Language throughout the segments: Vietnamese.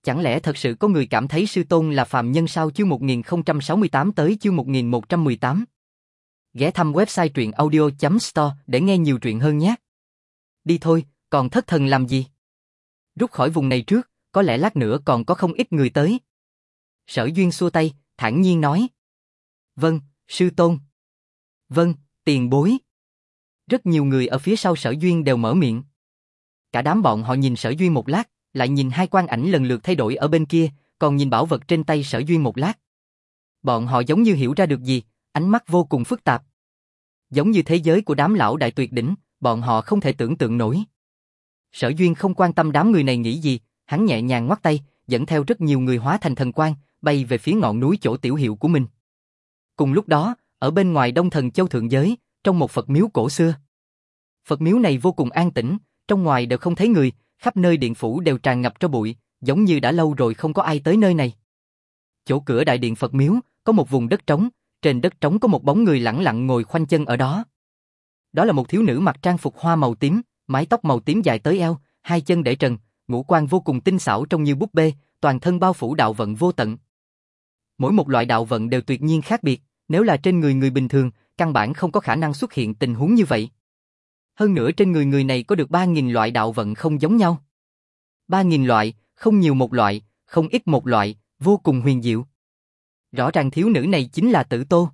Chẳng lẽ thật sự có người cảm thấy sư tôn là phàm nhân sao? Chương 1068 tới chương 1118. Ghé thăm website truyện audio.store để nghe nhiều truyện hơn nhé. Đi thôi, còn thất thần làm gì? Rút khỏi vùng này trước, có lẽ lát nữa còn có không ít người tới. Sở Duyên xua tay, thản nhiên nói. Vâng, sư tôn. Vâng, tiền bối. Rất nhiều người ở phía sau Sở Duyên đều mở miệng. Cả đám bọn họ nhìn Sở Duyên một lát, lại nhìn hai quang ảnh lần lượt thay đổi ở bên kia, còn nhìn bảo vật trên tay Sở Duyên một lát. Bọn họ giống như hiểu ra được gì, ánh mắt vô cùng phức tạp. Giống như thế giới của đám lão đại tuyệt đỉnh, bọn họ không thể tưởng tượng nổi. Sở Duyên không quan tâm đám người này nghĩ gì, hắn nhẹ nhàng ngoắc tay, dẫn theo rất nhiều người hóa thành thần quang, bay về phía ngọn núi chỗ tiểu hiệu của mình. Cùng lúc đó, ở bên ngoài Đông Thần Châu thượng giới, trong một Phật miếu cổ xưa. Phật miếu này vô cùng an tĩnh, trong ngoài đều không thấy người, khắp nơi điện phủ đều tràn ngập tro bụi, giống như đã lâu rồi không có ai tới nơi này. Chỗ cửa đại điện Phật miếu, có một vùng đất trống, trên đất trống có một bóng người lẳng lặng ngồi khoanh chân ở đó. Đó là một thiếu nữ mặc trang phục hoa màu tím, mái tóc màu tím dài tới eo, hai chân để trần, ngũ quan vô cùng tinh xảo trông như búp bê, toàn thân bao phủ đạo vận vô tận. Mỗi một loại đạo vận đều tuyệt nhiên khác biệt, nếu là trên người bình thường, căn bản không có khả năng xuất hiện tình huống như vậy. Hơn nữa trên người này có được 3.000 loại đạo vận không giống nhau. 3.000 loại, không nhiều một loại, không ít một loại, vô cùng huyền diệu. Rõ ràng thiếu nữ này chính là Tử Tô.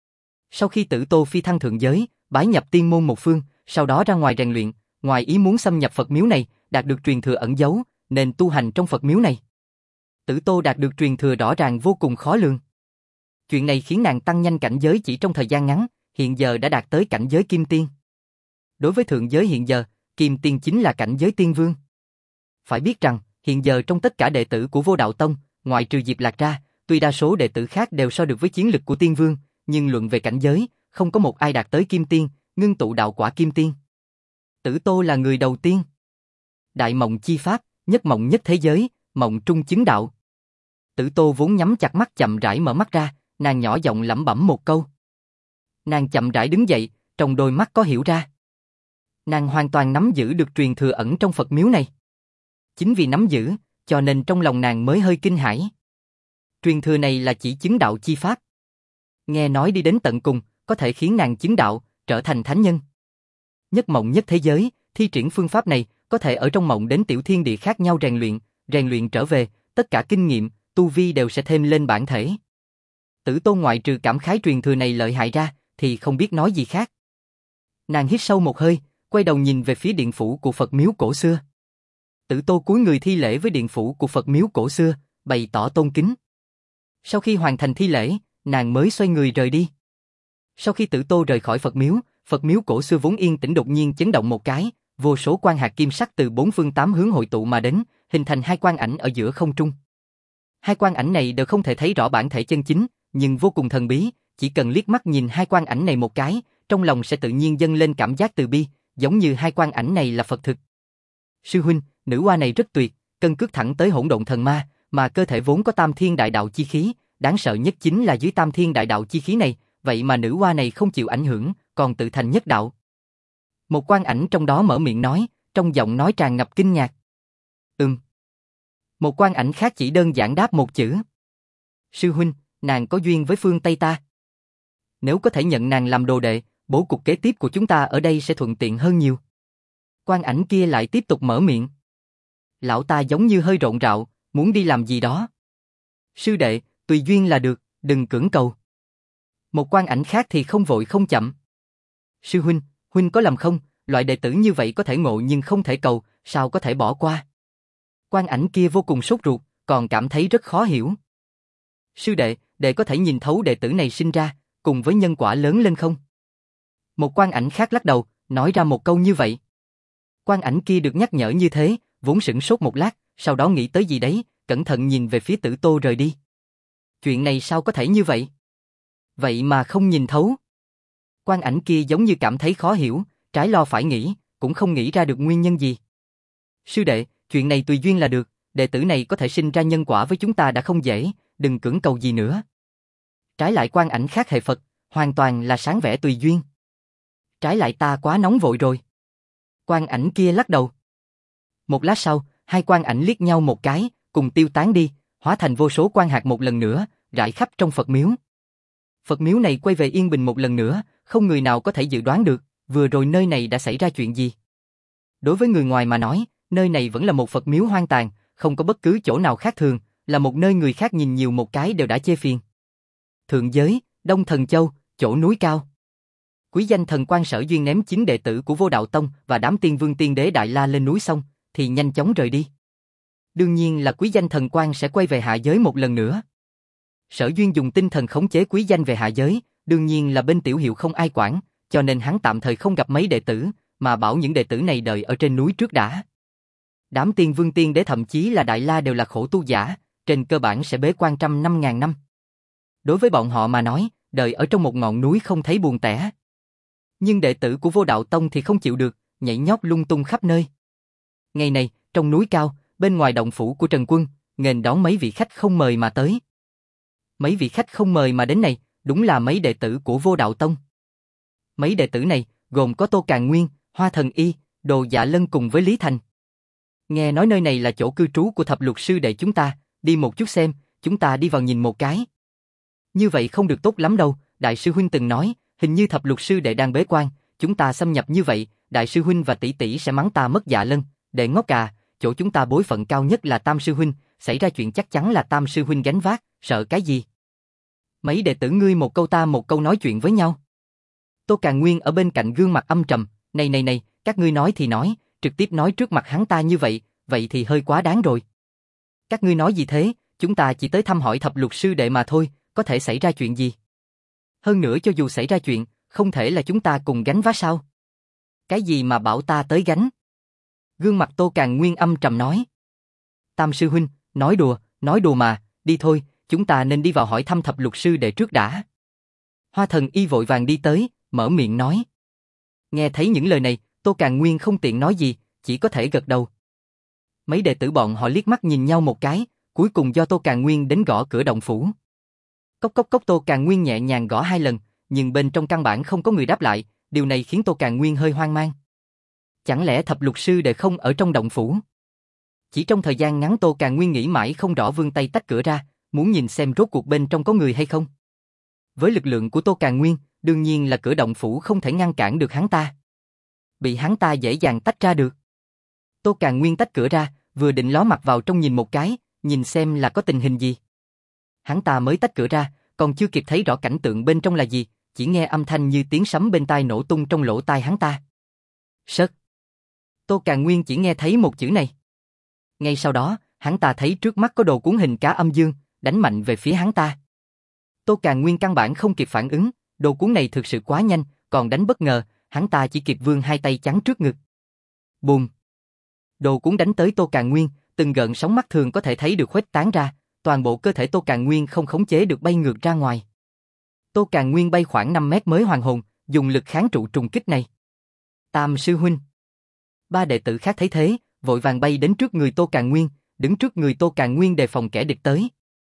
Sau khi Tử Tô phi thăng thượng giới, bái nhập tiên môn một phương, sau đó ra ngoài rèn luyện, ngoài ý muốn xâm nhập Phật miếu này, đạt được truyền thừa ẩn giấu, nên tu hành trong Phật miếu này. Tử Tô đạt được truyền thừa rõ ràng vô cùng khó lường. Chuyện này khiến nàng tăng nhanh cảnh giới chỉ trong thời gian ngắn, hiện giờ đã đạt tới cảnh giới kim tiên. Đối với thượng giới hiện giờ, kim tiên chính là cảnh giới tiên vương. Phải biết rằng, hiện giờ trong tất cả đệ tử của Vô Đạo Tông, ngoại trừ Diệp Lạc ra, tuy đa số đệ tử khác đều so được với chiến lực của tiên vương, nhưng luận về cảnh giới, không có một ai đạt tới kim tiên, ngưng tụ đạo quả kim tiên. Tử Tô là người đầu tiên. Đại mộng chi pháp, nhất mộng nhất thế giới, mộng trung chứng đạo. Tử Tô vốn nhắm chặt mắt chậm rãi mở mắt ra, nàng nhỏ giọng lẩm bẩm một câu. Nàng chậm rãi đứng dậy, trong đôi mắt có hiểu ra. Nàng hoàn toàn nắm giữ được truyền thừa ẩn trong Phật miếu này. Chính vì nắm giữ, cho nên trong lòng nàng mới hơi kinh hãi. Truyền thừa này là chỉ chứng đạo chi pháp. Nghe nói đi đến tận cùng, có thể khiến nàng chứng đạo, trở thành thánh nhân. Nhất mộng nhất thế giới, thi triển phương pháp này, có thể ở trong mộng đến tiểu thiên địa khác nhau rèn luyện trở về, tất cả kinh nghiệm, tu vi đều sẽ thêm lên bản thể. Tử Tô ngoại trừ cảm khái truyền thừa này lợi hại ra, thì không biết nói gì khác. Nàng hít sâu một hơi, quay đầu nhìn về phía điện phủ của Phật miếu cổ xưa. Tử Tô cúi người thi lễ với điện phủ của Phật miếu cổ xưa, bày tỏ tôn kính. Sau khi hoàn thành thi lễ, nàng mới xoay người rời đi. Sau khi Tử Tô rời khỏi Phật miếu cổ xưa vốn yên tĩnh đột nhiên chấn động một cái, vô số quang hạt kim sắc từ bốn phương tám hướng hội tụ mà đến, hình thành hai quang ảnh ở giữa không trung. Hai quang ảnh này đều không thể thấy rõ bản thể chân chính, nhưng vô cùng thần bí, chỉ cần liếc mắt nhìn hai quang ảnh này một cái, trong lòng sẽ tự nhiên dâng lên cảm giác từ bi, giống như hai quang ảnh này là Phật thực. Sư huynh, nữ hoa này rất tuyệt, cân cước thẳng tới hỗn độn thần ma, mà cơ thể vốn có tam thiên đại đạo chi khí, đáng sợ nhất chính là dưới tam thiên đại đạo chi khí này, vậy mà nữ hoa này không chịu ảnh hưởng, còn tự thành nhất đạo. Một quang ảnh trong đó mở miệng nói, trong giọng nói tràn ngập kinh ngạc. Một quang ảnh khác chỉ đơn giản đáp một chữ. Sư huynh, nàng có duyên với phương Tây ta. Nếu có thể nhận nàng làm đồ đệ, bố cục kế tiếp của chúng ta ở đây sẽ thuận tiện hơn nhiều. Quang ảnh kia lại tiếp tục mở miệng. Lão ta giống như hơi rộn rạo, muốn đi làm gì đó. Sư đệ, tùy duyên là được, đừng cưỡng cầu. Một quang ảnh khác thì không vội không chậm. Sư huynh, huynh có lầm không? Loại đệ tử như vậy có thể ngộ nhưng không thể cầu, sao có thể bỏ qua? Quang ảnh kia vô cùng sốt ruột, còn cảm thấy rất khó hiểu. Sư đệ, đệ có thể nhìn thấu đệ tử này sinh ra, cùng với nhân quả lớn lên không? Một quang ảnh khác lắc đầu, nói ra một câu như vậy. Quang ảnh kia được nhắc nhở như thế, vốn sửng sốt một lát, sau đó nghĩ tới gì đấy, cẩn thận nhìn về phía Tử Tô rời đi. Chuyện này sao có thể như vậy? Vậy mà không nhìn thấu. Quang ảnh kia giống như cảm thấy khó hiểu, trái lo phải nghĩ, cũng không nghĩ ra được nguyên nhân gì. Sư đệ, chuyện này tùy duyên là được, đệ tử này có thể sinh ra nhân quả với chúng ta đã không dễ, đừng cưỡng cầu gì nữa. Trái lại quang ảnh khác hệ Phật, hoàn toàn là sáng vẻ tùy duyên. Trái lại ta quá nóng vội rồi. Quang ảnh kia lắc đầu. Một lát sau, hai quang ảnh liếc nhau một cái, cùng tiêu tán đi, hóa thành vô số quang hạt một lần nữa, rải khắp trong Phật miếu. Phật miếu này quay về yên bình một lần nữa, không người nào có thể dự đoán được, vừa rồi nơi này đã xảy ra chuyện gì. Đối với người ngoài mà nói, nơi này vẫn là một Phật miếu hoang tàn, không có bất cứ chỗ nào khác thường, là một nơi người khác nhìn nhiều một cái đều đã chê phiền. Thượng giới, Đông Thần Châu, chỗ núi cao. Quý danh thần quan Sở Duyên ném 9 đệ tử của Vô Đạo Tông và đám tiên vương tiên đế Đại La lên núi xong, thì nhanh chóng rời đi. Đương nhiên là quý danh thần quan sẽ quay về hạ giới một lần nữa. Sở Duyên dùng tinh thần khống chế quý danh về hạ giới, đương nhiên là bên tiểu hiệu không ai quản, cho nên hắn tạm thời không gặp mấy đệ tử, mà bảo những đệ tử này đợi ở trên núi trước đã. Đám tiên vương tiên đế thậm chí là Đại La đều là khổ tu giả, trên cơ bản sẽ bế quan 100.000 năm. Đối với bọn họ mà nói, đợi ở trong một ngọn núi không thấy buồn tẻ. Nhưng đệ tử của Vô Đạo Tông thì không chịu được, nhảy nhót lung tung khắp nơi. Ngày này, trong núi cao, bên ngoài động phủ của Trần Quân, nghênh đón mấy vị khách không mời mà tới. Mấy vị khách không mời mà đến này, đúng là mấy đệ tử của Vô Đạo Tông. Mấy đệ tử này, gồm có Tô Càn Nguyên, Hoa Thần Y, Đồ Dạ Lân cùng với Lý Thành. Nghe nói nơi này là chỗ cư trú của thập lục sư đệ chúng ta, đi một chút xem, chúng ta đi vào nhìn một cái. Như vậy không được tốt lắm đâu, Đại sư huynh từng nói, hình như thập lục sư đệ đang bế quan, chúng ta xâm nhập như vậy, Đại sư huynh và tỷ tỷ sẽ mắng ta mất Dạ Lân, đệ ngốc à, chỗ chúng ta bối phận cao nhất là Tam sư huynh, xảy ra chuyện chắc chắn là Tam sư huynh gánh vác, sợ cái gì? Mấy đệ tử ngươi một câu ta một câu nói chuyện với nhau. Tô Càn Nguyên ở bên cạnh gương mặt âm trầm, này, các ngươi nói thì nói, trực tiếp nói trước mặt hắn ta như vậy, vậy thì hơi quá đáng rồi. Các ngươi nói gì thế, chúng ta chỉ tới thăm hỏi thập lục sư đệ mà thôi, có thể xảy ra chuyện gì? Hơn nữa cho dù xảy ra chuyện, không thể là chúng ta cùng gánh vác sao? Cái gì mà bảo ta tới gánh? Gương mặt Tô Càn Nguyên âm trầm nói. Tam sư huynh, nói đùa mà, đi thôi, chúng ta nên đi vào hỏi thăm thập lục sư đệ trước đã. Hoa Thần Y vội vàng đi tới, mở miệng nói. Nghe thấy những lời này, Tô Càn Nguyên không tiện nói gì, chỉ có thể gật đầu. Mấy đệ tử bọn họ liếc mắt nhìn nhau một cái, cuối cùng do Tô Càn Nguyên đến gõ cửa động phủ. Cốc cốc cốc, Tô Càn Nguyên nhẹ nhàng gõ 2 lần, nhưng bên trong căn bản không có người đáp lại, điều này khiến Tô Càn Nguyên hơi hoang mang. Chẳng lẽ thập lục sư đệ không ở trong động phủ? Chỉ trong thời gian ngắn Tô Càn Nguyên nghĩ mãi không rõ vươn tay tách cửa ra, muốn nhìn xem rốt cuộc bên trong có người hay không. Với lực lượng của Tô Càn Nguyên, đương nhiên là cửa động phủ không thể ngăn cản được hắn ta. Bị hắn ta dễ dàng tách ra được. Tô Càn Nguyên tách cửa ra, vừa định ló mặt vào trong nhìn một cái, nhìn xem là có tình hình gì. Hắn ta mới tách cửa ra, còn chưa kịp thấy rõ cảnh tượng bên trong là gì, chỉ nghe âm thanh như tiếng sấm bên tai nổ tung trong lỗ tai hắn ta. Sất. Tô Càn Nguyên chỉ nghe thấy một chữ này. Ngay sau đó, hắn ta thấy trước mắt có đồ cuốn hình cá âm dương, đánh mạnh về phía hắn ta. Tô Càn Nguyên căn bản không kịp phản ứng, đồ cuốn này thực sự quá nhanh, còn đánh bất ngờ, hắn ta chỉ kịp vươn 2 tay chắn trước ngực. Bùm! Đồ cuốn đánh tới Tô Càn Nguyên, từng gợn sóng mắt thường có thể thấy được khuếch tán ra, toàn bộ cơ thể Tô Càn Nguyên không khống chế được bay ngược ra ngoài. Tô Càn Nguyên bay khoảng 5 mét mới hoàn hồn, dùng lực kháng trụ trùng kích này. Tam sư huynh! 3 đệ tử khác thấy thế, vội vàng bay đến trước người Tô Càn Nguyên, đứng trước người Tô Càn Nguyên đề phòng kẻ địch tới.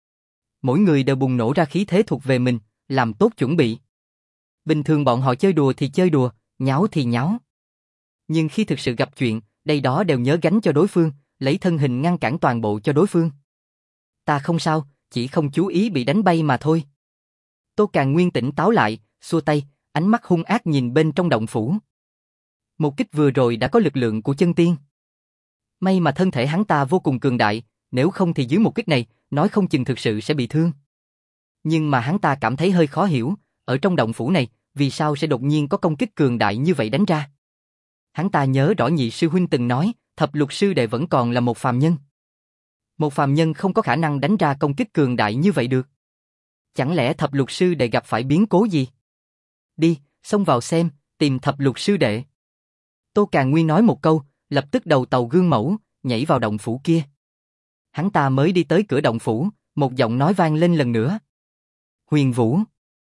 Mỗi người đều bùng nổ ra khí thế thuộc về mình, làm tốt chuẩn bị. Bình thường bọn họ chơi đùa thì chơi đùa, nháo thì nháo. Nhưng khi thực sự gặp chuyện, đây đó đều nhớ gánh cho đối phương, lấy thân hình ngăn cản toàn bộ cho đối phương. Ta không sao, chỉ không chú ý bị đánh bay mà thôi. Tô Càn Nguyên tỉnh táo lại, xua tay, ánh mắt hung ác nhìn bên trong động phủ. Một kích vừa rồi đã có lực lượng của chân tiên. May mà thân thể hắn ta vô cùng cường đại, nếu không thì dưới một kích này, nói không chừng thực sự sẽ bị thương. Nhưng mà hắn ta cảm thấy hơi khó hiểu, ở trong động phủ này, vì sao sẽ đột nhiên có công kích cường đại như vậy đánh ra. Hắn ta nhớ rõ nhị sư huynh từng nói, thập lục sư đệ vẫn còn là một phàm nhân. Một phàm nhân không có khả năng đánh ra công kích cường đại như vậy được. Chẳng lẽ thập lục sư đệ gặp phải biến cố gì? Đi, xông vào xem, tìm thập lục sư đệ. Tô Càn Nguyên nói một câu, lập tức đầu tàu gương mẫu, nhảy vào động phủ kia. Hắn ta mới đi tới cửa động phủ, một giọng nói vang lên lần nữa. Huyền Vũ.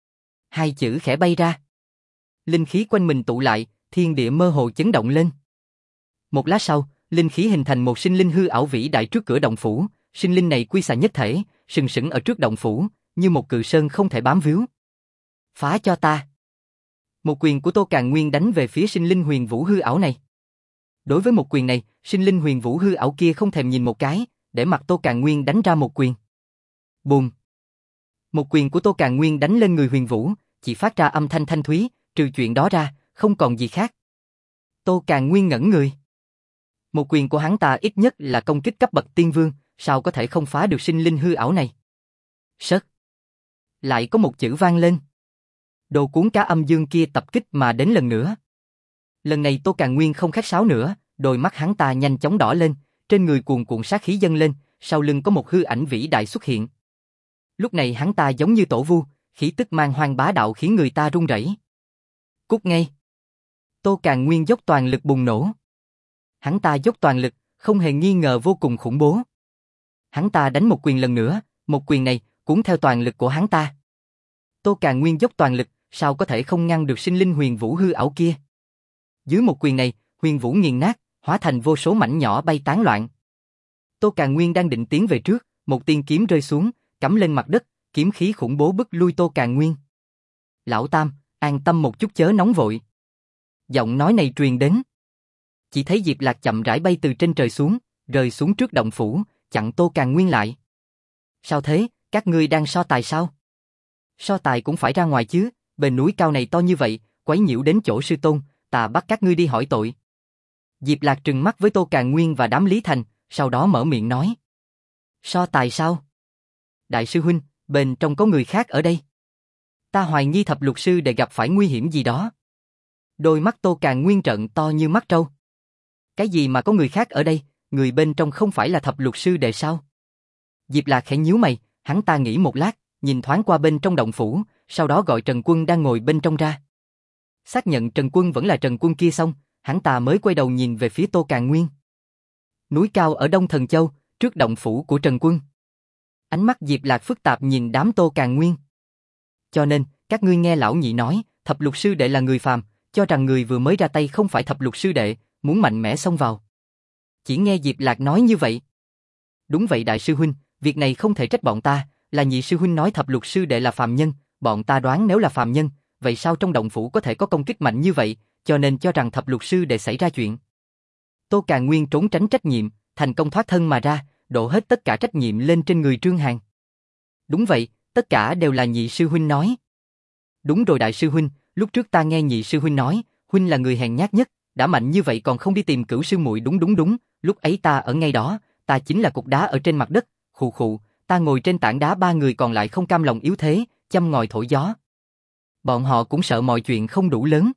2 chữ khẽ bay ra. Linh khí quanh mình tụ lại, thiên địa mơ hồ chấn động lên. Một lát sau, linh khí hình thành một sinh linh hư ảo vĩ đại trước cửa động phủ, sinh linh này quy xà nhất thể, sừng sững ở trước động phủ, như một cự sơn không thể bám víu. Phá cho ta. Một quyền của Tô Càn Nguyên đánh về phía sinh linh Huyền Vũ hư ảo này. Đối với một quyền này, sinh linh Huyền Vũ hư ảo kia không thèm nhìn một cái, để mặc Tô Càn Nguyên đánh ra một quyền. Bùm! Một quyền của Tô Càn Nguyên đánh lên người Huyền Vũ, chỉ phát ra âm thanh thanh thúy, trừ chuyện đó ra, không còn gì khác. Tô Càn Nguyên ngẩn người. Một quyền của hắn ta ít nhất là công kích cấp bậc tiên vương, sao có thể không phá được sinh linh hư ảo này? Sất! Lại có một chữ vang lên. Đồ cuốn cá âm dương kia tập kích mà đến lần nữa. Lần này Tô Càn Nguyên không khách sáo nữa, đôi mắt hắn ta nhanh chóng đỏ lên, trên người cuồn cuộn sát khí dâng lên, sau lưng có một hư ảnh vĩ đại xuất hiện. Lúc này hắn ta giống như tổ vu, khí tức man hoang bá đạo khiến người ta run rẩy. Cút ngay! Tô Càn Nguyên dốc toàn lực bùng nổ. Hắn ta dốc toàn lực, không hề nghi ngờ vô cùng khủng bố. Hắn ta đánh một quyền lần nữa, một quyền này cuốn theo toàn lực của hắn ta. Tô Càn Nguyên dốc toàn lực, sao có thể không ngăn được sinh linh Huyền Vũ hư ảo kia? Dưới một quyền này, Huyền Vũ nghiền nát, hóa thành vô số mảnh nhỏ bay tán loạn. Tô Càn Nguyên đang định tiến về trước, một tiên kiếm rơi xuống, cắm lên mặt đất, kiếm khí khủng bố bức lui Tô Càn Nguyên. Lão Tam, an tâm một chút chớ nóng vội. Giọng nói này truyền đến. Chỉ thấy Diệp Lạc chậm rãi bay từ trên trời xuống, rơi xuống trước động phủ, chặn Tô Càn Nguyên lại. Sao thế, các ngươi đang so tài sao? So tài cũng phải ra ngoài chứ, bên núi cao này to như vậy, quấy nhiễu đến chỗ sư tôn, ta bắt các ngươi đi hỏi tội. Diệp Lạc trừng mắt với Tô Càn Nguyên và đám Lý Thành, sau đó mở miệng nói. So tài sao? Đại sư huynh, bên trong có người khác ở đây. Ta hoài nghi thập lục sư đệ gặp phải nguy hiểm gì đó. Đôi mắt Tô Càn Nguyên trợn to như mắt trâu. Cái gì mà có người khác ở đây, người bên trong không phải là thập lục sư đệ sao? Diệp Lạc khẽ nhíu mày, hắn ta nghĩ một lát, nhìn thoáng qua bên trong động phủ, sau đó gọi Trần Quân đang ngồi bên trong ra. Xác nhận Trần Quân vẫn là Trần Quân kia xong, hắn ta mới quay đầu nhìn về phía Tô Càn Nguyên. Núi cao ở Đông Thần Châu, trước động phủ của Trần Quân. Ánh mắt Diệp Lạc phức tạp nhìn đám Tô Càn Nguyên. Cho nên, các ngươi nghe lão nhị nói, thập lục sư đệ là người phàm, cho rằng người vừa mới ra tay không phải thập lục sư đệ, muốn mạnh mẽ xông vào. Chỉ nghe Diệp Lạc nói như vậy. Đúng vậy đại sư huynh, việc này không thể trách bọn ta, là nhị sư huynh nói thập lục sư đệ là phàm nhân, bọn ta đoán nếu là phàm nhân, vậy sao trong động phủ có thể có công kích mạnh như vậy, cho nên cho rằng thập lục sư đệ xảy ra chuyện. Tô Càn Nguyên trốn tránh trách nhiệm, thành công thoát thân mà ra, đổ hết tất cả trách nhiệm lên trên người Trương Hàn. Đúng vậy, tất cả đều là nhị sư huynh nói. Đúng rồi đại sư huynh, lúc trước ta nghe nhị sư huynh nói, huynh là người hèn nhát nhất, đã mạnh như vậy còn không đi tìm Cửu sư muội đúng, lúc ấy ta ở ngay đó, ta chính là cục đá ở trên mặt đất, khụ khụ, ta ngồi trên tảng đá ba người còn lại không cam lòng yếu thế, châm ngòi thổi gió. Bọn họ cũng sợ mọi chuyện không đủ lớn.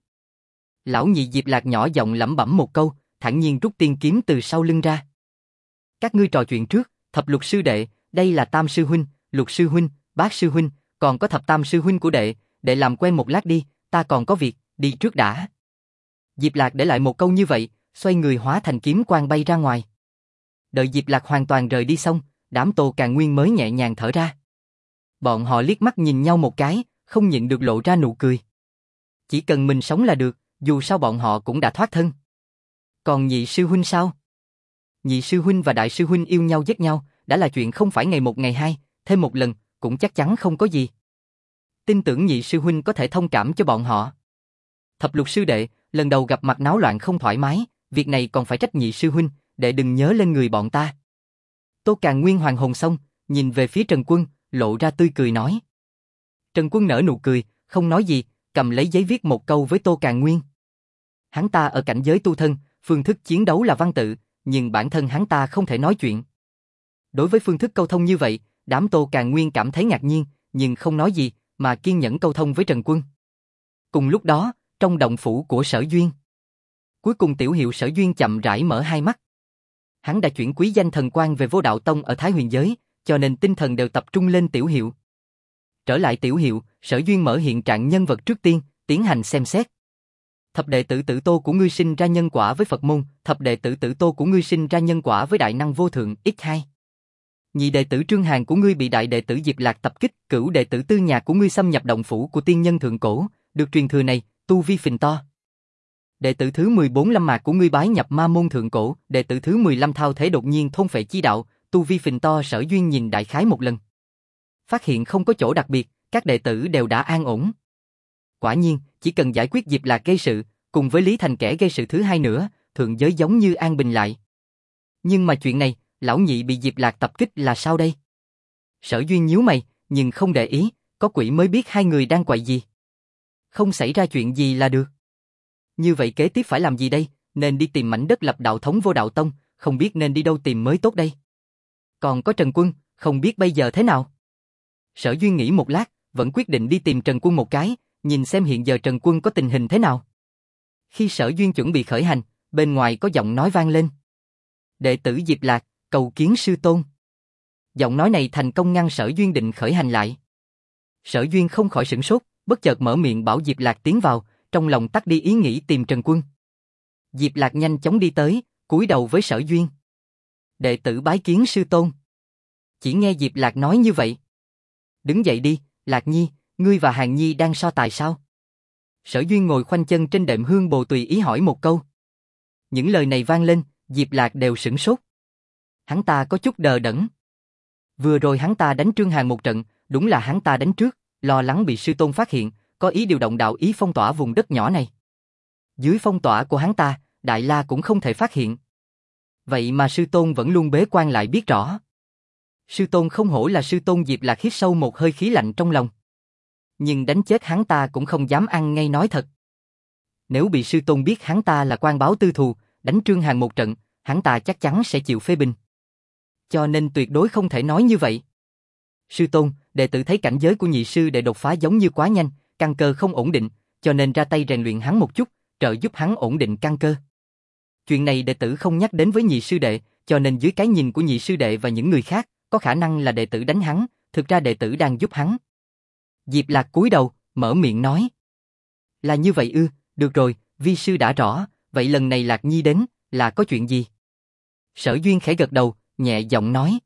Lão nhị Diệp Lạc nhỏ giọng lẩm bẩm một câu, thản nhiên rút tiên kiếm từ sau lưng ra. Các ngươi trò chuyện trước, thập lục sư đệ, đây là tam sư huynh, lục sư huynh, bát sư huynh, còn có thập tam sư huynh của đệ làm quen một lát đi, ta còn có việc, đi trước đã. Diệp Lạc để lại một câu như vậy, xoay người hóa thành kiếm quang bay ra ngoài. Đợi Diệp Lạc hoàn toàn rời đi xong, đám Tô Càn Nguyên mới nhẹ nhàng thở ra. Bọn họ liếc mắt nhìn nhau một cái, không nhịn được lộ ra nụ cười. Chỉ cần mình sống là được, dù sao bọn họ cũng đã thoát thân. Còn nhị sư huynh sao? Nhị sư huynh và đại sư huynh yêu nhau giết nhau, đã là chuyện không phải ngày một ngày hai, thêm một lần, cũng chắc chắn không có gì. Tin tưởng nhị sư huynh có thể thông cảm cho bọn họ. Thập lục sư đệ, lần đầu gặp mặt náo loạn không thoải mái, việc này còn phải trách nhị sư huynh, đệ đừng nhớ lên người bọn ta. Tô Càn Nguyên hoàn hồn xong, nhìn về phía Trần Quân, lộ ra tươi cười nói. Trần Quân nở nụ cười, không nói gì, cầm lấy giấy viết một câu với Tô Càn Nguyên. Hắn ta ở cảnh giới tu thân, phương thức chiến đấu là văn tự, nhưng bản thân hắn ta không thể nói chuyện. Đối với phương thức câu thông như vậy, đám Tô Càn Nguyên cảm thấy ngạc nhiên, nhưng không nói gì, mà kiên nhẫn câu thông với Trần Quân. Cùng lúc đó, trong động phủ của Sở Duyên. Cuối cùng tiểu hiệu Sở Duyên chậm rãi mở hai mắt. Hắn đã chuyển quý danh thần quan về Vô Đạo Tông ở Thái Huyền Giới, cho nên tinh thần đều tập trung lên tiểu hiệu. Trở lại tiểu hiệu, Sở Duyên mở hiện trạng nhân vật trước tiên, tiến hành xem xét. Thập đệ tử Tử Tô của ngươi sinh ra nhân quả với Phật môn, thập đệ tử Tử Tô của ngươi sinh ra nhân quả với Đại Năng Vô Thượng x2. Nhị đệ tử Trương Hàn của ngươi bị đại đệ tử Diệp Lạc tập kích, cửu đệ tử Tư Nhạc của ngươi xâm nhập động phủ của tiên nhân thượng cổ, được truyền thừa này, tu vi phình to. Đệ tử thứ 14 Lâm Mạc của ngươi bái nhập ma môn thượng cổ, đệ tử thứ 15 Thao Thế đột nhiên thôn phệ chi đạo, tu vi phình to. Sở Duyên nhìn đại khái một lần. Phát hiện không có chỗ đặc biệt, các đệ tử đều đã an ổn. Quả nhiên, chỉ cần giải quyết Diệp Lạc gây sự, cùng với Lý Thành kẻ gây sự thứ hai nữa, thượng giới giống như an bình lại. Nhưng mà chuyện này, lão nhị bị Diệp Lạc tập kích là sao đây? Sở Duyên nhíu mày, nhưng không để ý, có quỷ mới biết hai người đang quậy gì. Không xảy ra chuyện gì là được. Như vậy kế tiếp phải làm gì đây? Nên đi tìm mảnh đất lập đạo thống vô đạo tông, không biết nên đi đâu tìm mới tốt đây. Còn có Trần Quân, không biết bây giờ thế nào? Sở Duyên nghĩ một lát, vẫn quyết định đi tìm Trần Quân một cái, nhìn xem hiện giờ Trần Quân có tình hình thế nào. Khi Sở Duyên chuẩn bị khởi hành, bên ngoài có giọng nói vang lên. Đệ tử Diệp Lạc, cầu kiến sư tôn. Giọng nói này thành công ngăn Sở Duyên định khởi hành lại. Sở Duyên không khỏi sửng sốt, bất chợt mở miệng bảo Diệp Lạc tiến vào, trong lòng tắt đi ý nghĩ tìm Trần Quân. Diệp Lạc nhanh chóng đi tới, cúi đầu với Sở Duyên. Đệ tử bái kiến sư tôn. Chỉ nghe Diệp Lạc nói như vậy. Đứng dậy đi, Lạc Nhi, ngươi và Hàn Nhi đang so tài sao? Sở Duyên ngồi khoanh chân trên đệm hương bồ tùy ý hỏi một câu. Những lời này vang lên, Diệp Lạc đều sửng sốt. Hắn ta có chút đờ đẫn. Vừa rồi hắn ta đánh Trương Hàn một trận, đúng là hắn ta đánh trước, lo lắng bị sư tôn phát hiện, có ý điều động đạo ý phong tỏa vùng đất nhỏ này. Dưới phong tỏa của hắn ta, Đại La cũng không thể phát hiện. Vậy mà sư tôn vẫn luôn bế quan lại biết rõ. Sư tôn không hổ là sư tôn. Diệp Lạc hít sâu một hơi khí lạnh trong lòng. Nhưng đánh chết hắn ta cũng không dám ăn ngay nói thật. Nếu bị sư tôn biết hắn ta là quan báo tư thù, đánh Trương Hàn một trận, hắn ta chắc chắn sẽ chịu phê bình. Cho nên tuyệt đối không thể nói như vậy. Sư tôn, đệ tử thấy cảnh giới của nhị sư đệ đột phá giống như quá nhanh, căn cơ không ổn định, cho nên ra tay rèn luyện hắn một chút, trợ giúp hắn ổn định căn cơ. Chuyện này đệ tử không nhắc đến với nhị sư đệ, cho nên dưới cái nhìn của nhị sư đệ và những người khác, có khả năng là đệ tử đánh hắn, thực ra đệ tử đang giúp hắn. Diệp Lạc cúi đầu, mở miệng nói. Là như vậy ư, được rồi, vi sư đã rõ, vậy lần này Lạc Nhi đến, là có chuyện gì? Sở Duyên khẽ gật đầu, nhẹ giọng nói.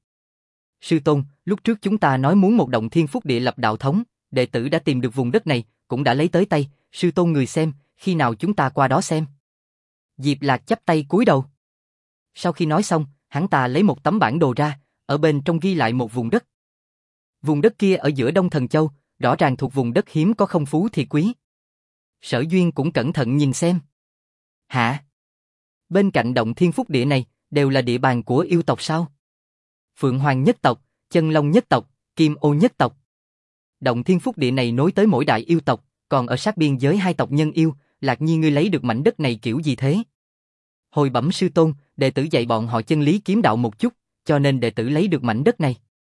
Sư tôn, lúc trước chúng ta nói muốn một động thiên phúc địa lập đạo thống, đệ tử đã tìm được vùng đất này, cũng đã lấy tới tay, sư tôn người xem, khi nào chúng ta qua đó xem. Diệp Lạc chắp tay cúi đầu. Sau khi nói xong, hắn ta lấy một tấm bản đồ ra, ở bên trong ghi lại một vùng đất. Vùng đất kia ở giữa Đông Thần Châu, rõ ràng thuộc vùng đất hiếm có không phú thì quý. Sở Duyên cũng cẩn thận nhìn xem. Hả? Bên cạnh động thiên phúc địa này, đều là địa bàn của yêu tộc sao? Phượng Hoàng nhất tộc, Chân Long nhất tộc, Kim Ô nhất tộc. Động thiên phúc địa này nối tới mỗi đại yêu tộc, còn ở sát biên giới hai tộc nhân yêu, Lạc Nhi ngươi lấy được mảnh đất này kiểu gì thế? Hồi bẩm sư tôn, đệ tử dạy bọn họ chân lý kiếm đạo một chút, cho nên đệ tử lấy được mảnh đất này.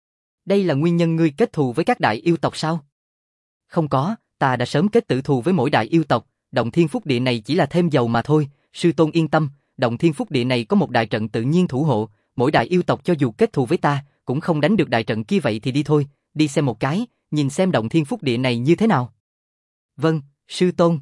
Đây là nguyên nhân ngươi kết thù với các đại yêu tộc sao? Không có, ta đã sớm kết tử thù với mỗi đại yêu tộc, động thiên phúc địa này chỉ là thêm dầu mà thôi, sư tôn yên tâm, động thiên phúc địa này có một đại trận tự nhiên thủ hộ, mỗi đại yêu tộc cho dù kết thù với ta, cũng không đánh được đại trận kia. Vậy thì đi thôi, đi xem một cái, nhìn xem động thiên phúc địa này như thế nào. Vâng, sư tôn.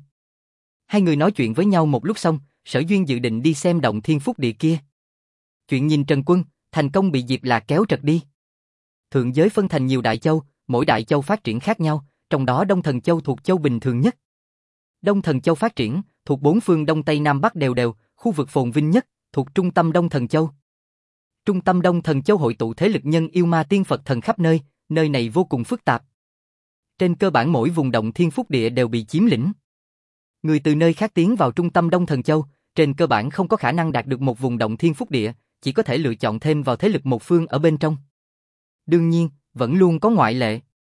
Hai người nói chuyện với nhau một lúc xong, Sở Duyên dự định đi xem động thiên phúc địa kia. Chuyện nhìn Trần Quân, thành công bị Diệp Lạc kéo trật đi. Thượng giới phân thành nhiều đại châu, mỗi đại châu phát triển khác nhau, trong đó Đông Thần Châu thuộc châu bình thường nhất. Đông Thần Châu phát triển, thuộc bốn phương Đông Tây Nam Bắc đều đều, khu vực phồn vinh nhất, thuộc trung tâm Đông Thần Châu. Trung tâm Đông Thần Châu hội tụ thế lực nhân yêu ma tiên Phật thần khắp nơi, nơi này vô cùng phức tạp. Trên cơ bản mỗi vùng động thiên phúc địa đều bị chiếm lĩnh. Người từ nơi khác tiến vào trung tâm Đông Thần Châu, trên cơ bản không có khả năng đạt được một vùng động thiên phúc địa, chỉ có thể lựa chọn thêm vào thế lực một phương ở bên trong. Đương nhiên, vẫn luôn có ngoại lệ.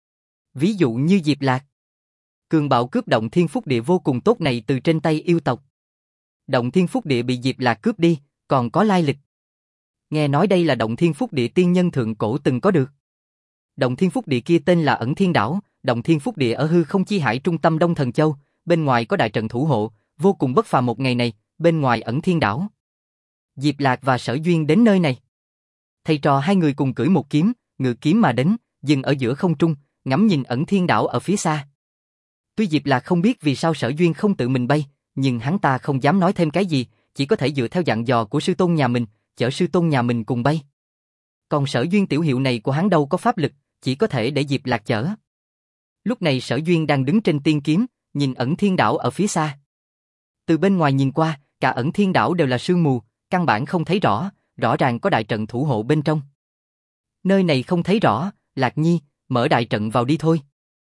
Ví dụ như Diệp Lạc. Cường bạo cướp động thiên phúc địa vô cùng tốt này từ trên tay yêu tộc. Động thiên phúc địa bị Diệp Lạc cướp đi, còn có lai lịch. Nghe nói đây là động thiên phúc địa tiên nhân thượng cổ từng có được. Động thiên phúc địa kia tên là Ẩn Thiên Đảo, động thiên phúc địa ở hư không chi hải trung tâm Đông Thần Châu, bên ngoài có đại trận thủ hộ, vô cùng bất phàm. Một ngày này, bên ngoài Ẩn Thiên Đảo, Diệp Lạc và Sở Duyên đến nơi này. Thầy trò hai người cùng cưỡi một kiếm, ngự kiếm mà đến, dừng ở giữa không trung, ngắm nhìn Ẩn Thiên Đảo ở phía xa. Tuy Diệp Lạc không biết vì sao Sở Duyên không tự mình bay, nhưng hắn ta không dám nói thêm cái gì, chỉ có thể dựa theo dặn dò của sư tôn nhà mình, chở sư tôn nhà mình cùng bay. Còn Sở Duyên tiểu hiệu này của hắn đâu có pháp lực, chỉ có thể để Diệp Lạc chở. Lúc này Sở Duyên đang đứng trên tiên kiếm, nhìn Ẩn Thiên Đảo ở phía xa. Từ bên ngoài nhìn qua, cả Ẩn Thiên Đảo đều là sương mù, căn bản không thấy rõ, rõ ràng có đại trận thủ hộ bên trong. Nơi này không thấy rõ, Lạc Nhi, mở đại trận vào đi thôi.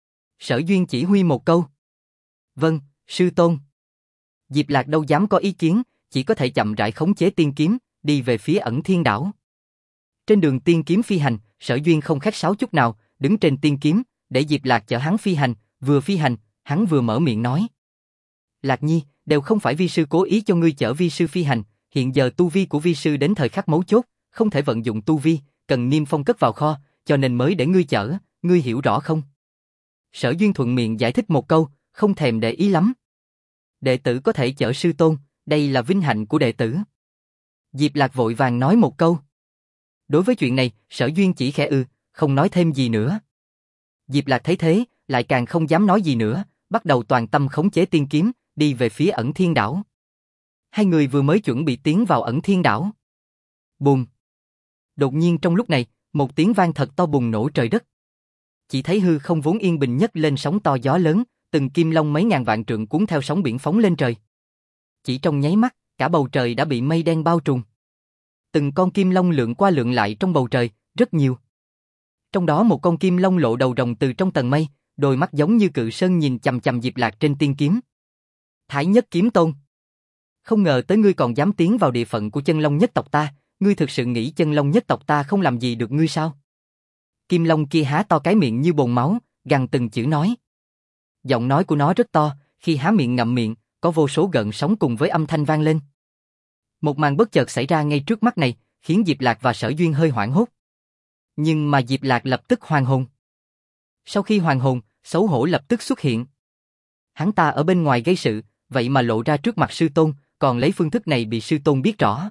Sở Duyên chỉ huy một câu. Vâng, sư tôn. Diệp Lạc đâu dám có ý kiến, chỉ có thể chậm rãi khống chế tiên kiếm, đi về phía Ẩn Thiên Đảo. Trên đường tiên kiếm phi hành, Sở Duyên không khách sáo chút nào, đứng trên tiên kiếm, để Diệp Lạc chở hắn phi hành, hắn vừa mở miệng nói. Lạc Nhi, đều không phải vi sư cố ý cho ngươi chở vi sư phi hành, hiện giờ tu vi của vi sư đến thời khắc mấu chốt, không thể vận dụng tu vi, cần niêm phong cất vào kho, cho nên mới để ngươi chở, ngươi hiểu rõ không? Sở Duyên thuận miệng giải thích một câu, không thèm để ý lắm. Đệ tử có thể chở sư tôn, đây là vinh hạnh của đệ tử. Diệp Lạc vội vàng nói một câu. Đối với chuyện này, Sở Duyên chỉ khẽ không nói thêm gì nữa. Diệp Lạc thấy thế, lại càng không dám nói gì nữa, bắt đầu toàn tâm khống chế tiên kiếm, đi về phía Ẩn Thiên Đảo. Hai người vừa mới chuẩn bị tiến vào Ẩn Thiên Đảo. Bùm! Đột nhiên trong lúc này, một tiếng vang thật to bùng nổ trời đất. Chỉ thấy hư không vốn yên bình nhất lên sóng to gió lớn, từng kim long mấy ngàn vạn trượng cuốn theo sóng biển phóng lên trời. Chỉ trong nháy mắt, cả bầu trời đã bị mây đen bao trùm. Từng con kim long lượn qua lượn lại trong bầu trời, rất nhiều. Trong đó một con kim long lộ đầu rồng từ trong tầng mây, đôi mắt giống như cự sơn nhìn chằm chằm Diệp Lạc trên tiên kiếm. Thái Nhất Kiếm Tôn, không ngờ tới ngươi còn dám tiến vào địa phận của chân long nhất tộc ta, ngươi thực sự nghĩ chân long nhất tộc ta không làm gì được ngươi sao? Kim long kia há to cái miệng như bồn máu, gằn từng chữ nói. Giọng nói của nó rất to, khi há miệng ngậm miệng, có vô số gợn sóng cùng với âm thanh vang lên. Một màn bất chợt xảy ra ngay trước mắt này, khiến Diệp Lạc và Sở Duyên hơi hoảng hốt. Nhưng mà Diệp Lạc lập tức hoàn hồn. Sau khi hoàn hồn, xấu hổ lập tức xuất hiện. Hắn ta ở bên ngoài gây sự, vậy mà lộ ra trước mặt sư tôn, còn lấy phương thức này bị sư tôn biết rõ.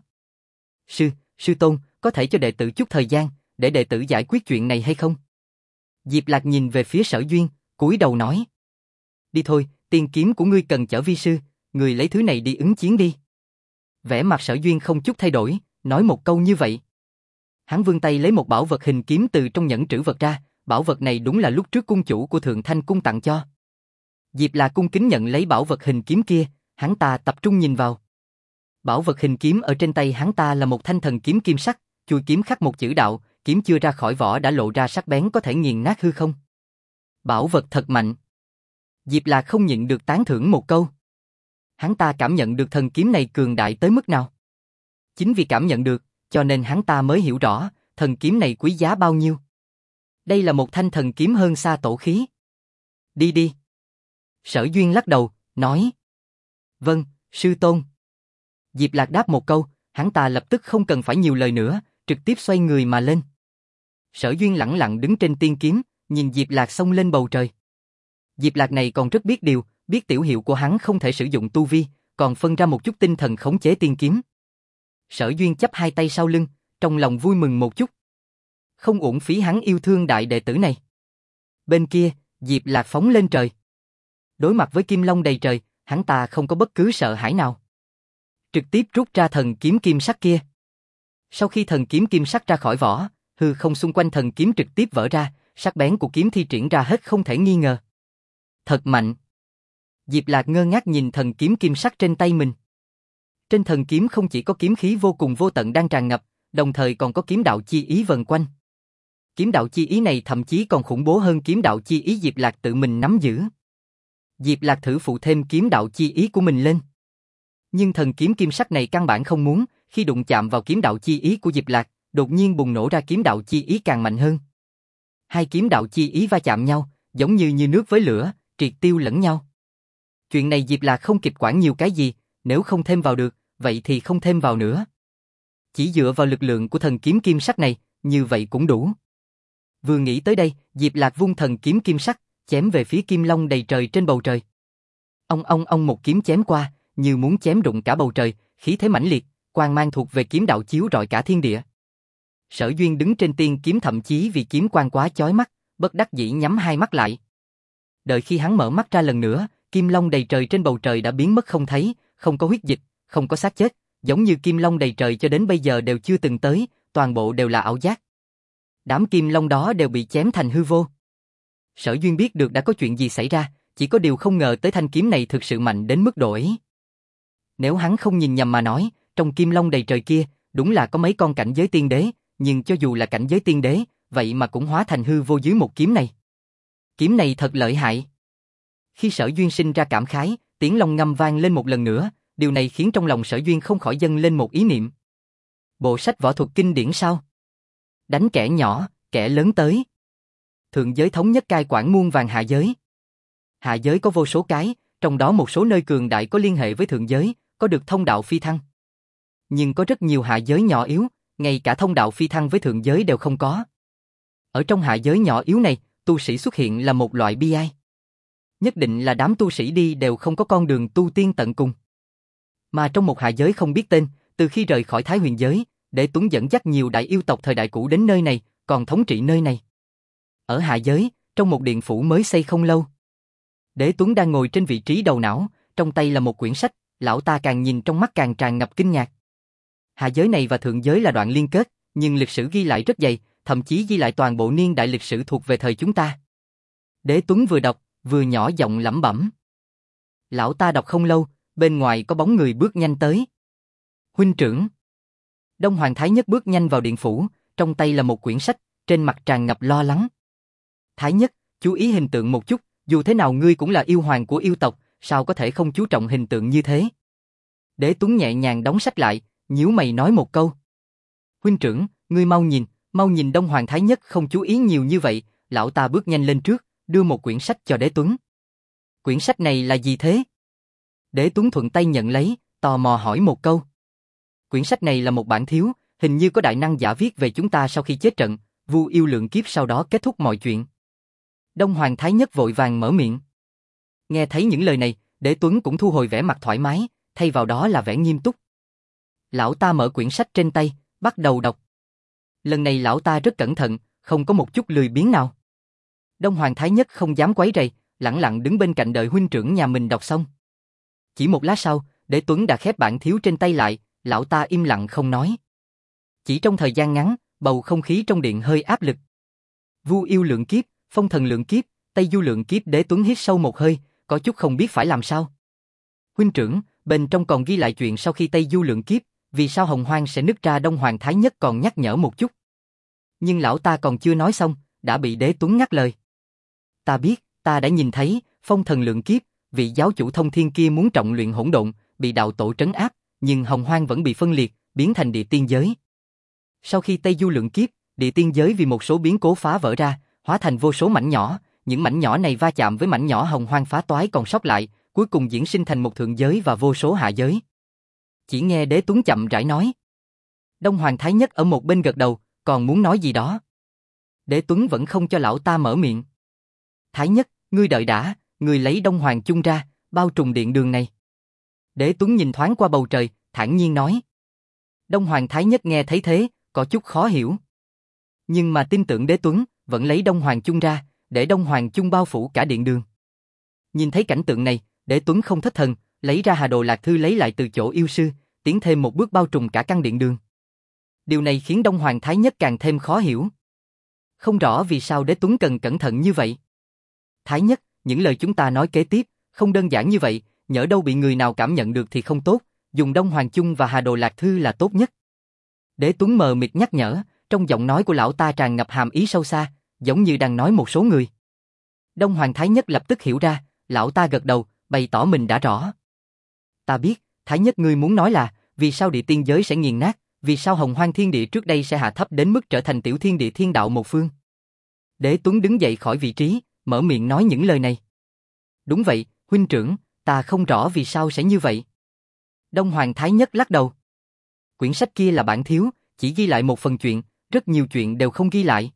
Sư tôn, có thể cho đệ tử chút thời gian, để đệ tử giải quyết chuyện này hay không? Diệp Lạc nhìn về phía Sở Duyên, cúi đầu nói. Đi thôi, tiên kiếm của ngươi cần chở vi sư, ngươi lấy thứ này đi ứng chiến đi. Vẻ mặt Sở Duyên không chút thay đổi, nói một câu như vậy. Hắn vươn tay lấy một bảo vật hình kiếm từ trong nhẫn trữ vật ra, bảo vật này đúng là lúc trước cung chủ của Thượng Thanh cung tặng cho. Diệp Lạc cung kính nhận lấy bảo vật hình kiếm kia, hắn ta tập trung nhìn vào. Bảo vật hình kiếm ở trên tay hắn ta là một thanh thần kiếm kim sắc, chuôi kiếm khắc một chữ đạo, kiếm chưa ra khỏi vỏ đã lộ ra sắc bén có thể nghiền nát hư không. Bảo vật thật mạnh. Diệp Lạc không nhịn được tán thưởng một câu. Hắn ta cảm nhận được thần kiếm này cường đại tới mức nào. Chính vì cảm nhận được, cho nên hắn ta mới hiểu rõ, thần kiếm này quý giá bao nhiêu. Đây là một thanh thần kiếm hơn xa tổ khí. Đi đi. Sở Duyên lắc đầu, nói. Vâng, sư tôn. Diệp Lạc đáp một câu, hắn ta lập tức không cần phải nhiều lời nữa, trực tiếp xoay người mà lên. Sở Duyên lẳng lặng đứng trên tiên kiếm, nhìn Diệp Lạc xông lên bầu trời. Diệp Lạc này còn rất biết điều, biết tiểu hiệu của hắn không thể sử dụng tu vi, còn phân ra một chút tinh thần khống chế tiên kiếm. Sở Duyên chắp hai tay sau lưng, trong lòng vui mừng một chút. Không uổng phí hắn yêu thương đại đệ tử này. Bên kia, Diệp Lạc phóng lên trời. Đối mặt với kim long đầy trời, hắn ta không có bất cứ sợ hãi nào. Trực tiếp rút ra thần kiếm kim sắc kia. Sau khi thần kiếm kim sắc ra khỏi vỏ, hư không xung quanh thần kiếm trực tiếp vỡ ra, sắc bén của kiếm thi triển ra hết không thể nghi ngờ. Thật mạnh. Diệp Lạc ngơ ngác nhìn thần kiếm kim sắc trên tay mình. Trên thần kiếm không chỉ có kiếm khí vô cùng vô tận đang tràn ngập, đồng thời còn có kiếm đạo chi ý vần quanh. Kiếm đạo chi ý này thậm chí còn khủng bố hơn kiếm đạo chi ý Diệp Lạc tự mình nắm giữ. Diệp Lạc thử phụ thêm kiếm đạo chi ý của mình lên. Nhưng thần kiếm kim sắc này căn bản không muốn, khi đụng chạm vào kiếm đạo chi ý của Diệp Lạc, đột nhiên bùng nổ ra kiếm đạo chi ý càng mạnh hơn. Hai kiếm đạo chi ý va chạm nhau, giống như nước với lửa, triệt tiêu lẫn nhau. Chuyện này Diệp Lạc không kịp quản nhiều cái gì, nếu không thêm vào được, vậy thì không thêm vào nữa. Chỉ dựa vào lực lượng của thần kiếm kim sắc này, như vậy cũng đủ. Vừa nghĩ tới đây, Diệp Lạc vung thần kiếm kim sắc, chém về phía kim long đầy trời trên bầu trời. Ông một kiếm chém qua, như muốn chém đụng cả bầu trời, khí thế mãnh liệt, quang mang thuộc về kiếm đạo chiếu rọi cả thiên địa. Sở Duyên đứng trên tiên kiếm thậm chí vì kiếm quang quá chói mắt, bất đắc dĩ nhắm hai mắt lại. Đợi khi hắn mở mắt ra lần nữa, kim long đầy trời trên bầu trời đã biến mất không thấy, không có huyết dịch, không có xác chết, giống như kim long đầy trời cho đến bây giờ đều chưa từng tới, toàn bộ đều là ảo giác. Đám kim long đó đều bị chém thành hư vô. Sở Duyên biết được đã có chuyện gì xảy ra, chỉ có điều không ngờ tới thanh kiếm này thực sự mạnh đến mức độ ấy. Nếu hắn không nhìn nhầm mà nói, trong kim long đầy trời kia, đúng là có mấy con cảnh giới tiên đế, nhưng cho dù là cảnh giới tiên đế, vậy mà cũng hóa thành hư vô dưới một kiếm này. Kiếm này thật lợi hại. Khi Sở Duyên sinh ra cảm khái, tiếng long ngâm vang lên một lần nữa, điều này khiến trong lòng Sở Duyên không khỏi dâng lên một ý niệm. Bộ sách võ thuật kinh điển sao? Đánh kẻ nhỏ, kẻ lớn tới. Thượng giới thống nhất cai quản muôn vàn hạ giới. Hạ giới có vô số cái, trong đó một số nơi cường đại có liên hệ với thượng giới, có được thông đạo phi thăng. Nhưng có rất nhiều hạ giới nhỏ yếu, ngay cả thông đạo phi thăng với thượng giới đều không có. Ở trong hạ giới nhỏ yếu này, tu sĩ xuất hiện là một loại bi ai. Nhất định là đám tu sĩ đi đều không có con đường tu tiên tận cùng. Mà trong một hạ giới không biết tên, từ khi rời khỏi Thái Huyền giới, Đế Tuấn dẫn dắt nhiều đại yêu tộc thời đại cũ đến nơi này, còn thống trị nơi này. Ở hạ giới, trong một điện phủ mới xây không lâu. Đế Tuấn đang ngồi trên vị trí đầu não, trong tay là một quyển sách, lão ta càng nhìn trong mắt càng tràn ngập kinh ngạc. Hạ giới này và thượng giới là đoạn liên kết, nhưng lịch sử ghi lại rất dày, thậm chí ghi lại toàn bộ niên đại lịch sử thuộc về thời chúng ta. Đế Tuấn vừa đọc, vừa nhỏ giọng lẩm bẩm. Lão ta đọc không lâu, bên ngoài có bóng người bước nhanh tới. Huynh trưởng. Đông Hoàng Thái Nhất bước nhanh vào điện phủ, trong tay là một quyển sách, trên mặt tràn ngập lo lắng. Thái Nhất, chú ý hình tượng một chút, dù thế nào ngươi cũng là yêu hoàng của yêu tộc, sao có thể không chú trọng hình tượng như thế? Đế Tuấn nhẹ nhàng đóng sách lại, nhíu mày nói một câu. Huynh trưởng, ngươi mau nhìn Đông Hoàng Thái Nhất không chú ý nhiều như vậy, lão ta bước nhanh lên trước, đưa một quyển sách cho Đế Tuấn. Quyển sách này là gì thế? Đế Tuấn thuận tay nhận lấy, tò mò hỏi một câu. Quyển sách này là một bản thiếu, hình như có đại năng giả viết về chúng ta sau khi chết trận, vu yêu lượng kiếp sau đó kết thúc mọi chuyện. Đông Hoàng Thái Nhất vội vàng mở miệng. Nghe thấy những lời này, Đế Tuấn cũng thu hồi vẻ mặt thoải mái, thay vào đó là vẻ nghiêm túc. Lão ta mở quyển sách trên tay, bắt đầu đọc. Lần này lão ta rất cẩn thận, không có một chút lười biếng nào. Đông Hoàng Thái Nhất không dám quấy rầy, lẳng lặng đứng bên cạnh đợi huynh trưởng nhà mình đọc xong. Chỉ một lát sau, Đế Tuấn đã khép bản thiếu trên tay lại, lão ta im lặng không nói. Chỉ trong thời gian ngắn, bầu không khí trong điện hơi áp lực. Vu yêu lượng kiếp, phong thần lượng kiếp, Tây Du lượng kiếp. Đế Tuấn hít sâu một hơi, có chút không biết phải làm sao. Huynh trưởng, bên trong còn ghi lại chuyện sau khi Tây Du lượng kiếp, vì sao Hồng Hoang sẽ nứt ra? Đông Hoàng Thái Nhất còn nhắc nhở một chút. Nhưng lão ta còn chưa nói xong, đã bị Đế Tuấn ngắt lời. Ta biết, ta đã nhìn thấy, phong thần lượng kiếp, vị giáo chủ thông thiên kia muốn trọng luyện hỗn độn, bị đạo tổ trấn áp, nhưng Hồng Hoang vẫn bị phân liệt, biến thành địa tiên giới. Sau khi Tây Du lượng kiếp, địa tiên giới vì một số biến cố phá vỡ ra, hóa thành vô số mảnh nhỏ, những mảnh nhỏ này va chạm với mảnh nhỏ Hồng Hoang phá toái còn sót lại, cuối cùng diễn sinh thành một thượng giới và vô số hạ giới. Chỉ nghe Đế Tuấn chậm rãi nói. Đông Hoàng Thái Nhất ở một bên gật đầu, còn muốn nói gì đó. Đế Tuấn vẫn không cho lão ta mở miệng. Thái Nhất, ngươi đợi đã, ngươi lấy Đông Hoàng chung ra, bao trùm điện đường này. Đế Tuấn nhìn thoáng qua bầu trời, thản nhiên nói. Đông Hoàng Thái Nhất nghe thấy thế, có chút khó hiểu. Nhưng mà tin tưởng Đế Tuấn, vẫn lấy Đông Hoàng chung ra, để Đông Hoàng chung bao phủ cả điện đường. Nhìn thấy cảnh tượng này, Đế Tuấn không thất thần, lấy ra Hà Đồ Lạc Thư lấy lại từ chỗ yêu sư, tiến thêm một bước bao trùm cả căn điện đường. Điều này khiến Đông Hoàng Thái Nhất càng thêm khó hiểu. Không rõ vì sao Đế Tuấn cần cẩn thận như vậy. Thái Nhất, những lời chúng ta nói kế tiếp, không đơn giản như vậy, nhỡ đâu bị người nào cảm nhận được thì không tốt, dùng Đông Hoàng chung và Hà Đồ Lạc Thư là tốt nhất. Đế Tuấn mờ mịt nhắc nhở, trong giọng nói của lão ta tràn ngập hàm ý sâu xa, giống như đang nói một số người. Đông Hoàng Thái Nhất lập tức hiểu ra, lão ta gật đầu, bày tỏ mình đã rõ. Ta biết, Thái Nhất ngươi muốn nói là, vì sao địa tiên giới sẽ nghiền nát, vì sao Hồng Hoang thiên địa trước đây sẽ hạ thấp đến mức trở thành tiểu thiên địa thiên đạo một phương. Đế Tuấn đứng dậy khỏi vị trí, mở miệng nói những lời này. Đúng vậy, huynh trưởng, ta không rõ vì sao sẽ như vậy. Đông Hoàng Thái Nhất lắc đầu. Quyển sách kia là bản thiếu, chỉ ghi lại một phần chuyện, rất nhiều chuyện đều không ghi lại.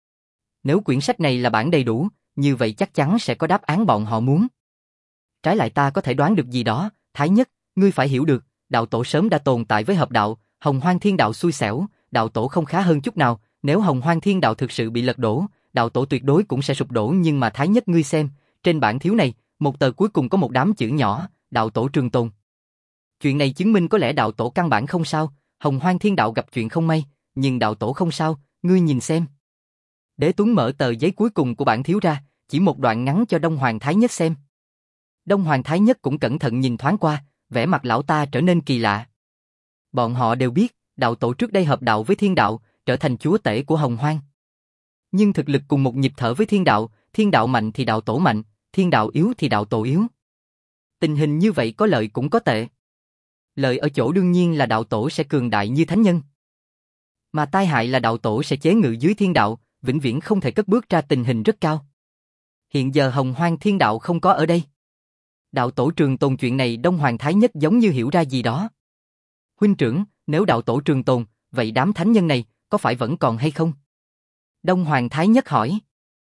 Nếu quyển sách này là bản đầy đủ, như vậy chắc chắn sẽ có đáp án bọn họ muốn. Trái lại ta có thể đoán được gì đó, Thái Nhất, ngươi phải hiểu được, đạo tổ sớm đã tồn tại với hợp đạo, Hồng Hoang thiên đạo xui xẻo, đạo tổ không khá hơn chút nào, nếu Hồng Hoang thiên đạo thực sự bị lật đổ, đạo tổ tuyệt đối cũng sẽ sụp đổ. Nhưng mà Thái Nhất ngươi xem, trên bản thiếu này, một tờ cuối cùng có một đám chữ nhỏ, đạo tổ trường tồn. Chuyện này chứng minh có lẽ đạo tổ căn bản không sao, Hồng Hoang thiên đạo gặp chuyện không may, nhưng đạo tổ không sao, ngươi nhìn xem. Đế Tuấn mở tờ giấy cuối cùng của bản thiếu ra, chỉ một đoạn ngắn cho Đông Hoàng Thái Nhất xem. Đông Hoàng Thái Nhất cũng cẩn thận nhìn thoáng qua, vẻ mặt lão ta trở nên kỳ lạ. Bọn họ đều biết, đạo tổ trước đây hợp đạo với thiên đạo, trở thành chúa tể của Hồng Hoang. Nhưng thực lực cùng một nhịp thở với thiên đạo mạnh thì đạo tổ mạnh, thiên đạo yếu thì đạo tổ yếu. Tình hình như vậy có lợi cũng có tệ. Lợi ở chỗ đương nhiên là đạo tổ sẽ cường đại như thánh nhân. Mà tai hại là đạo tổ sẽ chế ngự dưới thiên đạo, vĩnh viễn không thể cất bước ra tình hình rất cao. Hiện giờ Hồng Hoang Thiên Đạo không có ở đây. Đạo tổ trường tồn chuyện này Đông Hoàng Thái Nhất giống như hiểu ra gì đó. Huynh trưởng, nếu đạo tổ trường tồn, vậy đám thánh nhân này, có phải vẫn còn hay không? Đông Hoàng Thái Nhất hỏi.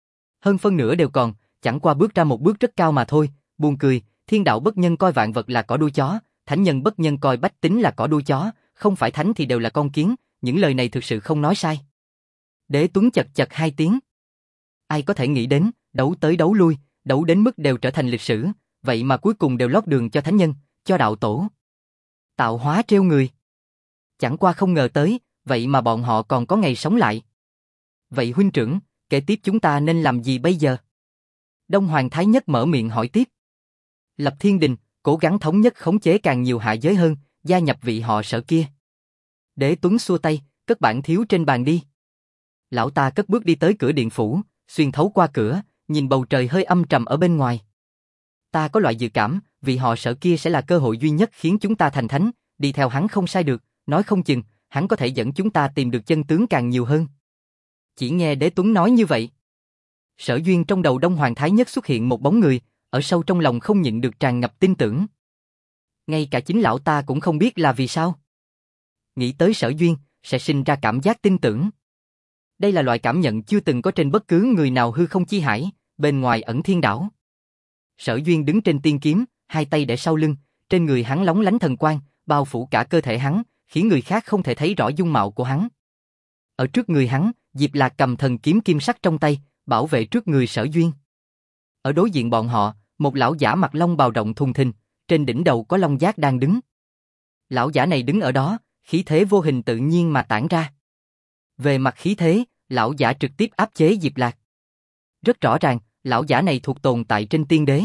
Hơn phân nửa đều còn, chẳng qua bước ra một bước rất cao mà thôi, buồn cười, thiên đạo bất nhân coi vạn vật là cỏ đuôi chó, thánh nhân bất nhân coi bách tính là cỏ đuôi chó, không phải thánh thì đều là con kiến, những lời này thực sự không nói sai. Đế Tuấn chật chật hai tiếng. Ai có thể nghĩ đến, đấu tới đấu lui, đấu đến mức đều trở thành lịch sử, vậy mà cuối cùng đều lót đường cho thánh nhân, cho đạo tổ. Tạo hóa trêu người. Chẳng qua không ngờ tới, vậy mà bọn họ còn có ngày sống lại. Vậy huynh trưởng, kế tiếp chúng ta nên làm gì bây giờ? Đông Hoàng Thái Nhất mở miệng hỏi tiếp. Lập thiên đình, cố gắng thống nhất khống chế càng nhiều hạ giới hơn, gia nhập vị họ Sở kia. Đế Tuấn xua tay, cất bản thiếu trên bàn đi. Lão ta cất bước đi tới cửa điện phủ, xuyên thấu qua cửa, nhìn bầu trời hơi âm trầm ở bên ngoài. Ta có loại dự cảm, vị họ Sở kia sẽ là cơ hội duy nhất khiến chúng ta thành thánh, đi theo hắn không sai được, nói không chừng, hắn có thể dẫn chúng ta tìm được chân tướng càng nhiều hơn. Chỉ nghe Đế Tuấn nói như vậy. Sở duyên trong đầu Đông Hoàng Thái Nhất xuất hiện một bóng người, ở sâu trong lòng không nhịn được tràn ngập tin tưởng. Ngay cả chính lão ta cũng không biết là vì sao. Nghĩ tới Sở duyên, sẽ sinh ra cảm giác tin tưởng. Đây là loại cảm nhận chưa từng có trên bất cứ người nào hư không chi hải, bên ngoài ẩn thiên đảo. Sở duyên đứng trên tiên kiếm, hai tay để sau lưng, trên người hắn lóng lánh thần quang, bao phủ cả cơ thể hắn, khiến người khác không thể thấy rõ dung mạo của hắn. Ở trước người hắn, Diệp Lạc cầm thần kiếm kim sắc trong tay, bảo vệ trước người Sở duyên. Ở đối diện bọn họ, một lão giả mặc long bào rộng thùng thình, trên đỉnh đầu có long giác đang đứng. Lão giả này đứng ở đó, khí thế vô hình tự nhiên mà tản ra. Về mặt khí thế, lão giả trực tiếp áp chế Diệp Lạc. Rất rõ ràng, lão giả này thuộc tồn tại trên tiên đế.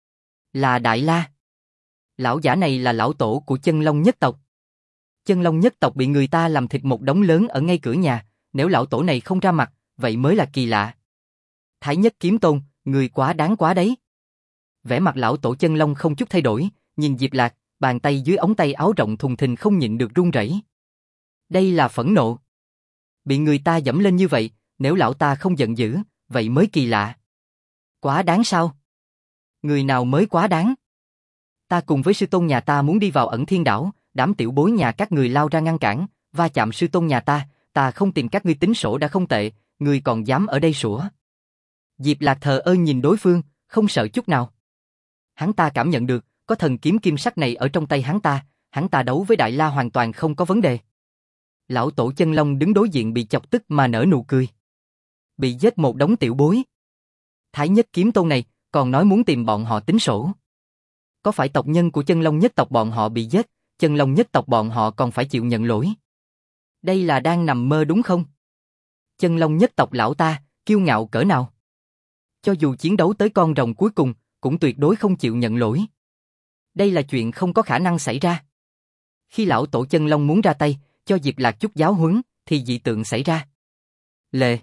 Là Đại La. Lão giả này là lão tổ của chân long nhất tộc. Chân long nhất tộc bị người ta làm thịt một đống lớn ở ngay cửa nhà, nếu lão tổ này không ra mặt, vậy mới là kỳ lạ. Thái Nhất kiếm tôn, người quá đáng quá đấy. Vẻ mặt lão tổ chân long không chút thay đổi, nhìn Diệp Lạc, bàn tay dưới ống tay áo rộng thùng thình không nhịn được run rẩy. Đây là phẫn nộ. Bị người ta dẫm lên như vậy, nếu lão ta không giận dữ, vậy mới kỳ lạ. Quá đáng sao? Người nào mới quá đáng? Ta cùng với sư tôn nhà ta muốn đi vào ẩn thiên đảo, đám tiểu bối nhà các người lao ra ngăn cản, va chạm sư tôn nhà ta không tìm các ngươi tính sổ đã không tệ, ngươi còn dám ở đây sủa. Diệp Lạc thờ ơ nhìn đối phương, không sợ chút nào. Hắn ta cảm nhận được, có thần kiếm kim sắc này ở trong tay hắn ta đấu với Đại La hoàn toàn không có vấn đề. Lão tổ chân long đứng đối diện bị chọc tức mà nở nụ cười. Bị giết một đống tiểu bối. Thái Nhất kiếm tôn này, còn nói muốn tìm bọn họ tính sổ. Có phải tộc nhân của chân long nhất tộc bọn họ bị giết, chân long nhất tộc bọn họ còn phải chịu nhận lỗi. Đây là đang nằm mơ đúng không? Chân long nhất tộc lão ta, kiêu ngạo cỡ nào? Cho dù chiến đấu tới con rồng cuối cùng, cũng tuyệt đối không chịu nhận lỗi. Đây là chuyện không có khả năng xảy ra. Khi lão tổ chân long muốn ra tay, cho Diệp Lạc chút giáo huấn, thì dị tượng xảy ra. Lệ.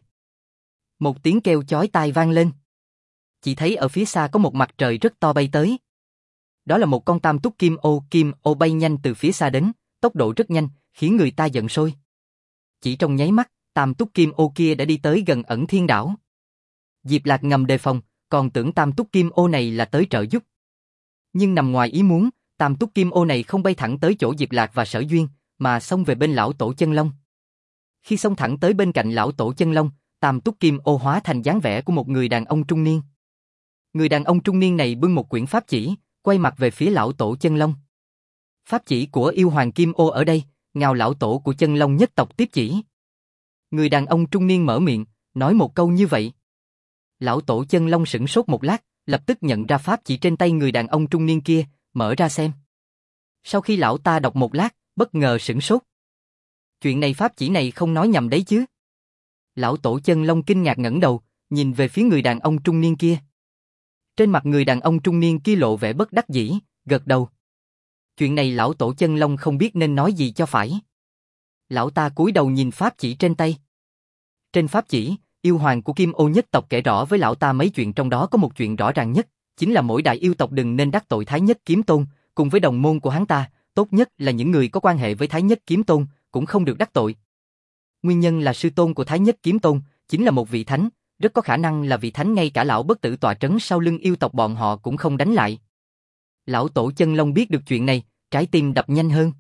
Một tiếng kêu chói tai vang lên. Chỉ thấy ở phía xa có một mặt trời rất to bay tới. Đó là một con tam túc kim ô bay nhanh từ phía xa đến, tốc độ rất nhanh, khiến người ta giận sôi. Chỉ trong nháy mắt, tam túc kim ô kia đã đi tới gần ẩn thiên đảo. Diệp Lạc ngầm đề phòng, còn tưởng tam túc kim ô này là tới trợ giúp. Nhưng nằm ngoài ý muốn, tam túc kim ô này không bay thẳng tới chỗ Diệp Lạc và Sở duyên, mà xông về bên lão tổ chân long. Khi xông thẳng tới bên cạnh lão tổ chân long, tam túc kim ô hóa thành dáng vẻ của một người đàn ông trung niên. Người đàn ông trung niên này bưng một quyển pháp chỉ, quay mặt về phía lão tổ chân long. Pháp chỉ của yêu hoàng kim ô ở đây, ngào lão tổ của chân long nhất tộc tiếp chỉ. Người đàn ông trung niên mở miệng, nói một câu như vậy. Lão tổ chân long sửng sốt một lát, lập tức nhận ra pháp chỉ trên tay người đàn ông trung niên kia, mở ra xem. Sau khi lão ta đọc một lát, bất ngờ sửng sốt. Chuyện này pháp chỉ này không nói nhầm đấy chứ. Lão tổ chân long kinh ngạc ngẩng đầu, nhìn về phía người đàn ông trung niên kia. Trên mặt người đàn ông trung niên kia lộ vẻ bất đắc dĩ, gật đầu. Chuyện này lão tổ chân long không biết nên nói gì cho phải. Lão ta cúi đầu nhìn pháp chỉ trên tay. Trên pháp chỉ, yêu hoàng của Kim Ô nhất tộc kể rõ với lão ta mấy chuyện, trong đó có một chuyện rõ ràng nhất, chính là mỗi đại yêu tộc đừng nên đắc tội Thái Nhất kiếm tôn, cùng với đồng môn của hắn ta, tốt nhất là những người có quan hệ với Thái Nhất kiếm tôn, cũng không được đắc tội. Nguyên nhân là sư tôn của Thái Nhất Kiếm Tôn chính là một vị thánh, rất có khả năng là vị thánh ngay cả lão bất tử tọa trấn sau lưng yêu tộc bọn họ cũng không đánh lại. Lão tổ Chân Long biết được chuyện này, trái tim đập nhanh hơn.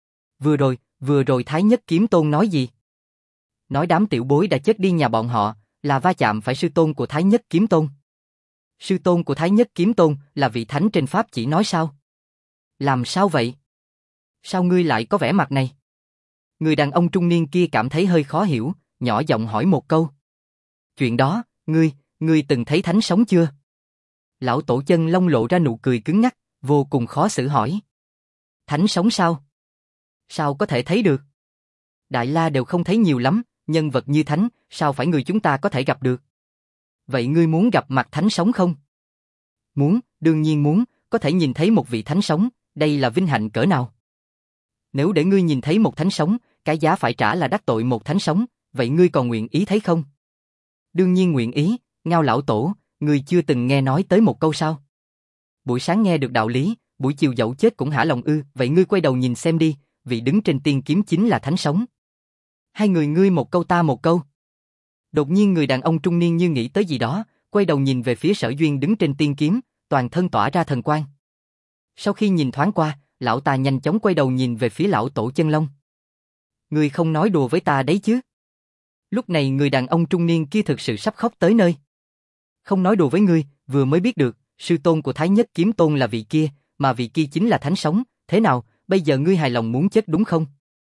Vừa rồi Thái Nhất Kiếm Tôn nói gì? Nói đám tiểu bối đã chết đi nhà bọn họ, là va chạm phải sư tôn của Thái Nhất Kiếm Tôn. Sư tôn của Thái Nhất Kiếm Tôn là vị thánh trên pháp chỉ nói sao? Làm sao vậy? Sao ngươi lại có vẻ mặt này? Người đàn ông trung niên kia cảm thấy hơi khó hiểu, nhỏ giọng hỏi một câu. Chuyện đó, ngươi từng thấy thánh sống chưa? Lão tổ Chân Long lộ ra nụ cười cứng ngắc, vô cùng khó xử hỏi. Thánh sống sao? Sao có thể thấy được? Đại la đều không thấy nhiều lắm, nhân vật như thánh, sao phải người chúng ta có thể gặp được? Vậy ngươi muốn gặp mặt thánh sống không? Muốn, đương nhiên muốn, có thể nhìn thấy một vị thánh sống, đây là vinh hạnh cỡ nào? Nếu để ngươi nhìn thấy một thánh sống, cái giá phải trả là đắc tội một thánh sống, vậy ngươi còn nguyện ý thấy không? Đương nhiên nguyện ý, Ngao lão tổ, ngươi chưa từng nghe nói tới một câu sao? Buổi sáng nghe được đạo lý, buổi chiều dẫu chết cũng hả lòng ư, vậy ngươi quay đầu nhìn xem đi, vị đứng trên tiên kiếm chính là thánh sống. Hai người ngươi một câu ta một câu. Đột nhiên người đàn ông trung niên như nghĩ tới gì đó, quay đầu nhìn về phía Sở Duyên đứng trên tiên kiếm, toàn thân tỏa ra thần quang. Sau khi nhìn thoáng qua, lão ta nhanh chóng quay đầu nhìn về phía lão tổ Chân Long. Ngươi không nói đùa với ta đấy chứ? Lúc này người đàn ông trung niên kia thực sự sắp khóc tới nơi. Không nói đùa với ngươi, vừa mới biết được, sư tôn của Thái Nhất Kiếm Tôn là vị kia, mà vị kia chính là thánh sống, thế nào, bây giờ ngươi hài lòng muốn chết đúng không?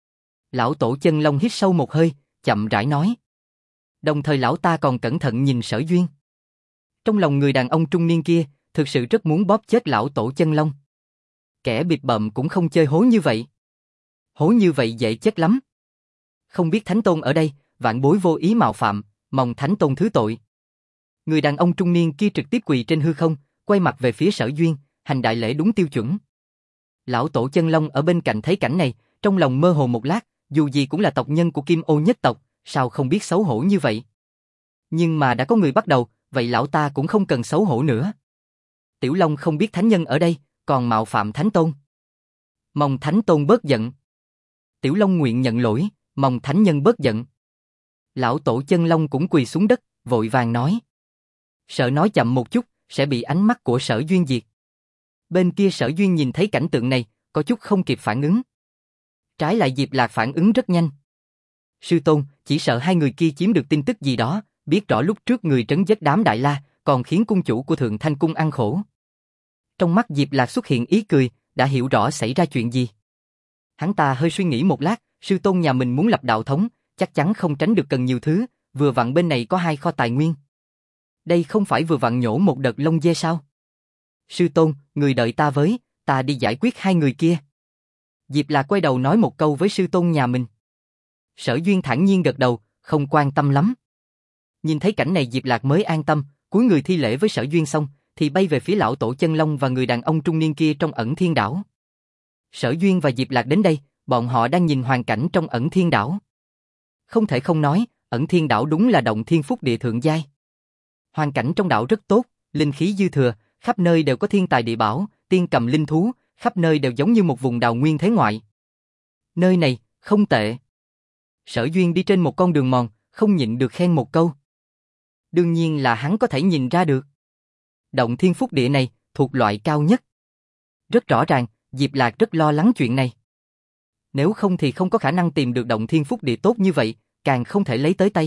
Lão tổ Chân Long hít sâu một hơi, chậm rãi nói. Đồng thời lão ta còn cẩn thận nhìn Sở Duyên. Trong lòng người đàn ông trung niên kia, thực sự rất muốn bóp chết lão tổ Chân Long. Kẻ bịp bợm cũng không chơi hố như vậy. Hố như vậy dễ chết lắm. Không biết Thánh Tôn ở đây, vạn bối vô ý mạo phạm, mong Thánh Tôn thứ tội. Người đàn ông trung niên kia trực tiếp quỳ trên hư không, quay mặt về phía Sở Duyên, hành đại lễ đúng tiêu chuẩn. Lão tổ Chân Long ở bên cạnh thấy cảnh này, trong lòng mơ hồ một lát, dù gì cũng là tộc nhân của Kim Ô nhất tộc, sao không biết xấu hổ như vậy. Nhưng mà đã có người bắt đầu, vậy lão ta cũng không cần xấu hổ nữa. Tiểu Long không biết thánh nhân ở đây, còn mạo phạm Thánh Tôn. Mong Thánh Tôn bớt giận. Tiểu Long nguyện nhận lỗi, mong thánh nhân bớt giận. Lão tổ Chân Long cũng quỳ xuống đất, vội vàng nói. Sợ nói chậm một chút, sẽ bị ánh mắt của Sở Duyên diệt. Bên kia Sở Duyên nhìn thấy cảnh tượng này, có chút không kịp phản ứng. Trái lại Diệp Lạc phản ứng rất nhanh. Sư tôn, chỉ sợ hai người kia chiếm được tin tức gì đó, biết rõ lúc trước người trấn giết đám Đại La, còn khiến cung chủ của Thượng Thanh Cung ăn khổ. Trong mắt Diệp Lạc xuất hiện ý cười, đã hiểu rõ xảy ra chuyện gì. Hắn ta hơi suy nghĩ một lát, sư tôn nhà mình muốn lập đạo thống, chắc chắn không tránh được cần nhiều thứ, vừa vặn bên này có 2 kho tài nguyên. Đây không phải vừa vặn nhổ một đợt lông dê sao? Sư tôn, người đợi ta với, ta đi giải quyết 2 người kia. Diệp Lạc quay đầu nói một câu với sư tôn nhà mình. Sở Duyên thản nhiên gật đầu, không quan tâm lắm. Nhìn thấy cảnh này Diệp Lạc mới an tâm, cúi người thi lễ với Sở Duyên xong, thì bay về phía lão tổ Chân Long và người đàn ông trung niên kia trong Ẩn Thiên Đảo. Sở Duyên và Diệp Lạc đến đây, bọn họ đang nhìn hoàn cảnh trong Ẩn Thiên Đảo. Không thể không nói, Ẩn Thiên Đảo đúng là động thiên phúc địa thượng giai. Hoàn cảnh trong đảo rất tốt, linh khí dư thừa, khắp nơi đều có thiên tài địa bảo, tiên cầm linh thú, khắp nơi đều giống như một vùng đào nguyên thế ngoại. Nơi này, không tệ. Sở Duyên đi trên một con đường mòn, không nhịn được khen một câu. Đương nhiên là hắn có thể nhìn ra được. Động thiên phúc địa này, thuộc loại cao nhất. Rất rõ ràng, Diệp Lạc rất lo lắng chuyện này. Nếu không thì không có khả năng tìm được động thiên phúc địa tốt như vậy, càng không thể lấy tới tay.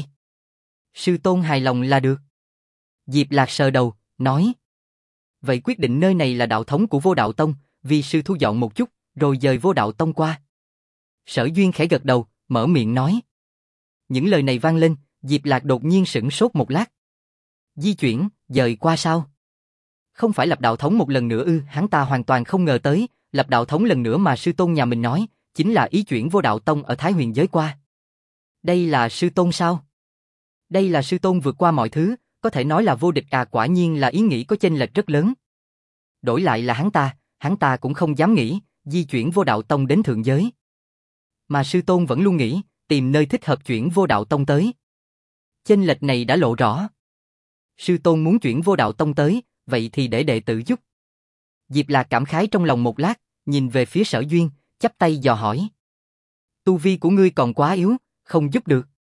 Sư tôn hài lòng là được. Diệp Lạc sờ đầu, nói. Vậy quyết định nơi này là đạo thống của Vô Đạo Tông, vì sư thu dọn một chút, rồi dời Vô Đạo Tông qua. Sở Duyên khẽ gật đầu, mở miệng nói. Những lời này vang lên, Diệp Lạc đột nhiên sửng sốt một lát. Di chuyển, dời qua sao? Không phải lập đạo thống một lần nữa ư? Hắn ta hoàn toàn không ngờ tới, lập đạo thống lần nữa mà sư tôn nhà mình nói, chính là ý chuyển Vô Đạo Tông ở Thái Huyền giới qua. Đây là sư tôn sao? Đây là sư tôn vượt qua mọi thứ, có thể nói là vô địch à, quả nhiên là ý nghĩ có chênh lệch rất lớn. Đổi lại là hắn ta cũng không dám nghĩ, di chuyển Vô Đạo Tông đến thượng giới. Mà sư tôn vẫn luôn nghĩ, tìm nơi thích hợp chuyển Vô Đạo Tông tới. Chênh lệch này đã lộ rõ. Sư tôn muốn chuyển Vô Đạo Tông tới, vậy thì để đệ tử giúp. Diệp Lạc cảm khái trong lòng một lát, nhìn về phía Sở Duyên, chắp tay dò hỏi. Tu vi của ngươi còn quá yếu, không giúp được.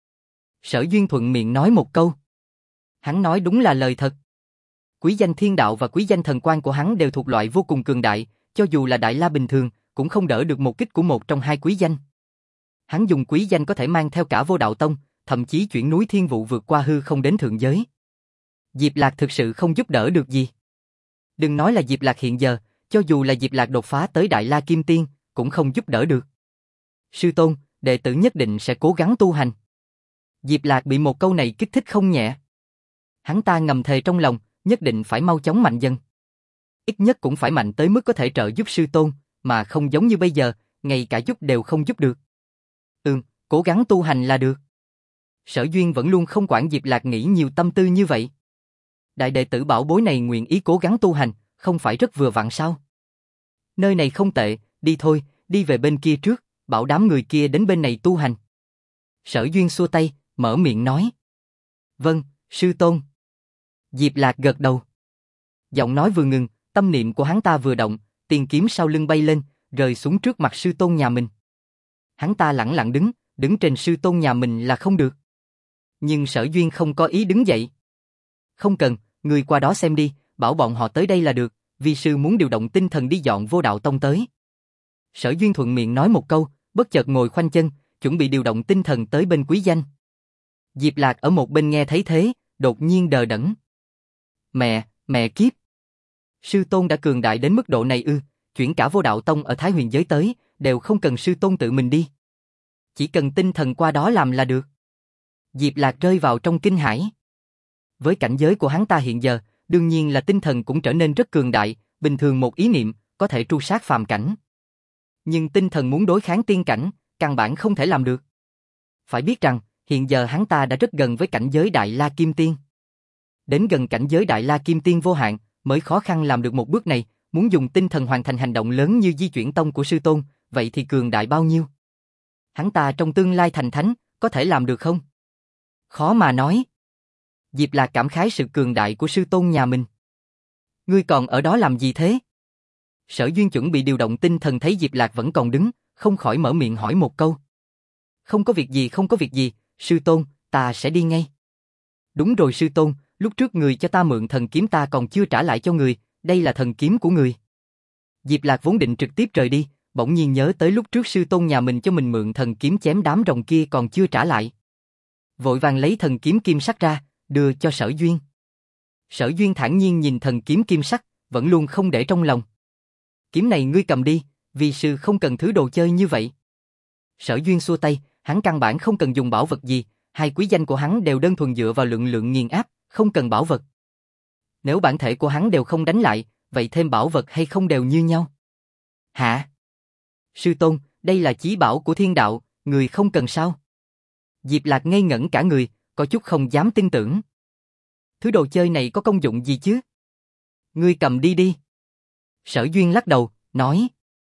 Sở Duyên thuận miệng nói một câu. Hắn nói đúng là lời thật. Quý danh thiên đạo và quý danh thần quan của hắn đều thuộc loại vô cùng cường đại, cho dù là đại la bình thường, cũng không đỡ được một kích của một trong hai quý danh. Hắn dùng quý danh có thể mang theo cả vô đạo tông, thậm chí chuyển núi thiên vụ vượt qua hư không đến thượng giới. Diệp Lạc thực sự không giúp đỡ được gì. Đừng nói là Diệp Lạc hiện giờ, cho dù là Diệp Lạc đột phá tới Đại La Kim Tiên, cũng không giúp đỡ được. Sư tôn, đệ tử nhất định sẽ cố gắng tu hành. Diệp Lạc bị một câu này kích thích không nhẹ. Hắn ta ngầm thề trong lòng, nhất định phải mau chóng mạnh dần. Ít nhất cũng phải mạnh tới mức có thể trợ giúp sư tôn, mà không giống như bây giờ, ngay cả giúp đều không giúp được. Cố gắng tu hành là được. Sở Duyên vẫn luôn không quản Diệp Lạc nghĩ nhiều tâm tư như vậy. Đại đệ tử bảo bối này nguyện ý cố gắng tu hành, không phải rất vừa vặn sao? Nơi này không tệ, đi thôi, đi về bên kia trước, bảo đám người kia đến bên này tu hành. Sở Duyên xua tay, mở miệng nói. Vâng, sư tôn. Diệp Lạc gật đầu. Giọng nói vừa ngừng, tâm niệm của hắn ta vừa động, tiền kiếm sau lưng bay lên, rơi xuống trước mặt sư tôn nhà mình. Hắn ta lẳng lặng đứng trên sư tôn nhà mình là không được. Nhưng Sở Duyên không có ý đứng dậy. Không cần, người qua đó xem đi, bảo bọn họ tới đây là được, vi sư muốn điều động tinh thần đi dọn vô đạo tông tới. Sở Duyên thuận miệng nói một câu, bất chợt ngồi khoanh chân, chuẩn bị điều động tinh thần tới bên quý danh. Diệp Lạc ở một bên nghe thấy thế, đột nhiên đờ đẫn. Mẹ kiếp. Sư tôn đã cường đại đến mức độ này ư, chuyển cả vô đạo tông ở Thái Huyền giới tới, đều không cần sư tôn tự mình đi. Chỉ cần tinh thần qua đó làm là được. Diệp Lạc rơi vào trong kinh hãi. Với cảnh giới của hắn ta hiện giờ, đương nhiên là tinh thần cũng trở nên rất cường đại, bình thường một ý niệm, có thể tru sát phàm cảnh. Nhưng tinh thần muốn đối kháng tiên cảnh, căn bản không thể làm được. Phải biết rằng, hiện giờ hắn ta đã rất gần với cảnh giới Đại La Kim Tiên. Đến gần cảnh giới Đại La Kim Tiên vô hạn, mới khó khăn làm được một bước này, muốn dùng tinh thần hoàn thành hành động lớn như di chuyển tông của sư tôn, vậy thì cường đại bao nhiêu? Hắn ta trong tương lai thành thánh, có thể làm được không? Khó mà nói. Diệp Lạc cảm khái sự cường đại của sư tôn nhà mình. Ngươi còn ở đó làm gì thế? Sở Duyên chuẩn bị điều động tinh thần thấy Diệp Lạc vẫn còn đứng, không khỏi mở miệng hỏi một câu. Không có việc gì, sư tôn, ta sẽ đi ngay. Đúng rồi sư tôn, lúc trước người cho ta mượn thần kiếm ta còn chưa trả lại cho người, đây là thần kiếm của người. Diệp Lạc vốn định trực tiếp rời đi, bỗng nhiên nhớ tới lúc trước sư tôn nhà mình cho mình mượn thần kiếm chém đám rồng kia còn chưa trả lại. Vội vàng lấy thần kiếm kim sắc ra, đưa cho Sở Duyên. Sở Duyên thản nhiên nhìn thần kiếm kim sắc, vẫn luôn không để trong lòng. Kiếm này ngươi cầm đi, vì sư không cần thứ đồ chơi như vậy. Sở Duyên xua tay, hắn căn bản không cần dùng bảo vật gì, hai quý danh của hắn đều đơn thuần dựa vào lượng nghiền áp, không cần bảo vật. Nếu bản thể của hắn đều không đánh lại, vậy thêm bảo vật hay không đều như nhau? Hả? Sư tôn, đây là chí bảo của thiên đạo, người không cần sao? Diệp Lạc ngây ngẩn cả người, có chút không dám tin tưởng. Thứ đồ chơi này có công dụng gì chứ? Ngươi cầm đi đi. Sở Duyên lắc đầu, nói.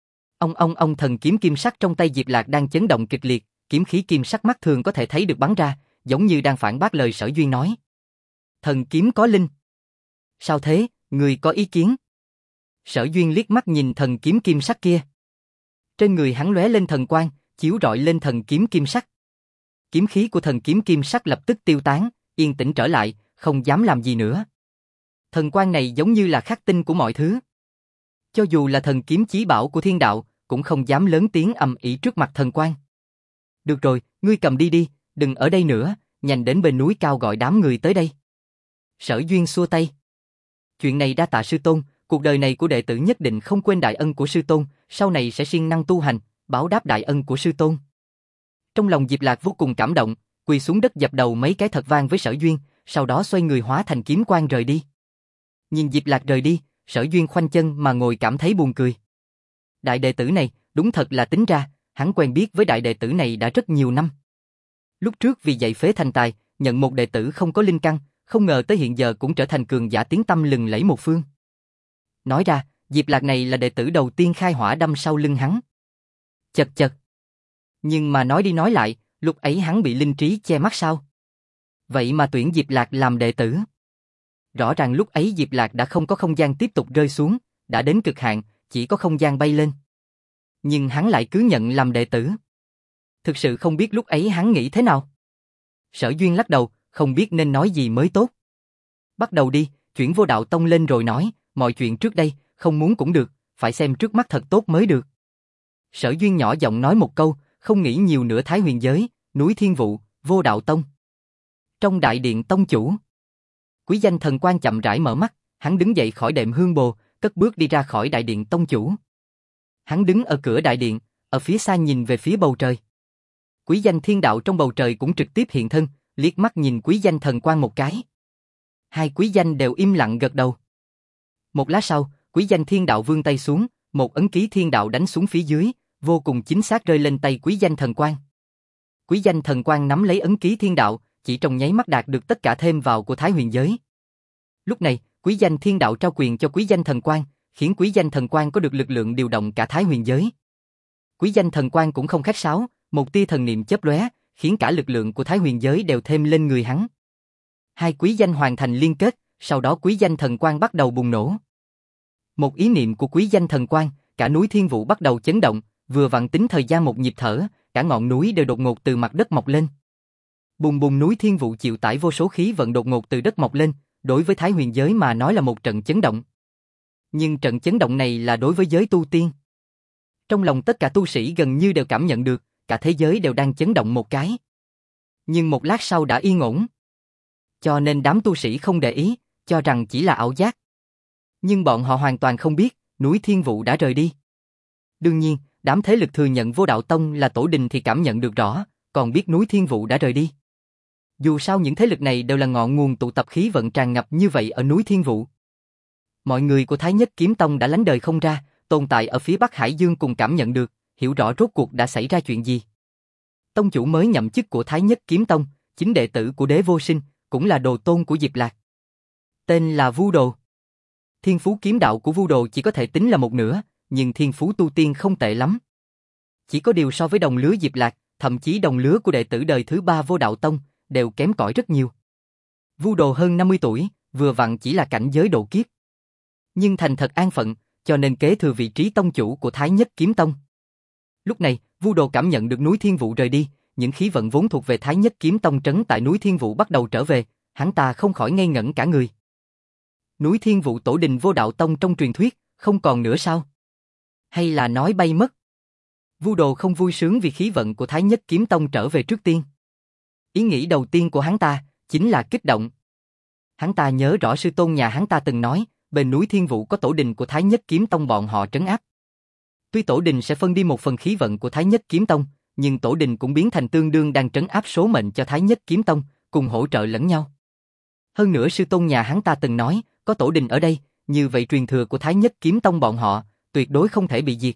Ông thần kiếm kim sắc trong tay Diệp Lạc đang chấn động kịch liệt, kiếm khí kim sắc mắt thường có thể thấy được bắn ra, giống như đang phản bác lời Sở Duyên nói. Thần kiếm có linh. Sao thế, người có ý kiến? Sở Duyên liếc mắt nhìn thần kiếm kim sắc kia. Trên người hắn lóe lên thần quang, chiếu rọi lên thần kiếm kim sắc. Kiếm khí của thần kiếm kim sắc lập tức tiêu tán, yên tĩnh trở lại, không dám làm gì nữa. Thần quang này giống như là khắc tinh của mọi thứ. Cho dù là thần kiếm chí bảo của thiên đạo, cũng không dám lớn tiếng ầm ĩ trước mặt thần quang. Được rồi, ngươi cầm đi đi, đừng ở đây nữa, nhanh đến bên núi cao gọi đám người tới đây. Sở Duyên xua tay. Chuyện này đa tạ sư tôn, cuộc đời này của đệ tử nhất định không quên đại ân của sư tôn, sau này sẽ siêng năng tu hành, báo đáp đại ân của sư tôn. Trong lòng Diệp Lạc vô cùng cảm động, quỳ xuống đất dập đầu mấy cái thật vang với Sở Duyên, sau đó xoay người hóa thành kiếm quang rời đi. Nhìn Diệp Lạc rời đi, Sở Duyên khoanh chân mà ngồi cảm thấy buồn cười. Đại đệ tử này, đúng thật là tính ra, hắn quen biết với đại đệ tử này đã rất nhiều năm. Lúc trước vì dạy phế thành tài, nhận một đệ tử không có linh căn, không ngờ tới hiện giờ cũng trở thành cường giả tiếng tăm lừng lẫy một phương. Nói ra, Diệp Lạc này là đệ tử đầu tiên khai hỏa đâm sau lưng hắn. Chật chật. Nhưng mà nói đi nói lại, lúc ấy hắn bị linh trí che mắt sao? Vậy mà tuyển Diệp Lạc làm đệ tử. Rõ ràng lúc ấy Diệp Lạc đã không có không gian tiếp tục rơi xuống, đã đến cực hạn, chỉ có không gian bay lên. Nhưng hắn lại cứ nhận làm đệ tử. Thực sự không biết lúc ấy hắn nghĩ thế nào. Sở Duyên lắc đầu, không biết nên nói gì mới tốt. Bắt đầu đi, chuyển vô đạo tông lên rồi nói, mọi chuyện trước đây, không muốn cũng được, phải xem trước mắt thật tốt mới được. Sở Duyên nhỏ giọng nói một câu, không nghĩ nhiều nữa Thái Huyền giới, núi Thiên Vụ, vô đạo tông. Trong đại điện tông chủ, Quý Danh Thần Quan chậm rãi mở mắt, hắn đứng dậy khỏi đệm hương bồ, cất bước đi ra khỏi đại điện tông chủ. Hắn đứng ở cửa đại điện, ở phía xa nhìn về phía bầu trời. Quý Danh Thiên Đạo trong bầu trời cũng trực tiếp hiện thân, liếc mắt nhìn Quý Danh Thần Quan một cái. Hai Quý Danh đều im lặng gật đầu. Một lát sau, Quý Danh Thiên Đạo vươn tay xuống, một ấn ký thiên đạo đánh xuống phía dưới, vô cùng chính xác rơi lên tay Quý Danh Thần Quan. Quý Danh Thần Quan nắm lấy ấn ký thiên đạo, chỉ trong nháy mắt đạt được tất cả thêm vào của Thái Huyền giới. Lúc này, Quý Danh Thiên Đạo trao quyền cho Quý Danh Thần Quan, khiến Quý Danh Thần Quan có được lực lượng điều động cả Thái Huyền giới. Quý Danh Thần Quan cũng không khách sáo, một tia thần niệm chớp lóe, khiến cả lực lượng của Thái Huyền giới đều thêm lên người hắn. Hai Quý Danh hoàn thành liên kết, sau đó Quý Danh Thần Quan bắt đầu bùng nổ. Một ý niệm của Quý Danh Thần Quan, cả núi Thiên Vụ bắt đầu chấn động, vừa vặn tính thời gian một nhịp thở, cả ngọn núi đều đột ngột từ mặt đất mọc lên. Bùng bùng núi Thiên Vụ chịu tải vô số khí vận đột ngột từ đất mọc lên, đối với Thái Huyền giới mà nói là một trận chấn động. Nhưng trận chấn động này là đối với giới tu tiên. Trong lòng tất cả tu sĩ gần như đều cảm nhận được, cả thế giới đều đang chấn động một cái. Nhưng một lát sau đã yên ổn. Cho nên đám tu sĩ không để ý, cho rằng chỉ là ảo giác. Nhưng bọn họ hoàn toàn không biết, núi Thiên Vụ đã rời đi. Đương nhiên, đám thế lực thừa nhận Vô Đạo Tông là tổ đình thì cảm nhận được rõ, còn biết núi Thiên Vụ đã rời đi. Dù sao những thế lực này đều là ngọn nguồn tụ tập khí vận tràn ngập như vậy ở núi Thiên Vụ. Mọi người của Thái Nhất Kiếm Tông đã lánh đời không ra, tồn tại ở phía Bắc Hải Dương cùng cảm nhận được, hiểu rõ rốt cuộc đã xảy ra chuyện gì. Tông chủ mới nhậm chức của Thái Nhất Kiếm Tông, chính đệ tử của Đế Vô Sinh, cũng là đồ tôn của Diệp Lạc. Tên là Vu Đồ. Thiên phú kiếm đạo của Vu Đồ chỉ có thể tính là một nửa, nhưng thiên phú tu tiên không tệ lắm. Chỉ có điều so với đồng lứa Diệp Lạc, thậm chí đồng lứa của đệ tử đời thứ 3 Vô Đạo Tông, đều kém cỏi rất nhiều. Vu Đồ hơn 50 tuổi, vừa vặn chỉ là cảnh giới độ kiếp. Nhưng thành thật an phận, cho nên kế thừa vị trí tông chủ của Thái Nhất Kiếm Tông. Lúc này, Vu Đồ cảm nhận được núi Thiên Vụ rời đi, những khí vận vốn thuộc về Thái Nhất Kiếm Tông trấn tại núi Thiên Vụ bắt đầu trở về, hắn ta không khỏi ngây ngẩn cả người. Núi Thiên Vụ tổ đình Vô Đạo Tông trong truyền thuyết, không còn nữa sao? Hay là nói bay mất? Vu Đồ không vui sướng vì khí vận của Thái Nhất Kiếm Tông trở về trước tiên. Ý nghĩ đầu tiên của hắn ta chính là kích động. Hắn ta nhớ rõ sư tôn nhà hắn ta từng nói, bên núi Thiên Vụ có tổ đình của Thái Nhất Kiếm Tông bọn họ trấn áp. Tuy tổ đình sẽ phân đi một phần khí vận của Thái Nhất Kiếm Tông, nhưng tổ đình cũng biến thành tương đương đang trấn áp số mệnh cho Thái Nhất Kiếm Tông, cùng hỗ trợ lẫn nhau. Hơn nữa sư tôn nhà hắn ta từng nói, có tổ đình ở đây, như vậy truyền thừa của Thái Nhất Kiếm Tông bọn họ, tuyệt đối không thể bị diệt.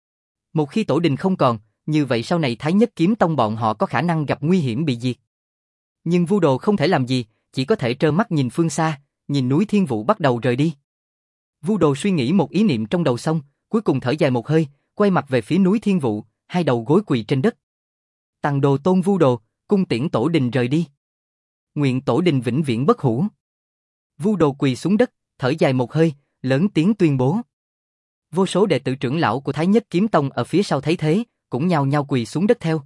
Một khi tổ đình không còn, như vậy sau này Thái Nhất Kiếm Tông bọn họ có khả năng gặp nguy hiểm bị diệt. Nhưng Vu Đồ không thể làm gì, chỉ có thể trơ mắt nhìn phương xa, nhìn núi Thiên Vụ bắt đầu rời đi. Vu Đồ suy nghĩ một ý niệm trong đầu xong, cuối cùng thở dài một hơi, quay mặt về phía núi Thiên Vụ, hai đầu gối quỳ trên đất. Tằng Đồ tôn Vu Đồ, cung tiễn tổ đình rời đi. Nguyện tổ đình vĩnh viễn bất hủ. Vu Đồ quỳ xuống đất, thở dài một hơi, lớn tiếng tuyên bố. Vô số đệ tử trưởng lão của Thái Nhất Kiếm Tông ở phía sau thấy thế, cũng nhao nhao quỳ xuống đất theo.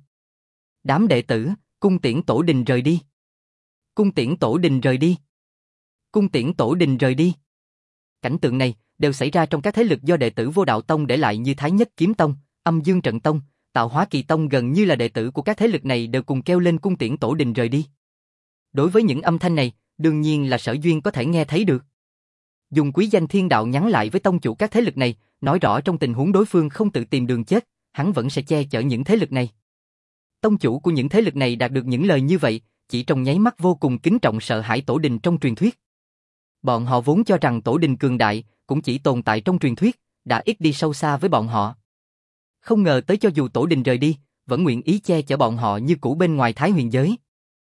Đám đệ tử, cung tiễn tổ đình rời đi. Cung tiễn tổ đình rời đi. Cung tiễn tổ đình rời đi. Cảnh tượng này đều xảy ra trong các thế lực do đệ tử Vô Đạo Tông để lại như Thái Nhất Kiếm Tông, Âm Dương Trận Tông, Tạo Hóa Kỳ Tông, gần như là đệ tử của các thế lực này đều cùng kêu lên cung tiễn tổ đình rời đi. Đối với những âm thanh này, đương nhiên là Sở Duyên có thể nghe thấy được. Dùng Quý Danh Thiên Đạo nhắn lại với tông chủ các thế lực này, nói rõ trong tình huống đối phương không tự tìm đường chết, hắn vẫn sẽ che chở những thế lực này. Tông chủ của những thế lực này đạt được những lời như vậy, chỉ trong nháy mắt vô cùng kính trọng sợ hãi tổ đình trong truyền thuyết. Bọn họ vốn cho rằng tổ đình cường đại, cũng chỉ tồn tại trong truyền thuyết, đã ít đi sâu xa với bọn họ. Không ngờ tới cho dù tổ đình rời đi, vẫn nguyện ý che chở bọn họ như cũ bên ngoài Thái Huyền giới.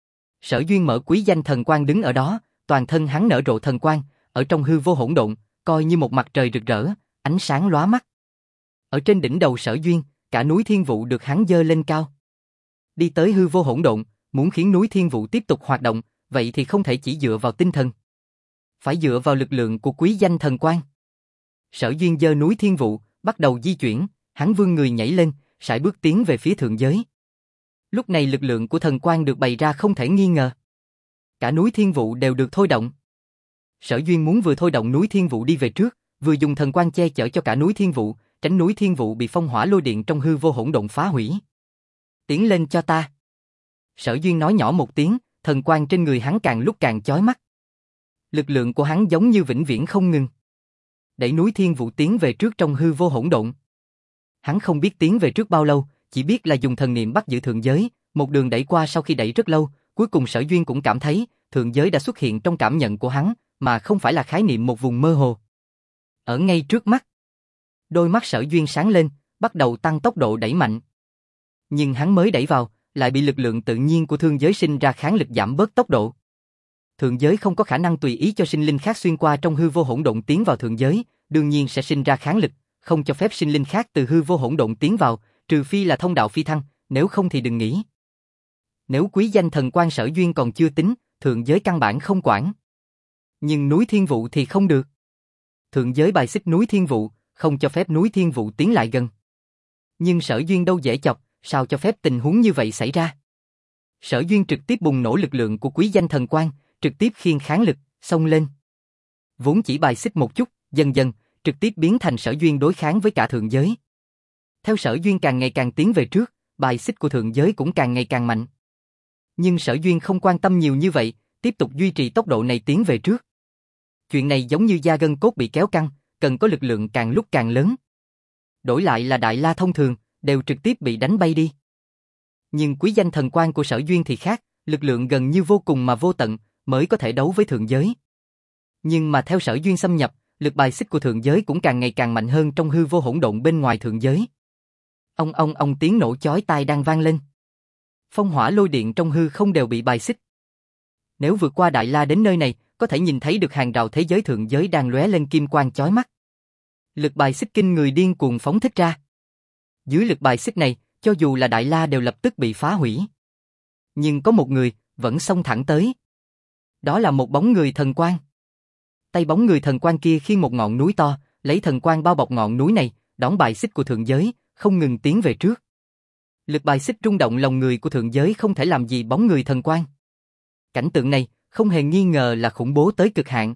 Sở Duyên mở Quý Danh Thần Quang đứng ở đó, toàn thân hắn nở rộ thần quang, ở trong hư vô hỗn độn, coi như một mặt trời rực rỡ, ánh sáng lóa mắt. Ở trên đỉnh đầu Sở Duyên, cả núi Thiên Vụ được hắn dơ lên cao. Đi tới hư vô hỗn độn, muốn khiến núi Thiên Vụ tiếp tục hoạt động, vậy thì không thể chỉ dựa vào tinh thần. Phải dựa vào lực lượng của Quý Danh Thần Quang. Sở Duyên dơ núi Thiên Vụ, bắt đầu di chuyển, hắn vươn người nhảy lên, sải bước tiến về phía thượng giới. Lúc này lực lượng của thần quang được bày ra không thể nghi ngờ. Cả núi Thiên Vụ đều được thôi động. Sở Duyên muốn vừa thôi động núi Thiên Vụ đi về trước, vừa dùng thần quang che chở cho cả núi Thiên Vụ, tránh núi Thiên Vụ bị phong hỏa lôi điện trong hư vô hỗn độn phá hủy. Tiến lên cho ta. Sở Duyên nói nhỏ một tiếng, thần quang trên người hắn càng lúc càng chói mắt. Lực lượng của hắn giống như vĩnh viễn không ngừng. Đẩy núi Thiên Vụ tiến về trước trong hư vô hỗn độn. Hắn không biết tiến về trước bao lâu, chỉ biết là dùng thần niệm bắt giữ thượng giới, một đường đẩy qua. Sau khi đẩy rất lâu, cuối cùng Sở Duyên cũng cảm thấy thượng giới đã xuất hiện trong cảm nhận của hắn, mà không phải là khái niệm một vùng mơ hồ. Ở ngay trước mắt. Đôi mắt Sở Duyên sáng lên, bắt đầu tăng tốc độ đẩy mạnh. Nhưng hắn mới đẩy vào, lại bị lực lượng tự nhiên của thương giới sinh ra kháng lực giảm bớt tốc độ. Thượng giới không có khả năng tùy ý cho sinh linh khác xuyên qua trong hư vô hỗn độn tiến vào thượng giới, đương nhiên sẽ sinh ra kháng lực, không cho phép sinh linh khác từ hư vô hỗn độn tiến vào, trừ phi là thông đạo phi thăng, nếu không thì đừng nghĩ. Nếu quý danh thần quang Sở Duyên còn chưa tính, thượng giới căn bản không quản. Nhưng núi Thiên Vụ thì không được. Thượng giới bài xích núi Thiên Vụ, không cho phép núi Thiên Vụ tiến lại gần. Nhưng Sở Duyên đâu dễ chọc, sao cho phép tình huống như vậy xảy ra? Sở Duyên trực tiếp bùng nổ lực lượng của quý danh thần quang, trực tiếp khiêng kháng lực, xông lên. Vốn chỉ bài xích một chút, dần dần, trực tiếp biến thành Sở Duyên đối kháng với cả thượng giới. Theo Sở Duyên càng ngày càng tiến về trước, bài xích của thượng giới cũng càng ngày càng mạnh. Nhưng Sở Duyên không quan tâm nhiều như vậy, tiếp tục duy trì tốc độ này tiến về trước. Chuyện này giống như da gân cốt bị kéo căng, cần có lực lượng càng lúc càng lớn. Đổi lại là Đại La thông thường, đều trực tiếp bị đánh bay đi. Nhưng quý danh thần quang của Sở Duyên thì khác, lực lượng gần như vô cùng mà vô tận, mới có thể đấu với thượng giới. Nhưng mà theo Sở Duyên xâm nhập, lực bài xích của thượng giới cũng càng ngày càng mạnh hơn trong hư vô hỗn độn bên ngoài thượng giới. Ông tiếng nổ chói tai đang vang lên. Phong hỏa lôi điện trong hư không đều bị bài xích. Nếu vượt qua Đại La đến nơi này, có thể nhìn thấy được hàng rào thế giới thượng giới đang lóe lên kim quang chói mắt. Lực bài xích kinh người điên cuồng phóng thích ra. Dưới lực bài xích này, cho dù là Đại La đều lập tức bị phá hủy. Nhưng có một người vẫn xông thẳng tới. Đó là một bóng người thần quang. Tay bóng người thần quang kia khiêng một ngọn núi to, lấy thần quang bao bọc ngọn núi này, đón bài xích của thượng giới, không ngừng tiến về trước. Lực bài xích rung động lòng người của thượng giới không thể làm gì bóng người thần quang. Cảnh tượng này không hề nghi ngờ là khủng bố tới cực hạn.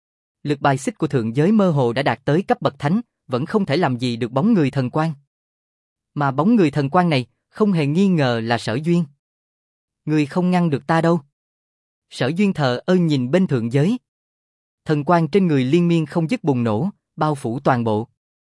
Lực bài xích của thượng giới mơ hồ đã đạt tới cấp bậc thánh, vẫn không thể làm gì được bóng người thần quang. Mà bóng người thần quang này không hề nghi ngờ là Sở Duyên. Người không ngăn được ta đâu. Sở Duyên thờ ơ nhìn bên thượng giới. Thần quang trên người liên miên không dứt bùng nổ, bao phủ toàn bộ.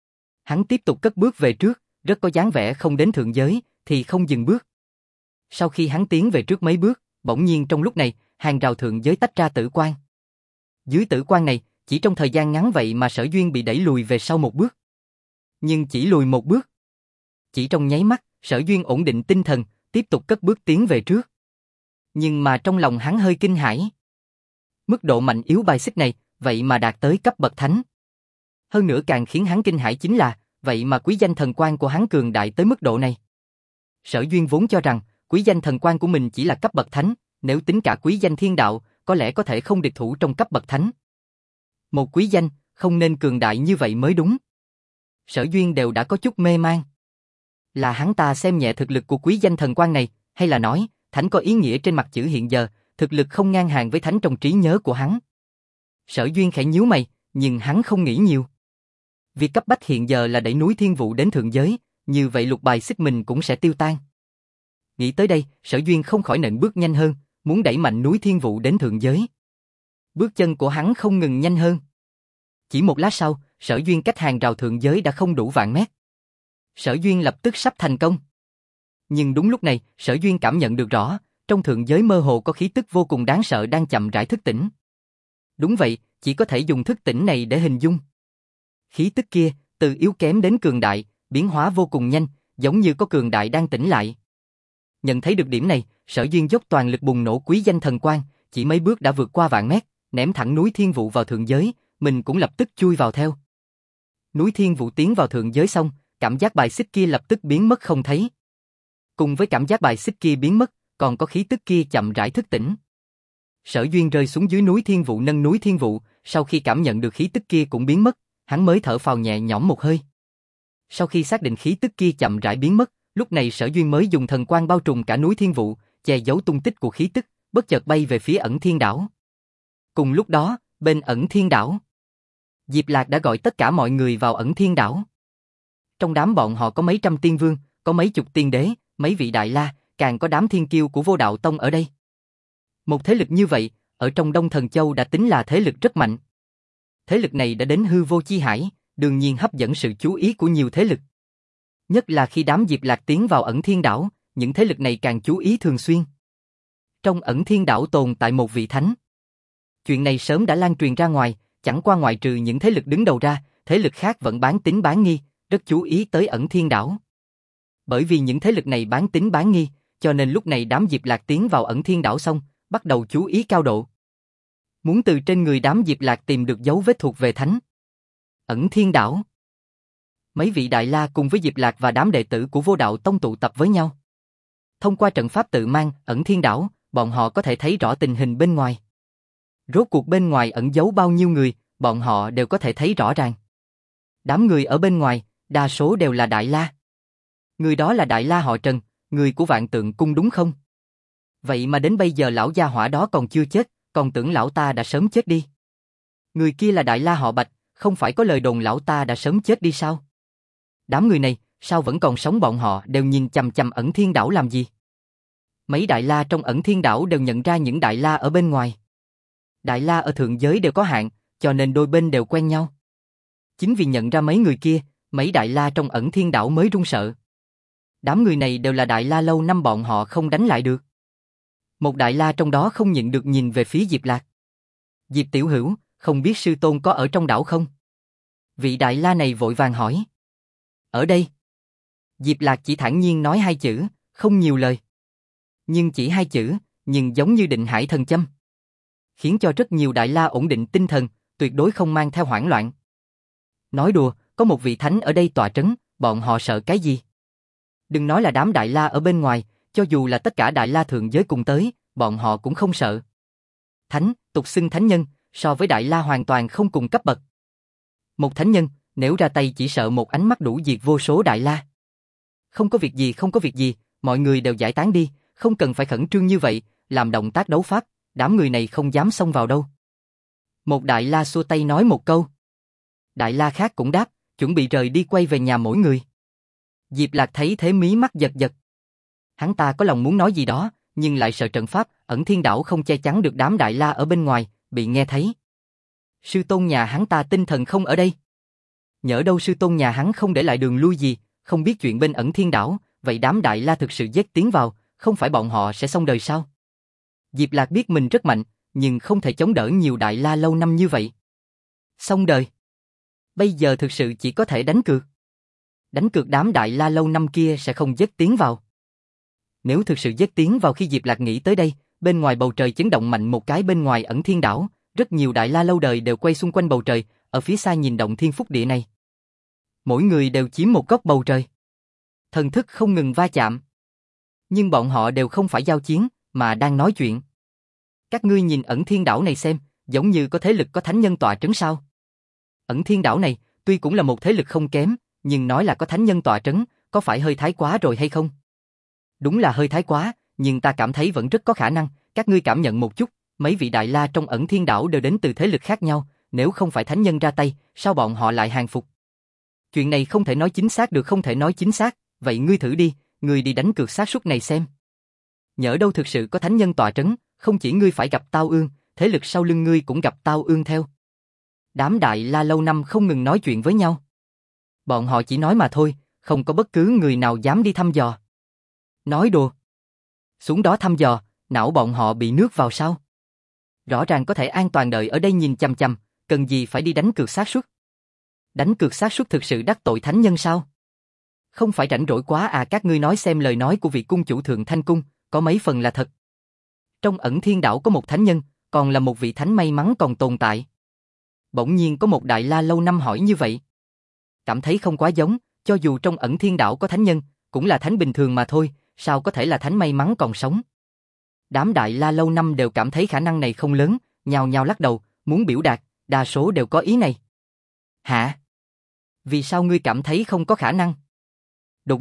Hắn tiếp tục cất bước về trước, rất có dáng vẻ không đến thượng giới, thì không dừng bước. Sau khi hắn tiến về trước mấy bước, bỗng nhiên trong lúc này, hàng rào thượng giới tách ra tử quang. Dưới tử quang này, chỉ trong thời gian ngắn vậy mà Sở Duyên bị đẩy lùi về sau một bước. Nhưng chỉ lùi một bước. Chỉ trong nháy mắt, Sở Duyên ổn định tinh thần, tiếp tục cất bước tiến về trước. Nhưng mà trong lòng hắn hơi kinh hãi. Mức độ mạnh yếu bài xích này, vậy mà đạt tới cấp bậc thánh. Hơn nữa càng khiến hắn kinh hãi chính là, vậy mà quý danh thần quang của hắn cường đại tới mức độ này. Sở Duyên vốn cho rằng, quý danh thần quang của mình chỉ là cấp bậc thánh, nếu tính cả quý danh thiên đạo, có lẽ có thể không địch thủ trong cấp bậc thánh. Một quý danh, không nên cường đại như vậy mới đúng. Sở Duyên đều đã có chút mê man. Là hắn ta xem nhẹ thực lực của quý danh thần quang này, hay là nói, thánh có ý nghĩa trên mặt chữ hiện giờ, thực lực không ngang hàng với thánh trong trí nhớ của hắn. Sở Duyên khẽ nhíu mày, nhưng hắn không nghĩ nhiều. Việc cấp bách hiện giờ là đẩy núi Thiên Vụ đến thượng giới, như vậy lục bài xích mình cũng sẽ tiêu tan. Nghĩ tới đây, Sở Duyên không khỏi nện bước nhanh hơn, muốn đẩy mạnh núi Thiên Vụ đến thượng giới. Bước chân của hắn không ngừng nhanh hơn. Chỉ một lát sau, Sở Duyên cách hàng rào thượng giới đã không đủ vạn mét. Sở Duyên lập tức sắp thành công. Nhưng đúng lúc này, Sở Duyên cảm nhận được rõ, trong thượng giới mơ hồ có khí tức vô cùng đáng sợ đang chậm rãi thức tỉnh. Đúng vậy, chỉ có thể dùng thức tỉnh này để hình dung. Khí tức kia, từ yếu kém đến cường đại, biến hóa vô cùng nhanh, giống như có cường đại đang tỉnh lại. Nhận thấy được điểm này, Sở Duyên dốc toàn lực bùng nổ quý danh thần quang, chỉ mấy bước đã vượt qua vạn mét, ném thẳng núi Thiên Vụ vào thượng giới, mình cũng lập tức chui vào theo. Núi Thiên Vụ tiến vào thượng giới xong, cảm giác bài xích kia lập tức biến mất không thấy. Cùng với cảm giác bài xích kia biến mất, còn có khí tức kia chậm rãi thức tỉnh. Sở Duyên rơi xuống dưới núi Thiên Vụ nâng núi Thiên Vụ, sau khi cảm nhận được khí tức kia cũng biến mất, hắn mới thở phào nhẹ nhõm một hơi. Sau khi xác định khí tức kia chậm rãi biến mất, Lúc này Sở Duyên mới dùng thần quang bao trùm cả núi Thiên Vụ, che giấu tung tích của khí tức, bất chợt bay về phía Ẩn Thiên Đảo. Cùng lúc đó, bên Ẩn Thiên Đảo, Diệp Lạc đã gọi tất cả mọi người vào Ẩn Thiên Đảo. Trong đám bọn họ có mấy trăm tiên vương, có mấy chục tiên đế, mấy vị đại la, càng có đám thiên kiêu của Vô Đạo Tông ở đây. Một thế lực như vậy, ở trong Đông Thần Châu đã tính là thế lực rất mạnh. Thế lực này đã đến hư vô chi hải, đương nhiên hấp dẫn sự chú ý của nhiều thế lực. Nhất là khi đám Diệp Lạc tiến vào Ẩn Thiên Đảo, những thế lực này càng chú ý thường xuyên. Trong Ẩn Thiên Đảo tồn tại một vị thánh. Chuyện này sớm đã lan truyền ra ngoài, chẳng qua ngoại trừ những thế lực đứng đầu ra, thế lực khác vẫn bán tín bán nghi, rất chú ý tới Ẩn Thiên Đảo. Bởi vì những thế lực này bán tín bán nghi, cho nên lúc này đám Diệp Lạc tiến vào Ẩn Thiên Đảo xong, bắt đầu chú ý cao độ. Muốn từ trên người đám Diệp Lạc tìm được dấu vết thuộc về thánh. Ẩn Thiên Đảo. Mấy vị đại la cùng với Diệp Lạc và đám đệ tử của Vô Đạo Tông tụ tập với nhau. Thông qua trận pháp tự mang, Ẩn Thiên Đảo, bọn họ có thể thấy rõ tình hình bên ngoài. Rốt cuộc bên ngoài ẩn giấu bao nhiêu người, bọn họ đều có thể thấy rõ ràng. Đám người ở bên ngoài, đa số đều là đại la. Người đó là đại la họ Trần, người của Vạn Tượng Cung đúng không? Vậy mà đến bây giờ lão gia hỏa đó còn chưa chết, còn tưởng lão ta đã sớm chết đi. Người kia là đại la họ Bạch, không phải có lời đồn lão ta đã sớm chết đi sao? Đám người này, sao vẫn còn sống, bọn họ đều nhìn chằm chằm Ẩn Thiên Đảo làm gì? Mấy đại la trong Ẩn Thiên Đảo đều nhận ra những đại la ở bên ngoài. Đại la ở thượng giới đều có hạn, cho nên đôi bên đều quen nhau. Chính vì nhận ra mấy người kia, mấy đại la trong Ẩn Thiên Đảo mới run sợ. Đám người này đều là đại la lâu năm bọn họ không đánh lại được. Một đại la trong đó không nhịn được nhìn về phía Diệp Lạc. Diệp tiểu hữu, không biết sư tôn có ở trong đảo không? Vị đại la này vội vàng hỏi. Ở đây. Diệp Lạc chỉ thản nhiên nói hai chữ, không nhiều lời. Nhưng chỉ hai chữ, nhưng giống như định hải thần châm. Khiến cho rất nhiều đại la ổn định tinh thần, tuyệt đối không mang theo hoảng loạn. Nói đùa, có một vị thánh ở đây tọa trấn, bọn họ sợ cái gì? Đừng nói là đám đại la ở bên ngoài, cho dù là tất cả đại la thượng giới cùng tới, bọn họ cũng không sợ. Thánh, tục xưng thánh nhân, so với đại la hoàn toàn không cùng cấp bậc. Một thánh nhân, nếu ra tay chỉ sợ một ánh mắt đủ diệt vô số đại la. Không có việc gì, không có việc gì, mọi người đều giải tán đi, không cần phải khẩn trương như vậy, làm động tác đấu pháp, đám người này không dám xông vào đâu. Một đại la xua tay nói một câu. Đại la khác cũng đáp, chuẩn bị rời đi quay về nhà mỗi người. Diệp Lạc thấy thế mí mắt giật giật. Hắn ta có lòng muốn nói gì đó, nhưng lại sợ trận pháp, Ẩn Thiên Đảo không che chắn được đám đại la ở bên ngoài, bị nghe thấy. Sư tôn nhà hắn ta tinh thần không ở đây. Nhỡ đâu sư tôn nhà hắn không để lại đường lui gì, không biết chuyện bên Ẩn Thiên Đảo, vậy đám đại la thực sự giết tiến vào, không phải bọn họ sẽ xong đời sao? Diệp Lạc biết mình rất mạnh, nhưng không thể chống đỡ nhiều đại la lâu năm như vậy. Xong đời. Bây giờ thực sự chỉ có thể đánh cược. Đánh cược đám đại la lâu năm kia sẽ không giết tiến vào. Nếu thực sự giết tiến vào khi Diệp Lạc nghĩ tới đây, bên ngoài bầu trời chấn động mạnh một cái bên ngoài Ẩn Thiên Đảo, rất nhiều đại la lâu đời đều quay xung quanh bầu trời, ở phía xa nhìn động thiên phúc địa này. Mỗi người đều chiếm một góc bầu trời. Thần thức không ngừng va chạm. Nhưng bọn họ đều không phải giao chiến, mà đang nói chuyện. Các ngươi nhìn Ẩn Thiên Đảo này xem, giống như có thế lực có thánh nhân tọa trấn sao? Ẩn Thiên Đảo này, tuy cũng là một thế lực không kém, nhưng nói là có thánh nhân tọa trấn, có phải hơi thái quá rồi hay không? Đúng là hơi thái quá, nhưng ta cảm thấy vẫn rất có khả năng, các ngươi cảm nhận một chút, mấy vị đại la trong Ẩn Thiên Đảo đều đến từ thế lực khác nhau, nếu không phải thánh nhân ra tay, sao bọn họ lại hàng phục? Chuyện này không thể nói chính xác được, không thể nói chính xác, vậy ngươi thử đi, ngươi đi đánh cược xác suất này xem. Nhỡ đâu thực sự có thánh nhân tọa trấn, không chỉ ngươi phải gặp tao ương, thế lực sau lưng ngươi cũng gặp tao ương theo. Đám đại la lâu năm không ngừng nói chuyện với nhau. Bọn họ chỉ nói mà thôi, không có bất cứ người nào dám đi thăm dò. Nói đùa. Xuống đó thăm dò, não bọn họ bị nước vào sao? Rõ ràng có thể an toàn đợi ở đây nhìn chằm chằm, cần gì phải đi đánh cược xác suất? Đánh cược xác suất thực sự đắc tội thánh nhân sao? Không phải rảnh rỗi quá à? Các ngươi nói xem lời nói của vị cung chủ Thượng Thanh Cung, có mấy phần là thật. Trong Ẩn Thiên Đảo có một thánh nhân, còn là một vị thánh may mắn còn tồn tại. Bỗng nhiên có một đại la lâu năm hỏi như vậy. Cảm thấy không quá giống, cho dù trong Ẩn Thiên Đảo có thánh nhân, cũng là thánh bình thường mà thôi, sao có thể là thánh may mắn còn sống? Đám đại la lâu năm đều cảm thấy khả năng này không lớn, nhao nhao lắc đầu, muốn biểu đạt, đa số đều có ý này. Hả? Vì sao ngươi cảm thấy không có khả năng? Đột nhiên,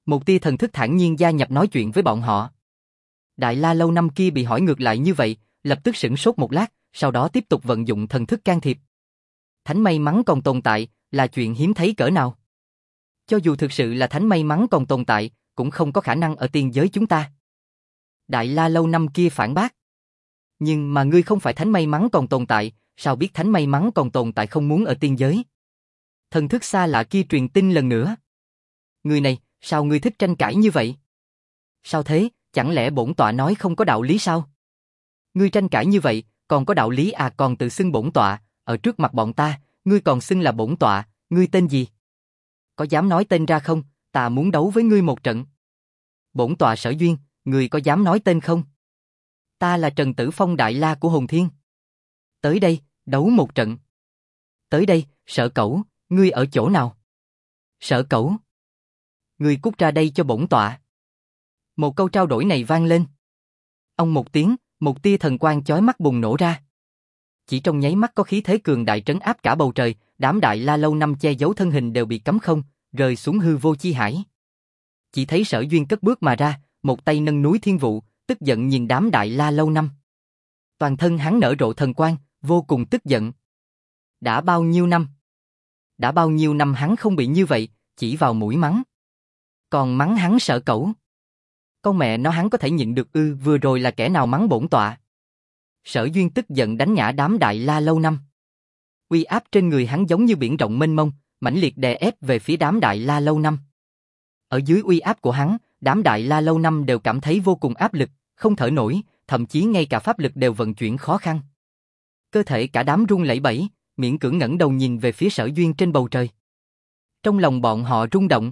Một tia thần thức thản nhiên gia nhập nói chuyện với bọn họ. Đại La lâu năm kia bị hỏi ngược lại như vậy, lập tức sửng sốt một lát, sau đó tiếp tục vận dụng thần thức can thiệp. Thánh may mắn còn tồn tại, là chuyện hiếm thấy cỡ nào. Cho dù thực sự là thánh may mắn còn tồn tại, cũng không có khả năng ở tiên giới chúng ta. Đại La lâu năm kia phản bác. Nhưng mà ngươi không phải thánh may mắn còn tồn tại, sao biết thánh may mắn còn tồn tại không muốn ở tiên giới? Thần thức xa lạ kia truyền tin lần nữa. Người này, sao ngươi thích tranh cãi như vậy? Sao thế, chẳng lẽ bổn tọa nói không có đạo lý sao? Ngươi tranh cãi như vậy, còn có đạo lý à? Còn tự xưng bổn tọa, ở trước mặt bọn ta, ngươi còn xưng là bổn tọa, ngươi tên gì? Có dám nói tên ra không? Ta muốn đấu với ngươi một trận. Bổn tọa Sở Duyên, ngươi có dám nói tên không? Ta là Trần Tử Phong Đại La của Hồn Thiên. Tới đây, đấu một trận. Tới đây, Sở Cẩu, ngươi ở chỗ nào? Sở Cẩu, ngươi cút ra đây cho bổn tọa. Một câu trao đổi này vang lên. Ông một tiếng, một tia thần quang chói mắt bùng nổ ra. Chỉ trong nháy mắt có khí thế cường đại trấn áp cả bầu trời, đám Đại La lâu năm che giấu thân hình đều bị cấm không, rơi xuống hư vô chi hải. Chỉ thấy Sở Duyên cất bước mà ra, một tay nâng núi thiên vụ, tức giận nhìn đám Đại La lâu năm. Toàn thân hắn nở rộ thần quang, vô cùng tức giận. Đã bao nhiêu năm? Đã bao nhiêu năm hắn không bị như vậy, chỉ vào mũi mắng. Còn mắng hắn Sở Cẩu. Con mẹ nó hắn có thể nhịn được ư? Vừa rồi là kẻ nào mắng bổn tọa? Sở Duyên tức giận đánh ngã đám Đại La lâu năm. Uy áp trên người hắn giống như biển rộng mênh mông, mãnh liệt đè ép về phía đám Đại La lâu năm. Ở dưới uy áp của hắn, đám Đại La lâu năm đều cảm thấy vô cùng áp lực, không thở nổi, thậm chí ngay cả pháp lực đều vận chuyển khó khăn. Cơ thể cả đám run lẩy bẩy, miễn cưỡng ngẩng đầu nhìn về phía Sở Duyên trên bầu trời. Trong lòng bọn họ rung động.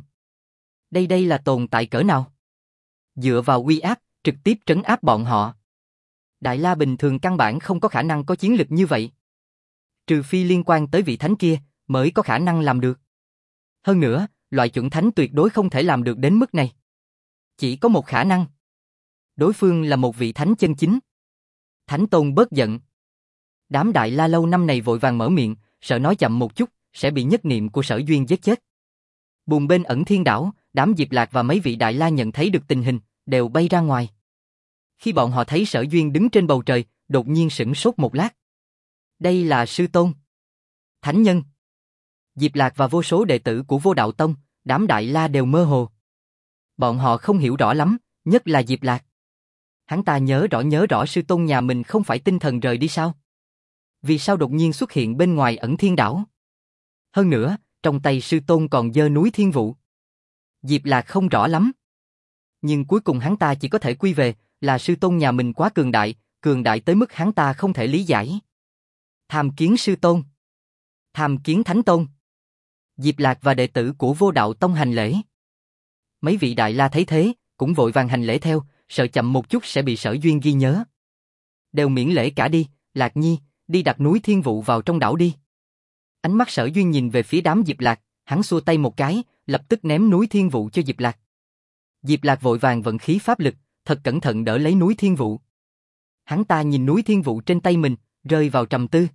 Đây là tồn tại cỡ nào? Dựa vào uy áp, trực tiếp trấn áp bọn họ. Đại La bình thường căn bản không có khả năng có chiến lực như vậy. Trừ phi liên quan tới vị thánh kia, mới có khả năng làm được. Hơn nữa, loại chuẩn thánh tuyệt đối không thể làm được đến mức này. Chỉ có một khả năng. Đối phương là một vị thánh chân chính. Thánh Tôn bớt giận. Đám Đại La lâu năm này vội vàng mở miệng, sợ nói chậm một chút, sẽ bị nhất niệm của Sở Duyên giết chết. Buồn bên Ẩn Thiên đảo, đám Diệp Lạc và mấy vị Đại La nhận thấy được tình hình, đều bay ra ngoài. Khi bọn họ thấy Sở Duyên đứng trên bầu trời, đột nhiên sửng sốt một lát. Đây là Sư Tôn. Thánh nhân. Diệp Lạc và vô số đệ tử của Vô Đạo Tông, đám Đại La đều mơ hồ. Bọn họ không hiểu rõ lắm, nhất là Diệp Lạc. Hắn ta nhớ rõ Sư Tôn nhà mình không phải tinh thần rời đi sao? Vì sao đột nhiên xuất hiện bên ngoài Ẩn Thiên đảo? Hơn nữa, trong tay Sư Tôn còn giơ núi Thiên Vụ. Diệp Lạc không rõ lắm. Nhưng cuối cùng hắn ta chỉ có thể quy về là Sư Tôn nhà mình quá cường đại tới mức hắn ta không thể lý giải. Tham kiến Sư Tôn. Tham kiến Thánh Tôn. Diệp Lạc và đệ tử của Vô Đạo Tông hành lễ. Mấy vị Đại La thấy thế, cũng vội vàng hành lễ theo, sợ chậm một chút sẽ bị Sở Duyên ghi nhớ. Đều miễn lễ cả đi, Lạc Nhi, đi đặt núi Thiên Vụ vào trong đảo đi. Ánh mắt Sở Duyên nhìn về phía đám Diệp Lạc, hắn xua tay một cái, lập tức ném núi Thiên Vụ cho Diệp Lạc. Diệp Lạc vội vàng vận khí pháp lực, thật cẩn thận đỡ lấy núi Thiên Vụ. Hắn ta nhìn núi Thiên Vụ trên tay mình, rơi vào trầm tư.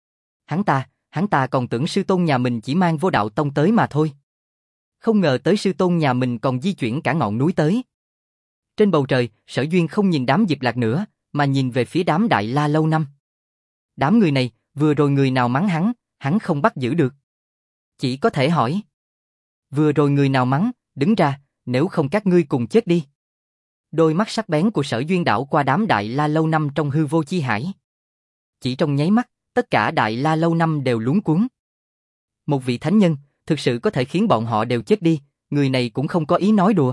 Hắn ta còn tưởng Sư Tôn nhà mình chỉ mang Vô Đạo Tông tới mà thôi. Không ngờ tới Sư Tôn nhà mình còn di chuyển cả ngọn núi tới. Trên bầu trời, Sở Duyên không nhìn đám Diệp Lạc nữa, mà nhìn về phía đám Đại La lâu năm. Đám người này, vừa rồi người nào mắng hắn không bắt giữ được. Chỉ có thể hỏi. Vừa rồi người nào mắng, đứng ra, nếu không các ngươi cùng chết đi. Đôi mắt sắc bén của Sở Duyên đảo qua đám Đại La lâu năm trong hư vô chi hải. Chỉ trong nháy mắt, tất cả Đại La lâu năm đều luống cuống. Một vị thánh nhân, thực sự có thể khiến bọn họ đều chết đi, người này cũng không có ý nói đùa.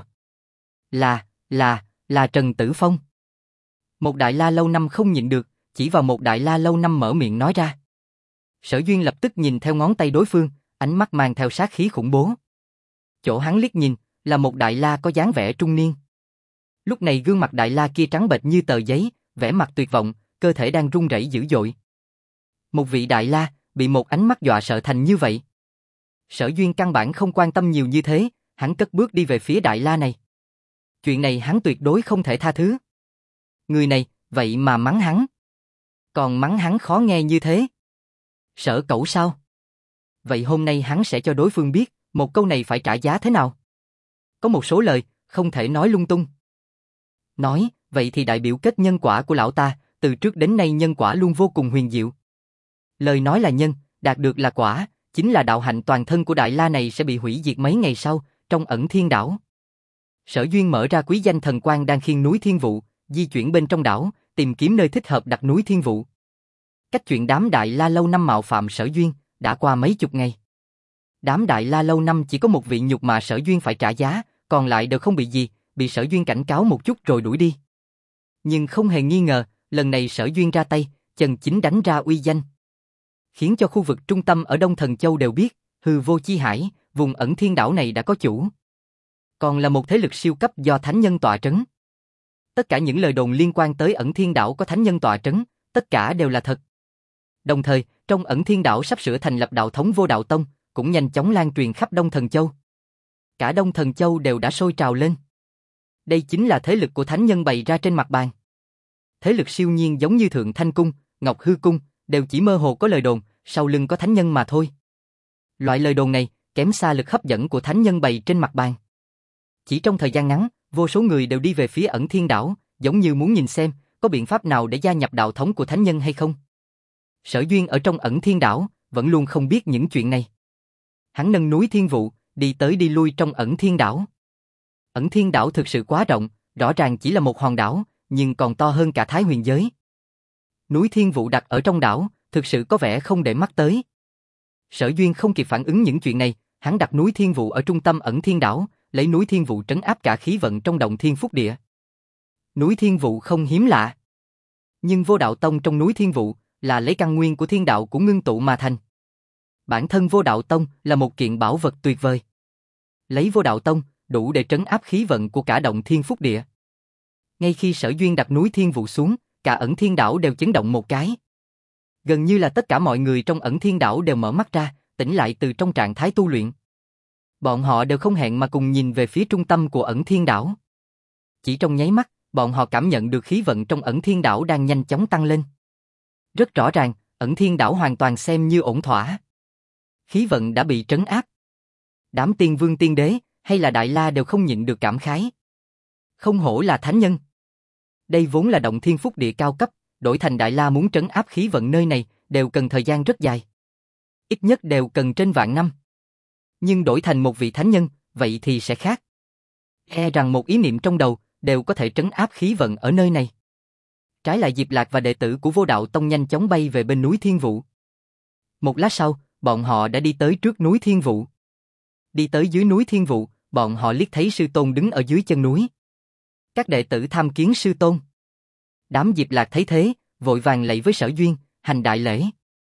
Là Trần Tử Phong. Một Đại La lâu năm không nhịn được, chỉ vào một Đại La lâu năm mở miệng nói ra. Sở Duyên lập tức nhìn theo ngón tay đối phương, ánh mắt mang theo sát khí khủng bố. Chỗ hắn liếc nhìn, là một Đại La có dáng vẻ trung niên. Lúc này gương mặt Đại La kia trắng bệch như tờ giấy, vẻ mặt tuyệt vọng, cơ thể đang run rẩy dữ dội. Một vị Đại La, bị một ánh mắt dọa sợ thành như vậy. Sở Duyên căn bản không quan tâm nhiều như thế, hắn cất bước đi về phía Đại La này. Chuyện này hắn tuyệt đối không thể tha thứ. Người này, vậy mà mắng hắn. Còn mắng hắn khó nghe như thế. Sở Cẩu sao? Vậy hôm nay hắn sẽ cho đối phương biết, một câu này phải trả giá thế nào. Có một số lời, không thể nói lung tung. Nói, vậy thì đại biểu kết nhân quả của lão ta, từ trước đến nay nhân quả luôn vô cùng huyền diệu. Lời nói là nhân, đạt được là quả, chính là đạo hạnh toàn thân của Đại La này sẽ bị hủy diệt mấy ngày sau, trong Ẩn Thiên Đảo. Sở Duyên mở ra quý danh thần quang đang khiêng núi Thiên Vụ, di chuyển bên trong đảo, tìm kiếm nơi thích hợp đặt núi Thiên Vụ. Cách chuyện đám Đại La lâu năm mạo phạm Sở Duyên, đã qua mấy chục ngày. Đám Đại La lâu năm chỉ có một vị nhục mà Sở Duyên phải trả giá, còn lại đều không bị gì, bị Sở Duyên cảnh cáo một chút rồi đuổi đi. Nhưng không hề nghi ngờ, lần này Sở Duyên ra tay, chân chính đánh ra uy danh. Khiến cho khu vực trung tâm ở Đông Thần Châu đều biết, hư vô chi hải, vùng Ẩn Thiên Đảo này đã có chủ. Còn là một thế lực siêu cấp do thánh nhân tọa trấn. Tất cả những lời đồn liên quan tới Ẩn Thiên Đảo có thánh nhân tọa trấn, tất cả đều là thật. Đồng thời, trong Ẩn Thiên Đảo sắp sửa thành lập đạo thống Vô Đạo Tông, cũng nhanh chóng lan truyền khắp Đông Thần Châu. Cả Đông Thần Châu đều đã sôi trào lên. Đây chính là thế lực của thánh nhân bày ra trên mặt bàn. Thế lực siêu nhiên giống như Thượng Thanh Cung, Ngọc Hư Cung, đều chỉ mơ hồ có lời đồn, sau lưng có thánh nhân mà thôi. Loại lời đồn này, kém xa lực hấp dẫn của thánh nhân bày trên mặt bàn. Chỉ trong thời gian ngắn, vô số người đều đi về phía Ẩn Thiên Đảo, giống như muốn nhìn xem, có biện pháp nào để gia nhập đạo thống của thánh nhân hay không. Sở Duyên ở trong Ẩn Thiên Đảo, vẫn luôn không biết những chuyện này. Hắn nâng núi Thiên Vụ, đi tới đi lui trong Ẩn Thiên Đảo. Ẩn Thiên Đảo thực sự quá rộng, rõ ràng chỉ là một hòn đảo, nhưng còn to hơn cả Thái Huyền giới. Núi Thiên Vụ đặt ở trong đảo, thực sự có vẻ không để mắt tới. Sở Duyên không kịp phản ứng những chuyện này, hắn đặt núi Thiên Vụ ở trung tâm Ẩn Thiên Đảo, lấy núi Thiên Vụ trấn áp cả khí vận trong động Thiên Phúc Địa. Núi Thiên Vụ không hiếm lạ. Nhưng Vô Đạo Tông trong núi Thiên Vụ là lấy căn nguyên của thiên đạo của ngưng tụ mà thành. Bản thân Vô Đạo Tông là một kiện bảo vật tuyệt vời. Lấy Vô Đạo Tông, đủ để trấn áp khí vận của cả động Thiên Phúc Địa. Ngay khi Sở Duyên đặt núi Thiên Vụ xuống, cả Ẩn Thiên Đảo đều chấn động một cái. Gần như là tất cả mọi người trong Ẩn Thiên Đảo đều mở mắt ra, tỉnh lại từ trong trạng thái tu luyện. Bọn họ đều không hẹn mà cùng nhìn về phía trung tâm của Ẩn Thiên Đảo. Chỉ trong nháy mắt, bọn họ cảm nhận được khí vận trong Ẩn Thiên Đảo đang nhanh chóng tăng lên. Rất rõ ràng, Ẩn Thiên Đảo hoàn toàn xem như ổn thỏa. Khí vận đã bị trấn áp. Đám tiên vương tiên đế, hay là Đại La đều không nhịn được cảm khái. Không hổ là thánh nhân. Đây vốn là động Thiên Phúc Địa cao cấp, đổi thành Đại La muốn trấn áp khí vận nơi này, đều cần thời gian rất dài. Ít nhất đều cần trên vạn năm. Nhưng đổi thành một vị thánh nhân, vậy thì sẽ khác. E rằng một ý niệm trong đầu, đều có thể trấn áp khí vận ở nơi này. Trái lại Diệp Lạc và đệ tử của Vô Đạo Tông nhanh chóng bay về bên núi Thiên Vụ. Một lát sau, bọn họ đã đi tới trước núi Thiên Vụ. Đi tới dưới núi Thiên Vụ, bọn họ liếc thấy sư tôn đứng ở dưới chân núi. Các đệ tử tham kiến sư tôn. Đám Diệp Lạc thấy thế, vội vàng lạy với Sở Duyên, hành đại lễ.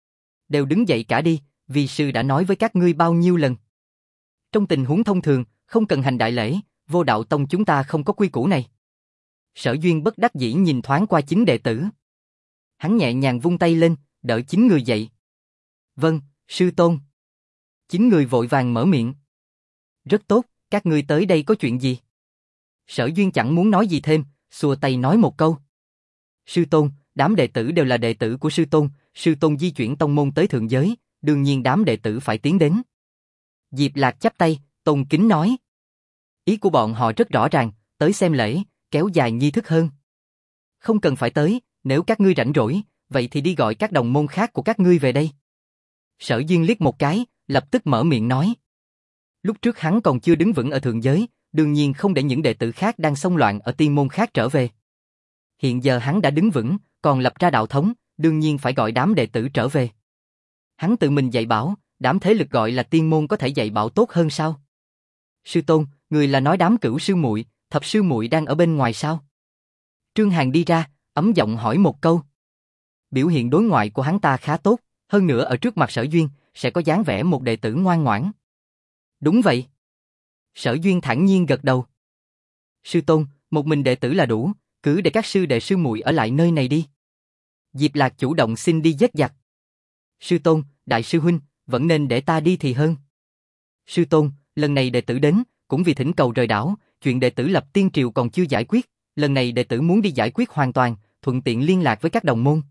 Đều đứng dậy cả đi, vì sư đã nói với các ngươi bao nhiêu lần. Trong tình huống thông thường, không cần hành đại lễ, Vô Đạo Tông chúng ta không có quy củ này. Sở Duyên bất đắc dĩ nhìn thoáng qua chính đệ tử. Hắn nhẹ nhàng vung tay lên, đỡ chính người dậy. Vâng, sư tôn. Chính người vội vàng mở miệng. Rất tốt, các ngươi tới đây có chuyện gì? Sở Duyên chẳng muốn nói gì thêm, xua tay nói một câu. Sư tôn, đám đệ tử đều là đệ tử của sư tôn di chuyển tông môn tới thượng giới, đương nhiên đám đệ tử phải tiến đến. Diệp Lạc chắp tay, tôn kính nói. Ý của bọn họ rất rõ ràng, tới xem lễ, kéo dài nghi thức hơn. Không cần phải tới, nếu các ngươi rảnh rỗi, vậy thì đi gọi các đồng môn khác của các ngươi về đây. Sở Duyên liếc một cái, lập tức mở miệng nói. Lúc trước hắn còn chưa đứng vững ở thượng giới, đương nhiên không để những đệ tử khác đang xông loạn ở tiên môn khác trở về. Hiện giờ hắn đã đứng vững, còn lập ra đạo thống, đương nhiên phải gọi đám đệ tử trở về. Hắn tự mình dạy bảo, đám thế lực gọi là tiên môn có thể dạy bảo tốt hơn sao? Sư tôn, người là nói đám cửu sư muội, thập sư muội đang ở bên ngoài sao? Trương Hàn đi ra, ấm giọng hỏi một câu. Biểu hiện đối ngoại của hắn ta khá tốt, hơn nữa ở trước mặt Sở Duyên, sẽ có dáng vẻ một đệ tử ngoan ngoãn. Đúng vậy. Sở Duyên thản nhiên gật đầu. Sư tôn, một mình đệ tử là đủ, cứ để các sư đệ sư muội ở lại nơi này đi. Diệp Lạc chủ động xin đi dắt dặt. Sư tôn, đại sư huynh, vẫn nên để ta đi thì hơn. Sư tôn, lần này đệ tử đến, cũng vì thỉnh cầu rời đảo, chuyện đệ tử lập tiên triều còn chưa giải quyết, lần này đệ tử muốn đi giải quyết hoàn toàn, thuận tiện liên lạc với các đồng môn.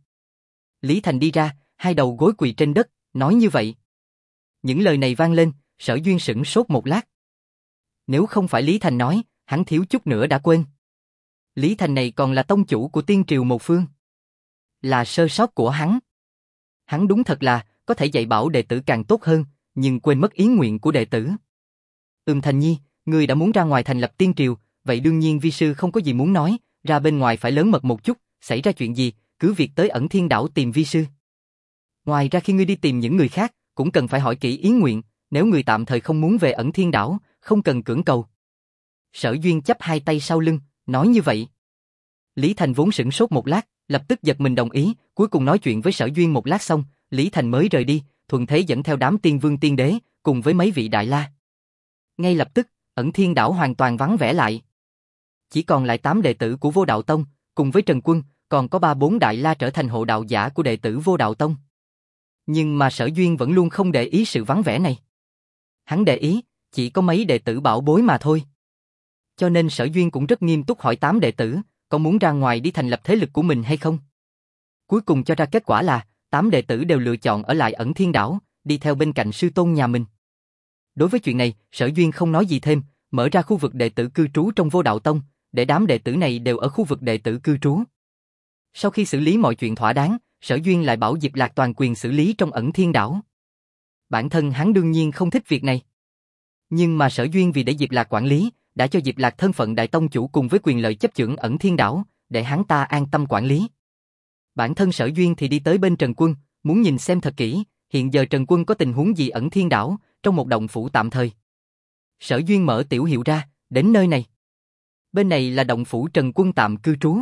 Lý Thành đi ra, hai đầu gối quỳ trên đất, nói như vậy. Những lời này vang lên, Sở Duyên sửng sốt một lát. Nếu không phải Lý Thành nói, hắn thiếu chút nữa đã quên. Lý Thành này còn là tông chủ của Tiên Triều một phương. Là sơ sót của hắn. Hắn đúng thật là, có thể dạy bảo đệ tử càng tốt hơn, nhưng quên mất ý nguyện của đệ tử. Thành Nhi, ngươi đã muốn ra ngoài thành lập Tiên Triều, vậy đương nhiên vi sư không có gì muốn nói, ra bên ngoài phải lớn mật một chút, xảy ra chuyện gì, cứ việc tới Ẩn Thiên Đảo tìm vi sư. Ngoài ra khi ngươi đi tìm những người khác, cũng cần phải hỏi kỹ ý nguyện, nếu người tạm thời không muốn về Ẩn Thiên Đảo, không cần cưỡng cầu. Sở Duyên chắp hai tay sau lưng, nói như vậy. Lý Thành vốn sửng sốt một lát, lập tức giật mình đồng ý, cuối cùng nói chuyện với Sở Duyên một lát xong, Lý Thành mới rời đi, thuận thế dẫn theo đám tiên vương tiên đế, cùng với mấy vị đại la. Ngay lập tức, Ẩn Thiên Đảo hoàn toàn vắng vẻ lại. Chỉ còn lại 8 đệ tử của Vô Đạo Tông, cùng với Trần Quân, còn có 3-4 đại la trở thành hộ đạo giả của đệ tử Vô Đạo Tông. Nhưng mà Sở Duyên vẫn luôn không để ý sự vắng vẻ này. Hắn để ý, chỉ có mấy đệ tử bảo bối mà thôi. Cho nên Sở Duyên cũng rất nghiêm túc hỏi 8 đệ tử, có muốn ra ngoài đi thành lập thế lực của mình hay không? Cuối cùng cho ra kết quả là, 8 đệ tử đều lựa chọn ở lại Ẩn Thiên Đảo, đi theo bên cạnh sư tôn nhà mình. Đối với chuyện này, Sở Duyên không nói gì thêm, mở ra khu vực đệ tử cư trú trong Vô Đạo Tông, để đám đệ tử này đều ở khu vực đệ tử cư trú. Sau khi xử lý mọi chuyện thỏa đáng, Sở Duyên lại bảo Diệp Lạc toàn quyền xử lý trong Ẩn Thiên Đảo. Bản thân hắn đương nhiên không thích việc này. Nhưng mà Sở Duyên vì để Diệp Lạc quản lý, đã cho Diệp Lạc thân phận đại tông chủ cùng với quyền lợi chấp chưởng Ẩn Thiên Đảo, để hắn ta an tâm quản lý. Bản thân Sở Duyên thì đi tới bên Trần Quân, muốn nhìn xem thật kỹ, hiện giờ Trần Quân có tình huống gì Ẩn Thiên Đảo, trong một động phủ tạm thời. Sở Duyên mở tiểu hiệu ra, đến nơi này. Bên này là động phủ Trần Quân tạm cư trú.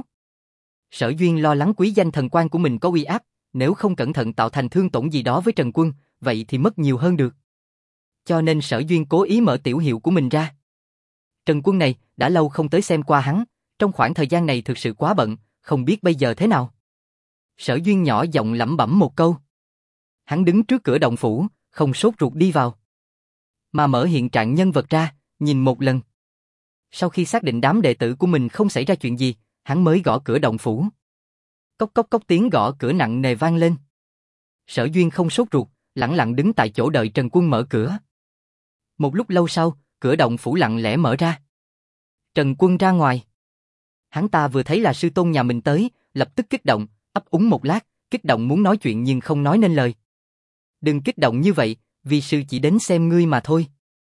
Sở Duyên lo lắng quý danh thần quan của mình có uy áp, nếu không cẩn thận tạo thành thương tổn gì đó với Trần Quân, vậy thì mất nhiều hơn được. Cho nên Sở Duyên cố ý mở tiểu hiệu của mình ra. Trần Quân này, đã lâu không tới xem qua hắn, trong khoảng thời gian này thực sự quá bận, không biết bây giờ thế nào. Sở Duyên nhỏ giọng lẩm bẩm một câu. Hắn đứng trước cửa động phủ, không sốt ruột đi vào. Mà mở hiện trạng nhân vật ra, nhìn một lần. Sau khi xác định đám đệ tử của mình không xảy ra chuyện gì, hắn mới gõ cửa động phủ. Cốc cốc cốc tiếng gõ cửa nặng nề vang lên. Sở Duyên không sốt ruột, lẳng lặng đứng tại chỗ đợi Trần Quân mở cửa. Một lúc lâu sau, cửa động phủ lặng lẽ mở ra. Trần Quân ra ngoài. Hắn ta vừa thấy là sư tôn nhà mình tới, lập tức kích động, ấp úng một lát, kích động muốn nói chuyện nhưng không nói nên lời. Đừng kích động như vậy, vì sư chỉ đến xem ngươi mà thôi.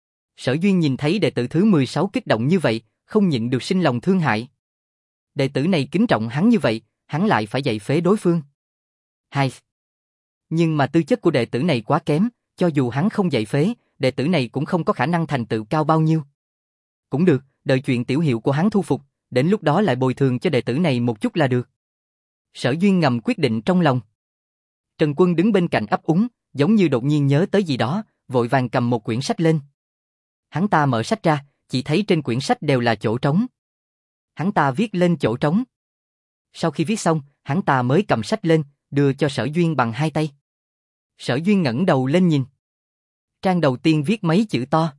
Sở Duyên nhìn thấy đệ tử thứ 16 kích động như vậy, không nhịn được sinh lòng thương hại. Đệ tử này kính trọng hắn như vậy, hắn lại phải dạy phế đối phương. Hai. Nhưng mà tư chất của đệ tử này quá kém, cho dù hắn không dạy phế, đệ tử này cũng không có khả năng thành tựu cao bao nhiêu. Cũng được, đợi chuyện tiểu hiệu của hắn thu phục, đến lúc đó lại bồi thường cho đệ tử này một chút là được. Sở Duyên ngầm quyết định trong lòng. Trần Quân đứng bên cạnh ấp úng, giống như đột nhiên nhớ tới gì đó, vội vàng cầm một quyển sách lên. Hắn ta mở sách ra, chỉ thấy trên quyển sách đều là chỗ trống. Hắn ta viết lên chỗ trống. Sau khi viết xong, hắn ta mới cầm sách lên, đưa cho Sở Duyên bằng hai tay. Sở Duyên ngẩng đầu lên nhìn. Trang đầu tiên viết mấy chữ to.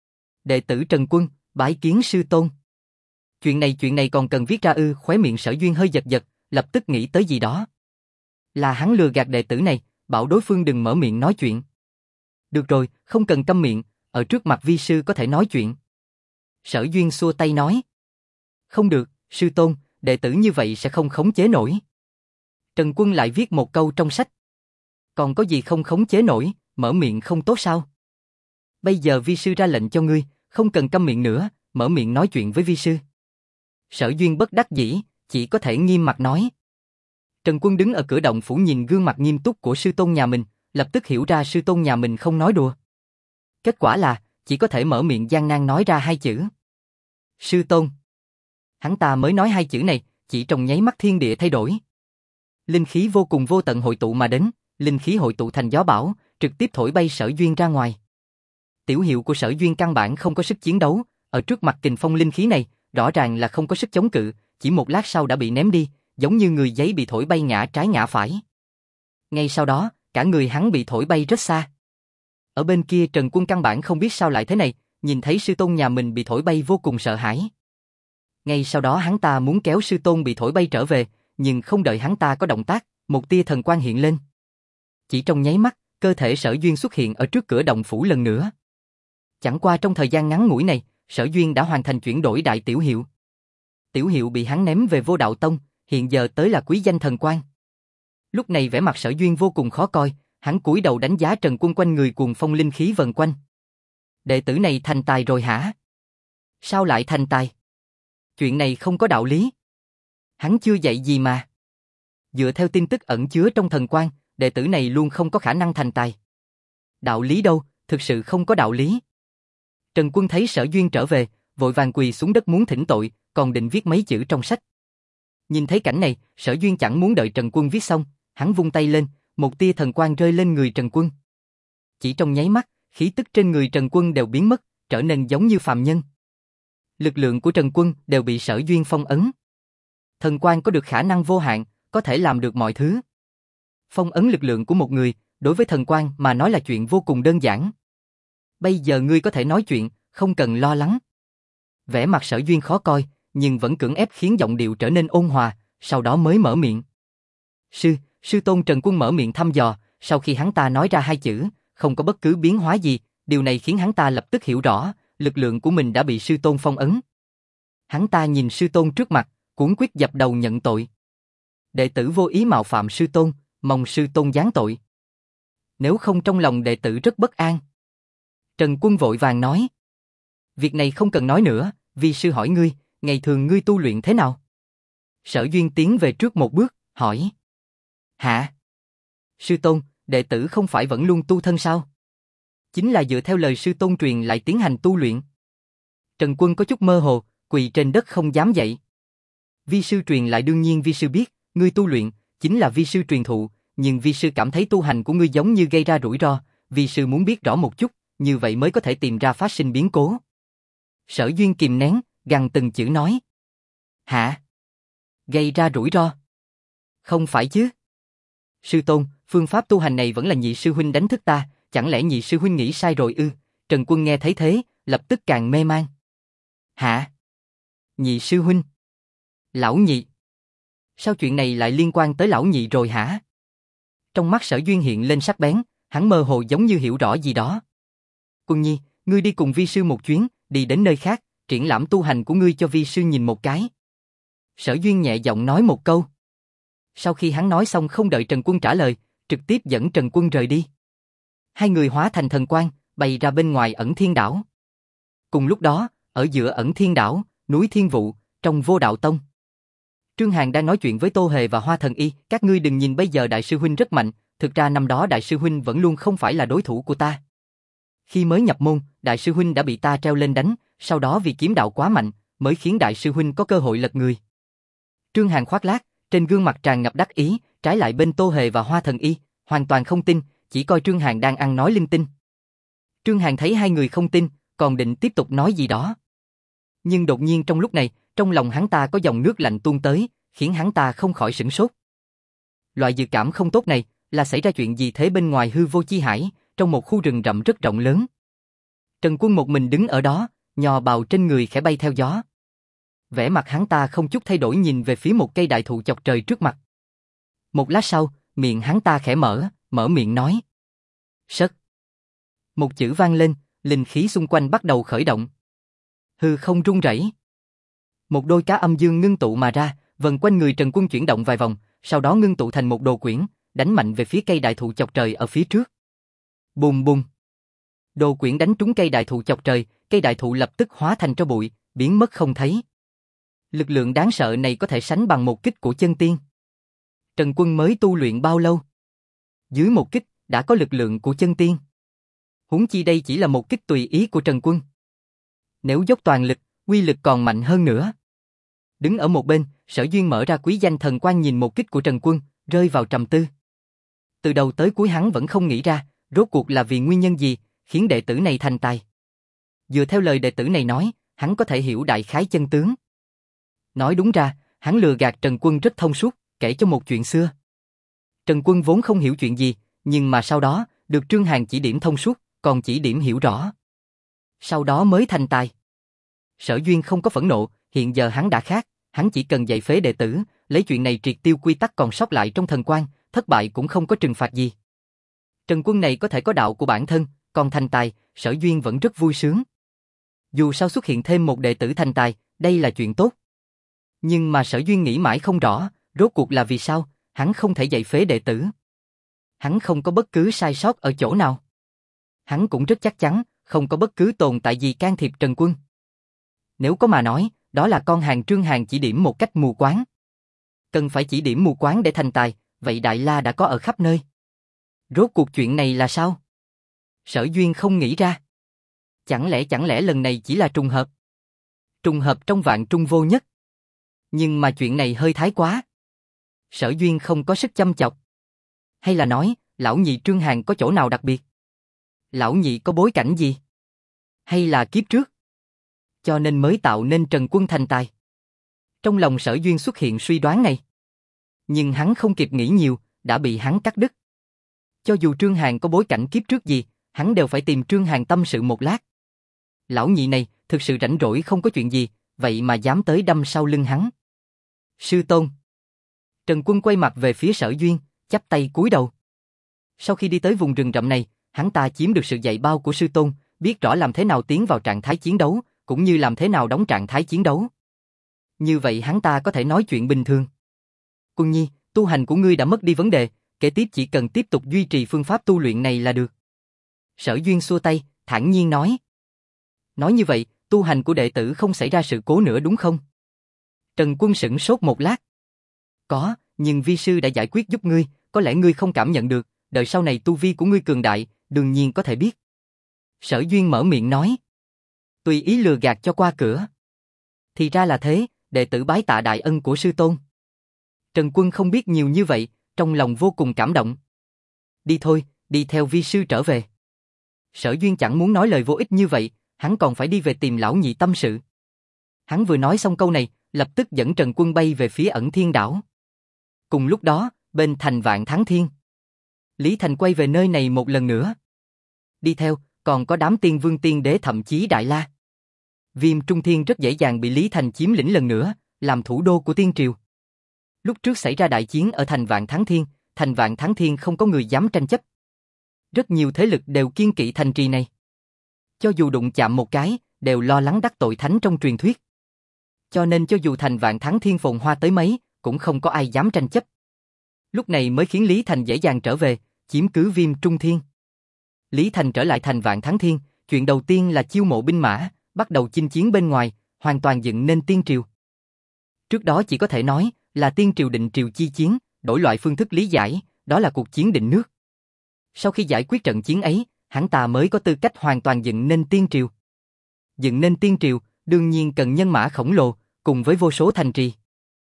Đệ tử Trần Quân, bái kiến sư tôn. Chuyện này còn cần viết ra ư? Khóe miệng Sở Duyên hơi giật giật, lập tức nghĩ tới gì đó. Là hắn lừa gạt đệ tử này, bảo đối phương đừng mở miệng nói chuyện. Được rồi, không cần câm miệng, ở trước mặt vi sư có thể nói chuyện. Sở Duyên xua tay nói. Không được, sư tôn, đệ tử như vậy sẽ không khống chế nổi. Trần Quân lại viết một câu trong sách. Còn có gì không khống chế nổi, mở miệng không tốt sao? Bây giờ vi sư ra lệnh cho ngươi, không cần câm miệng nữa, mở miệng nói chuyện với vi sư. Sở Duyên bất đắc dĩ, chỉ có thể nghiêm mặt nói. Trần Quân đứng ở cửa động phủ nhìn gương mặt nghiêm túc của sư tôn nhà mình, lập tức hiểu ra sư tôn nhà mình không nói đùa. Kết quả là, chỉ có thể mở miệng gian nan nói ra hai chữ. Sư tôn. Hắn ta mới nói hai chữ này, chỉ trong nháy mắt thiên địa thay đổi. Linh khí vô cùng vô tận hội tụ mà đến, linh khí hội tụ thành gió bão, trực tiếp thổi bay Sở Duyên ra ngoài. Tiểu hiệu của Sở Duyên căn bản không có sức chiến đấu, ở trước mặt kình phong linh khí này, rõ ràng là không có sức chống cự, chỉ một lát sau đã bị ném đi, giống như người giấy bị thổi bay ngã trái ngã phải. Ngay sau đó, cả người hắn bị thổi bay rất xa. Ở bên kia Trần Quân căn bản không biết sao lại thế này, nhìn thấy sư tôn nhà mình bị thổi bay vô cùng sợ hãi. Ngay sau đó hắn ta muốn kéo sư tôn bị thổi bay trở về, nhưng không đợi hắn ta có động tác, một tia thần quang hiện lên. Chỉ trong nháy mắt, cơ thể Sở Duyên xuất hiện ở trước cửa động phủ lần nữa. Chẳng qua trong thời gian ngắn ngủi này, Sở Duyên đã hoàn thành chuyển đổi đại tiểu hiệu. Tiểu hiệu bị hắn ném về Vô Đạo Tông, hiện giờ tới là quý danh thần quan. Lúc này vẻ mặt Sở Duyên vô cùng khó coi, hắn cúi đầu đánh giá Trần Quân quanh người cuồng phong linh khí vần quanh. Đệ tử này thành tài rồi hả? Sao lại thành tài? Chuyện này không có đạo lý. Hắn chưa dạy gì mà. Dựa theo tin tức ẩn chứa trong thần quan, đệ tử này luôn không có khả năng thành tài. Đạo lý đâu, thực sự không có đạo lý. Trần Quân thấy Sở Duyên trở về, vội vàng quỳ xuống đất muốn thỉnh tội, còn định viết mấy chữ trong sách. Nhìn thấy cảnh này, Sở Duyên chẳng muốn đợi Trần Quân viết xong, hắn vung tay lên, một tia thần quang rơi lên người Trần Quân. Chỉ trong nháy mắt, khí tức trên người Trần Quân đều biến mất, trở nên giống như phàm nhân. Lực lượng của Trần Quân đều bị Sở Duyên phong ấn. Thần quang có được khả năng vô hạn, có thể làm được mọi thứ. Phong ấn lực lượng của một người, đối với thần quang mà nói là chuyện vô cùng đơn giản. Bây giờ ngươi có thể nói chuyện, không cần lo lắng. Vẻ mặt Sở Duyên khó coi, nhưng vẫn cưỡng ép khiến giọng điệu trở nên ôn hòa, sau đó mới mở miệng. Sư tôn. Trần Quân mở miệng thăm dò, sau khi hắn ta nói ra hai chữ, không có bất cứ biến hóa gì, điều này khiến hắn ta lập tức hiểu rõ, lực lượng của mình đã bị sư tôn phong ấn. Hắn ta nhìn sư tôn trước mặt, cuống quyết dập đầu nhận tội. Đệ tử vô ý mạo phạm sư tôn, mong sư tôn giáng tội. Nếu không trong lòng đệ tử rất bất an. Trần Quân vội vàng nói. Việc này không cần nói nữa, vi sư hỏi ngươi, ngày thường ngươi tu luyện thế nào? Sở Duyên tiến về trước một bước, hỏi. Hả? Sư tôn, đệ tử không phải vẫn luôn tu thân sao? Chính là dựa theo lời sư tôn truyền lại tiến hành tu luyện. Trần Quân có chút mơ hồ, quỳ trên đất không dám dậy. Vi sư truyền lại đương nhiên vi sư biết, ngươi tu luyện, chính là vi sư truyền thụ, nhưng vi sư cảm thấy tu hành của ngươi giống như gây ra rủi ro, vi sư muốn biết rõ một chút, như vậy mới có thể tìm ra phát sinh biến cố. Sở Duyên kìm nén, gằn từng chữ nói. Hả? Gây ra rủi ro? Không phải chứ? Sư tôn, phương pháp tu hành này vẫn là nhị sư huynh đánh thức ta, chẳng lẽ nhị sư huynh nghĩ sai rồi ư? Trần Quân nghe thấy thế, lập tức càng mê man. Hả? Nhị sư huynh? Lão nhị? Sao chuyện này lại liên quan tới lão nhị rồi hả? Trong mắt Sở Duyên hiện lên sắc bén, hắn mơ hồ giống như hiểu rõ gì đó. Quân nhi, ngươi đi cùng vi sư một chuyến, đi đến nơi khác, triển lãm tu hành của ngươi cho vi sư nhìn một cái. Sở Duyên nhẹ giọng nói một câu. Sau khi hắn nói xong không đợi Trần Quân trả lời, trực tiếp dẫn Trần Quân rời đi. Hai người hóa thành thần quang, bay ra bên ngoài Ẩn Thiên Đảo. Cùng lúc đó, ở giữa Ẩn Thiên Đảo, núi Thiên Vụ, trong Vô Đạo Tông. Trương Hàn đang nói chuyện với Tô Hề và Hoa Thần Y, các ngươi đừng nhìn bây giờ đại sư huynh rất mạnh, thực ra năm đó đại sư huynh vẫn luôn không phải là đối thủ của ta. Khi mới nhập môn, đại sư huynh đã bị ta treo lên đánh, sau đó vì kiếm đạo quá mạnh, mới khiến đại sư huynh có cơ hội lật người. Trương Hàn khoác lác, trên gương mặt tràn ngập đắc ý, trái lại bên Tô Hề và Hoa Thần Y, hoàn toàn không tin, chỉ coi Trương Hàn đang ăn nói linh tinh. Trương Hàn thấy hai người không tin, còn định tiếp tục nói gì đó. Nhưng đột nhiên trong lúc này, trong lòng hắn ta có dòng nước lạnh tuôn tới, khiến hắn ta không khỏi sửng sốt. Loại dự cảm không tốt này, là xảy ra chuyện gì thế bên ngoài hư vô chi hải, trong một khu rừng rậm rất rộng lớn. Trần Quân một mình đứng ở đó, nhò bào trên người khẽ bay theo gió. Vẻ mặt hắn ta không chút thay đổi nhìn về phía một cây đại thụ chọc trời trước mặt. Một lát sau, miệng hắn ta khẽ mở miệng nói. Sất. Một chữ vang lên, linh khí xung quanh bắt đầu khởi động. Hư không rung rẩy. Một đôi cá âm dương ngưng tụ mà ra, vần quanh người Trần Quân chuyển động vài vòng, sau đó ngưng tụ thành một đồ quyển, đánh mạnh về phía cây đại thụ chọc trời ở phía trước. Bùm bùm. Đồ quyển đánh trúng cây đại thụ chọc trời, cây đại thụ lập tức hóa thành tro bụi, biến mất không thấy. Lực lượng đáng sợ này có thể sánh bằng một kích của chân tiên. Trần Quân mới tu luyện bao lâu? Dưới một kích, đã có lực lượng của chân tiên. Huống chi đây chỉ là một kích tùy ý của Trần Quân. Nếu dốc toàn lực, uy lực còn mạnh hơn nữa. Đứng ở một bên, Sở Duyên mở ra quý danh thần quan nhìn một kích của Trần Quân, rơi vào trầm tư. Từ đầu tới cuối hắn vẫn không nghĩ ra, rốt cuộc là vì nguyên nhân gì, khiến đệ tử này thành tài. Dựa theo lời đệ tử này nói, hắn có thể hiểu đại khái chân tướng. Nói đúng ra, hắn lừa gạt Trần Quân rất thông suốt, kể cho một chuyện xưa. Trần Quân vốn không hiểu chuyện gì, nhưng mà sau đó, được Trương Hàn chỉ điểm thông suốt, còn chỉ điểm hiểu rõ. Sau đó mới thành tài. Sở Duyên không có phẫn nộ, hiện giờ hắn đã khác, hắn chỉ cần dạy phế đệ tử, lấy chuyện này triệt tiêu quy tắc còn sót lại trong thần quan, thất bại cũng không có trừng phạt gì. Trần Quân này có thể có đạo của bản thân, còn thành tài, Sở Duyên vẫn rất vui sướng. Dù sao xuất hiện thêm một đệ tử thành tài, đây là chuyện tốt. Nhưng mà Sở Duyên nghĩ mãi không rõ, rốt cuộc là vì sao, hắn không thể dạy phế đệ tử. Hắn không có bất cứ sai sót ở chỗ nào. Hắn cũng rất chắc chắn, không có bất cứ tồn tại gì can thiệp Trần Quân. Nếu có mà nói, đó là con hàng Trương Hàn chỉ điểm một cách mù quáng. Cần phải chỉ điểm mù quáng để thành tài, vậy Đại La đã có ở khắp nơi. Rốt cuộc chuyện này là sao? Sở Duyên không nghĩ ra. Chẳng lẽ lần này chỉ là trùng hợp? Trùng hợp trong vạn trung vô nhất. Nhưng mà chuyện này hơi thái quá. Sở Duyên không có sức chăm chọc. Hay là nói, lão nhị Trương Hàn có chỗ nào đặc biệt? Lão nhị có bối cảnh gì? Hay là kiếp trước? Cho nên mới tạo nên Trần Quân thành tài. Trong lòng Sở Duyên xuất hiện suy đoán này. Nhưng hắn không kịp nghĩ nhiều, đã bị hắn cắt đứt. Cho dù Trương Hàn có bối cảnh kiếp trước gì, hắn đều phải tìm Trương Hàn tâm sự một lát. Lão nhị này, thực sự rảnh rỗi không có chuyện gì, vậy mà dám tới đâm sau lưng hắn. Sư tôn. Trần Quân quay mặt về phía Sở Duyên, chắp tay cúi đầu. Sau khi đi tới vùng rừng rậm này, hắn ta chiếm được sự dạy bao của sư tôn, biết rõ làm thế nào tiến vào trạng thái chiến đấu, cũng như làm thế nào đóng trạng thái chiến đấu. Như vậy hắn ta có thể nói chuyện bình thường. Quân nhi, tu hành của ngươi đã mất đi vấn đề, kế tiếp chỉ cần tiếp tục duy trì phương pháp tu luyện này là được. Sở Duyên xua tay, thản nhiên nói. Nói như vậy, tu hành của đệ tử không xảy ra sự cố nữa đúng không? Trần Quân sững sốt một lát. Có, nhưng vi sư đã giải quyết giúp ngươi, có lẽ ngươi không cảm nhận được, đợi sau này tu vi của ngươi cường đại, đương nhiên có thể biết. Sở Duyên mở miệng nói. Tùy ý lừa gạt cho qua cửa. Thì ra là thế, đệ tử bái tạ đại ân của sư tôn. Trần Quân không biết nhiều như vậy, trong lòng vô cùng cảm động. Đi thôi, đi theo vi sư trở về. Sở Duyên chẳng muốn nói lời vô ích như vậy, hắn còn phải đi về tìm lão nhị tâm sự. Hắn vừa nói xong câu này, lập tức dẫn Trần Quân bay về phía Ẩn Thiên đảo. Cùng lúc đó, bên thành Vạn Thắng Thiên, Lý Thành quay về nơi này một lần nữa. Đi theo, còn có đám tiên vương tiên đế thậm chí Đại La. Viêm Trung Thiên rất dễ dàng bị Lý Thành chiếm lĩnh lần nữa, làm thủ đô của tiên triều. Lúc trước xảy ra đại chiến ở thành Vạn Thắng Thiên không có người dám tranh chấp. Rất nhiều thế lực đều kiêng kỵ thành trì này. Cho dù đụng chạm một cái, đều lo lắng đắc tội thánh trong truyền thuyết. Cho nên cho dù thành Vạn Thắng Thiên phồn hoa tới mấy, cũng không có ai dám tranh chấp. Lúc này mới khiến Lý Thành dễ dàng trở về, chiếm cứ Viêm Trung Thiên. Lý Thành trở lại thành Vạn Thắng Thiên, chuyện đầu tiên là chiêu mộ binh mã, bắt đầu chinh chiến bên ngoài, hoàn toàn dựng nên tiên triều. Trước đó chỉ có thể nói là tiên triều định triều chi chiến, đổi loại phương thức lý giải, đó là cuộc chiến định nước. Sau khi giải quyết trận chiến ấy, hắn ta mới có tư cách hoàn toàn dựng nên tiên triều. Dựng nên tiên triều, đương nhiên cần nhân mã khổng lồ, cùng với vô số thành trì.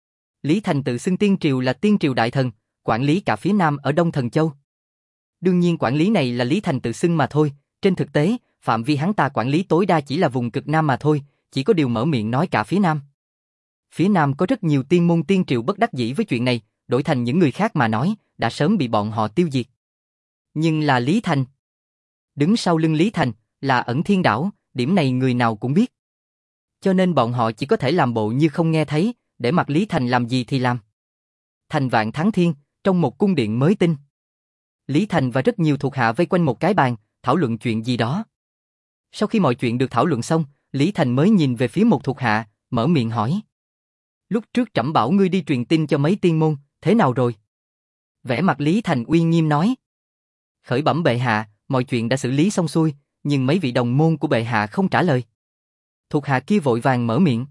Lý Thành tự xưng tiên triều là tiên triều đại thần, quản lý cả phía Nam ở Đông Thần Châu. Đương nhiên quản lý này là Lý Thành tự xưng mà thôi, trên thực tế, phạm vi hắn ta quản lý tối đa chỉ là vùng cực Nam mà thôi, chỉ có điều mở miệng nói cả phía Nam. Phía Nam có rất nhiều tiên môn tiên triều bất đắc dĩ với chuyện này, đổi thành những người khác mà nói, đã sớm bị bọn họ tiêu diệt. Nhưng là Lý Thành. Đứng sau lưng Lý Thành, là Ẩn Thiên đảo, điểm này người nào cũng biết. Cho nên bọn họ chỉ có thể làm bộ như không nghe thấy, để mặc Lý Thành làm gì thì làm. Thành Vạn Thắng Thiên, trong một cung điện mới tinh. Lý Thành và rất nhiều thuộc hạ vây quanh một cái bàn, thảo luận chuyện gì đó. Sau khi mọi chuyện được thảo luận xong, Lý Thành mới nhìn về phía một thuộc hạ, mở miệng hỏi. Lúc trước trẫm bảo ngươi đi truyền tin cho mấy tiên môn, thế nào rồi? Vẻ mặt Lý Thành uy nghiêm nói. Khởi bẩm bệ hạ, mọi chuyện đã xử lý xong xuôi, nhưng mấy vị đồng môn của bệ hạ không trả lời. Thuộc hạ kia vội vàng mở miệng.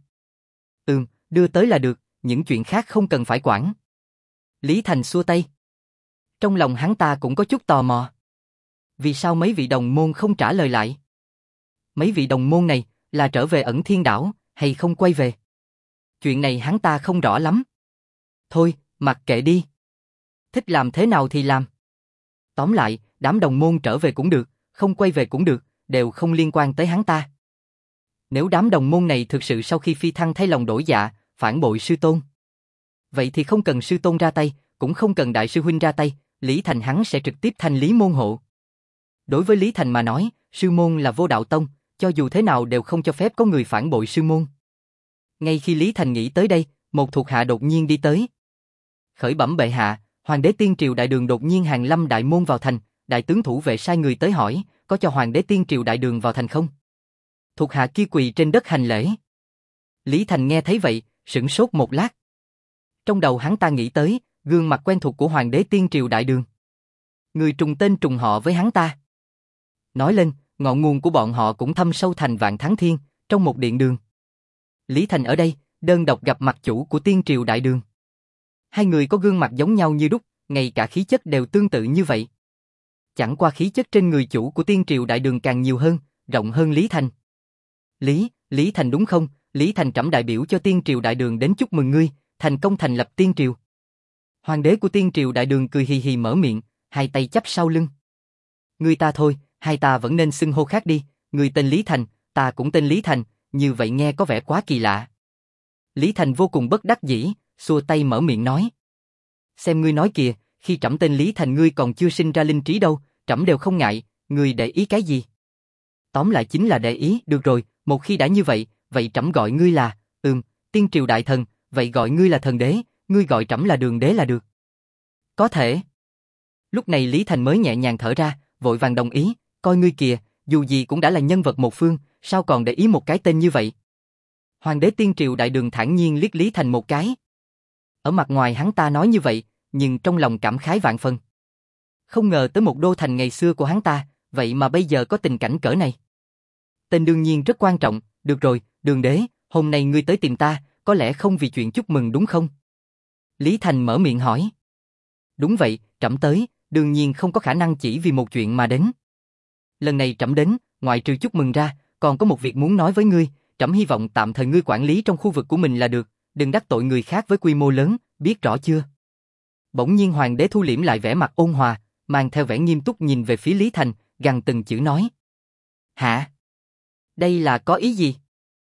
Đưa tới là được, những chuyện khác không cần phải quản. Lý Thành xua tay. Trong lòng hắn ta cũng có chút tò mò. Vì sao mấy vị đồng môn không trả lời lại? Mấy vị đồng môn này là trở về Ẩn Thiên đảo hay không quay về? Chuyện này hắn ta không rõ lắm. Thôi, mặc kệ đi. Thích làm thế nào thì làm. Tóm lại, đám đồng môn trở về cũng được, không quay về cũng được, đều không liên quan tới hắn ta. Nếu đám đồng môn này thực sự sau khi phi thăng thay lòng đổi dạ, phản bội sư tôn, vậy thì không cần sư tôn ra tay, cũng không cần đại sư huynh ra tay, Lý Thành hắn sẽ trực tiếp thanh lý môn hộ. Đối với Lý Thành mà nói, sư môn là vô đạo tông, cho dù thế nào đều không cho phép có người phản bội sư môn. Ngay khi Lý Thành nghĩ tới đây, một thuộc hạ đột nhiên đi tới. Khởi bẩm bệ hạ, Hoàng đế Tiên Triều Đại Đường đột nhiên hàng lâm đại môn vào thành, đại tướng thủ vệ sai người tới hỏi, có cho Hoàng đế Tiên Triều Đại Đường vào thành không? Thuộc hạ kia quỳ trên đất hành lễ. Lý Thành nghe thấy vậy, sửng sốt một lát. Trong đầu hắn ta nghĩ tới, gương mặt quen thuộc của Hoàng đế Tiên Triều Đại Đường. Người trùng tên trùng họ với hắn ta. Nói lên, ngọn nguồn của bọn họ cũng thâm sâu thành vạn tháng thiên, trong một điện đường. Lý Thành ở đây, đơn độc gặp mặt chủ của Tiên Triều Đại Đường. Hai người có gương mặt giống nhau như đúc, ngay cả khí chất đều tương tự như vậy. Chẳng qua khí chất trên người chủ của Tiên Triều Đại Đường càng nhiều hơn, rộng hơn Lý Thành. Lý Thành đúng không? Lý Thành trẫm đại biểu cho Tiên Triều Đại Đường đến chúc mừng ngươi, thành công thành lập Tiên Triều. Hoàng đế của Tiên Triều Đại Đường cười hì hì mở miệng, hai tay chắp sau lưng. Ngươi ta thôi, hai ta vẫn nên xưng hô khác đi, ngươi tên Lý Thành, ta cũng tên Lý Thành, như vậy nghe có vẻ quá kỳ lạ. Lý Thành vô cùng bất đắc dĩ, xua tay mở miệng nói. Xem ngươi nói kìa, khi trẫm tên Lý Thành ngươi còn chưa sinh ra linh trí đâu, trẫm đều không ngại, ngươi để ý cái gì? Tóm lại chính là để ý, được rồi, một khi đã như vậy, vậy trẫm gọi ngươi là, Tiên Triều Đại Thần, vậy gọi ngươi là thần đế, ngươi gọi trẫm là Đường đế là được. Có thể. Lúc này Lý Thành mới nhẹ nhàng thở ra, vội vàng đồng ý, coi ngươi kìa, dù gì cũng đã là nhân vật một phương, sao còn để ý một cái tên như vậy? Hoàng đế Tiên Triều Đại Đường thản nhiên liếc Lý Thành một cái. Ở mặt ngoài hắn ta nói như vậy, nhưng trong lòng cảm khái vạn phần. Không ngờ tới một đô thành ngày xưa của hắn ta, vậy mà bây giờ có tình cảnh cỡ này. Tên đương nhiên rất quan trọng, được rồi, Đường đế, hôm nay ngươi tới tìm ta, có lẽ không vì chuyện chúc mừng đúng không? Lý Thành mở miệng hỏi. Đúng vậy, trẫm tới, đương nhiên không có khả năng chỉ vì một chuyện mà đến. Lần này trẫm đến, ngoại trừ chúc mừng ra, còn có một việc muốn nói với ngươi, trẫm hy vọng tạm thời ngươi quản lý trong khu vực của mình là được, đừng đắc tội người khác với quy mô lớn, biết rõ chưa? Bỗng nhiên Hoàng đế thu liễm lại vẻ mặt ôn hòa, mang theo vẻ nghiêm túc nhìn về phía Lý Thành, gằn từng chữ nói. Hả? Đây là có ý gì?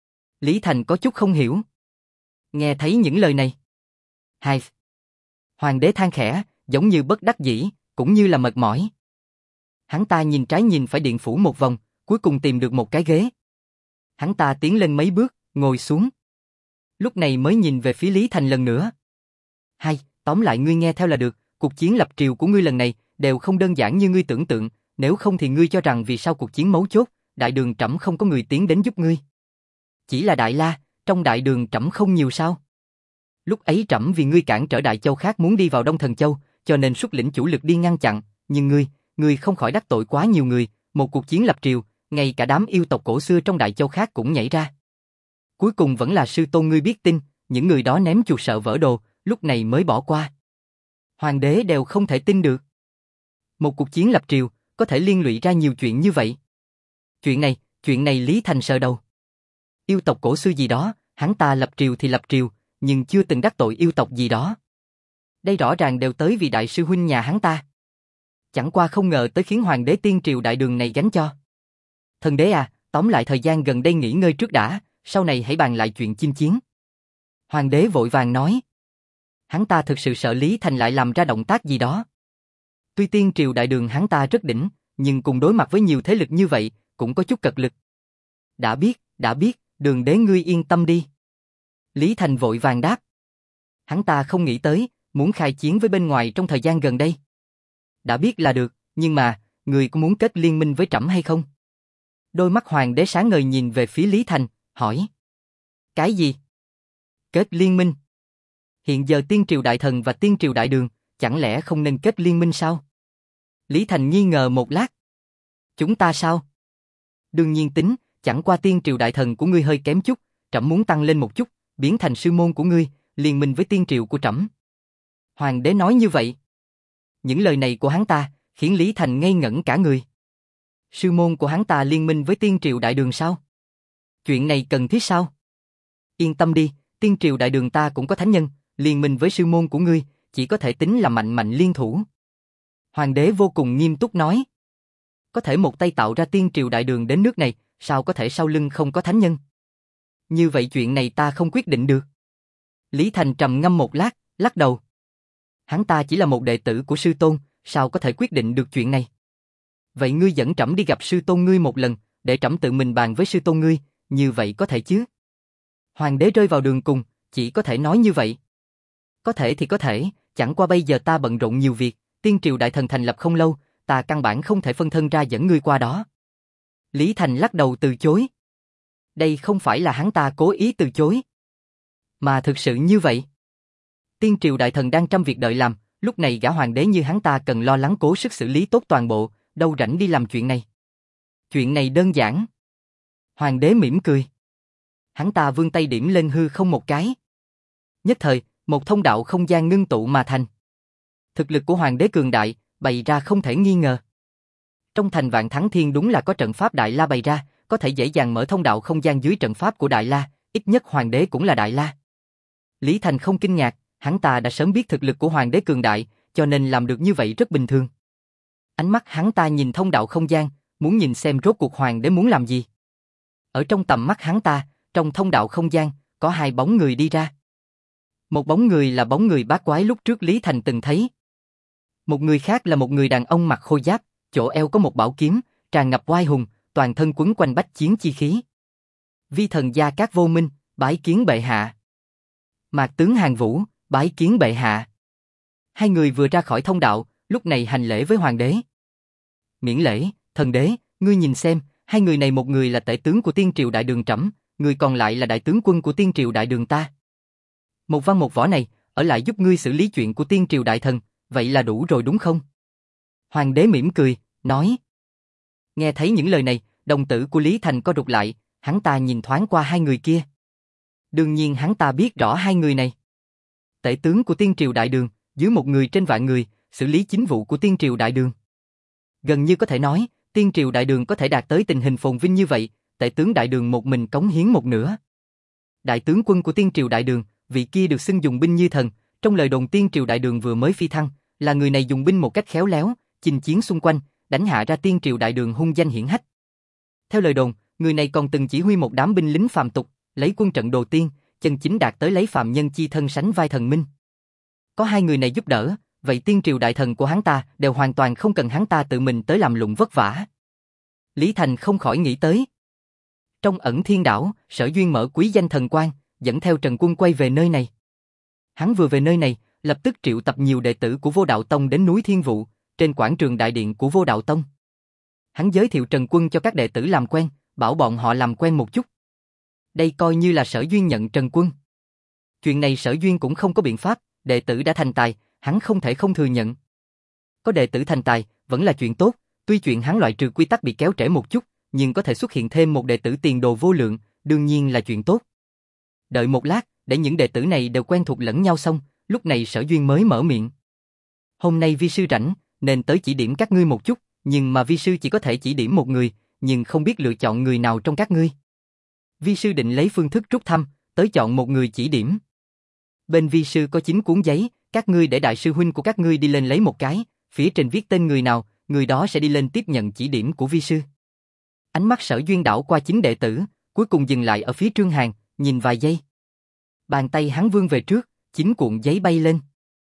Lý Thành có chút không hiểu. Nghe thấy những lời này. Hai. Hoàng đế than khẽ, giống như bất đắc dĩ, cũng như là mệt mỏi. Hắn ta nhìn trái nhìn phải điện phủ một vòng, cuối cùng tìm được một cái ghế. Hắn ta tiến lên mấy bước, ngồi xuống. Lúc này mới nhìn về phía Lý Thành lần nữa. Hai, tóm lại ngươi nghe theo là được, cuộc chiến lập triều của ngươi lần này đều không đơn giản như ngươi tưởng tượng, nếu không thì ngươi cho rằng vì sao cuộc chiến mấu chốt, đại đường trẫm không có người tiến đến giúp ngươi. Chỉ là Đại La, trong đại đường trẫm không nhiều sao? Lúc ấy trẫm vì ngươi cản trở Đại Châu khác muốn đi vào Đông Thần Châu, cho nên xuất lĩnh chủ lực đi ngăn chặn, nhưng ngươi không khỏi đắc tội quá nhiều người, một cuộc chiến lập triều, ngay cả đám yêu tộc cổ xưa trong Đại Châu khác cũng nhảy ra. Cuối cùng vẫn là sư tôn ngươi biết tin, những người đó ném chuột sợ vỡ đồ, lúc này mới bỏ qua. Hoàng đế đều không thể tin được. Một cuộc chiến lập triều, có thể liên lụy ra nhiều chuyện như vậy. Chuyện này Lý Thành sờ đầu. Yêu tộc cổ xưa gì đó, hắn ta lập triều thì lập triều, nhưng chưa từng đắc tội yêu tộc gì đó. Đây rõ ràng đều tới vì đại sư huynh nhà hắn ta. Chẳng qua không ngờ tới khiến Hoàng đế Tiên Triều Đại Đường này gánh cho. Thần đế à, tóm lại thời gian gần đây nghỉ ngơi trước đã, sau này hãy bàn lại chuyện chinh chiến. Hoàng đế vội vàng nói. Hắn ta thực sự sợ Lý Thành lại làm ra động tác gì đó. Tuy Tiên Triều Đại Đường hắn ta rất đỉnh, nhưng cùng đối mặt với nhiều thế lực như vậy, cũng có chút cật lực. Đã biết, Đường đế ngươi yên tâm đi. Lý Thành vội vàng đáp. Hắn ta không nghĩ tới, muốn khai chiến với bên ngoài trong thời gian gần đây. Đã biết là được, nhưng mà, ngươi có muốn kết liên minh với trẫm hay không? Đôi mắt Hoàng đế sáng ngời nhìn về phía Lý Thành, hỏi. Cái gì? Kết liên minh? Hiện giờ Tiên Triều Đại Thần và Tiên Triều Đại Đường, chẳng lẽ không nên kết liên minh sao? Lý Thành nghi ngờ một lát. Chúng ta sao? Đương nhiên tính, chẳng qua Tiên Triều Đại Thần của ngươi hơi kém chút, trẫm muốn tăng lên một chút, biến thành sư môn của ngươi, liên minh với Tiên Triều của trẫm. Hoàng đế nói như vậy. Những lời này của hắn ta, khiến Lý Thành ngây ngẩn cả người. Sư môn của hắn ta liên minh với Tiên Triều Đại Đường sao? Chuyện này cần thiết sao? Yên tâm đi, Tiên Triều Đại Đường ta cũng có thánh nhân, liên minh với sư môn của ngươi, chỉ có thể tính là mạnh liên thủ. Hoàng đế vô cùng nghiêm túc nói. Có thể một tay tạo ra Tiên Triều Đại Đường đến nước này, sao có thể sau lưng không có thánh nhân? Như vậy chuyện này ta không quyết định được. Lý Thành trầm ngâm một lát, lắc đầu. Hắn ta chỉ là một đệ tử của sư tôn, sao có thể quyết định được chuyện này? Vậy ngươi dẫn trẫm đi gặp sư tôn ngươi một lần, để trẫm tự mình bàn với sư tôn ngươi, như vậy có thể chứ? Hoàng đế rơi vào đường cùng, chỉ có thể nói như vậy. Có thể thì có thể, chẳng qua bây giờ ta bận rộn nhiều việc, Tiên Triều Đại Thần thành lập không lâu, ta căn bản không thể phân thân ra dẫn ngươi qua đó. Lý Thành lắc đầu từ chối. Đây không phải là hắn ta cố ý từ chối, mà thực sự như vậy. Tiên triều đại thần đang trăm việc đợi làm, lúc này gã hoàng đế như hắn ta cần lo lắng cố sức xử lý tốt toàn bộ, đâu rảnh đi làm chuyện này. Chuyện này đơn giản. Hoàng đế mỉm cười. Hắn ta vươn tay điểm lên hư không một cái. Nhất thời, một thông đạo không gian ngưng tụ mà thành. Thực lực của hoàng đế cường đại, bày ra không thể nghi ngờ. Trong thành Vạn Thắng Thiên đúng là có trận pháp Đại La bày ra, có thể dễ dàng mở thông đạo không gian dưới trận pháp của Đại La, ít nhất hoàng đế cũng là Đại La. Lý Thành không kinh ngạc, hắn ta đã sớm biết thực lực của hoàng đế cường đại, cho nên làm được như vậy rất bình thường. Ánh mắt hắn ta nhìn thông đạo không gian, muốn nhìn xem rốt cuộc hoàng đế muốn làm gì. Ở trong tầm mắt hắn ta, trong thông đạo không gian, có hai bóng người đi ra. Một bóng người là bóng người bát quái lúc trước Lý Thành từng thấy. Một người khác là một người đàn ông mặc khôi giáp, chỗ eo có một bảo kiếm, tràn ngập oai hùng, toàn thân quấn quanh bách chiến chi khí. Vi thần Gia Cát Vô Minh, bái kiến bệ hạ. Mạc tướng Hàn Vũ, bái kiến bệ hạ. Hai người vừa ra khỏi thông đạo, lúc này hành lễ với hoàng đế. Miễn lễ, thần đế, ngươi nhìn xem, hai người này một người là tể tướng của Tiên Triều Đại Đường trẫm, người còn lại là đại tướng quân của Tiên Triều Đại Đường ta. Một văn một võ này, ở lại giúp ngươi xử lý chuyện của Tiên Triều Đại Thần, vậy là đủ rồi đúng không? Hoàng đế mỉm cười, nói. Nghe thấy những lời này, đồng tử của Lý Thành co rụt lại, hắn ta nhìn thoáng qua hai người kia. Đương nhiên hắn ta biết rõ hai người này. Tể tướng của Tiên Triều Đại Đường, dưới một người trên vạn người, xử lý chính vụ của Tiên Triều Đại Đường. Gần như có thể nói, Tiên Triều Đại Đường có thể đạt tới tình hình phồn vinh như vậy, tể tướng Đại Đường một mình cống hiến một nửa. Đại tướng quân của Tiên Triều Đại Đường, vị kia được xưng dùng binh như thần, trong lời đồn Tiên Triều Đại Đường vừa mới phi thăng, là người này dùng binh một cách khéo léo, chinh chiến xung quanh, đánh hạ ra Tiên Triều Đại Đường hung danh hiển hách. Theo lời đồn, người này còn từng chỉ huy một đám binh lính phàm tục, lấy quân trận đồ tiên, chân chính đạt tới lấy phàm nhân chi thân sánh vai thần minh. Có hai người này giúp đỡ, vậy Tiên Triều Đại Thần của hắn ta đều hoàn toàn không cần hắn ta tự mình tới làm lụng vất vả. Lý Thành không khỏi nghĩ tới. Trong Ẩn Thiên Đảo, Sở Duyên mở quý danh thần quan, dẫn theo Trần Quân quay về nơi này. Hắn vừa về nơi này, lập tức triệu tập nhiều đệ tử của Vô Đạo Tông đến núi Thiên Vụ, trên quảng trường đại điện của Vô Đạo Tông. Hắn giới thiệu Trần Quân cho các đệ tử làm quen, bảo bọn họ làm quen một chút. Đây coi như là Sở Duyên nhận Trần Quân. Chuyện này Sở Duyên cũng không có biện pháp, đệ tử đã thành tài, hắn không thể không thừa nhận. Có đệ tử thành tài, vẫn là chuyện tốt, tuy chuyện hắn loại trừ quy tắc bị kéo trễ một chút, nhưng có thể xuất hiện thêm một đệ tử tiền đồ vô lượng, đương nhiên là chuyện tốt. Đợi một lát, để những đệ tử này đều quen thuộc lẫn nhau xong, lúc này Sở Duyên mới mở miệng. Hôm nay vi sư rảnh, nên tới chỉ điểm các ngươi một chút, nhưng mà vi sư chỉ có thể chỉ điểm một người, nhưng không biết lựa chọn người nào trong các ngươi. Vi sư định lấy phương thức rút thăm, tới chọn một người chỉ điểm. Bên vi sư có 9 cuốn giấy, các ngươi để đại sư huynh của các ngươi đi lên lấy một cái, phía trên viết tên người nào, người đó sẽ đi lên tiếp nhận chỉ điểm của vi sư. Ánh mắt Sở Duyên đảo qua 9 đệ tử, cuối cùng dừng lại ở phía Trương Hàn, nhìn vài giây. Bàn tay hắn vươn về trước, 9 cuộn giấy bay lên.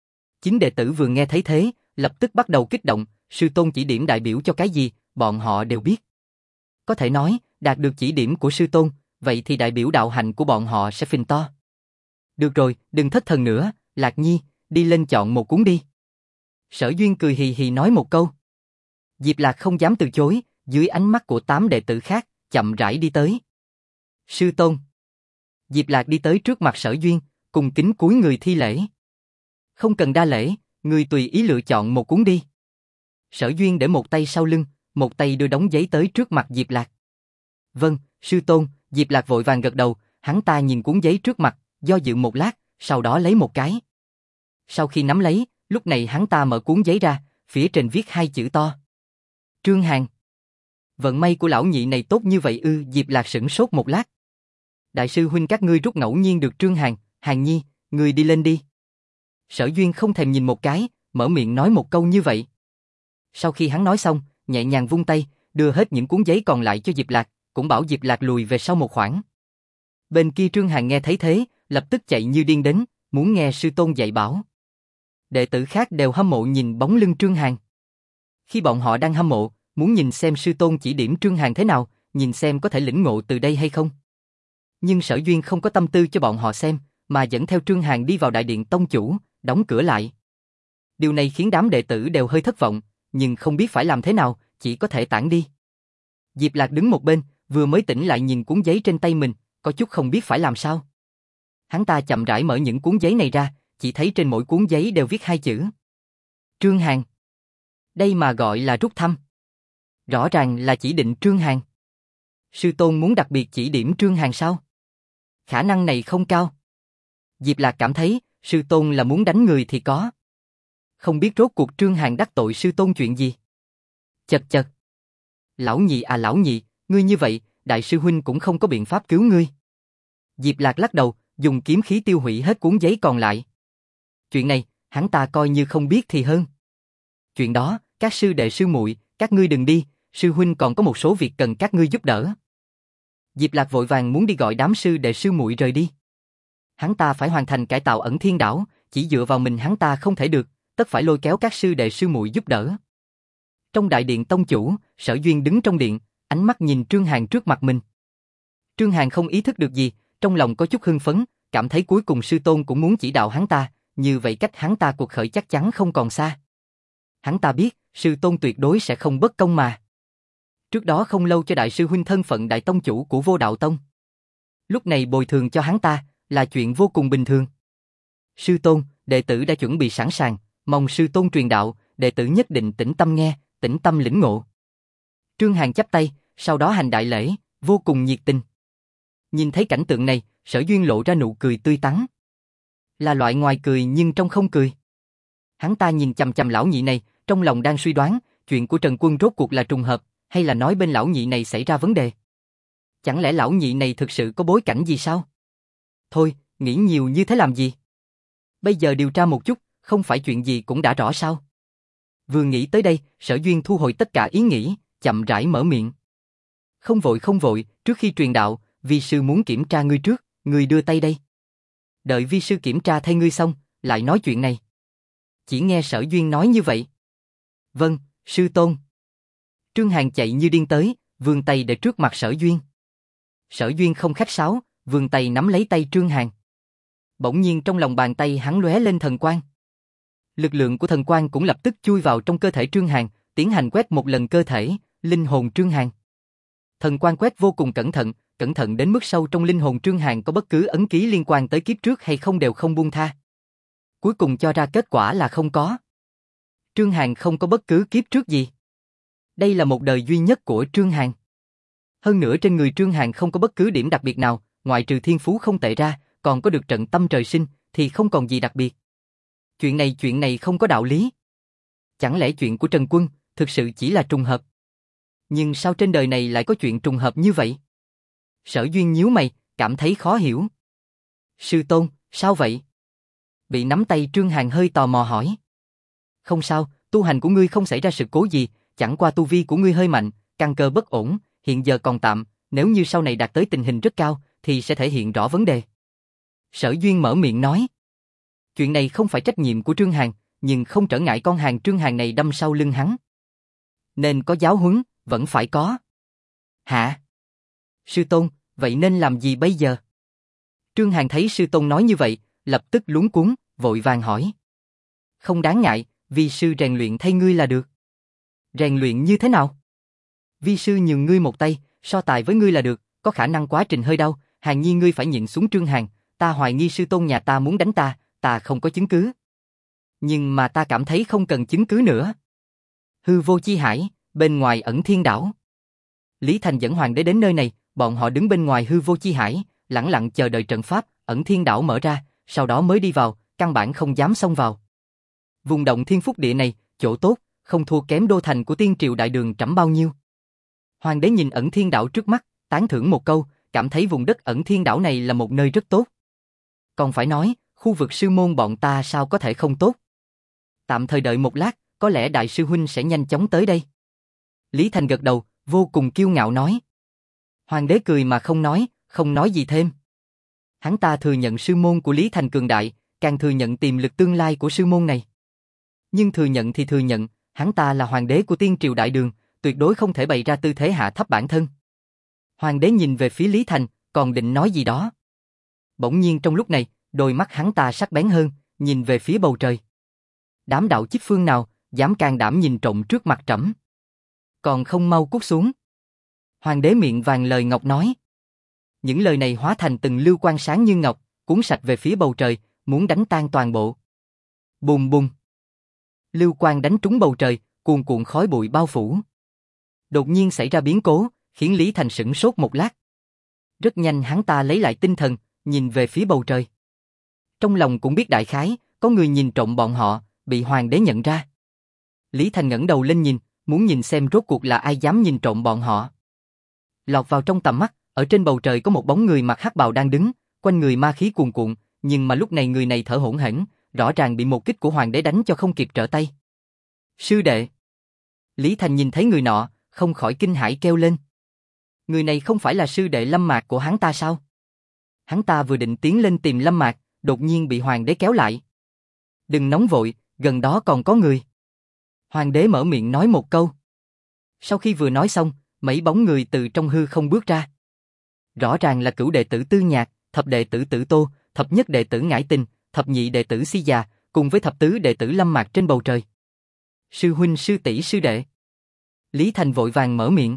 9 đệ tử vừa nghe thấy thế, lập tức bắt đầu kích động, sư tôn chỉ điểm đại biểu cho cái gì, bọn họ đều biết. Có thể nói, đạt được chỉ điểm của sư tôn, vậy thì đại biểu đạo hạnh của bọn họ sẽ phình to. Được rồi, đừng thất thần nữa, Lạc Nhi, đi lên chọn một cuốn đi. Sở Duyên cười hì hì nói một câu. Diệp Lạc không dám từ chối, dưới ánh mắt của 8 đệ tử khác, chậm rãi đi tới. Sư tôn. Diệp Lạc đi tới trước mặt Sở Duyên, cùng kính cúi người thi lễ. Không cần đa lễ, người tùy ý lựa chọn một cuốn đi. Sở Duyên để một tay sau lưng, một tay đưa đống giấy tới trước mặt Diệp Lạc. Vâng, sư tôn, Diệp Lạc vội vàng gật đầu, hắn ta nhìn cuốn giấy trước mặt, do dự một lát, sau đó lấy một cái. Sau khi nắm lấy, lúc này hắn ta mở cuốn giấy ra, phía trên viết 2 chữ to. Trương Hàn. Vận may của lão nhị này tốt như vậy ư? Diệp Lạc sửng sốt một lát. Đại sư huynh các ngươi rút ngẫu nhiên được Trương Hàn, Hàn Nhi, ngươi đi lên đi. Sở Duyên không thèm nhìn một cái, mở miệng nói một câu như vậy. Sau khi hắn nói xong, nhẹ nhàng vung tay, đưa hết những cuốn giấy còn lại cho Diệp Lạc, cũng bảo Diệp Lạc lùi về sau một khoảng. Bên kia Trương Hàn nghe thấy thế, lập tức chạy như điên đến, muốn nghe sư tôn dạy bảo. Đệ tử khác đều hâm mộ nhìn bóng lưng Trương Hàn. Khi bọn họ đang hâm mộ, muốn nhìn xem sư tôn chỉ điểm Trương Hàn thế nào, nhìn xem có thể lĩnh ngộ từ đây hay không. Nhưng Sở Duyên không có tâm tư cho bọn họ xem, mà dẫn theo Trương Hàn đi vào đại điện tông chủ, đóng cửa lại. Điều này khiến đám đệ tử đều hơi thất vọng, nhưng không biết phải làm thế nào, chỉ có thể tản đi. Diệp Lạc đứng một bên, vừa mới tỉnh lại nhìn cuốn giấy trên tay mình, có chút không biết phải làm sao. Hắn ta chậm rãi mở những cuốn giấy này ra, chỉ thấy trên mỗi cuốn giấy đều viết hai chữ. Trương Hàn. Đây mà gọi là rút thăm. Rõ ràng là chỉ định Trương Hàn. Sư tôn muốn đặc biệt chỉ điểm Trương Hàn sao? Khả năng này không cao. Diệp Lạc cảm thấy, sư tôn là muốn đánh người thì có. Không biết rốt cuộc Trương Hàn đắc tội sư tôn chuyện gì. Chật chật. Lão nhị à lão nhị, ngươi như vậy, đại sư huynh cũng không có biện pháp cứu ngươi. Diệp Lạc lắc đầu, dùng kiếm khí tiêu hủy hết cuốn giấy còn lại. Chuyện này, hắn ta coi như không biết thì hơn. Chuyện đó, các sư đệ sư muội, các ngươi đừng đi, sư huynh còn có một số việc cần các ngươi giúp đỡ. Diệp Lạc vội vàng muốn đi gọi đám sư đệ sư muội rời đi. Hắn ta phải hoàn thành cải tạo Ẩn Thiên Đảo, chỉ dựa vào mình hắn ta không thể được, tất phải lôi kéo các sư đệ sư muội giúp đỡ. Trong đại điện tông chủ, Sở Duyên đứng trong điện, ánh mắt nhìn Trương Hàn trước mặt mình. Trương Hàn không ý thức được gì, trong lòng có chút hưng phấn, cảm thấy cuối cùng sư tôn cũng muốn chỉ đạo hắn ta, như vậy cách hắn ta cuộc khởi chắc chắn không còn xa. Hắn ta biết, sư tôn tuyệt đối sẽ không bất công mà. Trước đó không lâu cho đại sư huynh thân phận đại tông chủ của Vô Đạo Tông. Lúc này bồi thường cho hắn ta, là chuyện vô cùng bình thường. Sư tôn, đệ tử đã chuẩn bị sẵn sàng, mong sư tôn truyền đạo, đệ tử nhất định tĩnh tâm nghe, tĩnh tâm lĩnh ngộ. Trương Hàn chắp tay, sau đó hành đại lễ, vô cùng nhiệt tình. Nhìn thấy cảnh tượng này, Sở Duyên lộ ra nụ cười tươi tắn. Là loại ngoài cười nhưng trong không cười. Hắn ta nhìn chằm chằm lão nhị này, trong lòng đang suy đoán, chuyện của Trần Quân rốt cuộc là trùng hợp, hay là nói bên lão nhị này xảy ra vấn đề. Chẳng lẽ lão nhị này thực sự có bối cảnh gì sao? Thôi, nghĩ nhiều như thế làm gì? Bây giờ điều tra một chút, không phải chuyện gì cũng đã rõ sao? Vừa nghĩ tới đây, Sở Duyên thu hồi tất cả ý nghĩ, chậm rãi mở miệng. Không vội, trước khi truyền đạo, vi sư muốn kiểm tra ngươi trước, ngươi đưa tay đây. Đợi vi sư kiểm tra thay ngươi xong, lại nói chuyện này. Chỉ nghe Sở Duyên nói như vậy. Vâng, sư tôn. Trương Hàn chạy như điên tới, vươn tay để trước mặt Sở Duyên. Sở Duyên không khách sáo, vươn tay nắm lấy tay Trương Hàn. Bỗng nhiên trong lòng bàn tay hắn lóe lên thần quang. Lực lượng của thần quang cũng lập tức chui vào trong cơ thể Trương Hàn, tiến hành quét một lần cơ thể, linh hồn Trương Hàn. Thần quang quét vô cùng cẩn thận đến mức sâu trong linh hồn Trương Hàn có bất cứ ấn ký liên quan tới kiếp trước hay không đều không buông tha. Cuối cùng cho ra kết quả là không có. Trương Hàn không có bất cứ kiếp trước gì. Đây là một đời duy nhất của Trương Hàn. Hơn nữa trên người Trương Hàn không có bất cứ điểm đặc biệt nào, ngoại trừ thiên phú không tệ ra, còn có được trận tâm trời sinh, thì không còn gì đặc biệt. Chuyện này không có đạo lý. Chẳng lẽ chuyện của Trần Quân thực sự chỉ là trùng hợp? Nhưng sao trên đời này lại có chuyện trùng hợp như vậy? Sở Duyên nhíu mày, cảm thấy khó hiểu. Sư tôn, sao vậy? Bị nắm tay Trương Hàn hơi tò mò hỏi. Không sao, tu hành của ngươi không xảy ra sự cố gì, chẳng qua tu vi của ngươi hơi mạnh, căn cơ bất ổn, hiện giờ còn tạm, nếu như sau này đạt tới tình hình rất cao, thì sẽ thể hiện rõ vấn đề. Sở Duyên mở miệng nói. Chuyện này không phải trách nhiệm của Trương Hàn, nhưng không trở ngại con hàng Trương Hàn này đâm sau lưng hắn. Nên có giáo huấn, vẫn phải có. Hả? Sư tôn, vậy nên làm gì bây giờ? Trương Hàn thấy sư tôn nói như vậy, lập tức luống cuống, vội vàng hỏi. Không đáng ngại, vi sư rèn luyện thay ngươi là được. Rèn luyện như thế nào? Vi sư nhường ngươi một tay, so tài với ngươi là được, có khả năng quá trình hơi đau, Hàn Nhi ngươi phải nhịn xuống. Trương Hàn, ta hoài nghi sư tôn nhà ta muốn đánh ta, ta không có chứng cứ. Nhưng mà ta cảm thấy không cần chứng cứ nữa. Hư vô chi hải, bên ngoài Ẩn Thiên Đảo. Lý Thành dẫn hoàng đế đến nơi này, bọn họ đứng bên ngoài hư vô chi hải, lẳng lặng chờ đợi trận pháp Ẩn Thiên Đảo mở ra, sau đó mới đi vào, căn bản không dám xông vào. Vùng động thiên phúc địa này, chỗ tốt, không thua kém đô thành của Tiên Triều Đại Đường Trẫm bao nhiêu. Hoàng đế nhìn Ẩn Thiên Đảo trước mắt, tán thưởng một câu, cảm thấy vùng đất Ẩn Thiên Đảo này là một nơi rất tốt. Còn phải nói, khu vực sư môn bọn ta sao có thể không tốt. Tạm thời đợi một lát, có lẽ đại sư huynh sẽ nhanh chóng tới đây. Lý Thành gật đầu, vô cùng kiêu ngạo nói. Hoàng đế cười mà không nói gì thêm. Hắn ta thừa nhận sư môn của Lý Thành cường đại, càng thừa nhận tiềm lực tương lai của sư môn này. Nhưng thừa nhận thì thừa nhận, hắn ta là hoàng đế của Tiên Triều Đại Đường, tuyệt đối không thể bày ra tư thế hạ thấp bản thân. Hoàng đế nhìn về phía Lý Thành, còn định nói gì đó. Bỗng nhiên trong lúc này, đôi mắt hắn ta sắc bén hơn, nhìn về phía bầu trời. Đám đạo chích phương nào, dám can đảm nhìn trộm trước mặt trẫm? Còn không mau cút xuống. Hoàng đế miệng vàng lời ngọc nói. Những lời này hóa thành từng lưu quang sáng như ngọc, cuốn sạch về phía bầu trời, muốn đánh tan toàn bộ. Bùm bùm. Lưu quang đánh trúng bầu trời, cuồn cuộn khói bụi bao phủ. Đột nhiên xảy ra biến cố, khiến Lý Thành sửng sốt một lát. Rất nhanh hắn ta lấy lại tinh thần, nhìn về phía bầu trời. Trong lòng cũng biết đại khái, có người nhìn trộm bọn họ, bị hoàng đế nhận ra. Lý Thành ngẩng đầu lên nhìn, muốn nhìn xem rốt cuộc là ai dám nhìn trộm bọn họ. Lọt vào trong tầm mắt, ở trên bầu trời có một bóng người mặc hắc bào đang đứng, quanh người ma khí cuồn cuộn, nhưng mà lúc này người này thở hổn hển, rõ ràng bị một kích của hoàng đế đánh cho không kịp trở tay. Sư đệ. Lý Thành nhìn thấy người nọ, không khỏi kinh hãi kêu lên. Người này không phải là sư đệ Lâm Mạc của hắn ta sao? Hắn ta vừa định tiến lên tìm Lâm Mạc, đột nhiên bị hoàng đế kéo lại. Đừng nóng vội, gần đó còn có người. Hoàng đế mở miệng nói một câu. Sau khi vừa nói xong, mấy bóng người từ trong hư không bước ra. Rõ ràng là cửu đệ tử Tư Nhạc, thập đệ tử Tử Tô, thập nhất đệ tử Ngải Tình, thập nhị đệ tử Si Già, cùng với thập tứ đệ tử Lâm Mạc trên bầu trời. Sư huynh, sư tỷ, sư đệ. Lý Thành vội vàng mở miệng.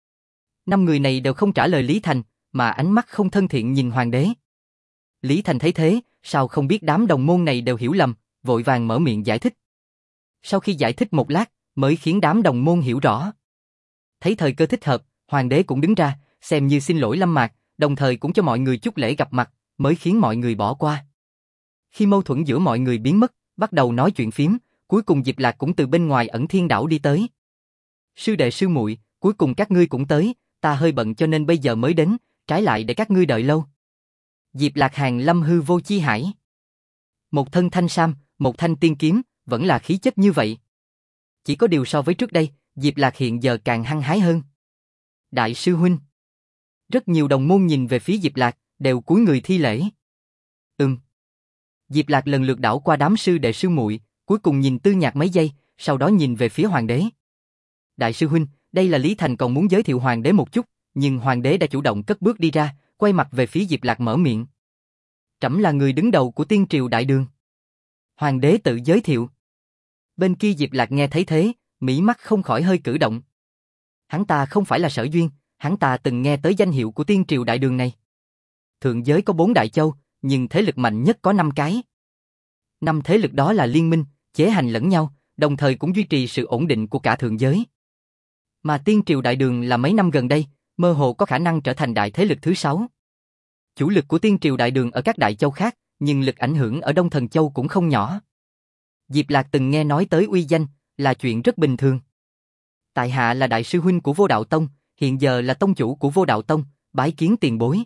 5 người này đều không trả lời Lý Thành, mà ánh mắt không thân thiện nhìn hoàng đế. Lý Thành thấy thế, sao không biết đám đồng môn này đều hiểu lầm, vội vàng mở miệng giải thích. Sau khi giải thích một lát, mới khiến đám đồng môn hiểu rõ. Thấy thời cơ thích hợp, hoàng đế cũng đứng ra, xem như xin lỗi Lâm Mạc, đồng thời cũng cho mọi người chút lễ gặp mặt, mới khiến mọi người bỏ qua. Khi mâu thuẫn giữa mọi người biến mất, bắt đầu nói chuyện phím, cuối cùng Diệp Lạc cũng từ bên ngoài Ẩn Thiên Đảo đi tới. Sư đệ sư muội, cuối cùng các ngươi cũng tới, ta hơi bận cho nên bây giờ mới đến, trái lại để các ngươi đợi lâu. Diệp Lạc Hàn Lâm hư vô chi hải. Một thân thanh sam, một thanh tiên kiếm, vẫn là khí chất như vậy. Chỉ có điều so với trước đây, Diệp Lạc hiện giờ càng hăng hái hơn. Đại sư huynh. Rất nhiều đồng môn nhìn về phía Diệp Lạc, đều cúi người thi lễ. Diệp Lạc lần lượt đảo qua đám sư đệ sư muội, cuối cùng nhìn Tư Nhạc mấy giây, sau đó nhìn về phía hoàng đế. Đại sư huynh, đây là Lý Thành còn muốn giới thiệu hoàng đế một chút, nhưng hoàng đế đã chủ động cất bước đi ra, quay mặt về phía Diệp Lạc mở miệng. Trẫm là người đứng đầu của Tiên Triều Đại Đường. Hoàng đế tự giới thiệu. Bên kia Diệp Lạc nghe thấy thế, mí mắt không khỏi hơi cử động. Hắn ta không phải là Sở Duyên, hắn ta từng nghe tới danh hiệu của Tiên Triều Đại Đường này. Thượng giới có 4 đại châu, nhưng thế lực mạnh nhất có 5 cái. 5 thế lực đó là liên minh, chế hành lẫn nhau, đồng thời cũng duy trì sự ổn định của cả thượng giới. Mà Tiên Triều Đại Đường là mấy năm gần đây, mơ hồ có khả năng trở thành đại thế lực thứ 6. Chủ lực của Tiên Triều Đại Đường ở các đại châu khác, nhưng lực ảnh hưởng ở Đông Thần Châu cũng không nhỏ. Diệp Lạc từng nghe nói tới uy danh, là chuyện rất bình thường. Tại hạ là đại sư huynh của Vô Đạo Tông, hiện giờ là tông chủ của Vô Đạo Tông, bái kiến tiền bối.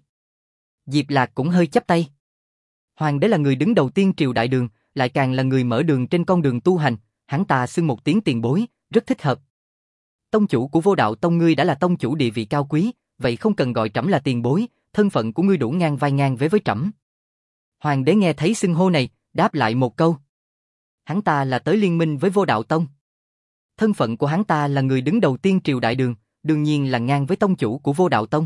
Diệp Lạc cũng hơi chắp tay. Hoàng đế là người đứng đầu Tiên Triều Đại Đường, lại càng là người mở đường trên con đường tu hành, hắn ta xưng một tiếng tiền bối, rất thích hợp. Tông chủ của Vô Đạo Tông ngươi đã là tông chủ địa vị cao quý, vậy không cần gọi trẫm là tiền bối, thân phận của ngươi đủ ngang vai ngang với trẫm. Hoàng đế nghe thấy xưng hô này, đáp lại một câu. Hắn ta là tới liên minh với Vô Đạo Tông. Thân phận của hắn ta là người đứng đầu Tiên Triều Đại Đường, đương nhiên là ngang với tông chủ của Vô Đạo Tông.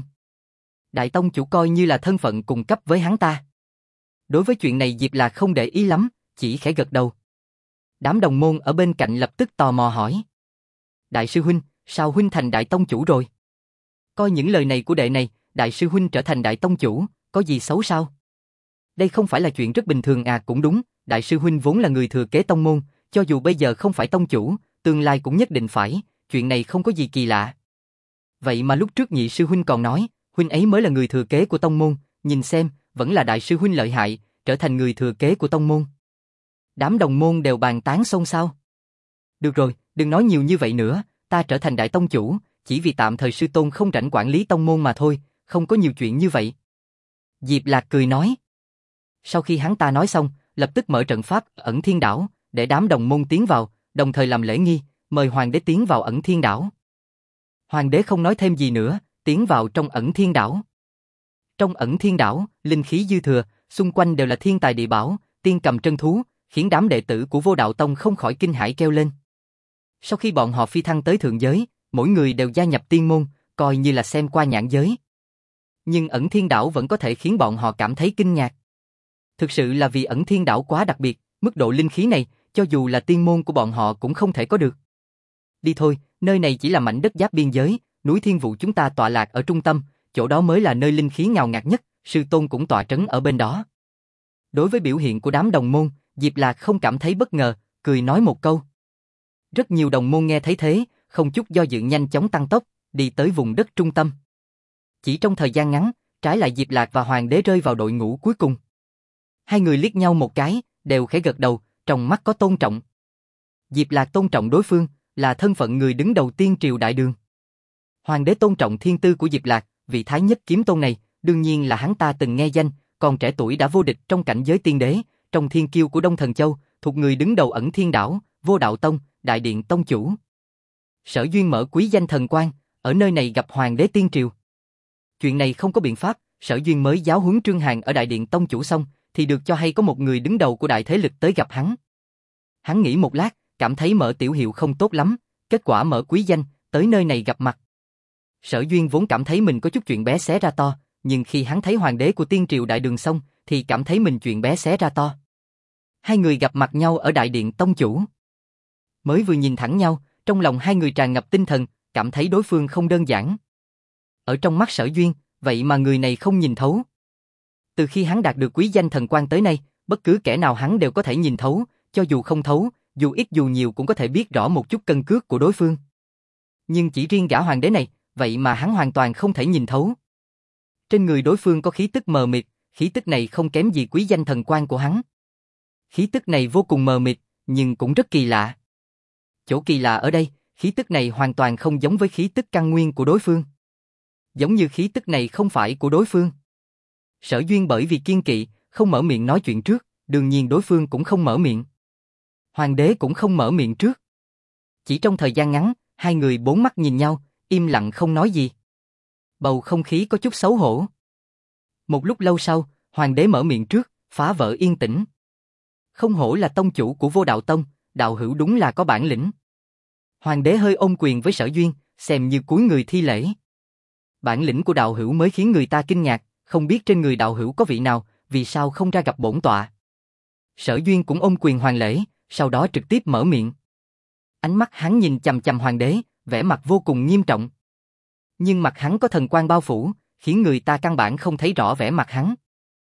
Đại tông chủ coi như là thân phận cùng cấp với hắn ta. Đối với chuyện này Diệp Lạc không để ý lắm, chỉ khẽ gật đầu. Đám đồng môn ở bên cạnh lập tức tò mò hỏi. Đại sư huynh, sao huynh thành đại tông chủ rồi? Coi những lời này của đệ này, đại sư huynh trở thành đại tông chủ, có gì xấu sao? Đây không phải là chuyện rất bình thường à? Cũng đúng, đại sư huynh vốn là người thừa kế tông môn, cho dù bây giờ không phải tông chủ, tương lai cũng nhất định phải, chuyện này không có gì kỳ lạ. Vậy mà lúc trước nhị sư huynh còn nói, huynh ấy mới là người thừa kế của tông môn, nhìn xem, vẫn là đại sư huynh lợi hại, trở thành người thừa kế của tông môn. Đám đồng môn đều bàn tán xôn xao. Được rồi, đừng nói nhiều như vậy nữa, ta trở thành đại tông chủ, chỉ vì tạm thời sư tôn không rảnh quản lý tông môn mà thôi, không có nhiều chuyện như vậy. Diệp Lạc cười nói. Sau khi hắn ta nói xong, lập tức mở trận pháp Ẩn Thiên Đảo, để đám đồng môn tiến vào, đồng thời làm lễ nghi, mời hoàng đế tiến vào Ẩn Thiên Đảo. Hoàng đế không nói thêm gì nữa, tiến vào trong Ẩn Thiên Đảo. Trong Ẩn Thiên Đảo, linh khí dư thừa, xung quanh đều là thiên tài địa bảo, tiên cầm trân thú, khiến đám đệ tử của Vô Đạo Tông không khỏi kinh hãi kêu lên. Sau khi bọn họ phi thăng tới thượng giới, mỗi người đều gia nhập tiên môn, coi như là xem qua nhãn giới. Nhưng Ẩn Thiên Đảo vẫn có thể khiến bọn họ cảm thấy kinh ngạc. Thực sự là vì Ẩn Thiên Đảo quá đặc biệt, mức độ linh khí này, cho dù là tiên môn của bọn họ cũng không thể có được. Đi thôi, nơi này chỉ là mảnh đất giáp biên giới, núi Thiên Vụ chúng ta tọa lạc ở trung tâm, chỗ đó mới là nơi linh khí ngào ngạt nhất, sư tôn cũng tọa trấn ở bên đó. Đối với biểu hiện của đám đồng môn, Diệp Lạc không cảm thấy bất ngờ, cười nói một câu. Rất nhiều đồng môn nghe thấy thế, không chút do dự nhanh chóng tăng tốc, đi tới vùng đất trung tâm. Chỉ trong thời gian ngắn, trái lại Diệp Lạc và Hoàng đế rơi vào đội ngũ cuối cùng. Hai người liếc nhau một cái, đều khẽ gật đầu, trong mắt có tôn trọng. Diệp Lạc tôn trọng đối phương, là thân phận người đứng đầu tiên triều đại đường. Hoàng đế tôn trọng thiên tư của Diệp Lạc, vị Thái Nhất Kiếm Tôn này, đương nhiên là hắn ta từng nghe danh, còn trẻ tuổi đã vô địch trong cảnh giới tiên đế, trong thiên kiêu của Đông Thần Châu, thuộc người đứng đầu Ẩn Thiên Đảo, Vô Đạo Tông, Đại Điện Tông Chủ. Sở Duyên mở quý danh thần quan, ở nơi này gặp Hoàng đế tiên triều. Chuyện này không có biện pháp, Sở Duyên mới giáo huấn Trương Hàn ở Đại Điện Tông Chủ xong, thì được cho hay có một người đứng đầu của đại thế lực tới gặp hắn. Hắn nghĩ một lát, cảm thấy mở tiểu hiệu không tốt lắm, kết quả mở quý danh, tới nơi này gặp mặt. Sở Duyên vốn cảm thấy mình có chút chuyện bé xé ra to, nhưng khi hắn thấy Hoàng đế của tiên triều đại đường xong, thì cảm thấy mình chuyện bé xé ra to. Hai người gặp mặt nhau ở Đại Điện Tông Chủ. Mới vừa nhìn thẳng nhau, trong lòng hai người tràn ngập tinh thần, cảm thấy đối phương không đơn giản. Ở trong mắt Sở Duyên, vậy mà người này không nhìn thấu. Từ khi hắn đạt được quý danh thần quan tới nay, bất cứ kẻ nào hắn đều có thể nhìn thấu, cho dù không thấu, dù ít dù nhiều cũng có thể biết rõ một chút cân cước của đối phương. Nhưng chỉ riêng gã hoàng đế này, vậy mà hắn hoàn toàn không thể nhìn thấu. Trên người đối phương có khí tức mờ mịt, khí tức này không kém gì quý danh thần quan của hắn. Khí tức này vô cùng mờ mịt, nhưng cũng rất kỳ lạ. Chỗ kỳ lạ ở đây, khí tức này hoàn toàn không giống với khí tức căn nguyên của đối phương. Giống như khí tức này không phải của đối phương. Sở Duyên bởi vì kiên kỵ, không mở miệng nói chuyện trước, đương nhiên đối phương cũng không mở miệng. Hoàng đế cũng không mở miệng trước. Chỉ trong thời gian ngắn, hai người bốn mắt nhìn nhau, im lặng không nói gì. Bầu không khí có chút xấu hổ. Một lúc lâu sau, Hoàng đế mở miệng trước, phá vỡ yên tĩnh. Không hổ là tông chủ của Vô Đạo Tông, đạo hữu đúng là có bản lĩnh. Hoàng đế hơi ôm quyền với Sở Duyên, xem như cúi người thi lễ. Bản lĩnh của đạo hữu mới khiến người ta kinh ngạc, không biết trên người đạo hữu có vị nào, vì sao không ra gặp bổn tọa. Sở Duyên cũng ôm quyền hoàng lễ, sau đó trực tiếp mở miệng. Ánh mắt hắn nhìn chằm chằm Hoàng đế, vẻ mặt vô cùng nghiêm trọng. Nhưng mặt hắn có thần quang bao phủ, khiến người ta căn bản không thấy rõ vẻ mặt hắn.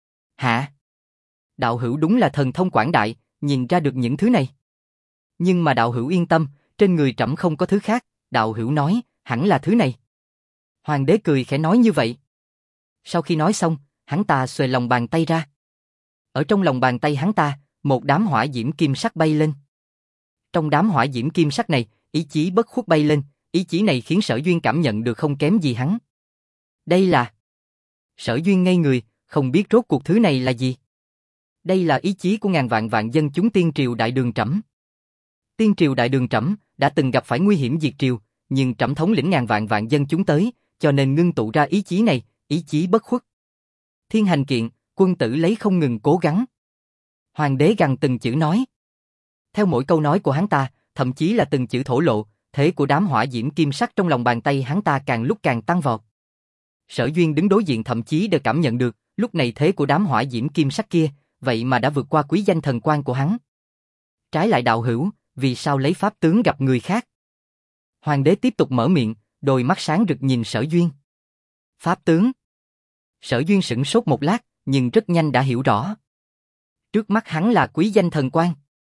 Hả? Đạo hữu đúng là thần thông quảng đại, nhìn ra được những thứ này. Nhưng mà đạo hữu yên tâm, trên người trẫm không có thứ khác, đạo hữu nói, hẳn là thứ này. Hoàng đế cười khẽ nói như vậy. Sau khi nói xong, hắn ta xuề lòng bàn tay ra. Ở trong lòng bàn tay hắn ta, một đám hỏa diễm kim sắc bay lên. Trong đám hỏa diễm kim sắc này, ý chí bất khuất bay lên, ý chí này khiến Sở Duyên cảm nhận được không kém gì hắn. Đây là... Sở Duyên ngây người, không biết rốt cuộc thứ này là gì. Đây là ý chí của ngàn vạn vạn dân chúng tiên triều đại đường trẫm. Tiên triều đại đường trẫm đã từng gặp phải nguy hiểm diệt triều, nhưng trẫm thống lĩnh ngàn vạn vạn dân chúng tới, cho nên ngưng tụ ra ý chí này, ý chí bất khuất. Thiên hành kiện, quân tử lấy không ngừng cố gắng. Hoàng đế gằn từng chữ nói. Theo mỗi câu nói của hắn ta, thậm chí là từng chữ thổ lộ, thế của đám hỏa diễm kim sắc trong lòng bàn tay hắn ta càng lúc càng tăng vọt. Sở Duyên đứng đối diện thậm chí đều cảm nhận được, lúc này thế của đám hỏa diễm kim sắc kia, vậy mà đã vượt qua quý danh thần quan của hắn. Trái lại đạo hữu, vì sao lấy pháp tướng gặp người khác? Hoàng đế tiếp tục mở miệng, đôi mắt sáng rực nhìn Sở Duyên. Pháp tướng? Sở Duyên sửng sốt một lát, nhưng rất nhanh đã hiểu rõ. Trước mắt hắn là quý danh thần quan.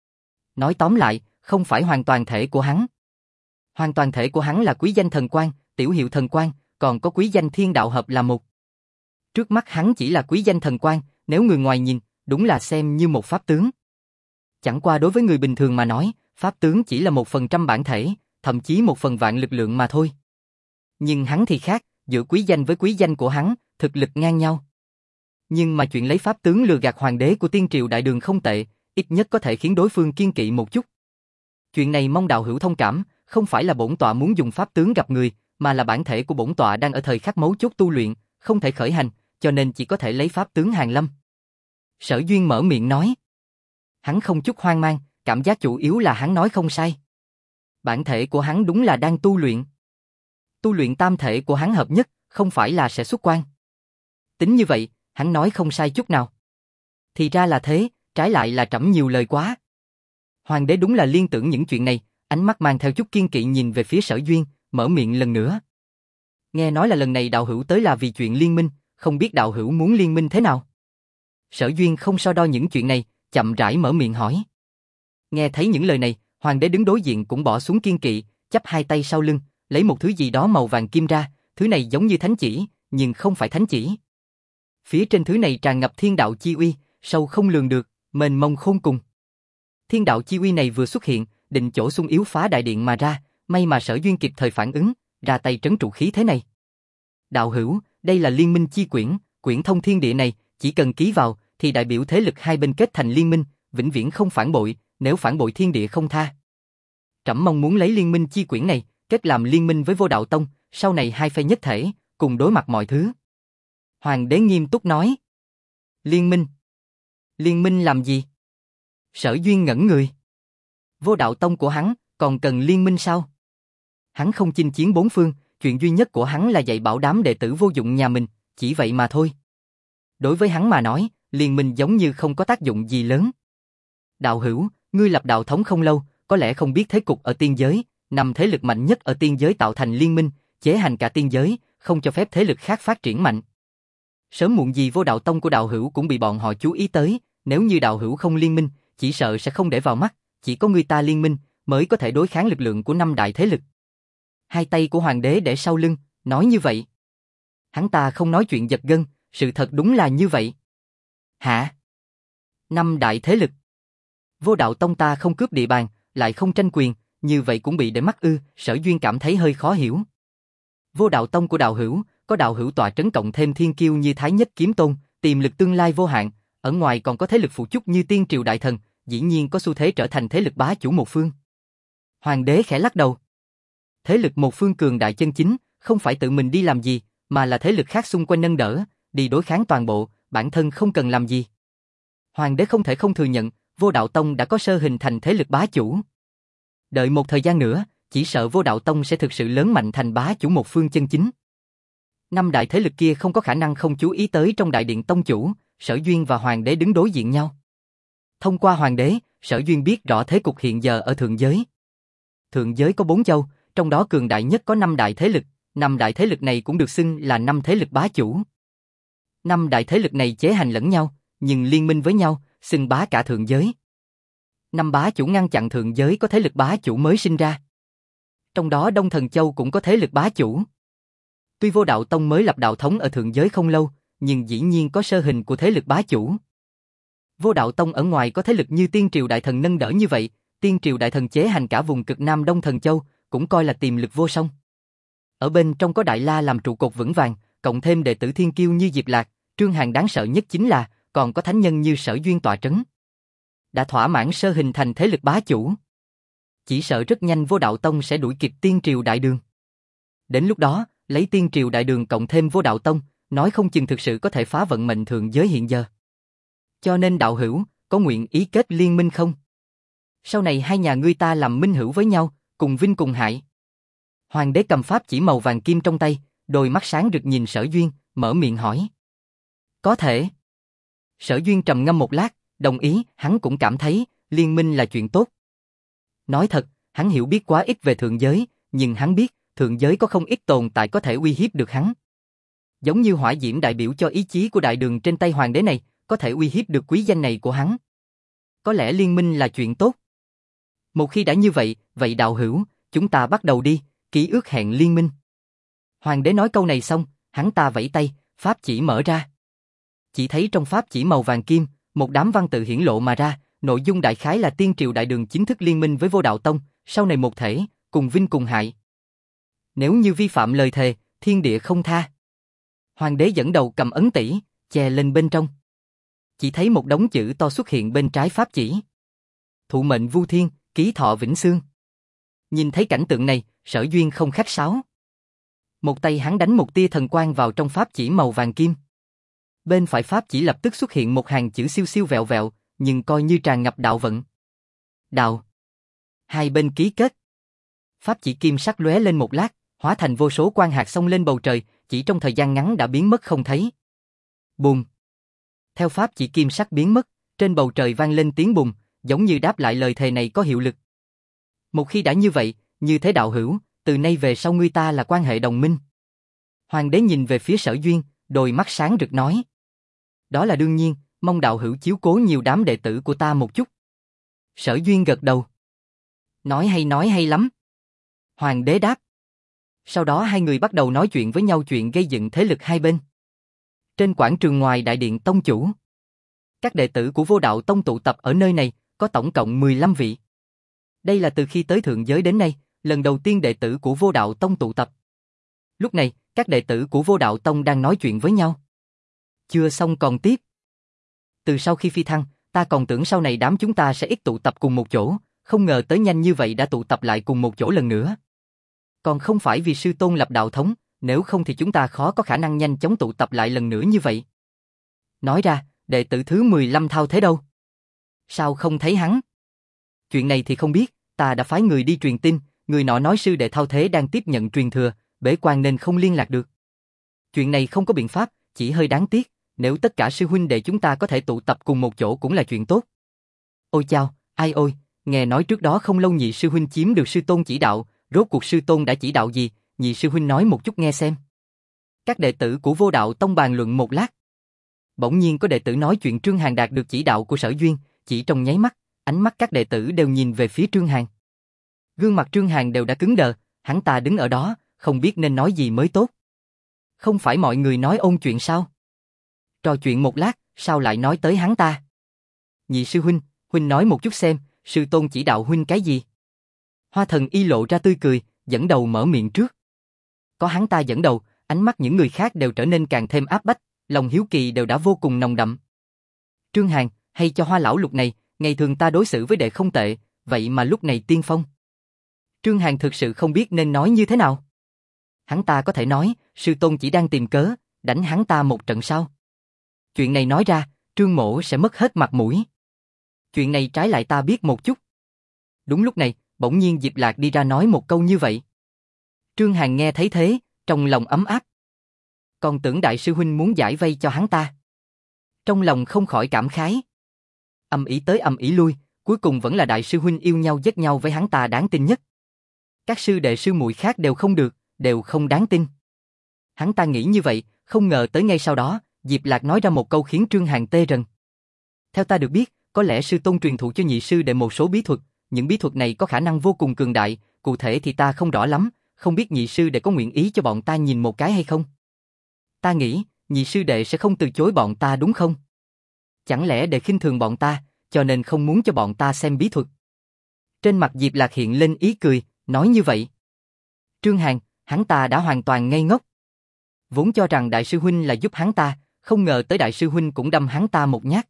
Nói tóm lại, không phải hoàn toàn thể của hắn. Hoàn toàn thể của hắn là quý danh thần quan, tiểu hiệu thần quan, còn có quý danh thiên đạo hợp là một. Trước mắt hắn chỉ là quý danh thần quan, nếu người ngoài nhìn, đúng là xem như một pháp tướng. Chẳng qua đối với người bình thường mà nói, pháp tướng chỉ là 1% bản thể, thậm chí 1/1000 lực lượng mà thôi. Nhưng hắn thì khác, giữa quý danh với quý danh của hắn, thực lực ngang nhau. Nhưng mà chuyện lấy pháp tướng lừa gạt hoàng đế của tiên triều đại đường không tệ, ít nhất có thể khiến đối phương kiên kỵ một chút. Chuyện này mong đạo hữu thông cảm, không phải là bổn tọa muốn dùng pháp tướng gặp người, mà là bản thể của bổn tọa đang ở thời khắc mấu chốt tu luyện, không thể khởi hành, cho nên chỉ có thể lấy pháp tướng hàn lâm. Sở Duyên mở miệng nói. Hắn không chút hoang mang, cảm giác chủ yếu là hắn nói không sai. Bản thể của hắn đúng là đang tu luyện. Tu luyện tam thể của hắn hợp nhất, không phải là sẽ xuất quan. Tính như vậy, hắn nói không sai chút nào. Thì ra là thế, trái lại là trẫm nhiều lời quá. Hoàng đế đúng là liên tưởng những chuyện này, ánh mắt mang theo chút kiên kỵ nhìn về phía Sở Duyên, mở miệng lần nữa. Nghe nói là lần này đạo hữu tới là vì chuyện liên minh, không biết đạo hữu muốn liên minh thế nào? Sở Duyên không so đo những chuyện này, chậm rãi mở miệng hỏi. Nghe thấy những lời này, hoàng đế đứng đối diện cũng bỏ xuống kiên kỵ, chắp hai tay sau lưng, lấy một thứ gì đó màu vàng kim ra, thứ này giống như thánh chỉ, nhưng không phải thánh chỉ. Phía trên thứ này tràn ngập thiên đạo chi uy, sâu không lường được, mênh mông khôn cùng. Thiên đạo chi uy này vừa xuất hiện, định chỗ xung yếu phá đại điện mà ra, may mà Sở Duyên kịp thời phản ứng, ra tay trấn trụ khí thế này. Đạo hữu, đây là liên minh chi quyển, quyển thông thiên địa này, chỉ cần ký vào, thì đại biểu thế lực hai bên kết thành liên minh, vĩnh viễn không phản bội, nếu phản bội thiên địa không tha. Trẫm mong muốn lấy liên minh chi quyển này, kết làm liên minh với Vô Đạo Tông, sau này hai phe nhất thể, cùng đối mặt mọi thứ. Hoàng đế nghiêm túc nói. Liên minh? Liên minh làm gì? Sở Duyên ngẩn người. Vô Đạo Tông của hắn, còn cần liên minh sao? Hắn không chinh chiến bốn phương, chuyện duy nhất của hắn là dạy bảo đám đệ tử vô dụng nhà mình, chỉ vậy mà thôi. Đối với hắn mà nói, liên minh giống như không có tác dụng gì lớn. Đạo hữu, ngươi lập đạo thống không lâu, có lẽ không biết thế cục ở tiên giới, năm thế lực mạnh nhất ở tiên giới tạo thành liên minh, chế hành cả tiên giới, không cho phép thế lực khác phát triển mạnh. Sớm muộn gì Vô Đạo Tông của đạo hữu cũng bị bọn họ chú ý tới, nếu như đạo hữu không liên minh, chỉ sợ sẽ không để vào mắt, chỉ có người ta liên minh mới có thể đối kháng lực lượng của năm đại thế lực. Hai tay của hoàng đế để sau lưng, nói như vậy. Hắn ta không nói chuyện giật gân, sự thật đúng là như vậy. Hả? Năm đại thế lực. Vô Đạo Tông ta không cướp địa bàn, lại không tranh quyền, như vậy cũng bị để mắt ư? Sở Duyên cảm thấy hơi khó hiểu. Vô Đạo Tông của đạo hữu, có đạo hữu tọa trấn cộng thêm thiên kiêu như Thái Nhất Kiếm Tôn, tiềm lực tương lai vô hạn, ở ngoài còn có thế lực phụ chúc như Tiên Triều Đại Thần, dĩ nhiên có xu thế trở thành thế lực bá chủ một phương. Hoàng đế khẽ lắc đầu. Thế lực một phương cường đại chân chính, không phải tự mình đi làm gì, mà là thế lực khác xung quanh nâng đỡ, đi đối kháng toàn bộ, bản thân không cần làm gì. Hoàng đế không thể không thừa nhận, Vô Đạo Tông đã có sơ hình thành thế lực bá chủ. Đợi một thời gian nữa, chỉ sợ Vô Đạo Tông sẽ thực sự lớn mạnh thành bá chủ một phương chân chính. Năm đại thế lực kia không có khả năng không chú ý tới trong đại điện tông chủ, Sở Duyên và hoàng đế đứng đối diện nhau. Thông qua hoàng đế, Sở Duyên biết rõ thế cục hiện giờ ở thượng giới. Thượng giới có 4 châu, trong đó cường đại nhất có 5 đại thế lực, 5 đại thế lực này cũng được xưng là 5 thế lực bá chủ. 5 đại thế lực này chế hành lẫn nhau, nhưng liên minh với nhau, xưng bá cả thượng giới. 5 bá chủ ngăn chặn thượng giới có thế lực bá chủ mới sinh ra. Trong đó Đông Thần Châu cũng có thế lực bá chủ. Tuy Vô Đạo Tông mới lập đạo thống ở thượng giới không lâu, nhưng dĩ nhiên có sơ hình của thế lực bá chủ. Vô Đạo Tông ở ngoài có thế lực như Tiên Triều Đại Thần nâng đỡ như vậy, Tiên Triều Đại Thần chế hành cả vùng cực Nam Đông Thần Châu, cũng coi là tiềm lực vô song. Ở bên trong có Đại La làm trụ cột vững vàng, cộng thêm đệ tử thiên kiêu như Diệp Lạc, Trương Hàn đáng sợ nhất chính là, còn có thánh nhân như Sở Duyên tọa trấn. Đã thỏa mãn sơ hình thành thế lực bá chủ. Chỉ sợ rất nhanh Vô Đạo Tông sẽ đuổi kịp Tiên Triều Đại Đường. Đến lúc đó, lấy Tiên Triều Đại Đường cộng thêm Vô Đạo Tông, nói không chừng thực sự có thể phá vận mệnh thượng giới hiện giờ. Cho nên đạo hữu, có nguyện ý kết liên minh không? Sau này hai nhà ngươi ta làm minh hữu với nhau, cùng vinh cùng hại. Hoàng đế cầm pháp chỉ màu vàng kim trong tay, đôi mắt sáng rực nhìn Sở Duyên, mở miệng hỏi. Có thể. Sở Duyên trầm ngâm một lát, đồng ý, hắn cũng cảm thấy liên minh là chuyện tốt. Nói thật, hắn hiểu biết quá ít về thượng giới, nhưng hắn biết thượng giới có không ít tồn tại có thể uy hiếp được hắn. Giống như hỏa diễm đại biểu cho ý chí của đại đường trên tay hoàng đế này, có thể uy hiếp được quý danh này của hắn. Có lẽ liên minh là chuyện tốt. Một khi đã như vậy, vậy đạo hữu, chúng ta bắt đầu đi, ký ước hẹn liên minh. Hoàng đế nói câu này xong, hắn ta vẫy tay, pháp chỉ mở ra. Chỉ thấy trong pháp chỉ màu vàng kim, một đám văn tự hiển lộ mà ra, nội dung đại khái là Tiên Triều Đại Đường chính thức liên minh với Vô Đạo Tông, sau này một thể, cùng vinh cùng hại. Nếu như vi phạm lời thề, thiên địa không tha. Hoàng đế dẫn đầu cầm ấn tỷ, chè lên bên trong. Chỉ thấy một đống chữ to xuất hiện bên trái pháp chỉ. Thụ mệnh vu thiên, ký thọ vĩnh xương. Nhìn thấy cảnh tượng này, Sở Duyên không khách sáo. Một tay hắn đánh một tia thần quang vào trong pháp chỉ màu vàng kim. Bên phải pháp chỉ lập tức xuất hiện một hàng chữ siêu siêu vẹo vẹo, nhưng coi như tràn ngập đạo vận. Đạo. Hai bên ký kết. Pháp chỉ kim sắc lóe lên một lát, hóa thành vô số quang hạt xông lên bầu trời, chỉ trong thời gian ngắn đã biến mất không thấy. Bùm. Theo pháp chỉ kim sắc biến mất, trên bầu trời vang lên tiếng bùm, giống như đáp lại lời thề này có hiệu lực. Một khi đã như vậy, như thế đạo hữu, từ nay về sau ngươi ta là quan hệ đồng minh. Hoàng đế nhìn về phía Sở Duyên, đôi mắt sáng rực nói. Đó là đương nhiên, mong đạo hữu chiếu cố nhiều đám đệ tử của ta một chút. Sở Duyên gật đầu. Nói hay lắm. Hoàng đế đáp. Sau đó hai người bắt đầu nói chuyện với nhau chuyện gây dựng thế lực hai bên. Trên quảng trường ngoài đại điện tông chủ, các đệ tử của Vô Đạo Tông tụ tập ở nơi này, có tổng cộng 15 vị. Đây là từ khi tới thượng giới đến nay, lần đầu tiên đệ tử của Vô Đạo Tông tụ tập. Lúc này, các đệ tử của Vô Đạo Tông đang nói chuyện với nhau. Chưa xong còn tiếp. Từ sau khi phi thăng, ta còn tưởng sau này đám chúng ta sẽ ít tụ tập cùng một chỗ, không ngờ tới nhanh như vậy đã tụ tập lại cùng một chỗ lần nữa. Còn không phải vì sư tôn lập đạo thống, nếu không thì chúng ta khó có khả năng nhanh chóng tụ tập lại lần nữa như vậy. Nói ra, đệ tử thứ 15 Thao Thế đâu? Sao không thấy hắn? Chuyện này thì không biết, ta đã phái người đi truyền tin, người nọ nói sư đệ Thao Thế đang tiếp nhận truyền thừa, bế quan nên không liên lạc được. Chuyện này không có biện pháp, chỉ hơi đáng tiếc, nếu tất cả sư huynh đệ chúng ta có thể tụ tập cùng một chỗ cũng là chuyện tốt. Ôi chao, ai ôi, nghe nói trước đó không lâu nhị sư huynh chiếm được sư tôn chỉ đạo, rốt cuộc sư tôn đã chỉ đạo gì, nhị sư huynh nói một chút nghe xem. Các đệ tử của Vô Đạo Tông bàn luận một lát. Bỗng nhiên có đệ tử nói chuyện Trương Hàn đạt được chỉ đạo của Sở Duyên, chỉ trong nháy mắt, ánh mắt các đệ tử đều nhìn về phía Trương Hàn. Gương mặt Trương Hàn đều đã cứng đờ, hắn ta đứng ở đó, không biết nên nói gì mới tốt. Không phải mọi người nói ôn chuyện sao? Trò chuyện một lát, sao lại nói tới hắn ta? Nhị sư huynh, huynh nói một chút xem, sư tôn chỉ đạo huynh cái gì? Hoa Thần Y lộ ra tươi cười, dẫn đầu mở miệng trước. Có hắn ta dẫn đầu, ánh mắt những người khác đều trở nên càng thêm áp bách, lòng hiếu kỳ đều đã vô cùng nồng đậm. Trương Hàn, hay cho Hoa lão lục này, ngày thường ta đối xử với đệ không tệ, vậy mà lúc này tiên phong. Trương Hàn thực sự không biết nên nói như thế nào. Hắn ta có thể nói, sư tôn chỉ đang tìm cớ, đánh hắn ta một trận sau. Chuyện này nói ra, Trương mỗ sẽ mất hết mặt mũi. Chuyện này trái lại ta biết một chút. Đúng lúc này, bỗng nhiên Diệp Lạc đi ra nói một câu như vậy. Trương Hàn nghe thấy thế, trong lòng ấm áp. Còn tưởng đại sư huynh muốn giải vây cho hắn ta. Trong lòng không khỏi cảm khái. Ầm ĩ tới ầm ĩ lui, cuối cùng vẫn là đại sư huynh yêu nhau dắt nhau với hắn ta đáng tin nhất. Các sư đệ sư muội khác đều không được, đều không đáng tin. Hắn ta nghĩ như vậy, không ngờ tới ngay sau đó, Diệp Lạc nói ra một câu khiến Trương Hàn tê rần. Theo ta được biết, có lẽ sư tôn truyền thụ cho nhị sư đệ một số bí thuật, những bí thuật này có khả năng vô cùng cường đại, cụ thể thì ta không rõ lắm, không biết nhị sư đệ có nguyện ý cho bọn ta nhìn một cái hay không? Ta nghĩ, nhị sư đệ sẽ không từ chối bọn ta đúng không? Chẳng lẽ để khinh thường bọn ta, cho nên không muốn cho bọn ta xem bí thuật? Trên mặt Diệp Lạc hiện lên ý cười, nói như vậy. Trương Hàn, hắn ta đã hoàn toàn ngây ngốc. Vốn cho rằng đại sư huynh là giúp hắn ta, không ngờ tới đại sư huynh cũng đâm hắn ta một nhát.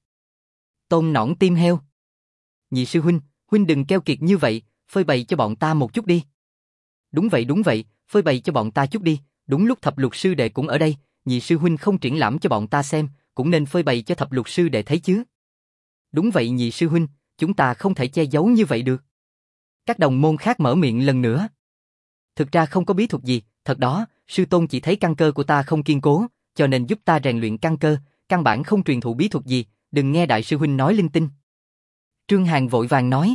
Tôm nõn tim heo. Nhị sư huynh, huynh đừng keo kiệt như vậy, phơi bày cho bọn ta một chút đi. Đúng vậy, phơi bày cho bọn ta chút đi, đúng lúc thập lục sư đệ cũng ở đây, nhị sư huynh không triển lãm cho bọn ta xem, cũng nên phơi bày cho thập lục sư đệ thấy chứ. Đúng vậy nhị sư huynh, chúng ta không thể che giấu như vậy được. Các đồng môn khác mở miệng lần nữa. Thực ra không có bí thuật gì, thật đó, sư tôn chỉ thấy căn cơ của ta không kiên cố, cho nên giúp ta rèn luyện căn cơ, căn bản không truyền thụ bí thuật gì, đừng nghe đại sư huynh nói linh tinh. Trương Hàn vội vàng nói.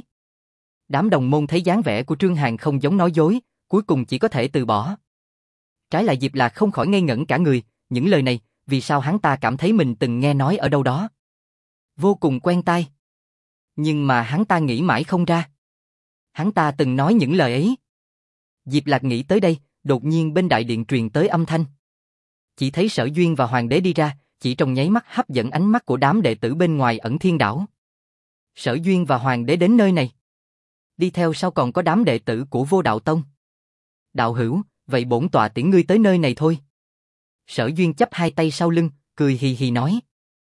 Đám đồng môn thấy dáng vẻ của Trương Hàn không giống nói dối, cuối cùng chỉ có thể từ bỏ. Trái lại Diệp Lạc không khỏi ngây ngẩn cả người, những lời này, vì sao hắn ta cảm thấy mình từng nghe nói ở đâu đó. Vô cùng quen tai. Nhưng mà hắn ta nghĩ mãi không ra. Hắn ta từng nói những lời ấy. Diệp Lạc nghĩ tới đây, đột nhiên bên đại điện truyền tới âm thanh. Chỉ thấy Sở Duyên và Hoàng đế đi ra, chỉ trong nháy mắt hấp dẫn ánh mắt của đám đệ tử bên ngoài Ẩn Thiên Đảo. Sở Duyên và Hoàng đế đến nơi này. Đi theo sau còn có đám đệ tử của Vô Đạo Tông. Đạo hữu, vậy bổn tọa tiễn ngươi tới nơi này thôi. Sở Duyên chắp hai tay sau lưng, cười hì hì nói.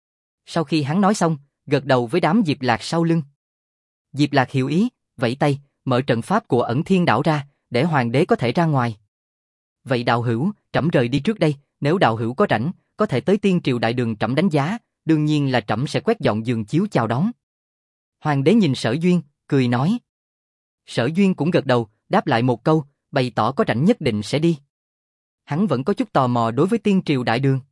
Sau khi hắn nói xong, gật đầu với đám Diệp Lạc sau lưng. Diệp Lạc hiểu ý, vẫy tay, mở trận pháp của Ẩn Thiên Đảo ra, để Hoàng đế có thể ra ngoài. Vậy đạo hữu, trẫm rời đi trước đây, nếu đạo hữu có rảnh, có thể tới Tiên Triều Đại Đường trẫm đánh giá, đương nhiên là trẫm sẽ quét dọn giường chiếu chào đón. Hoàng đế nhìn Sở Duyên, cười nói. Sở Duyên cũng gật đầu, đáp lại một câu, bày tỏ có rảnh nhất định sẽ đi. Hắn vẫn có chút tò mò đối với Tiên Triều Đại Đường.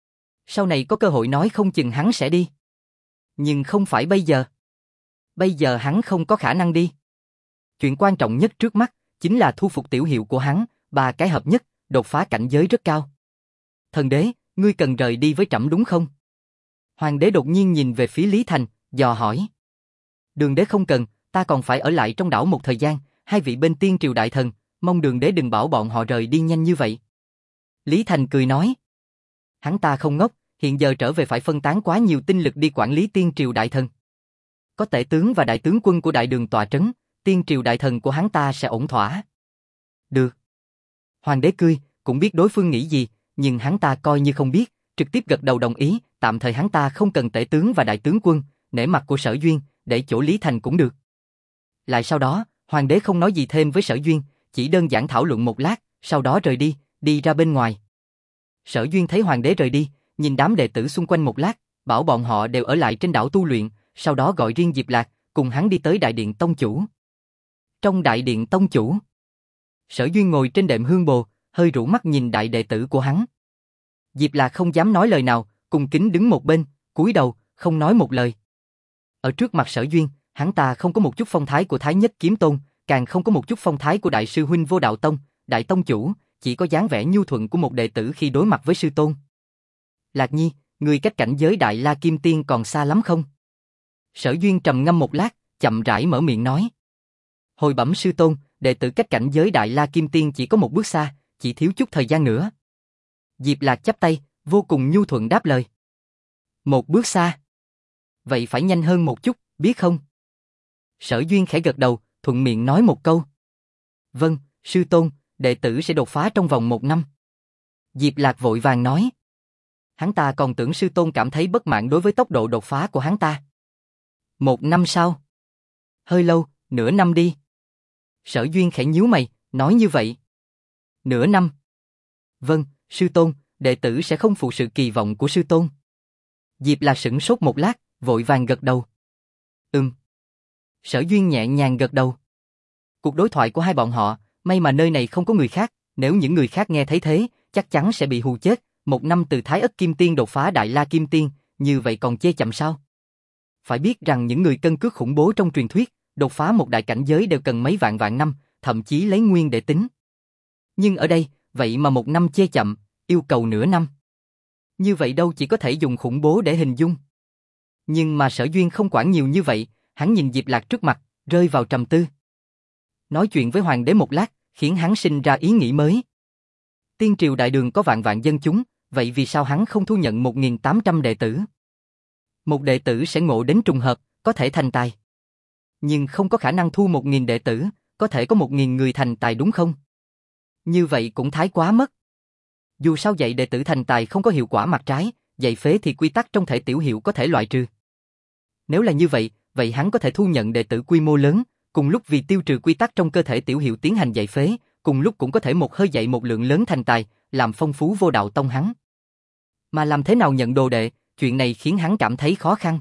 Sau này có cơ hội nói không chừng hắn sẽ đi. Nhưng không phải bây giờ. Bây giờ hắn không có khả năng đi. Chuyện quan trọng nhất trước mắt, chính là thu phục tiểu hiệu của hắn, 3 cái hợp nhất, đột phá cảnh giới rất cao. Thần đế, ngươi cần rời đi với trẫm đúng không? Hoàng đế đột nhiên nhìn về phía Lý Thành, dò hỏi. Đường đế không cần, ta còn phải ở lại trong đảo một thời gian, hai vị bên tiên triều đại thần, mong đường đế đừng bảo bọn họ rời đi nhanh như vậy. Lý Thành cười nói. Hắn ta không ngốc, hiện giờ trở về phải phân tán quá nhiều tinh lực đi quản lý tiên triều đại thần. Có tể tướng và đại tướng quân của đại đường tọa trấn, tiên triều đại thần của hắn ta sẽ ổn thỏa. Được. Hoàng đế cười, cũng biết đối phương nghĩ gì, nhưng hắn ta coi như không biết, trực tiếp gật đầu đồng ý, tạm thời hắn ta không cần tể tướng và đại tướng quân, nể mặt của Sở Duyên, để chỗ Lý Thành cũng được. Lại sau đó, hoàng đế không nói gì thêm với Sở Duyên, chỉ đơn giản thảo luận một lát, sau đó rời đi, đi ra bên ngoài. Sở Duyên thấy hoàng đế rời đi, nhìn đám đệ tử xung quanh một lát, bảo bọn họ đều ở lại trên đảo tu luyện, sau đó gọi riêng Diệp Lạc, cùng hắn đi tới đại điện tông chủ. Trong đại điện tông chủ, Sở Duyên ngồi trên đệm hương bồ, hơi rũ mắt nhìn đại đệ tử của hắn. Diệp Lạc không dám nói lời nào, cung kính đứng một bên, cúi đầu, không nói một lời. Ở trước mặt Sở Duyên, hắn ta không có một chút phong thái của Thái Nhất Kiếm Tôn, càng không có một chút phong thái của đại sư huynh Vô Đạo Tông, đại tông chủ, chỉ có dáng vẻ nhu thuận của một đệ tử khi đối mặt với sư tôn. Lạc Nhi, ngươi cách cảnh giới Đại La Kim Tiên còn xa lắm không? Sở Duyên trầm ngâm một lát, chậm rãi mở miệng nói. Hồi bẩm sư tôn, đệ tử cách cảnh giới Đại La Kim Tiên chỉ có một bước xa, chỉ thiếu chút thời gian nữa. Diệp Lạc chắp tay, vô cùng nhu thuận đáp lời. Một bước xa. Vậy phải nhanh hơn một chút, biết không? Sở Duyên khẽ gật đầu, thuận miệng nói một câu. Vâng, sư tôn, đệ tử sẽ đột phá trong vòng 1 năm. Diệp Lạc vội vàng nói. Hắn ta còn tưởng sư tôn cảm thấy bất mãn đối với tốc độ đột phá của hắn ta. 1 năm sau. Hơi lâu, nửa năm đi. Sở Duyên khẽ nhíu mày, nói như vậy. Nửa năm. Vâng, sư tôn, đệ tử sẽ không phụ sự kỳ vọng của sư tôn. Diệp Lạc sửng sốt một lát, vội vàng gật đầu. Sở Duyên nhẹ nhàng gật đầu. Cuộc đối thoại của hai bọn họ, may mà nơi này không có người khác, nếu những người khác nghe thấy thế, chắc chắn sẽ bị hù chết. 1 năm từ Thái Ất Kim Tiên đột phá Đại La Kim Tiên, như vậy còn chê chậm sao? Phải biết rằng những người cân cước khủng bố trong truyền thuyết, đột phá một đại cảnh giới đều cần mấy vạn năm, thậm chí lấy nguyên để tính. Nhưng ở đây, vậy mà 1 năm chê chậm, yêu cầu nửa năm. Như vậy đâu chỉ có thể dùng khủng bố để hình dung. Nhưng mà Sở Duyên không quản nhiều như vậy, hắn nhìn Diệp Lạc trước mặt, rơi vào trầm tư. Nói chuyện với hoàng đế một lát, khiến hắn sinh ra ý nghĩ mới. Tiên triều đại đường có vạn dân chúng, vậy vì sao hắn không thu nhận 1.800 đệ tử? Một đệ tử sẽ ngộ đến trùng hợp, có thể thành tài. Nhưng không có khả năng thu 1.000 đệ tử, có thể có 1.000 người thành tài đúng không? Như vậy cũng thái quá mất. Dù sao dạy đệ tử thành tài không có hiệu quả mặt trái, dạy phế thì quy tắc trong thể tiểu hiệu có thể loại trừ. Nếu là như vậy, vậy hắn có thể thu nhận đệ tử quy mô lớn, cùng lúc vì tiêu trừ quy tắc trong cơ thể tiểu hiệu tiến hành dạy phế, cùng lúc cũng có thể một hơi dạy một lượng lớn thành tài, làm phong phú Vô Đạo Tông hắn. Mà làm thế nào nhận đồ đệ, chuyện này khiến hắn cảm thấy khó khăn.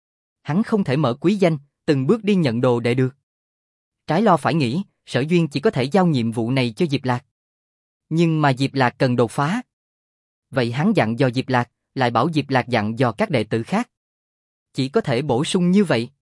Hắn không thể mở quý danh, từng bước đi nhận đồ đệ được. Trái lo phải nghĩ, Sở Duyên chỉ có thể giao nhiệm vụ này cho Diệp Lạc. Nhưng mà Diệp Lạc cần đột phá. Vậy hắn dặn dò Diệp Lạc, lại bảo Diệp Lạc dặn dò các đệ tử khác. Chỉ có thể bổ sung như vậy.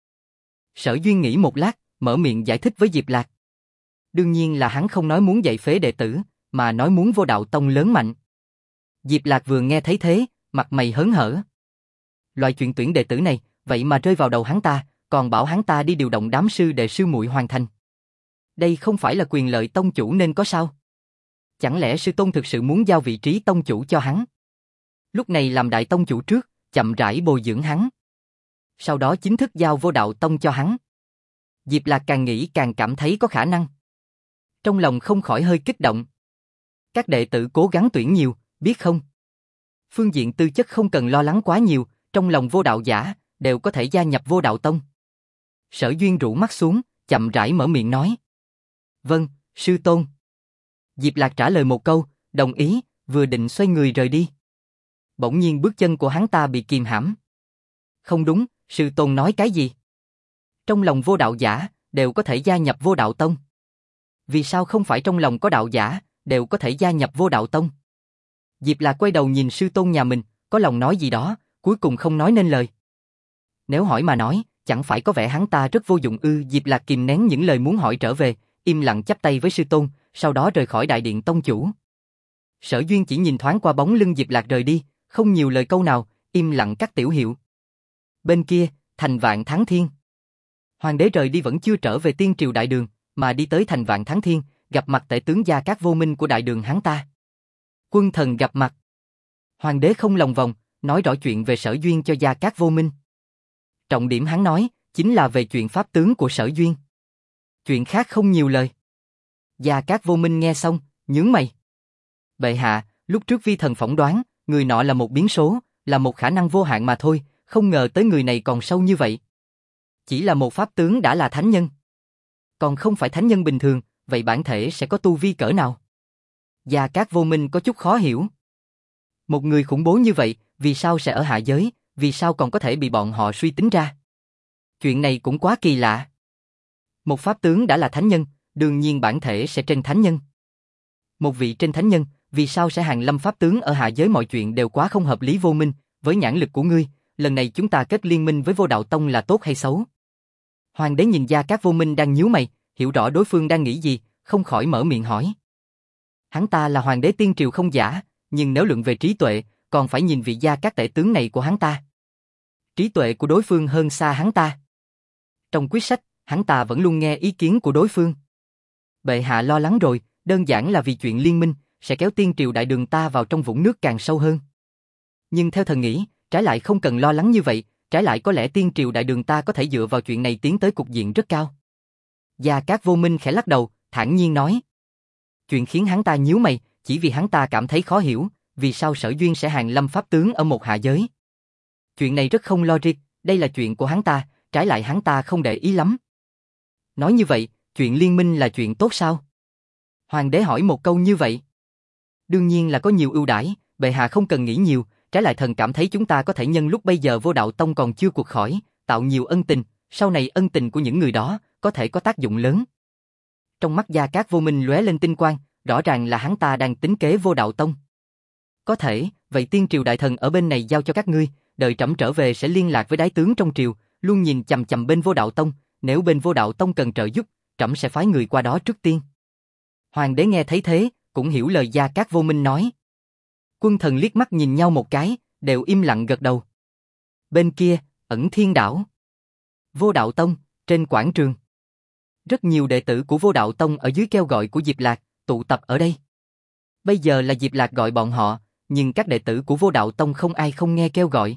Sở Duyên nghĩ một lát, mở miệng giải thích với Diệp Lạc. Đương nhiên là hắn không nói muốn dạy phế đệ tử, mà nói muốn Vô Đạo Tông lớn mạnh. Diệp Lạc vừa nghe thấy thế, mặt mày hớn hở. Loại chuyện tuyển đệ tử này, vậy mà rơi vào đầu hắn ta, còn bảo hắn ta đi điều động đám sư đệ sư muội hoàn thành. Đây không phải là quyền lợi tông chủ nên có sao? Chẳng lẽ sư tôn thực sự muốn giao vị trí tông chủ cho hắn? Lúc này làm đại tông chủ trước, chậm rãi bồi dưỡng hắn. Sau đó chính thức giao Vô Đạo Tông cho hắn. Diệp Lạc càng nghĩ càng cảm thấy có khả năng. Trong lòng không khỏi hơi kích động. Các đệ tử cố gắng tuyển nhiều, biết không? Phương diện tư chất không cần lo lắng quá nhiều, trong lòng vô đạo giả, đều có thể gia nhập Vô Đạo Tông. Sở Duyên rũ mắt xuống, chậm rãi mở miệng nói. Vâng, sư tôn. Diệp Lạc trả lời một câu, đồng ý, vừa định xoay người rời đi. Bỗng nhiên bước chân của hắn ta bị kìm hãm. Không đúng, sư tôn nói cái gì? Trong lòng vô đạo giả, đều có thể gia nhập Vô Đạo Tông. Vì sao không phải trong lòng có đạo giả, đều có thể gia nhập Vô Đạo Tông? Diệp Lạc quay đầu nhìn sư tôn nhà mình, có lòng nói gì đó, cuối cùng không nói nên lời. Nếu hỏi mà nói, chẳng phải có vẻ hắn ta rất vô dụng ư? Diệp Lạc kìm nén những lời muốn hỏi trở về, im lặng chắp tay với sư tôn, sau đó rời khỏi đại điện tông chủ. Sở Duyên chỉ nhìn thoáng qua bóng lưng Diệp Lạc rời đi, không nhiều lời câu nào, im lặng cắt tiểu hiệu. Bên kia, thành Vạn Thắng Thiên. Hoàng đế rời đi vẫn chưa trở về Tiên Triều Đại Đường, mà đi tới thành Vạn Thắng Thiên, gặp mặt tể tướng Gia Cát Vô Minh của Đại Đường hắn ta. Quân thần gặp mặt. Hoàng đế không lòng vòng, nói rõ chuyện về Sở Duyên cho Gia Cát Vô Minh. Trọng điểm hắn nói, chính là về chuyện pháp tướng của Sở Duyên. Chuyện khác không nhiều lời. Gia Cát Vô Minh nghe xong, nhướng mày. Bệ hạ, lúc trước vi thần phỏng đoán, người nọ là một biến số, là một khả năng vô hạn mà thôi, không ngờ tới người này còn sâu như vậy. Chỉ là một pháp tướng đã là thánh nhân. Còn không phải thánh nhân bình thường, vậy bản thể sẽ có tu vi cỡ nào? Gia Cát Vô Minh có chút khó hiểu. Một người khủng bố như vậy, vì sao sẽ ở hạ giới, vì sao còn có thể bị bọn họ suy tính ra? Chuyện này cũng quá kỳ lạ. Một pháp tướng đã là thánh nhân, đương nhiên bản thể sẽ trên thánh nhân. Một vị trên thánh nhân, vì sao sẽ hàng lâm pháp tướng ở hạ giới? Mọi chuyện đều quá không hợp lý. Vô Minh, với nhãn lực của ngươi, lần này chúng ta kết liên minh với Vô Đạo Tông là tốt hay xấu? Hoàng đế nhìn Gia Cát Vô Minh đang nhíu mày, hiểu rõ đối phương đang nghĩ gì, không khỏi mở miệng hỏi. Hắn ta là hoàng đế Tiên Triều không giả, nhưng nếu luận về trí tuệ, còn phải nhìn vị Gia Cát tể tướng này của hắn ta. Trí tuệ của đối phương hơn xa hắn ta. Trong quyết sách, hắn ta vẫn luôn nghe ý kiến của đối phương. Bệ hạ lo lắng rồi, đơn giản là vì chuyện liên minh, sẽ kéo Tiên Triều Đại Đường ta vào trong vũng nước càng sâu hơn. Nhưng theo thần nghĩ, trái lại không cần lo lắng như vậy, trái lại có lẽ Tiên Triều Đại Đường ta có thể dựa vào chuyện này tiến tới cục diện rất cao. Gia Cát Vô Minh khẽ lắc đầu, thản nhiên nói. Chuyện khiến hắn ta nhíu mày, chỉ vì hắn ta cảm thấy khó hiểu, vì sao Sở Duyên sẽ hàng lâm pháp tướng ở một hạ giới. Chuyện này rất không logic, đây là chuyện của hắn ta, trái lại hắn ta không để ý lắm. Nói như vậy, chuyện liên minh là chuyện tốt sao? Hoàng đế hỏi một câu như vậy. Đương nhiên là có nhiều ưu đãi, bệ hạ không cần nghĩ nhiều, trái lại thần cảm thấy chúng ta có thể nhân lúc bây giờ Vô Đạo Tông còn chưa cuộc khỏi, tạo nhiều ân tình, sau này ân tình của những người đó có thể có tác dụng lớn. Trong mắt Gia Cát Vô Minh lóe lên tinh quang, rõ ràng là hắn ta đang tính kế Vô Đạo Tông. Có thể, vậy Tiên Triều Đại Thần ở bên này giao cho các ngươi, đợi trẫm trở về sẽ liên lạc với đái tướng trong triều, luôn nhìn chằm chằm bên Vô Đạo Tông, nếu bên Vô Đạo Tông cần trợ giúp, trẫm sẽ phái người qua đó trước tiên. Hoàng đế nghe thấy thế, cũng hiểu lời Gia Cát Vô Minh nói. Quân thần liếc mắt nhìn nhau một cái, đều im lặng gật đầu. Bên kia, Ẩn Thiên Đảo. Vô Đạo Tông, trên quảng trường. Rất nhiều đệ tử của Vô Đạo Tông ở dưới kêu gọi của Diệp Lạc, tụ tập ở đây. Bây giờ là Diệp Lạc gọi bọn họ, nhưng các đệ tử của Vô Đạo Tông không ai không nghe kêu gọi.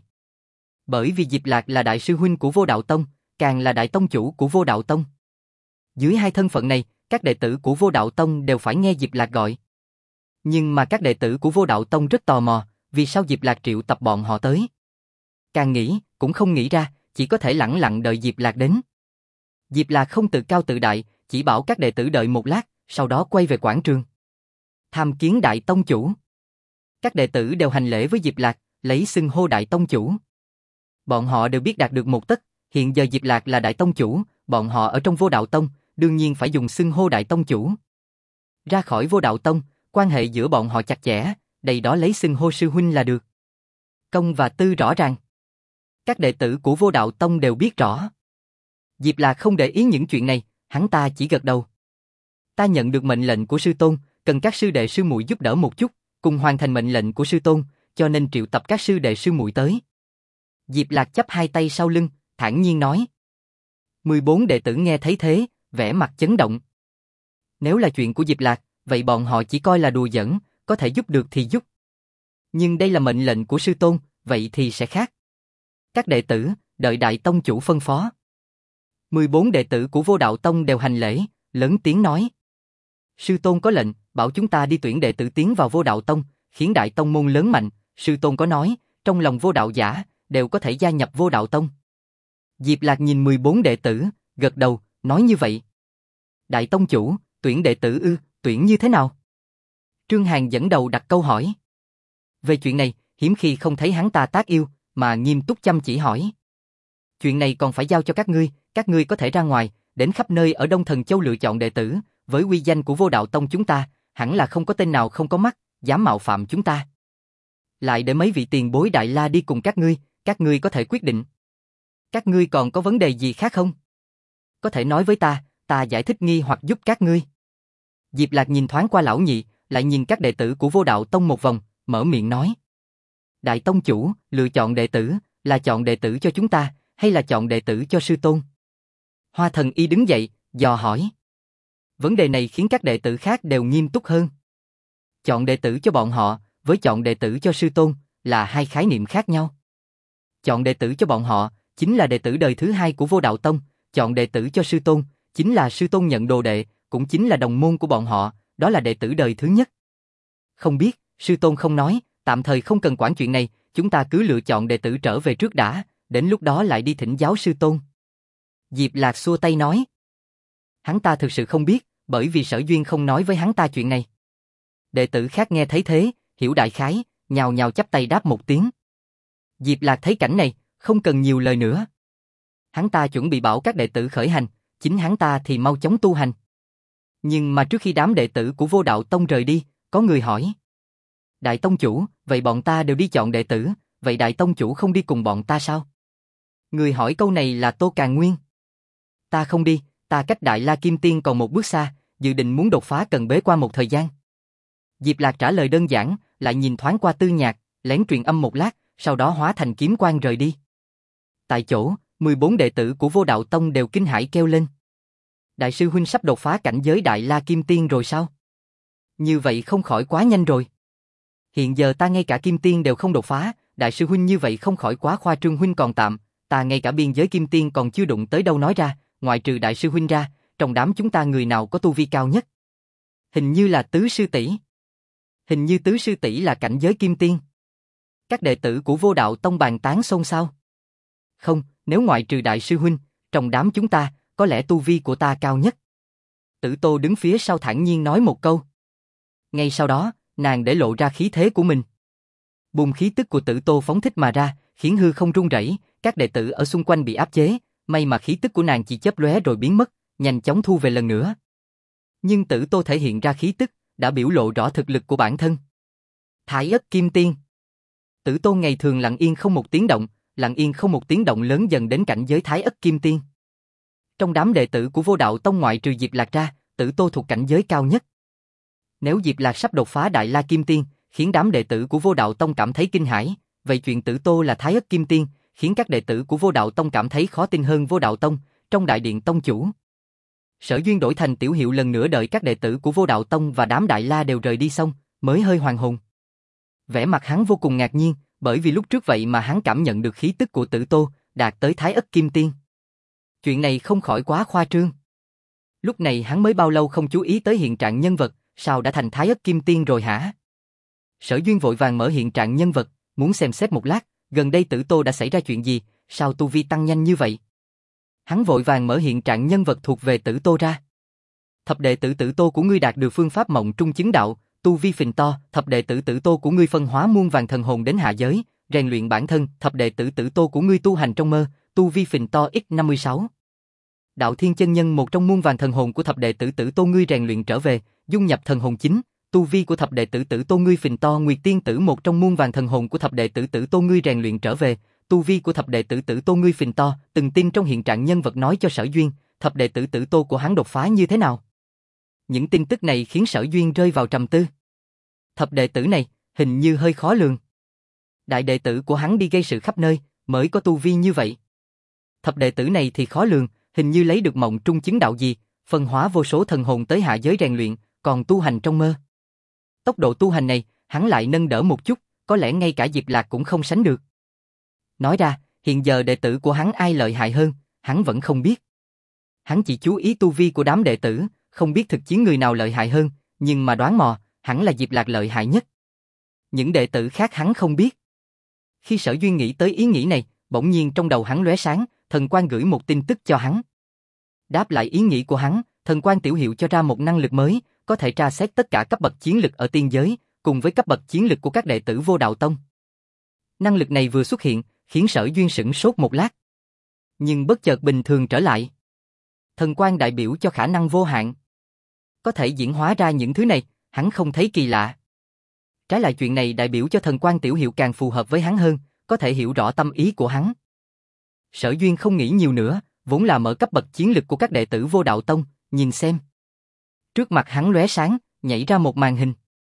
Bởi vì Diệp Lạc là đại sư huynh của Vô Đạo Tông, càng là đại tông chủ của Vô Đạo Tông. Dưới hai thân phận này, các đệ tử của Vô Đạo Tông đều phải nghe Diệp Lạc gọi. Nhưng mà các đệ tử của Vô Đạo Tông rất tò mò, vì sao Diệp Lạc triệu tập bọn họ tới. Càng nghĩ, cũng không nghĩ ra, chỉ có thể lẳng lặng đợi Diệp Lạc đến. Diệp Lạc không tự cao tự đại, chỉ bảo các đệ tử đợi một lát, sau đó quay về quảng trường. Tham kiến đại tông chủ. Các đệ tử đều hành lễ với Diệp Lạc, lấy xưng hô đại tông chủ. Bọn họ đều biết đạt được một tất, hiện giờ Diệp Lạc là đại tông chủ, bọn họ ở trong Vô Đạo Tông, đương nhiên phải dùng xưng hô đại tông chủ. Ra khỏi Vô Đạo Tông, quan hệ giữa bọn họ chặt chẽ, đây đó lấy xưng hô sư huynh là được. Công và tư rõ ràng. Các đệ tử của Vô Đạo Tông đều biết rõ. Diệp Lạc không để ý những chuyện này, hắn ta chỉ gật đầu. Ta nhận được mệnh lệnh của sư tôn, cần các sư đệ sư muội giúp đỡ một chút, cùng hoàn thành mệnh lệnh của sư tôn, cho nên triệu tập các sư đệ sư muội tới. Diệp Lạc chắp hai tay sau lưng, thản nhiên nói. 14 đệ tử nghe thấy thế, vẻ mặt chấn động. Nếu là chuyện của Diệp Lạc, vậy bọn họ chỉ coi là đùa giỡn, có thể giúp được thì giúp. Nhưng đây là mệnh lệnh của sư tôn, vậy thì sẽ khác. Các đệ tử, đợi đại tông chủ phân phó. 14 đệ tử của Vô Đạo Tông đều hành lễ, lớn tiếng nói. Sư tôn có lệnh, bảo chúng ta đi tuyển đệ tử tiến vào Vô Đạo Tông, khiến đại tông môn lớn mạnh, sư tôn có nói, trong lòng vô đạo giả, đều có thể gia nhập Vô Đạo Tông. Diệp Lạc nhìn 14 đệ tử, gật đầu, nói như vậy. Đại tông chủ, tuyển đệ tử ư, tuyển như thế nào? Trương Hàn dẫn đầu đặt câu hỏi. Về chuyện này, hiếm khi không thấy hắn ta tác yêu, mà nghiêm túc chăm chỉ hỏi. Chuyện này còn phải giao cho các ngươi có thể ra ngoài, đến khắp nơi ở Đông Thần Châu lựa chọn đệ tử, với uy danh của Vô Đạo Tông chúng ta, hẳn là không có tên nào không có mắt, dám mạo phạm chúng ta. Lại để mấy vị tiền bối Đại La đi cùng các ngươi có thể quyết định. Các ngươi còn có vấn đề gì khác không? Có thể nói với ta giải thích nghi hoặc giúp các ngươi. Diệp Lạc nhìn thoáng qua lão nhị, lại nhìn các đệ tử của Vô Đạo Tông một vòng, mở miệng nói. Đại tông chủ, lựa chọn đệ tử, là chọn đệ tử cho chúng ta, hay là chọn đệ tử cho sư tôn? Hoa Thần Y đứng dậy, dò hỏi. Vấn đề này khiến các đệ tử khác đều nghiêm túc hơn. Chọn đệ tử cho bọn họ, với chọn đệ tử cho sư tôn, là hai khái niệm khác nhau. Chọn đệ tử cho bọn họ, chính là đệ tử đời thứ hai của Vô Đạo Tông, chọn đệ tử cho sư tôn, chính là sư tôn nhận đồ đệ, cũng chính là đồng môn của bọn họ, đó là đệ tử đời thứ nhất. Không biết, sư tôn không nói, tạm thời không cần quản chuyện này, chúng ta cứ lựa chọn đệ tử trở về trước đã, đến lúc đó lại đi thỉnh giáo sư tôn. Diệp Lạc xua tay nói. Hắn ta thực sự không biết, bởi vì Sở Duyên không nói với hắn ta chuyện này. Đệ tử khác nghe thấy thế, hiểu đại khái, nhào nhào chắp tay đáp một tiếng. Diệp Lạc thấy cảnh này, không cần nhiều lời nữa. Hắn ta chuẩn bị bảo các đệ tử khởi hành, chính hắn ta thì mau chóng tu hành. Nhưng mà trước khi đám đệ tử của Vô Đạo Tông rời đi, có người hỏi. Đại tông chủ, vậy bọn ta đều đi chọn đệ tử, vậy đại tông chủ không đi cùng bọn ta sao? Người hỏi câu này là Tô Càn Nguyên. Ta không đi, ta cách Đại La Kim Tiên còn một bước xa, dự định muốn đột phá cần bế qua một thời gian. Diệp Lạc trả lời đơn giản, lại nhìn thoáng qua Tư Nhạc, lén truyền âm một lát, sau đó hóa thành kiếm quang rời đi. Tại chỗ, 14 đệ tử của Vô Đạo Tông đều kinh hãi kêu lên. Đại sư huynh sắp đột phá cảnh giới Đại La Kim Tiên rồi sao? Như vậy không khỏi quá nhanh rồi. Hiện giờ ta ngay cả Kim Tiên đều không đột phá, đại sư huynh như vậy không khỏi quá khoa trương, huynh còn tạm, ta ngay cả biên giới Kim Tiên còn chưa đụng tới đâu, nói ra, ngoại trừ đại sư huynh ra, trong đám chúng ta người nào có tu vi cao nhất? Hình như là Tứ sư tỷ. Hình như Tứ sư tỷ là cảnh giới Kim Tiên. Các đệ tử của Vô Đạo Tông bàn tán xôn xao. Không, nếu ngoại trừ đại sư huynh, trong đám chúng ta, có lẽ tu vi của ta cao nhất. Tử Tô đứng phía sau thản nhiên nói một câu. Ngay sau đó, nàng để lộ ra khí thế của mình. Bùng khí tức của Tử Tô phóng thích mà ra, khiến hư không rung rẩy, các đệ tử ở xung quanh bị áp chế, may mà khí tức của nàng chỉ chớp lóe rồi biến mất, nhanh chóng thu về lần nữa. Nhưng Tử Tô thể hiện ra khí tức, đã biểu lộ rõ thực lực của bản thân. Thái Ất Kim Tiên. Tử Tô ngày thường lặng yên không một tiếng động, lặng yên không một tiếng động lớn dần đến cảnh giới Thái Ất Kim Tiên. Trong đám đệ tử của Vô Đạo Tông ngoại trừ Diệp Lạc ra, Tử Tô thuộc cảnh giới cao nhất. Nếu Diệp Lạc sắp đột phá Đại La Kim Tiên, khiến đám đệ tử của Vô Đạo Tông cảm thấy kinh hãi, vậy chuyện Tử Tô là Thái Ất Kim Tiên, khiến các đệ tử của Vô Đạo Tông cảm thấy khó tin hơn. Vô Đạo Tông, trong đại điện tông chủ. Sở Duyên đổi thành tiểu hiệu lần nữa, đợi các đệ tử của Vô Đạo Tông và đám Đại La đều rời đi xong, mới hơi hoàn hồn. Vẻ mặt hắn vô cùng ngạc nhiên, bởi vì lúc trước vậy mà hắn cảm nhận được khí tức của Tử Tô, đạt tới Thái Ất Kim Tiên. Chuyện này không khỏi quá khoa trương. Lúc này hắn mới bao lâu không chú ý tới hiện trạng nhân vật, sao đã thành Thái Ất Kim Tiên rồi hả? Sở Duyên vội vàng mở hiện trạng nhân vật, muốn xem xét một lát, gần đây Tử Tô đã xảy ra chuyện gì, sao tu vi tăng nhanh như vậy? Hắn vội vàng mở hiện trạng nhân vật thuộc về Tử Tô ra. Thập đệ tử Tử Tô của ngươi đạt được phương pháp mộng trung chứng đạo, tu vi phình to. Thập đệ tử Tử Tô của ngươi phân hóa muôn vàng thần hồn đến hạ giới, rèn luyện bản thân. Thập đệ tử Tử Tô của ngươi tu hành trong mơ, tu vi phình to x56. Đạo Thiên chân nhân một trong muôn vàng thần hồn của thập đệ tử Tử Tô ngươi rèn luyện trở về, dung nhập thần hồn chính. Tu vi của thập đệ tử Tử Tô ngươi phình to. Nguyệt Tiên tử một trong muôn vàng thần hồn của thập đệ tử Tử Tô ngươi rèn luyện trở về, tu vi của thập đệ tử Tử Tô ngươi phình to. Từng tin trong hiện trạng nhân vật nói cho Sở Duyên, thập đệ tử Tử Tô của hắn đột phá như thế nào. Những tin tức này khiến Sở Duyên rơi vào trầm tư. Thập đệ tử này, hình như hơi khó lường. Đại đệ tử của hắn đi gây sự khắp nơi, mới có tu vi như vậy. Thập đệ tử này thì khó lường, hình như lấy được mộng trung chứng đạo gì, phân hóa vô số thần hồn tới hạ giới rèn luyện, còn tu hành trong mơ. Tốc độ tu hành này, hắn lại nâng đỡ một chút, có lẽ ngay cả Diệp Lạc cũng không sánh được. Nói ra, hiện giờ đệ tử của hắn ai lợi hại hơn, hắn vẫn không biết. Hắn chỉ chú ý tu vi của đám đệ tử, không biết thực chiến người nào lợi hại hơn, nhưng mà đoán mò, hẳn là Diệp Lạc lợi hại nhất. Những đệ tử khác hắn không biết. Khi Sở Duyên nghĩ tới ý nghĩ này, bỗng nhiên trong đầu hắn lóe sáng, thần quang gửi một tin tức cho hắn. Đáp lại ý nghĩ của hắn, thần quang tiểu hiệu cho ra một năng lực mới, có thể tra xét tất cả cấp bậc chiến lực ở tiên giới, cùng với cấp bậc chiến lực của các đệ tử Vô Đạo Tông. Năng lực này vừa xuất hiện, khiến Sở Duyên sửng sốt một lát. Nhưng bất chợt bình thường trở lại. Thần quang đại biểu cho khả năng vô hạn. Có thể diễn hóa ra những thứ này, hắn không thấy kỳ lạ. Trái lại chuyện này đại biểu cho thần quang tiểu hiệu càng phù hợp với hắn hơn, có thể hiểu rõ tâm ý của hắn. Sở Duyên không nghĩ nhiều nữa, vốn là mở cấp bậc chiến lực của các đệ tử Vô Đạo Tông, nhìn xem. Trước mặt hắn lóe sáng, nhảy ra một màn hình.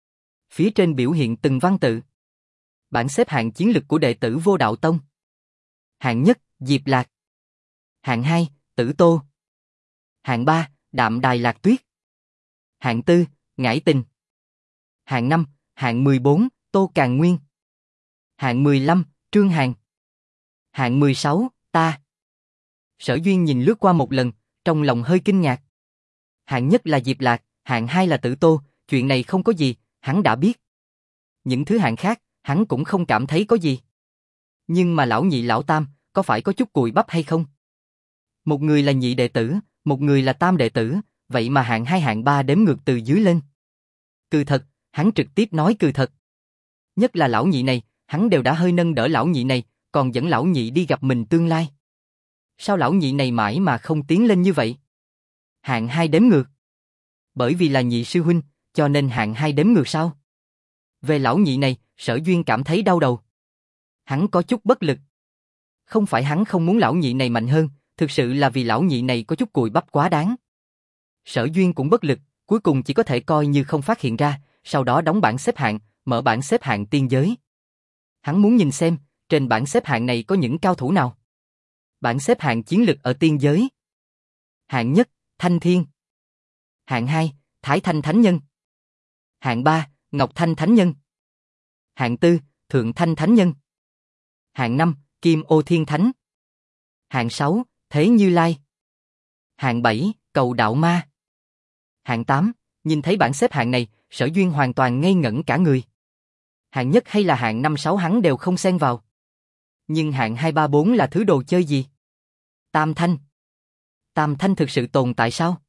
Phía trên biểu hiện từng văn tự. Bảng xếp hạng chiến lực của đệ tử Vô Đạo Tông. Hạng nhất, Diệp Lạc. Hạng 2, Tử Tô. Hạng 3, Đạm Đài Lạc Tuyết. Hạng 4, Ngải Tình. Hạng 5, hạng 14, Tô Càn Nguyên. Hạng 15, Trương Hàn. Hạng 16, ta. Sở Duyên nhìn lướt qua một lần, trong lòng hơi kinh ngạc. Hạng nhất là Diệp Lạc, hạng 2 là Tử Tô, chuyện này không có gì, hắn đã biết. Những thứ hạng khác, hắn cũng không cảm thấy có gì. Nhưng mà lão nhị lão tam, có phải có chút cùi bắp hay không? Một người là nhị đệ tử, một người là tam đệ tử, vậy mà hạng 2 hạng 3 đếm ngược từ dưới lên. Cừ thật, hắn trực tiếp nói cừ thật. Nhất là lão nhị này, hắn đều đã hơi nâng đỡ lão nhị này, còn dẫn lão nhị đi gặp mình tương lai. Sao lão nhị này mãi mà không tiến lên như vậy? Hạng 2 đếm ngược. Bởi vì là nhị sư huynh, cho nên hạng 2 đếm ngược sao? Về lão nhị này, Sở Duyên cảm thấy đau đầu. Hắn có chút bất lực. Không phải hắn không muốn lão nhị này mạnh hơn, thực sự là vì lão nhị này có chút cùi bắp quá đáng. Sở Duyên cũng bất lực, cuối cùng chỉ có thể coi như không phát hiện ra, sau đó đóng bảng xếp hạng, mở bảng xếp hạng tiên giới. Hắn muốn nhìn xem, trên bảng xếp hạng này có những cao thủ nào. Bảng xếp hạng chiến lực ở tiên giới. Hạng nhất, Thanh Thiên. Hạng 2, Thái Thanh Thánh Nhân. Hạng 3, Ngọc Thanh Thánh Nhân. Hạng 4, Thượng Thanh Thánh Nhân. Hạng 5, Kim Ô Thiên Thánh. Hạng 6, Thế Như Lai. Hạng 7, Cầu Đạo Ma. Hạng 8, nhìn thấy bảng xếp hạng này, Sở Duyên hoàn toàn ngây ngẩn cả người. Hạng nhất hay là hạng 5 6 hắn đều không xen vào. Nhưng hạng 2 3 4 là thứ đồ chơi gì? Tam Thanh. Tam Thanh thực sự tồn tại sao?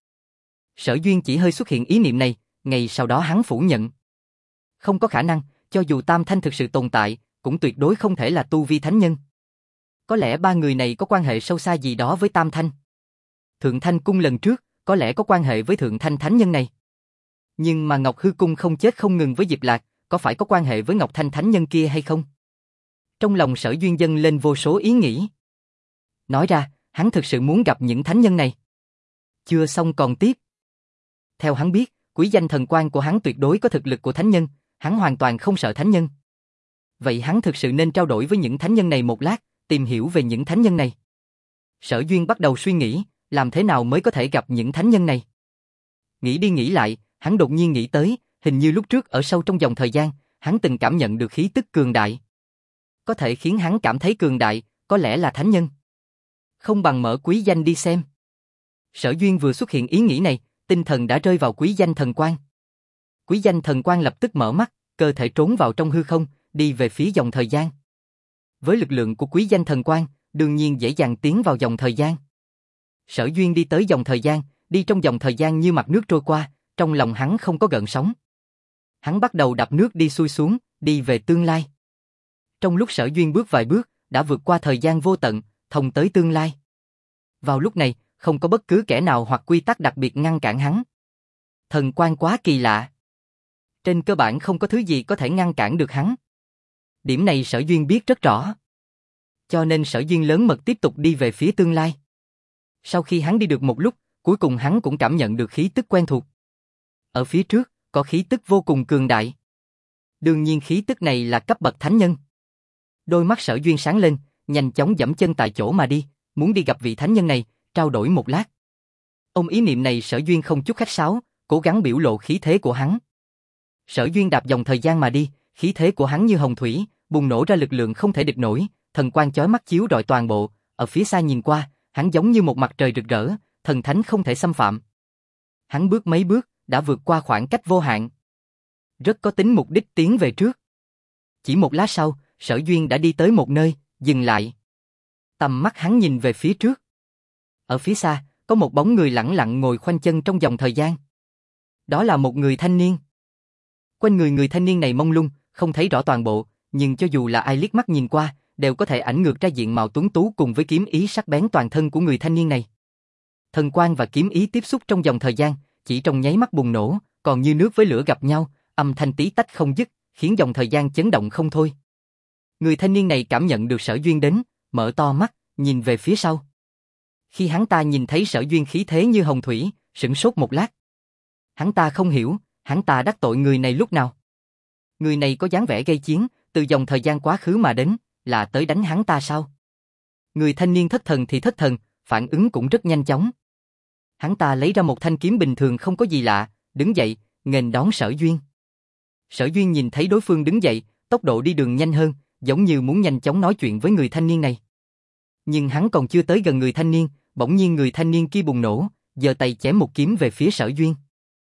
Sở Duyên chỉ hơi xuất hiện ý niệm này, ngày sau đó hắn phủ nhận. Không có khả năng, cho dù Tam Thanh thực sự tồn tại, cũng tuyệt đối không thể là tu vi thánh nhân. Có lẽ ba người này có quan hệ sâu xa gì đó với Tam Thanh. Thượng Thanh Cung lần trước, có lẽ có quan hệ với Thượng Thanh Thánh Nhân này. Nhưng mà Ngọc Hư Cung không chết không ngừng với Diệp Lạc, có phải có quan hệ với Ngọc Thanh Thánh Nhân kia hay không? Trong lòng Sở Duyên dâng lên vô số ý nghĩ. Nói ra, hắn thực sự muốn gặp những thánh nhân này. Chưa xong còn tiếp. Theo hắn biết, quý danh thần quan của hắn tuyệt đối có thực lực của thánh nhân, hắn hoàn toàn không sợ thánh nhân. Vậy hắn thực sự nên trao đổi với những thánh nhân này một lát, tìm hiểu về những thánh nhân này. Sở Duyên bắt đầu suy nghĩ, làm thế nào mới có thể gặp những thánh nhân này. Nghĩ đi nghĩ lại, hắn đột nhiên nghĩ tới, hình như lúc trước ở sâu trong dòng thời gian, hắn từng cảm nhận được khí tức cường đại. Có thể khiến hắn cảm thấy cường đại, có lẽ là thánh nhân. Không bằng mở quý danh đi xem. Sở Duyên vừa xuất hiện ý nghĩ này, tinh thần đã rơi vào quý danh thần quan. Quý danh thần quan lập tức mở mắt, cơ thể trốn vào trong hư không, đi về phía dòng thời gian. Với lực lượng của quý danh thần quan, đương nhiên dễ dàng tiến vào dòng thời gian. Sở Duyên đi tới dòng thời gian, đi trong dòng thời gian như mặt nước trôi qua, trong lòng hắn không có gợn sóng. Hắn bắt đầu đạp nước đi xuôi xuống, đi về tương lai. Trong lúc Sở Duyên bước vài bước, đã vượt qua thời gian vô tận, thông tới tương lai. Vào lúc này, không có bất cứ kẻ nào hoặc quy tắc đặc biệt ngăn cản hắn. Thần quan quá kỳ lạ. Trên cơ bản không có thứ gì có thể ngăn cản được hắn. Điểm này Sở Duyên biết rất rõ. Cho nên Sở Duyên lớn mật tiếp tục đi về phía tương lai. Sau khi hắn đi được một lúc, cuối cùng hắn cũng cảm nhận được khí tức quen thuộc. Ở phía trước, có khí tức vô cùng cường đại. Đương nhiên khí tức này là cấp bậc thánh nhân. Đôi mắt Sở Duyên sáng lên, nhanh chóng giẫm chân tại chỗ mà đi, muốn đi gặp vị thánh nhân này, trao đổi một lát. Ông ý niệm này Sở Duyên không chút khách sáo, cố gắng biểu lộ khí thế của hắn. Sở Duyên đạp dòng thời gian mà đi, khí thế của hắn như hồng thủy, bùng nổ ra lực lượng không thể địch nổi, thần quang chói mắt chiếu rọi toàn bộ, ở phía xa nhìn qua, hắn giống như một mặt trời rực rỡ, thần thánh không thể xâm phạm. Hắn bước mấy bước, đã vượt qua khoảng cách vô hạn. Rất có tính mục đích tiến về trước. Chỉ một lát sau, Sở Duyên đã đi tới một nơi, dừng lại. Tầm mắt hắn nhìn về phía trước. Ở phía xa, có một bóng người lẳng lặng ngồi khoanh chân trong dòng thời gian. Đó là một người thanh niên. Quanh người thanh niên này mông lung, không thấy rõ toàn bộ, nhưng cho dù là ai liếc mắt nhìn qua, đều có thể ảnh ngược ra diện mạo tuấn tú cùng với kiếm ý sắc bén toàn thân của người thanh niên này. Thần quang và kiếm ý tiếp xúc trong dòng thời gian, chỉ trong nháy mắt bùng nổ, còn như nước với lửa gặp nhau, âm thanh tí tách không dứt, khiến dòng thời gian chấn động không thôi. Người thanh niên này cảm nhận được Sở Duyên đến, mở to mắt, nhìn về phía sau. Khi hắn ta nhìn thấy Sở Duyên khí thế như hồng thủy, sửng sốt một lát. Hắn ta không hiểu, hắn ta đắc tội người này lúc nào. Người này có dáng vẻ gây chiến, từ dòng thời gian quá khứ mà đến, là tới đánh hắn ta sao? Người thanh niên thất thần thì thất thần, phản ứng cũng rất nhanh chóng. Hắn ta lấy ra một thanh kiếm bình thường không có gì lạ, đứng dậy, nghênh đón Sở Duyên. Sở Duyên nhìn thấy đối phương đứng dậy, tốc độ đi đường nhanh hơn, giống như muốn nhanh chóng nói chuyện với người thanh niên này. Nhưng hắn còn chưa tới gần người thanh niên, bỗng nhiên người thanh niên kia bùng nổ, giơ tay chém một kiếm về phía Sở Duyên.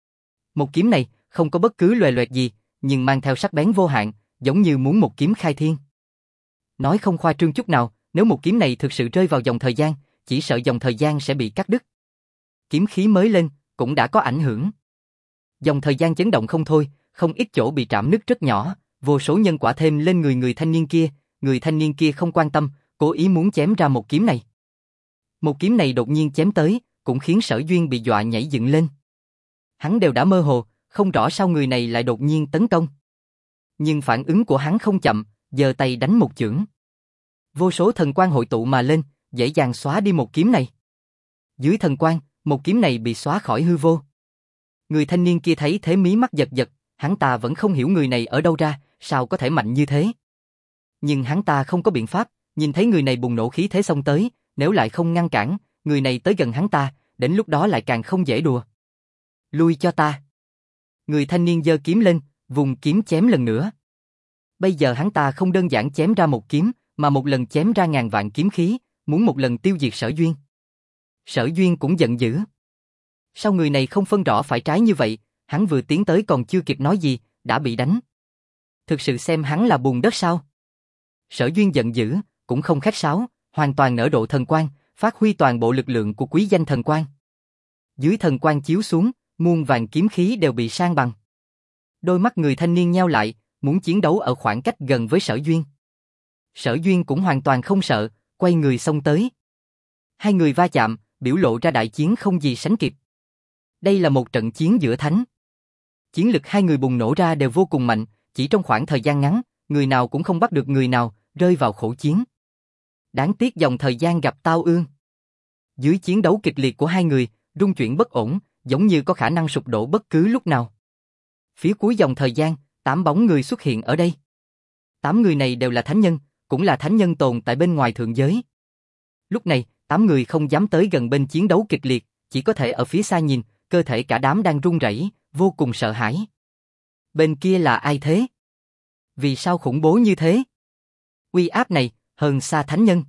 Một kiếm này không có bất cứ loè loẹt gì, nhưng mang theo sắc bén vô hạn, giống như muốn một kiếm khai thiên. Nói không khoa trương chút nào, nếu một kiếm này thực sự rơi vào dòng thời gian, chỉ sợ dòng thời gian sẽ bị cắt đứt. Kiếm khí mới lên, cũng đã có ảnh hưởng. Dòng thời gian chấn động không thôi, không ít chỗ bị rạn nứt rất nhỏ, vô số nhân quả thêm lên người thanh niên kia không quan tâm, cố ý muốn chém ra một kiếm này. Một kiếm này đột nhiên chém tới, cũng khiến Sở Duyên bị dọa nhảy dựng lên. Hắn đều đã mơ hồ, không rõ sao người này lại đột nhiên tấn công. Nhưng phản ứng của hắn không chậm, giơ tay đánh một chưởng. Vô số thần quang hội tụ mà lên, dễ dàng xóa đi một kiếm này. Dưới thần quang, một kiếm này bị xóa khỏi hư vô. Người thanh niên kia thấy thế mí mắt giật giật, hắn ta vẫn không hiểu người này ở đâu ra, sao có thể mạnh như thế. Nhưng hắn ta không có biện pháp, nhìn thấy người này bùng nổ khí thế xông tới, nếu lại không ngăn cản, người này tới gần hắn ta, đến lúc đó lại càng không dễ đùa. Lui cho ta. Người thanh niên giơ kiếm lên, vùng kiếm chém lần nữa. Bây giờ hắn ta không đơn giản chém ra một kiếm, mà một lần chém ra ngàn vạn kiếm khí, muốn một lần tiêu diệt Sở Duyên. Sở Duyên cũng giận dữ. Sao người này không phân rõ phải trái như vậy, hắn vừa tiến tới còn chưa kịp nói gì, đã bị đánh. Thực sự xem hắn là bùn đất sao? Sở Duyên giận dữ, cũng không khách sáo, hoàn toàn nở độ thần quang, phát huy toàn bộ lực lượng của quý danh thần quang. Dưới thần quang chiếu xuống, muôn vàng kiếm khí đều bị san bằng. Đôi mắt người thanh niên nheo lại, muốn chiến đấu ở khoảng cách gần với Sở Duyên. Sở Duyên cũng hoàn toàn không sợ, quay người xông tới. Hai người va chạm, biểu lộ ra đại chiến không gì sánh kịp. Đây là một trận chiến giữa thánh. Chiến lực hai người bùng nổ ra đều vô cùng mạnh, chỉ trong khoảng thời gian ngắn, người nào cũng không bắt được người nào, rơi vào khổ chiến. Đáng tiếc dòng thời gian gặp tao ương. Dưới chiến đấu kịch liệt của hai người, rung chuyển bất ổn, giống như có khả năng sụp đổ bất cứ lúc nào. Phía cuối dòng thời gian, 8 bóng người xuất hiện ở đây. 8 người này đều là thánh nhân, cũng là thánh nhân tồn tại bên ngoài thượng giới. Lúc này, 8 người không dám tới gần bên chiến đấu kịch liệt, chỉ có thể ở phía xa nhìn, cơ thể cả đám đang run rẩy, vô cùng sợ hãi. Bên kia là ai thế? Vì sao khủng bố như thế? Uy áp này, hơn xa thánh nhân.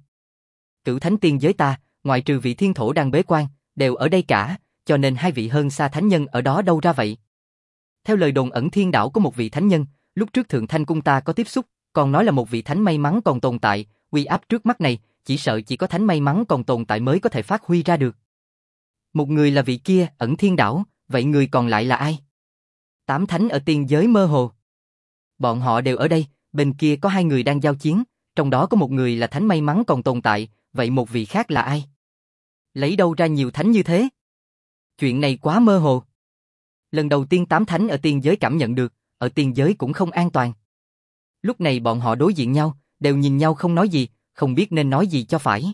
Cửu thánh tiên giới ta, ngoại trừ vị thiên thổ đang bế quan, đều ở đây cả, cho nên hai vị hơn xa thánh nhân ở đó đâu ra vậy? Theo lời đồn ẩn thiên đảo có một vị thánh nhân, lúc trước Thượng Thanh Cung ta có tiếp xúc, còn nói là một vị thánh may mắn còn tồn tại, uy áp trước mắt này, chỉ sợ chỉ có thánh may mắn còn tồn tại mới có thể phát huy ra được. Một người là vị kia, ẩn thiên đảo, vậy người còn lại là ai? 8 thánh ở tiên giới mơ hồ. Bọn họ đều ở đây, bên kia có 2 người đang giao chiến, trong đó có một người là thánh may mắn còn tồn tại, vậy một vị khác là ai? Lấy đâu ra nhiều thánh như thế? Chuyện này quá mơ hồ. Lần đầu tiên 8 thánh ở tiên giới cảm nhận được, ở tiên giới cũng không an toàn. Lúc này bọn họ đối diện nhau, đều nhìn nhau không nói gì, không biết nên nói gì cho phải.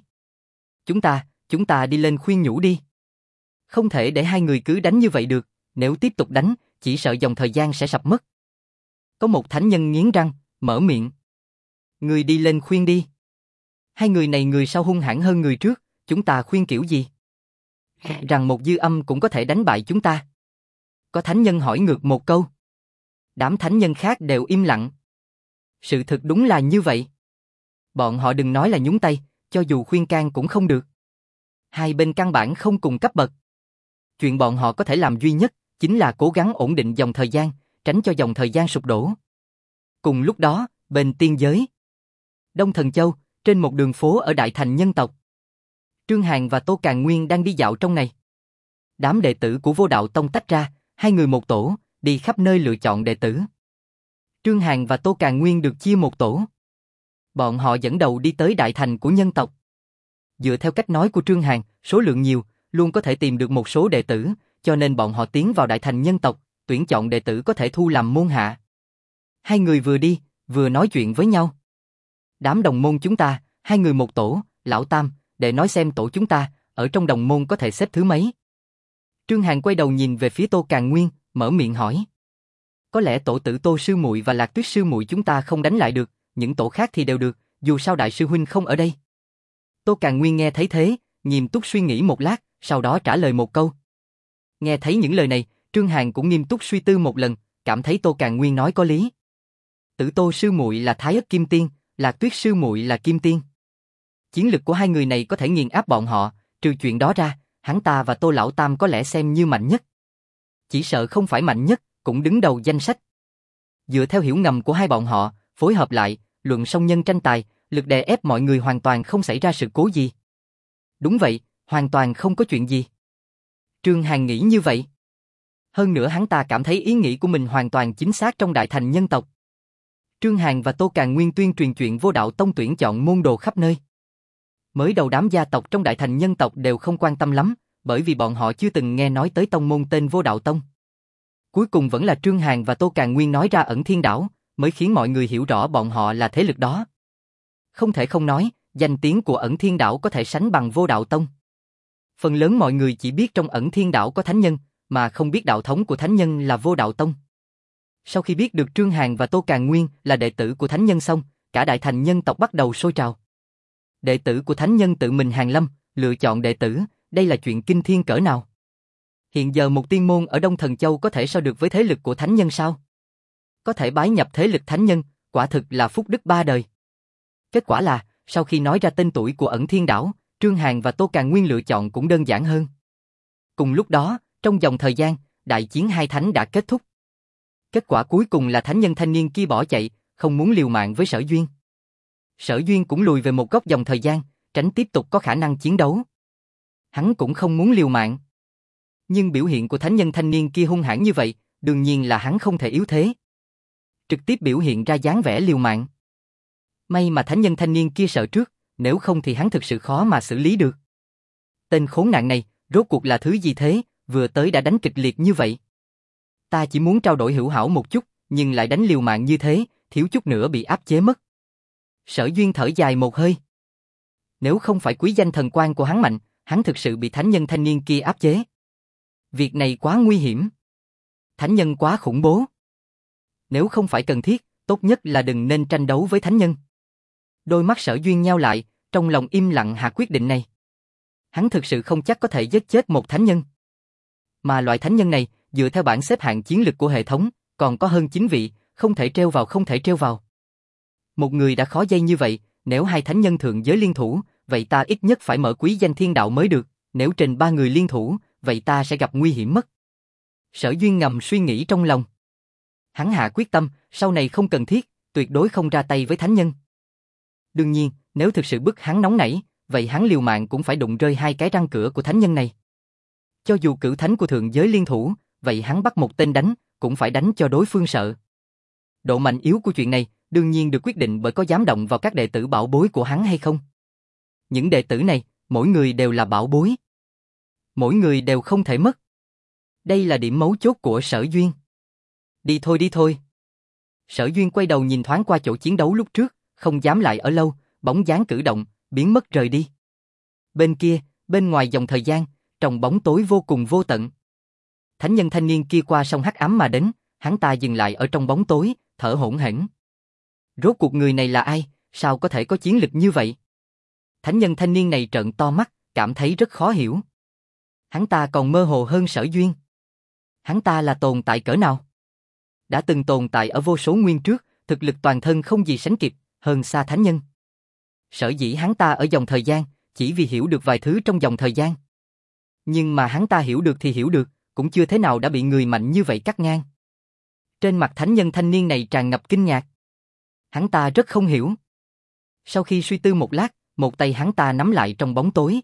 Chúng ta đi lên khuyên nhủ đi. Không thể để hai người cứ đánh như vậy được, nếu tiếp tục đánh, chỉ sợ dòng thời gian sẽ sập mất. Có một thánh nhân nghiến răng, mở miệng. Người đi lên khuyên đi. Hai người này người sau hung hãn hơn người trước, chúng ta khuyên kiểu gì? Rằng một dư âm cũng có thể đánh bại chúng ta. Có thánh nhân hỏi ngược một câu. Đám thánh nhân khác đều im lặng. Sự thật đúng là như vậy. Bọn họ đừng nói là nhúng tay, cho dù khuyên can cũng không được. Hai bên căn bản không cùng cấp bậc. Chuyện bọn họ có thể làm duy nhất, chính là cố gắng ổn định dòng thời gian, tránh cho dòng thời gian sụp đổ. Cùng lúc đó, bên tiên giới, Đông Thần Châu, trên một đường phố ở Đại Thành nhân tộc, Trương Hàn và Tô Càn Nguyên đang đi dạo trong này. Đám đệ tử của Vô Đạo Tông tách ra, hai người một tổ, đi khắp nơi lựa chọn đệ tử. Trương Hàn và Tô Càn Nguyên được chia một tổ. Bọn họ dẫn đầu đi tới Đại Thành của nhân tộc. Dựa theo cách nói của Trương Hàn, số lượng nhiều, luôn có thể tìm được một số đệ tử, cho nên bọn họ tiến vào Đại Thành nhân tộc, tuyển chọn đệ tử có thể thu làm môn hạ. Hai người vừa đi, vừa nói chuyện với nhau. Đám đồng môn chúng ta, hai người một tổ, lão Tam, để nói xem tổ chúng ta, ở trong đồng môn có thể xếp thứ mấy. Trương Hàn quay đầu nhìn về phía Tô Càn Nguyên, mở miệng hỏi. Có lẽ tổ tử Tô sư muội và Lạc Tuyết sư muội chúng ta không đánh lại được, những tổ khác thì đều được, dù sao đại sư huynh không ở đây. Tô Càn Nguyên nghe thấy thế, nghiêm túc suy nghĩ một lát, sau đó trả lời một câu. Nghe thấy những lời này, Trương Hàn cũng nghiêm túc suy tư một lần, cảm thấy Tô Càn Nguyên nói có lý. Tử Tô sư muội là Thái Ất Kim Tiên, Lạc Tuyết sư muội là Kim Tiên. Chiến lực của hai người này có thể nghiền áp bọn họ, trừ chuyện đó ra, hắn ta và Tô Lão Tam có lẽ xem như mạnh nhất. Chỉ sợ không phải mạnh nhất, cũng đứng đầu danh sách. Dựa theo hiểu ngầm của hai bọn họ, phối hợp lại, luận song nhân tranh tài, lực đè ép mọi người hoàn toàn không xảy ra sự cố gì. Đúng vậy, hoàn toàn không có chuyện gì. Trương Hàn nghĩ như vậy. Hơn nữa hắn ta cảm thấy ý nghĩ của mình hoàn toàn chính xác trong đại thành nhân tộc. Trương Hàn và Tô Càn Nguyên tuyên truyền chuyện Vô Đạo Tông tuyển chọn môn đồ khắp nơi. Mới đầu đám gia tộc trong đại thành nhân tộc đều không quan tâm lắm, bởi vì bọn họ chưa từng nghe nói tới tông môn tên Vô Đạo Tông. Cuối cùng vẫn là Trương Hàn và Tô Càn Nguyên nói ra Ẩn Thiên Đảo, mới khiến mọi người hiểu rõ bọn họ là thế lực đó. Không thể không nói, danh tiếng của Ẩn Thiên Đảo có thể sánh bằng Vô Đạo Tông. Phần lớn mọi người chỉ biết trong Ẩn Thiên Đảo có thánh nhân, mà không biết đạo thống của thánh nhân là Vô Đạo Tông. Sau khi biết được Trương Hàn và Tô Càn Nguyên là đệ tử của thánh nhân xong, cả đại thành nhân tộc bắt đầu sôi trào. Đệ tử của thánh nhân tự mình hàng lâm, lựa chọn đệ tử, đây là chuyện kinh thiên cỡ nào. Hiện giờ một tiên môn ở Đông Thần Châu có thể so được với thế lực của thánh nhân sao? Có thể bái nhập thế lực thánh nhân, quả thực là phúc đức ba đời. Kết quả là, sau khi nói ra tên tuổi của Ẩn Thiên Đảo, Trương Hàn và Tô Càn Nguyên lựa chọn cũng đơn giản hơn. Cùng lúc đó, trong dòng thời gian, đại chiến hai thánh đã kết thúc. Kết quả cuối cùng là thánh nhân thanh niên kia bỏ chạy, không muốn liều mạng với Sở Duyên. Sở Duyên cũng lùi về một góc dòng thời gian, tránh tiếp tục có khả năng chiến đấu. Hắn cũng không muốn liều mạng. Nhưng biểu hiện của thánh nhân thanh niên kia hung hãn như vậy, đương nhiên là hắn không thể yếu thế. Trực tiếp biểu hiện ra dáng vẻ liều mạng. May mà thánh nhân thanh niên kia sợ trước, nếu không thì hắn thực sự khó mà xử lý được. Tên khốn nạn này, rốt cuộc là thứ gì thế, vừa tới đã đánh kịch liệt như vậy. Ta chỉ muốn trao đổi hữu hảo một chút, nhưng lại đánh liều mạng như thế, thiếu chút nữa bị áp chế mất. Sở Duyên thở dài một hơi. Nếu không phải quý danh thần quan của hắn mạnh, hắn thực sự bị thánh nhân thanh niên kia áp chế. Việc này quá nguy hiểm. Thánh nhân quá khủng bố. Nếu không phải cần thiết, tốt nhất là đừng nên tranh đấu với thánh nhân. Đôi mắt Sở Duyên nheo lại, trong lòng im lặng hạ quyết định này. Hắn thực sự không chắc có thể giết chết một thánh nhân. Mà loại thánh nhân này, dựa theo bảng xếp hạng chiến lực của hệ thống, còn có hơn 9 vị, không thể treo vào không thể treo vào. Một người đã khó dây như vậy, nếu hai thánh nhân thượng giới liên thủ, vậy ta ít nhất phải mở quý danh thiên đạo mới được, nếu trên 3 người liên thủ, vậy ta sẽ gặp nguy hiểm mất. Sở Duyên ngầm suy nghĩ trong lòng. Hắn hạ quyết tâm, sau này không cần thiết, tuyệt đối không ra tay với thánh nhân. Đương nhiên, nếu thực sự bức hắn nóng nảy, vậy hắn liều mạng cũng phải đụng rơi hai cái răng cửa của thánh nhân này. Cho dù cửu thánh của thượng giới liên thủ, vậy hắn bắt một tên đánh, cũng phải đánh cho đối phương sợ. Độ mạnh yếu của chuyện này, đương nhiên được quyết định bởi có dám động vào các đệ tử bảo bối của hắn hay không. Những đệ tử này, mỗi người đều là bảo bối. Mỗi người đều không thể mất. Đây là điểm mấu chốt của Sở Duyên. Đi thôi đi thôi. Sở Duyên quay đầu nhìn thoáng qua chỗ chiến đấu lúc trước, không dám lại ở lâu, bóng dáng cử động, biến mất rời đi. Bên kia, bên ngoài dòng thời gian, trong bóng tối vô cùng vô tận. Thánh nhân thanh niên kia qua sông hắc ám mà đến, hắn ta dừng lại ở trong bóng tối, thở hổn hển. Rốt cuộc người này là ai, sao có thể có chiến lực như vậy? Thánh nhân thanh niên này trợn to mắt, cảm thấy rất khó hiểu. Hắn ta còn mơ hồ hơn Sở Duyên. Hắn ta là tồn tại cỡ nào? Đã từng tồn tại ở vô số nguyên trước, thực lực toàn thân không gì sánh kịp, hơn xa thánh nhân. Sở dĩ hắn ta ở dòng thời gian, chỉ vì hiểu được vài thứ trong dòng thời gian. Nhưng mà hắn ta hiểu được thì hiểu được, cũng chưa thế nào đã bị người mạnh như vậy cắt ngang. Trên mặt thánh nhân thanh niên này tràn ngập kinh ngạc. Hắn ta rất không hiểu. Sau khi suy tư một lát, một tay hắn ta nắm lại trong bóng tối.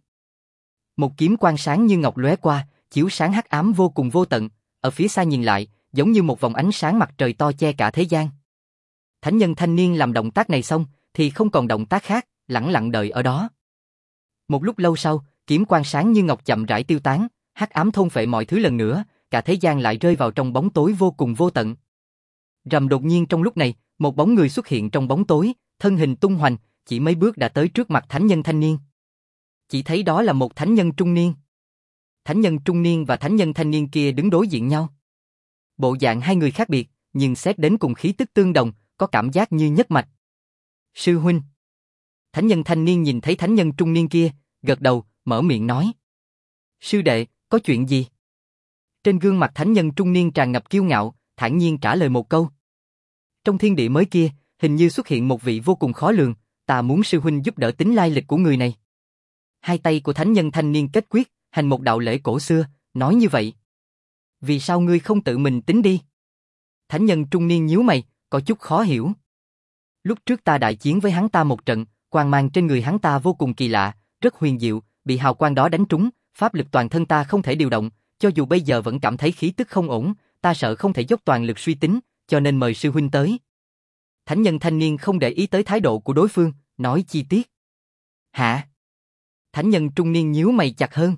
Một kiếm quang sáng như ngọc lóe qua, chiếu sáng hắc ám vô cùng vô tận, ở phía xa nhìn lại, giống như một vòng ánh sáng mặt trời to che cả thế gian. Thánh nhân thanh niên làm động tác này xong, thì không còn động tác khác, lẳng lặng đợi ở đó. Một lúc lâu sau, kiếm quang sáng như ngọc chậm rãi tiêu tán, hắc ám thôn phệ mọi thứ lần nữa, cả thế gian lại rơi vào trong bóng tối vô cùng vô tận. Rầm đột nhiên trong lúc này, một bóng người xuất hiện trong bóng tối, thân hình tung hoành, chỉ mấy bước đã tới trước mặt thánh nhân thanh niên. Chỉ thấy đó là một thánh nhân trung niên. Thánh nhân trung niên và thánh nhân thanh niên kia đứng đối diện nhau. Bộ dạng hai người khác biệt, nhưng xét đến cùng khí tức tương đồng, có cảm giác như nhất mạch. Sư huynh. Thánh nhân thanh niên nhìn thấy thánh nhân trung niên kia, gật đầu, mở miệng nói. Sư đệ, có chuyện gì? Trên gương mặt thánh nhân trung niên tràn ngập kiêu ngạo, thản nhiên trả lời một câu. Trong thiên địa mới kia, hình như xuất hiện một vị vô cùng khó lường, ta muốn sư huynh giúp đỡ tính lai lịch của người này. Hai tay của thánh nhân thanh niên kết quyết, hành một đạo lễ cổ xưa, nói như vậy. Vì sao ngươi không tự mình tính đi? Thánh nhân trung niên nhíu mày, có chút khó hiểu. Lúc trước ta đại chiến với hắn ta một trận, quang mang trên người hắn ta vô cùng kỳ lạ, rất huyền diệu, bị hào quang đó đánh trúng, pháp lực toàn thân ta không thể điều động, cho dù bây giờ vẫn cảm thấy khí tức không ổn, ta sợ không thể dốc toàn lực suy tính, cho nên mời sư huynh tới. Thánh nhân thanh niên không để ý tới thái độ của đối phương, nói chi tiết. Hả? Thánh nhân trung niên nhíu mày chặt hơn.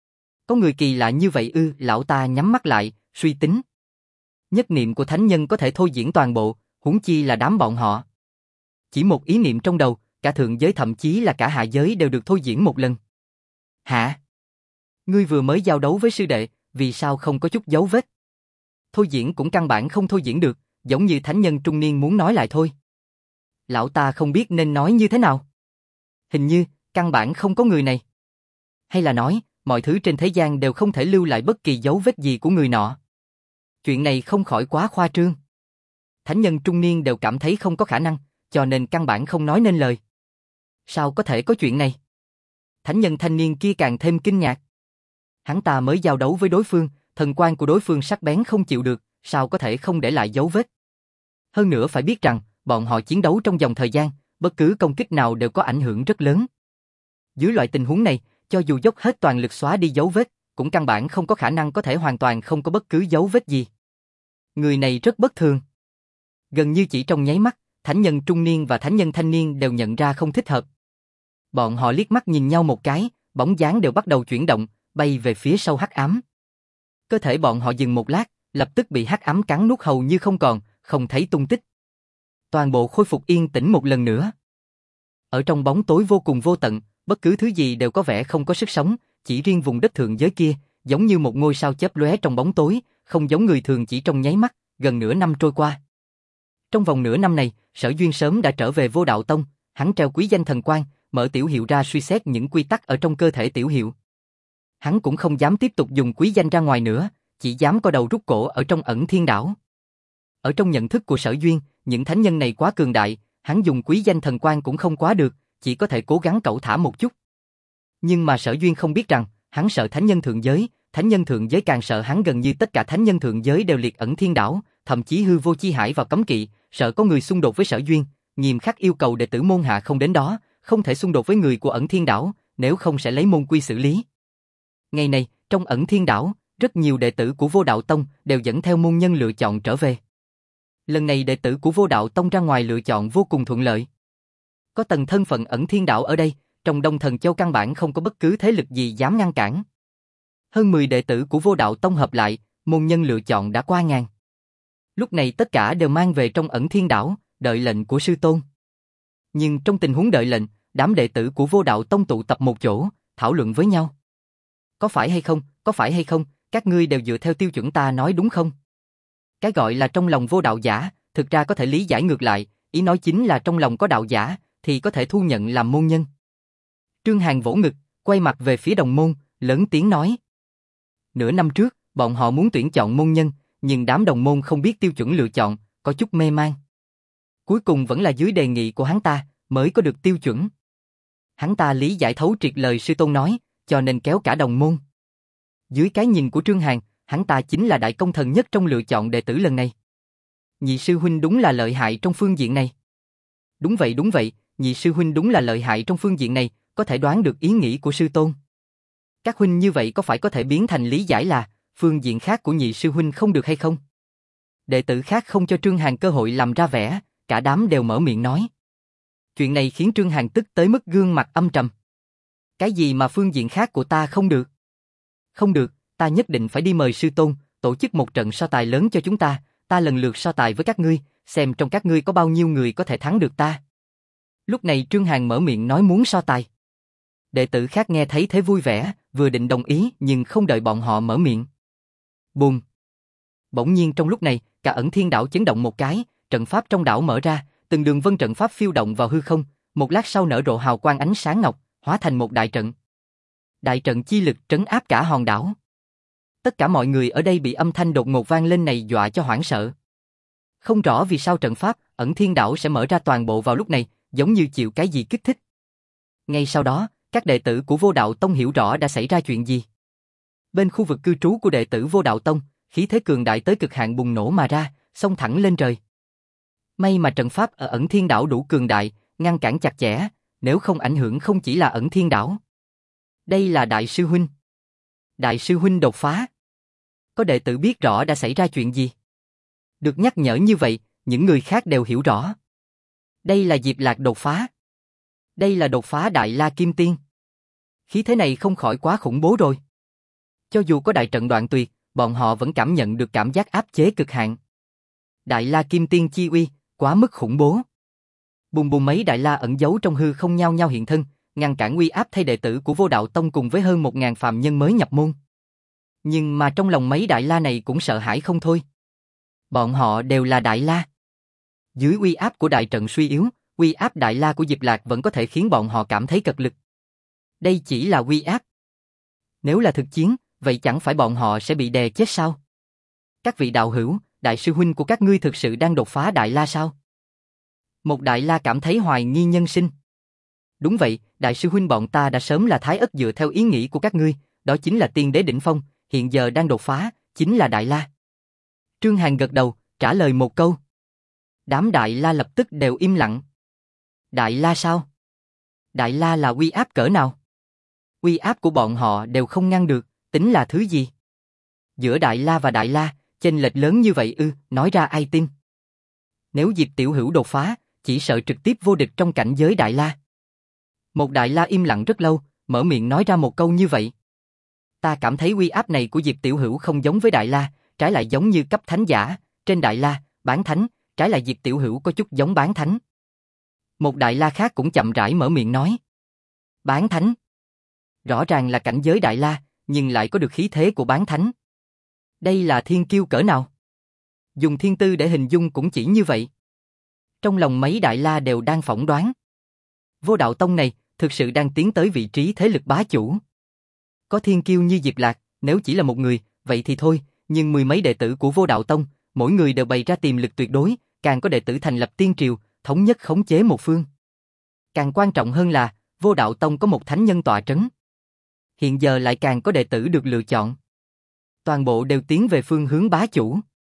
Có người kỳ lạ như vậy ư? Lão ta nhắm mắt lại, suy tính. Nhất niệm của thánh nhân có thể thôi diễn toàn bộ, huống chi là đám bọn họ. Chỉ một ý niệm trong đầu, cả thượng giới thậm chí là cả hạ giới đều được thôi diễn một lần. Hả? Ngươi vừa mới giao đấu với sư đệ, vì sao không có chút dấu vết? Thôi diễn cũng căn bản không thôi diễn được, giống như thánh nhân trung niên muốn nói lại thôi. Lão ta không biết nên nói như thế nào. Hình như, căn bản không có người này. Hay là nói, mọi thứ trên thế gian đều không thể lưu lại bất kỳ dấu vết gì của người nọ. Chuyện này không khỏi quá khoa trương. Thánh nhân trung niên đều cảm thấy không có khả năng, cho nên căn bản không nói nên lời. Sao có thể có chuyện này? Thánh nhân thanh niên kia càng thêm kinh ngạc. Hắn ta mới giao đấu với đối phương, thần quan của đối phương sắc bén không chịu được, sao có thể không để lại dấu vết? Hơn nữa phải biết rằng, bọn họ chiến đấu trong dòng thời gian, bất cứ công kích nào đều có ảnh hưởng rất lớn. Dưới loại tình huống này, cho dù dốc hết toàn lực xóa đi dấu vết, cũng căn bản không có khả năng có thể hoàn toàn không có bất cứ dấu vết gì. Người này rất bất thường. Gần như chỉ trong nháy mắt, thánh nhân trung niên và thánh nhân thanh niên đều nhận ra không thích hợp. Bọn họ liếc mắt nhìn nhau một cái, bóng dáng đều bắt đầu chuyển động, bay về phía sau hắc ám. Cơ thể bọn họ dừng một lát, lập tức bị hắc ám cắn nuốt hầu như không còn, không thấy tung tích. Toàn bộ khôi phục yên tĩnh một lần nữa. Ở trong bóng tối vô cùng vô tận, bất cứ thứ gì đều có vẻ không có sức sống, chỉ riêng vùng đất thượng giới kia, giống như một ngôi sao chớp lóe trong bóng tối, không giống người thường chỉ trong nháy mắt, gần nửa năm trôi qua. Trong vòng nửa năm này, Sở Duyên sớm đã trở về Vô Đạo Tông, hắn treo quý danh thần quan, mở tiểu hiệu ra suy xét những quy tắc ở trong cơ thể tiểu hiệu. Hắn cũng không dám tiếp tục dùng quý danh ra ngoài nữa, chỉ dám co đầu rút cổ ở trong Ẩn Thiên Đảo. Ở trong nhận thức của Sở Duyên, những thánh nhân này quá cường đại, hắn dùng quý danh thần quan cũng không quá được, chỉ có thể cố gắng cẩu thả một chút. Nhưng mà Sở Duyên không biết rằng, hắn sợ thánh nhân thượng giới càng sợ hắn, gần như tất cả thánh nhân thượng giới đều liệt Ẩn Thiên Đảo, thậm chí hư vô chi hải vào cấm kỵ, sợ có người xung đột với Sở Duyên, nghiêm khắc yêu cầu đệ tử môn hạ không đến đó, không thể xung đột với người của Ẩn Thiên Đảo, nếu không sẽ lấy môn quy xử lý. Ngày này, trong Ẩn Thiên Đảo, rất nhiều đệ tử của Vô Đạo Tông đều dẫn theo môn nhân lựa chọn trở về. Lần này đệ tử của Vô Đạo Tông ra ngoài lựa chọn vô cùng thuận lợi. Có tầng thân phận Ẩn Thiên Đảo ở đây, trong Đông Thần Châu căn bản không có bất cứ thế lực gì dám ngăn cản. Hơn 10 đệ tử của Vô Đạo Tông hợp lại, môn nhân lựa chọn đã qua ngàn. Lúc này tất cả đều mang về trong Ẩn Thiên Đảo, đợi lệnh của sư tôn. Nhưng trong tình huống đợi lệnh, đám đệ tử của Vô Đạo Tông tụ tập một chỗ, thảo luận với nhau. Có phải hay không, các ngươi đều dựa theo tiêu chuẩn ta nói đúng không? Cái gọi là trong lòng vô đạo giả, thực ra có thể lý giải ngược lại, ý nói chính là trong lòng có đạo giả, thì có thể thu nhận làm môn nhân. Trương Hàn vỗ ngực, quay mặt về phía đồng môn, lớn tiếng nói. Nửa năm trước, bọn họ muốn tuyển chọn môn nhân, nhưng đám đồng môn không biết tiêu chuẩn lựa chọn, có chút mê man. Cuối cùng vẫn là dưới đề nghị của hắn ta, mới có được tiêu chuẩn. Hắn ta lý giải thấu triệt lời sư tôn nói, cho nên kéo cả đồng môn. Dưới cái nhìn của Trương Hàn, hắn ta chính là đại công thần nhất trong lựa chọn đệ tử lần này. Nhị sư huynh đúng là lợi hại trong phương diện này. Đúng vậy, nhị sư huynh đúng là lợi hại trong phương diện này, có thể đoán được ý nghĩ của sư tôn. Các huynh như vậy có phải có thể biến thành lý giải là, phương diện khác của nhị sư huynh không được hay không? Đệ tử khác không cho Trương Hàn cơ hội làm ra vẻ, cả đám đều mở miệng nói. Chuyện này khiến Trương Hàn tức tới mức gương mặt âm trầm. Cái gì mà phương diện khác của ta không được? Không được, ta nhất định phải đi mời sư tôn, tổ chức một trận so tài lớn cho chúng ta lần lượt so tài với các ngươi, xem trong các ngươi có bao nhiêu người có thể thắng được ta. Lúc này Trương Hàn mở miệng nói muốn so tài. Đệ tử khác nghe thấy thế vui vẻ, vừa định đồng ý nhưng không đợi bọn họ mở miệng. Bùm! Bỗng nhiên trong lúc này, cả ẩn thiên đảo chấn động một cái, trận pháp trong đảo mở ra, từng đường vân trận pháp phiêu động vào hư không, một lát sau nở rộ hào quang ánh sáng ngọc, hóa thành một đại trận. Đại trận chi lực trấn áp cả hòn đảo. Tất cả mọi người ở đây bị âm thanh đột ngột vang lên này dọa cho hoảng sợ. Không rõ vì sao trận pháp ẩn thiên đảo sẽ mở ra toàn bộ vào lúc này, giống như chịu cái gì kích thích. Ngay sau đó, các đệ tử của Vô Đạo Tông hiểu rõ đã xảy ra chuyện gì. Bên khu vực cư trú của đệ tử Vô Đạo Tông, khí thế cường đại tới cực hạn bùng nổ mà ra, xông thẳng lên trời. May mà trận pháp ở ẩn thiên đảo đủ cường đại, ngăn cản chặt chẽ, nếu không ảnh hưởng không chỉ là ẩn thiên đảo. Đây là Đại sư huynh. Đại sư huynh đột phá. Có đệ tử biết rõ đã xảy ra chuyện gì. Được nhắc nhở như vậy, những người khác đều hiểu rõ. Đây là Diệp Lạc đột phá. Đây là đột phá Đại La Kim Tiên. Khí thế này không khỏi quá khủng bố rồi. Cho dù có đại trận đoạn tuyệt, bọn họ vẫn cảm nhận được cảm giác áp chế cực hạn. Đại La Kim Tiên chi uy, quá mức khủng bố. Bùng bùng mấy Đại La ẩn giấu trong hư không nhao nhao hiện thân, ngăn cản uy áp thay đệ tử của Vô Đạo Tông cùng với hơn 1000 phàm nhân mới nhập môn. Nhưng mà trong lòng mấy Đại La này cũng sợ hãi không thôi. Bọn họ đều là Đại La. Dưới uy áp của đại trận suy yếu, uy áp Đại La của Diệp Lạc vẫn có thể khiến bọn họ cảm thấy cật lực. Đây chỉ là uy áp. Nếu là thực chiến, vậy chẳng phải bọn họ sẽ bị đè chết sao? Các vị đạo hữu, đại sư huynh của các ngươi thực sự đang đột phá Đại La sao? Một Đại La cảm thấy hoài nghi nhân sinh. Đúng vậy, đại sư huynh bọn ta đã sớm là Thái Ất dựa theo ý nghĩ của các ngươi, đó chính là tiên đế đỉnh phong, hiện giờ đang đột phá, chính là Đại La. Trương Hàn gật đầu, trả lời một câu. Đám Đại La lập tức đều im lặng. Đại La sao? Đại La là uy áp cỡ nào? Uy áp của bọn họ đều không ngăn được, tính là thứ gì? Giữa Đại La và Đại La, chênh lệch lớn như vậy nói ra ai tin? Nếu Diệp Tiểu Hữu đột phá, chỉ sợ trực tiếp vô địch trong cảnh giới Đại La. Một Đại La im lặng rất lâu, mở miệng nói ra một câu như vậy. Ta cảm thấy uy áp này của Diệp Tiểu Hữu không giống với Đại La, trái lại giống như cấp thánh giả, trên Đại La, bán thánh, trái lại Diệp Tiểu Hữu có chút giống bán thánh. Một Đại La khác cũng chậm rãi mở miệng nói. Bán thánh. Rõ ràng là cảnh giới Đại La, nhưng lại có được khí thế của bán thánh. Đây là thiên kiêu cỡ nào? Dùng thiên tư để hình dung cũng chỉ như vậy. Trong lòng mấy Đại La đều đang phỏng đoán. Vô Đạo Tông này thực sự đang tiến tới vị trí thế lực bá chủ. Có thiên kiêu như Diệp Lạc, nếu chỉ là một người, vậy thì thôi, nhưng mười mấy đệ tử của Vô Đạo Tông, mỗi người đều bày ra tiềm lực tuyệt đối, càng có đệ tử thành lập tiên triều, thống nhất khống chế một phương. Càng quan trọng hơn là, Vô Đạo Tông có một thánh nhân tọa trấn. Hiện giờ lại càng có đệ tử được lựa chọn. Toàn bộ đều tiến về phương hướng bá chủ.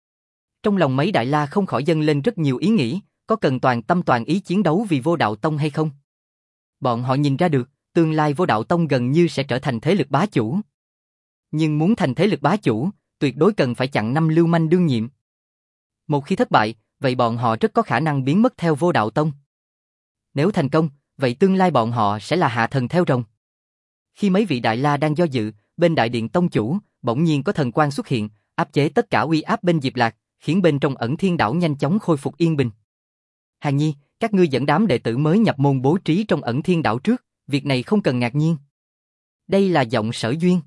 Trong lòng mấy Đại La không khỏi dâng lên rất nhiều ý nghĩ, có cần toàn tâm toàn ý chiến đấu vì Vô Đạo Tông hay không? Bọn họ nhìn ra được, tương lai Vô Đạo Tông gần như sẽ trở thành thế lực bá chủ. Nhưng muốn thành thế lực bá chủ, tuyệt đối cần phải chặn 5 lưu manh đương nhiệm. Một khi thất bại, vậy bọn họ rất có khả năng biến mất theo Vô Đạo Tông. Nếu thành công, vậy tương lai bọn họ sẽ là hạ thần theo rồng. Khi mấy vị Đại La đang do dự, bên Đại Điện Tông chủ, bỗng nhiên có thần quang xuất hiện, áp chế tất cả uy áp bên Diệp Lạc, khiến bên trong ẩn thiên đảo nhanh chóng khôi phục yên bình. Hàn Nhi, các ngươi dẫn đám đệ tử mới nhập môn bố trí trong ẩn thiên đảo trước, việc này không cần ngạc nhiên. Đây là giọng Sở Duyên.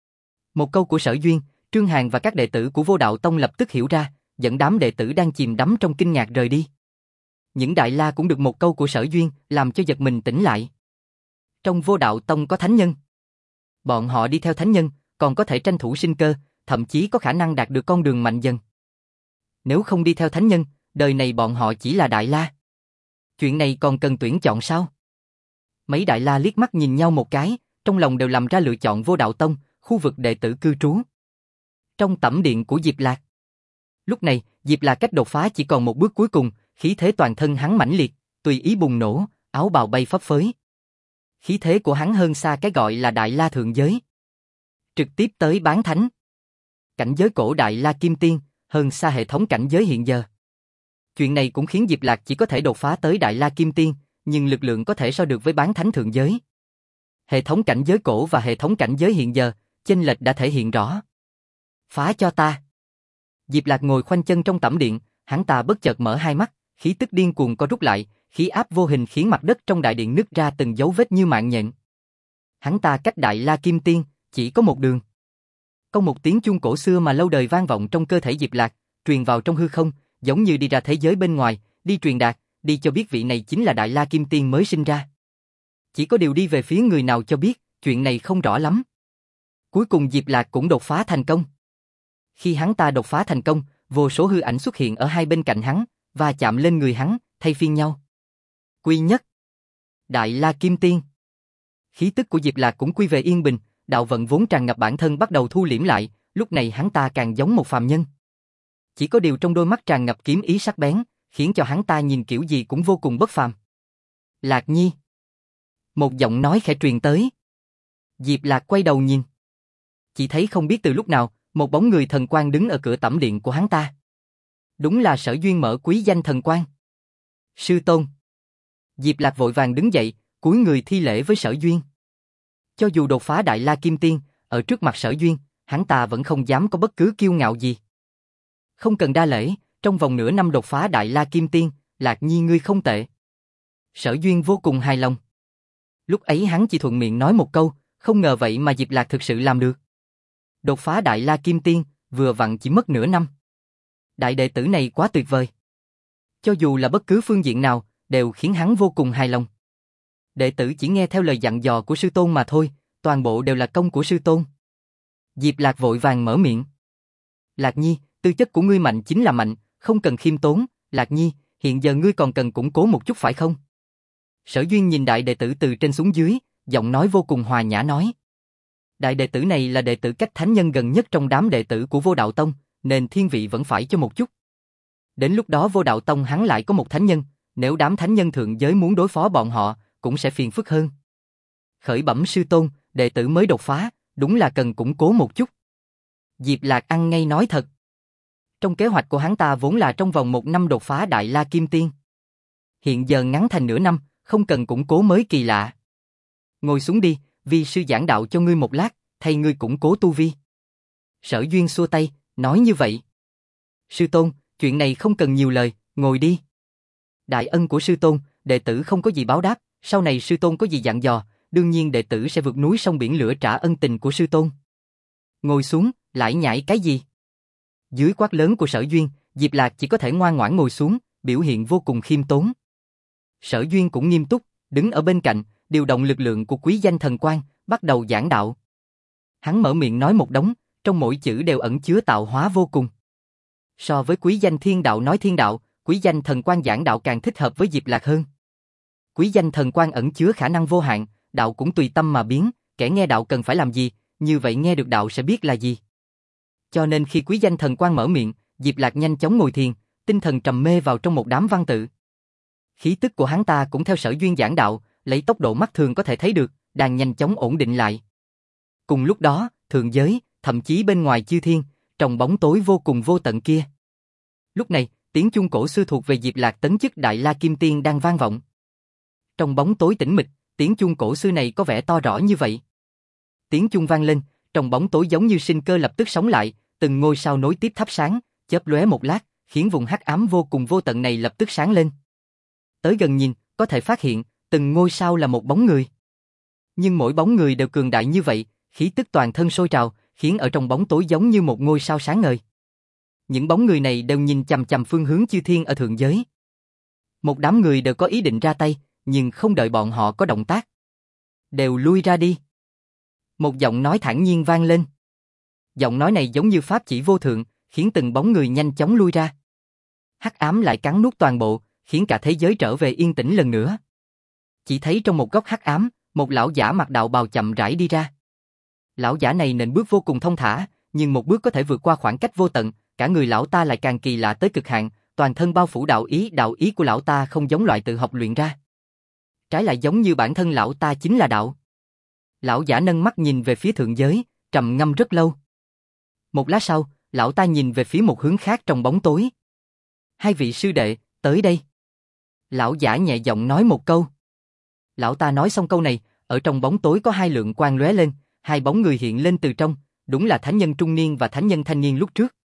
Một câu của Sở Duyên, Trương Hàn và các đệ tử của Vô Đạo Tông lập tức hiểu ra, dẫn đám đệ tử đang chìm đắm trong kinh ngạc rời đi. Những Đại La cũng được một câu của Sở Duyên, làm cho giật mình tỉnh lại. Trong Vô Đạo Tông có thánh nhân. Bọn họ đi theo thánh nhân, còn có thể tranh thủ sinh cơ, thậm chí có khả năng đạt được con đường mạnh dần. Nếu không đi theo thánh nhân, đời này bọn họ chỉ là Đại La. Chuyện này còn cần tuyển chọn sao? Mấy Đại La liếc mắt nhìn nhau một cái, trong lòng đều làm ra lựa chọn Vô Đạo Tông, khu vực đệ tử cư trú. Trong tẩm điện của Diệp Lạc. Lúc này, Diệp Lạc cách đột phá chỉ còn một bước cuối cùng, khí thế toàn thân hắn mãnh liệt, tùy ý bùng nổ, áo bào bay phấp phới. Khí thế của hắn hơn xa cái gọi là Đại La thượng giới. Trực tiếp tới bán thánh. Cảnh giới cổ Đại La Kim Tiên, hơn xa hệ thống cảnh giới hiện giờ. Chuyện này cũng khiến Diệp Lạc chỉ có thể đột phá tới Đại La Kim Tiên, nhưng lực lượng có thể so được với bán thánh thượng giới. Hệ thống cảnh giới cổ và hệ thống cảnh giới hiện giờ, chênh lệch đã thể hiện rõ. Phá cho ta. Diệp Lạc ngồi khoanh chân trong tẩm điện, hắn ta bất chợt mở hai mắt, khí tức điên cuồng co rút lại, khí áp vô hình khiến mặt đất trong đại điện nứt ra từng dấu vết như mạng nhện. Hắn ta cách Đại La Kim Tiên chỉ có một đường. Có một tiếng chuông cổ xưa mà lâu đời vang vọng trong cơ thể Diệp Lạc, truyền vào trong hư không, giống như đi ra thế giới bên ngoài, đi truyền đạt, đi cho biết vị này chính là Đại La Kim Tiên mới sinh ra. Chỉ có điều đi về phía người nào cho biết, chuyện này không rõ lắm. Cuối cùng Diệp Lạc cũng đột phá thành công. Khi hắn ta đột phá thành công, vô số hư ảnh xuất hiện ở hai bên cạnh hắn, và chạm lên người hắn, thay phiên nhau. Quy nhất, Đại La Kim Tiên. Khí tức của Diệp Lạc cũng quy về yên bình, đạo vận vốn tràn ngập bản thân bắt đầu thu liễm lại, lúc này hắn ta càng giống một phàm nhân. Chỉ có điều trong đôi mắt tràn ngập kiếm ý sắc bén, khiến cho hắn ta nhìn kiểu gì cũng vô cùng bất phàm. Lạc Nhi. Một giọng nói khẽ truyền tới. Diệp Lạc quay đầu nhìn. Chỉ thấy không biết từ lúc nào, một bóng người thần quang đứng ở cửa tẩm điện của hắn ta. Đúng là Sở Duyên mở quý danh thần quang. Sư tôn. Diệp Lạc vội vàng đứng dậy, cúi người thi lễ với Sở Duyên. Cho dù đột phá Đại La Kim Tiên, ở trước mặt Sở Duyên, hắn ta vẫn không dám có bất cứ kiêu ngạo gì. Không cần đa lễ, trong vòng nửa năm đột phá Đại La Kim Tiên, Lạc Nhi ngươi không tệ. Sở Duyên vô cùng hài lòng. Lúc ấy hắn chỉ thuận miệng nói một câu, không ngờ vậy mà Diệp Lạc thực sự làm được. Đột phá Đại La Kim Tiên, vừa vặn chỉ mất nửa năm. Đại đệ tử này quá tuyệt vời. Cho dù là bất cứ phương diện nào, đều khiến hắn vô cùng hài lòng. Đệ tử chỉ nghe theo lời dặn dò của sư tôn mà thôi, toàn bộ đều là công của sư tôn. Diệp Lạc vội vàng mở miệng. Lạc Nhi, tư chất của ngươi mạnh chính là mạnh, không cần khiêm tốn. Lạc Nhi, hiện giờ ngươi còn cần củng cố một chút phải không? Sở Duyên nhìn đại đệ tử từ trên xuống dưới, giọng nói vô cùng hòa nhã nói. Đại đệ tử này là đệ tử cách thánh nhân gần nhất trong đám đệ tử của Vô Đạo Tông, nên thiên vị vẫn phải cho một chút. Đến lúc đó Vô Đạo Tông hắn lại có một thánh nhân, nếu đám thánh nhân thượng giới muốn đối phó bọn họ, cũng sẽ phiền phức hơn. Khởi bẩm sư tôn, đệ tử mới đột phá, đúng là cần củng cố một chút. Diệp Lạc ăn ngay nói thật. Trong kế hoạch của hắn ta vốn là trong vòng một năm đột phá Đại La Kim Tiên. Hiện giờ ngắn thành nửa năm, không cần củng cố mới kỳ lạ. Ngồi xuống đi, vi sư giảng đạo cho ngươi một lát, thay ngươi củng cố tu vi. Sở Duyên xua tay, nói như vậy. Sư tôn, chuyện này không cần nhiều lời, ngồi đi. Đại ân của sư tôn, đệ tử không có gì báo đáp, sau này sư tôn có gì dặn dò, đương nhiên đệ tử sẽ vượt núi sông biển lửa trả ân tình của sư tôn. Ngồi xuống, lải nhải cái gì? Dưới quát lớn của Sở Duyên, Diệp Lạc chỉ có thể ngoan ngoãn ngồi xuống, biểu hiện vô cùng khiêm tốn. Sở Duyên cũng nghiêm túc, đứng ở bên cạnh, điều động lực lượng của quý danh thần quang, bắt đầu giảng đạo. Hắn mở miệng nói một đống, trong mỗi chữ đều ẩn chứa tạo hóa vô cùng. So với quý danh thiên đạo nói thiên đạo, quý danh thần quang giảng đạo càng thích hợp với Diệp Lạc hơn. Quý danh thần quang ẩn chứa khả năng vô hạn, đạo cũng tùy tâm mà biến, kẻ nghe đạo cần phải làm gì, như vậy nghe được đạo sẽ biết là gì. Cho nên khi quý danh thần quang mở miệng, Diệp Lạc nhanh chóng ngồi thiền, tinh thần trầm mê vào trong một đám văn tự. Khí tức của hắn ta cũng theo Sở Duyên giảng đạo, lấy tốc độ mắt thường có thể thấy được, đang nhanh chóng ổn định lại. Cùng lúc đó, thượng giới, thậm chí bên ngoài chư thiên, trong bóng tối vô cùng vô tận kia. Lúc này, tiếng chuông cổ xưa thuộc về Diệp Lạc tấn chức Đại La Kim Tiên đang vang vọng. Trong bóng tối tĩnh mịch, tiếng chuông cổ xưa này có vẻ to rõ như vậy. Tiếng chuông vang lên, trong bóng tối giống như sinh cơ lập tức sống lại, từng ngôi sao nối tiếp thắp sáng, chớp lóe một lát, khiến vùng hắc ám vô cùng vô tận này lập tức sáng lên. Tới gần nhìn, có thể phát hiện, từng ngôi sao là một bóng người. Nhưng mỗi bóng người đều cường đại như vậy, khí tức toàn thân sôi trào, khiến ở trong bóng tối giống như một ngôi sao sáng ngời. Những bóng người này đều nhìn chằm chằm phương hướng chư thiên ở thượng giới. Một đám người đều có ý định ra tay, nhưng không đợi bọn họ có động tác. Đều lui ra đi. Một giọng nói thản nhiên vang lên. Giọng nói này giống như pháp chỉ vô thượng, khiến từng bóng người nhanh chóng lui ra. Hắc ám lại cắn nuốt toàn bộ, khiến cả thế giới trở về yên tĩnh lần nữa. Chỉ thấy trong một góc hắc ám, một lão giả mặc đạo bào chậm rãi đi ra. Lão giả này nện bước vô cùng thông thả, nhưng một bước có thể vượt qua khoảng cách vô tận, cả người lão ta lại càng kỳ lạ tới cực hạn, toàn thân bao phủ đạo ý của lão ta không giống loại tự học luyện ra. Trái lại giống như bản thân lão ta chính là đạo. Lão giả nâng mắt nhìn về phía thượng giới, trầm ngâm rất lâu. Một lát sau, lão ta nhìn về phía một hướng khác trong bóng tối. Hai vị sư đệ, tới đây. Lão giả nhẹ giọng nói một câu. Lão ta nói xong câu này, ở trong bóng tối có hai lượng quang lóe lên, hai bóng người hiện lên từ trong, đúng là thánh nhân trung niên và thánh nhân thanh niên lúc trước.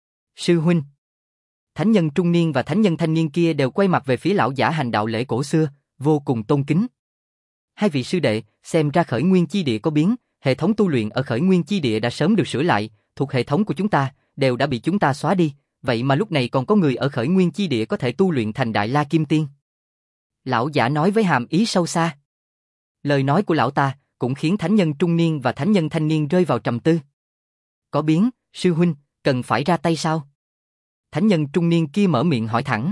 Sư huynh. Thánh nhân trung niên và thánh nhân thanh niên kia đều quay mặt về phía lão giả hành đạo lễ cổ xưa, vô cùng tôn kính. Hai vị sư đệ, xem ra khởi nguyên chi địa có biến, hệ thống tu luyện ở Khởi Nguyên Chi Địa đã sớm được sửa lại, thuộc hệ thống của chúng ta, đều đã bị chúng ta xóa đi, vậy mà lúc này còn có người ở Khởi Nguyên Chi Địa có thể tu luyện thành Đại La Kim Tiên. Lão giả nói với hàm ý sâu xa. Lời nói của lão ta cũng khiến thánh nhân trung niên và thánh nhân thanh niên rơi vào trầm tư. Có biến, sư huynh, cần phải ra tay sao? Thánh nhân trung niên kia mở miệng hỏi thẳng.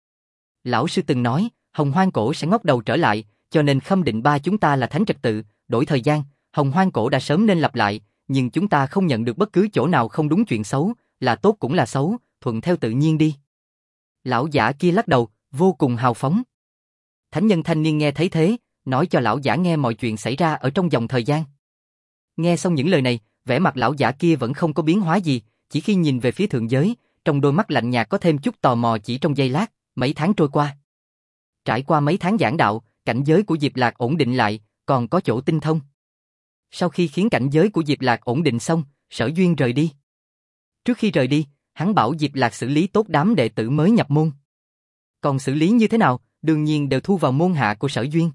Lão sư từng nói, Hồng Hoang Cổ sẽ ngóc đầu trở lại, cho nên Khâm Định Ba chúng ta là thánh trật tự, đổi thời gian, Hồng Hoang Cổ đã sớm nên lập lại, nhưng chúng ta không nhận được bất cứ chỗ nào không đúng chuyện xấu, là tốt cũng là xấu, thuận theo tự nhiên đi. Lão giả kia lắc đầu, vô cùng hào phóng. Thánh nhân thanh niên nghe thấy thế, nói cho lão giả nghe mọi chuyện xảy ra ở trong dòng thời gian. Nghe xong những lời này, vẻ mặt lão giả kia vẫn không có biến hóa gì, chỉ khi nhìn về phía thượng giới, trong đôi mắt lạnh nhạt có thêm chút tò mò chỉ trong giây lát, mấy tháng trôi qua. Trải qua mấy tháng giảng đạo, cảnh giới của Diệp Lạc ổn định lại, còn có chỗ tinh thông. Sau khi khiến cảnh giới của Diệp Lạc ổn định xong, Sở Duyên rời đi. Trước khi rời đi, hắn bảo Diệp Lạc xử lý tốt đám đệ tử mới nhập môn. Còn xử lý như thế nào, đương nhiên đều thu vào môn hạ của Sở Duyên.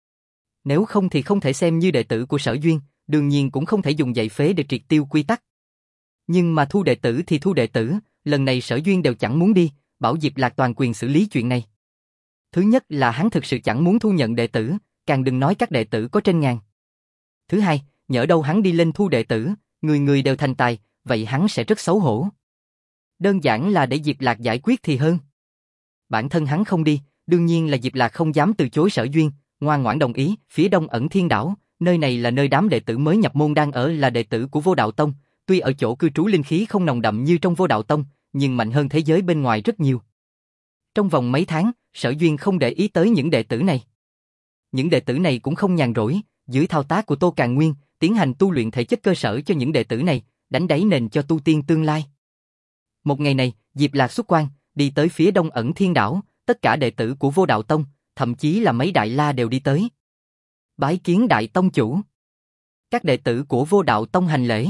Nếu không thì không thể xem như đệ tử của Sở Duyên, đương nhiên cũng không thể dùng dạy phế để triệt tiêu quy tắc. Nhưng mà thu đệ tử thì thu đệ tử, lần này Sở Duyên đều chẳng muốn đi, bảo Diệp Lạc toàn quyền xử lý chuyện này. Thứ nhất là hắn thực sự chẳng muốn thu nhận đệ tử, càng đừng nói các đệ tử có trên ngàn. Thứ hai, nhỡ đâu hắn đi lên thu đệ tử, người người đều thành tài, vậy hắn sẽ rất xấu hổ. Đơn giản là để Diệp Lạc giải quyết thì hơn. Bản thân hắn không đi, đương nhiên là Diệp Lạc không dám từ chối Sở Duyên, ngoan ngoãn đồng ý. Phía đông ẩn Thiên Đảo, nơi này là nơi đám đệ tử mới nhập môn đang ở, là đệ tử của Vô Đạo Tông, tuy ở chỗ cư trú linh khí không nồng đậm như trong Vô Đạo Tông, nhưng mạnh hơn thế giới bên ngoài rất nhiều. Trong vòng mấy tháng, Sở Duyên không để ý tới những đệ tử này. Những đệ tử này cũng không nhàn rỗi, dưới thao tác của Tô Càn Nguyên, tiến hành tu luyện thể chất cơ sở cho những đệ tử này, đánh đáy nền cho tu tiên tương lai. Một ngày này, Diệp Lạc xuất quan, đi tới phía đông ẩn Thiên Đảo, tất cả đệ tử của Vô Đạo Tông, thậm chí là mấy Đại La đều đi tới. Bái kiến Đại Tông chủ. Các đệ tử của Vô Đạo Tông hành lễ.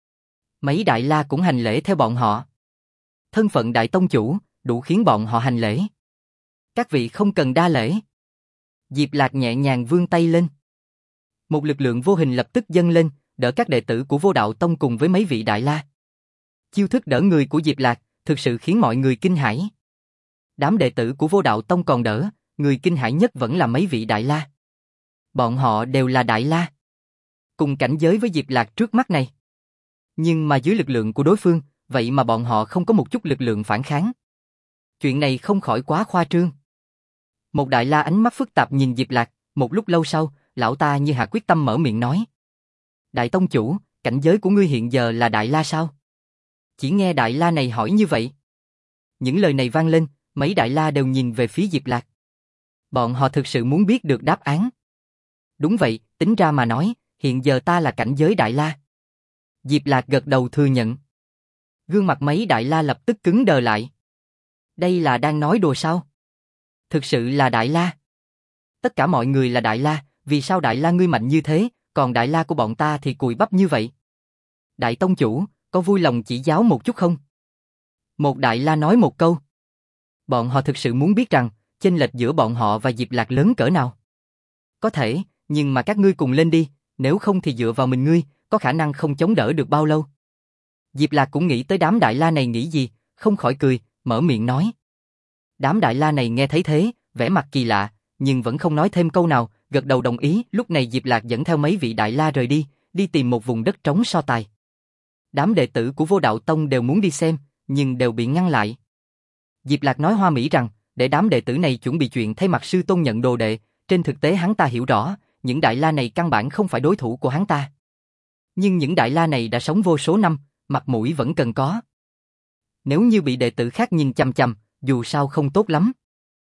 Mấy Đại La cũng hành lễ theo bọn họ. Thân phận Đại Tông chủ, đủ khiến bọn họ hành lễ. Các vị không cần đa lễ. Diệp Lạc nhẹ nhàng vươn tay lên. Một lực lượng vô hình lập tức dâng lên, đỡ các đệ tử của Vô Đạo Tông cùng với mấy vị Đại La. Chiêu thức đỡ người của Diệp Lạc, thực sự khiến mọi người kinh hãi. Đám đệ tử của Vô Đạo Tông còn đỡ, người kinh hãi nhất vẫn là mấy vị Đại La. Bọn họ đều là Đại La, cùng cảnh giới với Diệp Lạc trước mắt này. Nhưng mà dưới lực lượng của đối phương, vậy mà bọn họ không có một chút lực lượng phản kháng. Chuyện này không khỏi quá khoa trương. Một Đại La ánh mắt phức tạp nhìn Diệp Lạc, một lúc lâu sau, lão ta như hạ quyết tâm mở miệng nói. Đại Tông chủ, cảnh giới của ngươi hiện giờ là Đại La sao? Chỉ nghe Đại La này hỏi như vậy. Những lời này vang lên, mấy Đại La đều nhìn về phía Diệp Lạc. Bọn họ thực sự muốn biết được đáp án. Đúng vậy, tính ra mà nói, hiện giờ ta là cảnh giới Đại La. Diệp Lạc gật đầu thừa nhận. Gương mặt mấy Đại La lập tức cứng đờ lại. Đây là đang nói đùa sao? Thực sự là Đại La. Tất cả mọi người là Đại La, vì sao Đại La ngươi mạnh như thế, còn Đại La của bọn ta thì cùi bắp như vậy? Đại Tông chủ, có vui lòng chỉ giáo một chút không? Một Đại La nói một câu. Bọn họ thực sự muốn biết rằng, chênh lệch giữa bọn họ và Diệp Lạc lớn cỡ nào. Có thể, nhưng mà các ngươi cùng lên đi, nếu không thì dựa vào mình ngươi, có khả năng không chống đỡ được bao lâu. Diệp Lạc cũng nghĩ tới đám Đại La này nghĩ gì, không khỏi cười, mở miệng nói. Đám Đại La này nghe thấy thế, vẻ mặt kỳ lạ, nhưng vẫn không nói thêm câu nào, gật đầu đồng ý. Lúc này Diệp Lạc dẫn theo mấy vị Đại La rời đi, đi tìm một vùng đất trống so tài. Đám đệ tử của Vô Đạo Tông đều muốn đi xem, nhưng đều bị ngăn lại. Diệp Lạc nói hoa mỹ rằng, để đám đệ tử này chuẩn bị chuyện thay mặt sư tôn nhận đồ đệ, trên thực tế hắn ta hiểu rõ, những Đại La này căn bản không phải đối thủ của hắn ta. Nhưng những Đại La này đã sống vô số năm, mặt mũi vẫn cần có. Nếu như bị đệ tử khác nhìn chằm chằm, dù sao không tốt lắm.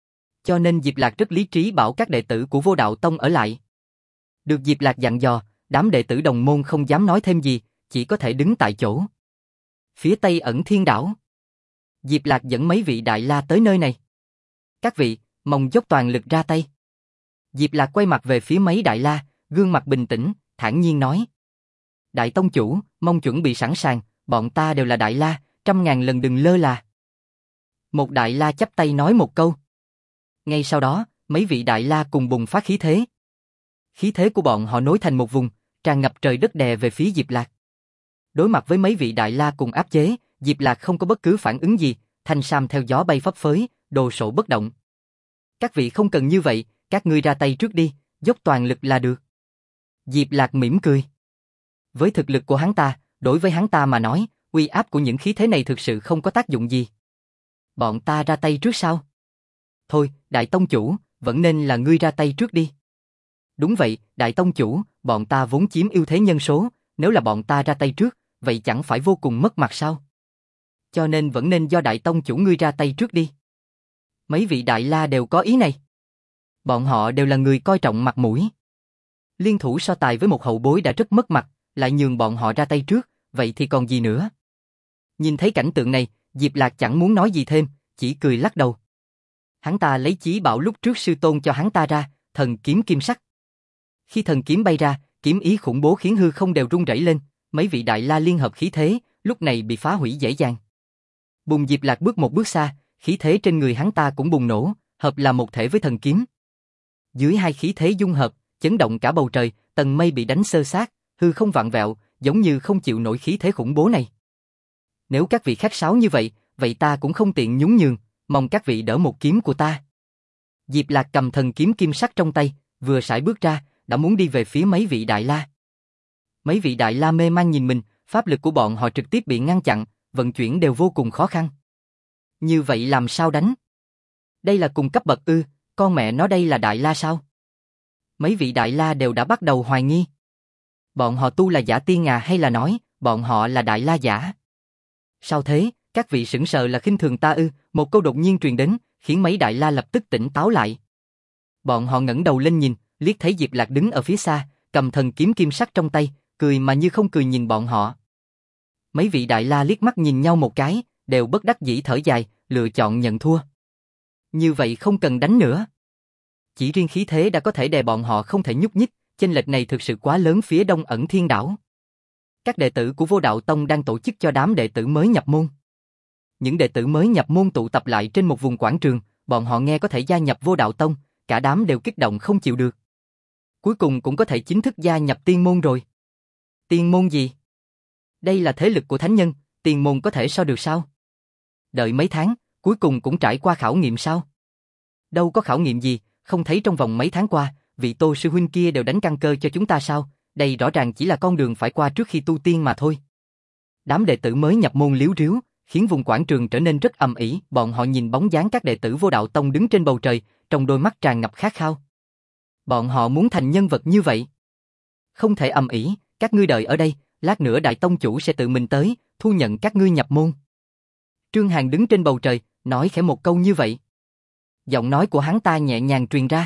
Cho nên Diệp Lạc rất lý trí bảo các đệ tử của Vô Đạo Tông ở lại. Được Diệp Lạc dặn dò, đám đệ tử đồng môn không dám nói thêm gì, chỉ có thể đứng tại chỗ. Phía tây ẩn Thiên Đảo, Diệp Lạc dẫn mấy vị Đại La tới nơi này. Các vị, mong dốc toàn lực ra tay. Diệp Lạc quay mặt về phía mấy Đại La, gương mặt bình tĩnh, thản nhiên nói. Đại Tông chủ, mong chuẩn bị sẵn sàng, bọn ta đều là Đại La, 100.000 lần đừng lơ là. Một Đại La chắp tay nói một câu. Ngay sau đó, mấy vị Đại La cùng bùng phát khí thế. Khí thế của bọn họ nối thành một vùng, tràn ngập trời đất đè về phía Diệp Lạc. Đối mặt với mấy vị đại la cùng áp chế, Diệp Lạc không có bất cứ phản ứng gì, thanh sam theo gió bay phấp phới, đồ sộ bất động. Các vị không cần như vậy, các ngươi ra tay trước đi, dốc toàn lực là được. Diệp Lạc mỉm cười. Với thực lực của hắn ta, đối với hắn ta mà nói, uy áp của những khí thế này thực sự không có tác dụng gì. Bọn ta ra tay trước sao? Thôi, Đại Tông Chủ, vẫn nên là ngươi ra tay trước đi. Đúng vậy, Đại Tông Chủ, bọn ta vốn chiếm ưu thế nhân số, nếu là bọn ta ra tay trước, vậy chẳng phải vô cùng mất mặt sao? Cho nên vẫn nên do Đại Tông Chủ ngươi ra tay trước đi. Mấy vị đại la đều có ý này. Bọn họ đều là người coi trọng mặt mũi. Liên thủ so tài với một hậu bối đã rất mất mặt, lại nhường bọn họ ra tay trước, vậy thì còn gì nữa? Nhìn thấy cảnh tượng này, Diệp Lạc chẳng muốn nói gì thêm, chỉ cười lắc đầu. Hắn ta lấy chí bảo lúc trước sư tôn cho hắn ta ra, thần kiếm kim sắc. Khi thần kiếm bay ra, kiếm ý khủng bố khiến hư không đều rung rẩy lên, mấy vị đại la liên hợp khí thế, lúc này bị phá hủy dễ dàng. Bùng Diệp Lạc bước một bước xa, khí thế trên người hắn ta cũng bùng nổ, hợp là một thể với thần kiếm. Dưới hai khí thế dung hợp, chấn động cả bầu trời, tầng mây bị đánh xơ xác, hư không vặn vẹo, giống như không chịu nổi khí thế khủng bố này. Nếu các vị khách sáo như vậy, vậy ta cũng không tiện nhún nhường, mong các vị đỡ một kiếm của ta. Diệp Lạc cầm thần kiếm kim sắc trong tay, vừa sải bước ra, đã muốn đi về phía mấy vị đại la. Mấy vị đại la mê man nhìn mình, pháp lực của bọn họ trực tiếp bị ngăn chặn, vận chuyển đều vô cùng khó khăn. Như vậy làm sao đánh? Đây là cùng cấp bậc ư, con mẹ nó đây là đại la sao? Mấy vị đại la đều đã bắt đầu hoài nghi. Bọn họ tu là giả tiên hay là nói, bọn họ là đại la giả? Sao thế, các vị sững sờ là khinh thường ta ư? Một câu đột nhiên truyền đến, khiến mấy đại la lập tức tỉnh táo lại. Bọn họ ngẩng đầu lên nhìn, liếc thấy Diệp Lạc đứng ở phía xa, cầm thần kiếm kim sắc trong tay, cười mà như không cười nhìn bọn họ. Mấy vị đại la liếc mắt nhìn nhau một cái, đều bất đắc dĩ thở dài, lựa chọn nhận thua. Như vậy không cần đánh nữa. Chỉ riêng khí thế đã có thể đè bọn họ không thể nhúc nhích, chênh lệch này thực sự quá lớn. Phía đông ẩn thiên đảo, các đệ tử của Vô Đạo Tông đang tổ chức cho đám đệ tử mới nhập môn. Những đệ tử mới nhập môn tụ tập lại trên một vùng quảng trường, bọn họ nghe có thể gia nhập Vô Đạo Tông, cả đám đều kích động không chịu được. Cuối cùng cũng có thể chính thức gia nhập tiên môn rồi. Tiên môn gì? Đây là thế lực của thánh nhân, tiên môn có thể so được sao? Đợi mấy tháng, cuối cùng cũng trải qua khảo nghiệm sao? Đâu có khảo nghiệm gì, không thấy trong vòng mấy tháng qua, vị Tô sư huynh kia đều đánh căn cơ cho chúng ta sao? Đây rõ ràng chỉ là con đường phải qua trước khi tu tiên mà thôi. Đám đệ tử mới nhập môn líu ríu, khiến vùng quảng trường trở nên rất ầm ĩ. Bọn họ nhìn bóng dáng các đệ tử Vô Đạo Tông đứng trên bầu trời, trong đôi mắt tràn ngập khát khao. Bọn họ muốn thành nhân vật như vậy. Không thể ầm ĩ, các ngươi đợi ở đây, lát nữa Đại Tông Chủ sẽ tự mình tới, thu nhận các ngươi nhập môn. Trương Hàn đứng trên bầu trời, nói khẽ một câu như vậy. Giọng nói của hắn ta nhẹ nhàng truyền ra.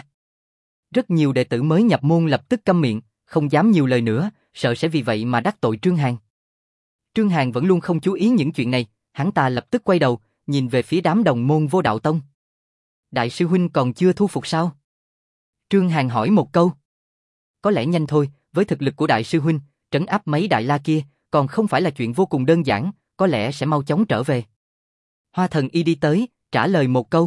Rất nhiều đệ tử mới nhập môn lập tức câm miệng, không dám nhiều lời nữa, sợ sẽ vì vậy mà đắc tội Trương Hàn. Trương Hàn vẫn luôn không chú ý những chuyện này, hắn ta lập tức quay đầu, nhìn về phía đám đồng môn Vô Đạo Tông. Đại sư huynh còn chưa thu phục sao? Trương Hàn hỏi một câu. Có lẽ nhanh thôi, với thực lực của đại sư huynh, trấn áp mấy đại la kia, còn không phải là chuyện vô cùng đơn giản, có lẽ sẽ mau chóng trở về. Hoa Thần Y đi tới, trả lời một câu.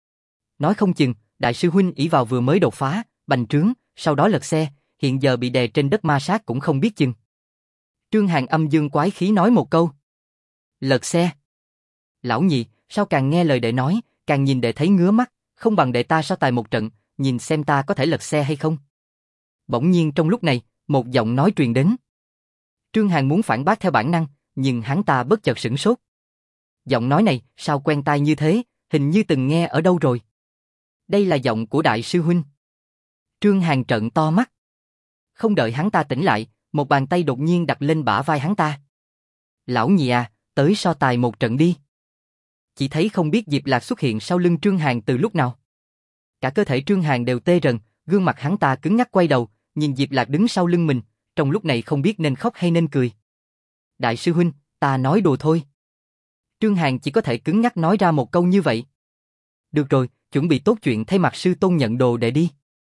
Nói không chừng, đại sư huynh ỷ vào vừa mới đột phá, bành trướng, sau đó lật xe, hiện giờ bị đè trên đất ma sát cũng không biết chừng. Trương Hàn âm dương quái khí nói một câu. Lật xe. Lão nhị, sao càng nghe lời đệ nói, càng nhìn đệ thấy ngứa mắt, không bằng đệ ta so tài một trận, nhìn xem ta có thể lật xe hay không. Bỗng nhiên trong lúc này, một giọng nói truyền đến. Trương Hàn muốn phản bác theo bản năng, nhưng hắn ta bất chợt sửng sốt. Giọng nói này, sao quen tai như thế, hình như từng nghe ở đâu rồi. Đây là giọng của đại sư huynh. Trương Hàn trợn to mắt. Không đợi hắn ta tỉnh lại, một bàn tay đột nhiên đặt lên bả vai hắn ta. Lão nhị à, tới so tài một trận đi. Chỉ thấy không biết Diệp Lạc xuất hiện sau lưng Trương Hàn từ lúc nào. Cả cơ thể Trương Hàn đều tê rần, gương mặt hắn ta cứng ngắc quay đầu, nhìn Diệp Lạc đứng sau lưng mình, trong lúc này không biết nên khóc hay nên cười. Đại sư huynh, ta nói đùa thôi. Trương Hàn chỉ có thể cứng nhắc nói ra một câu như vậy. Được rồi, chuẩn bị tốt chuyện thay mặt sư tôn nhận đồ để đi.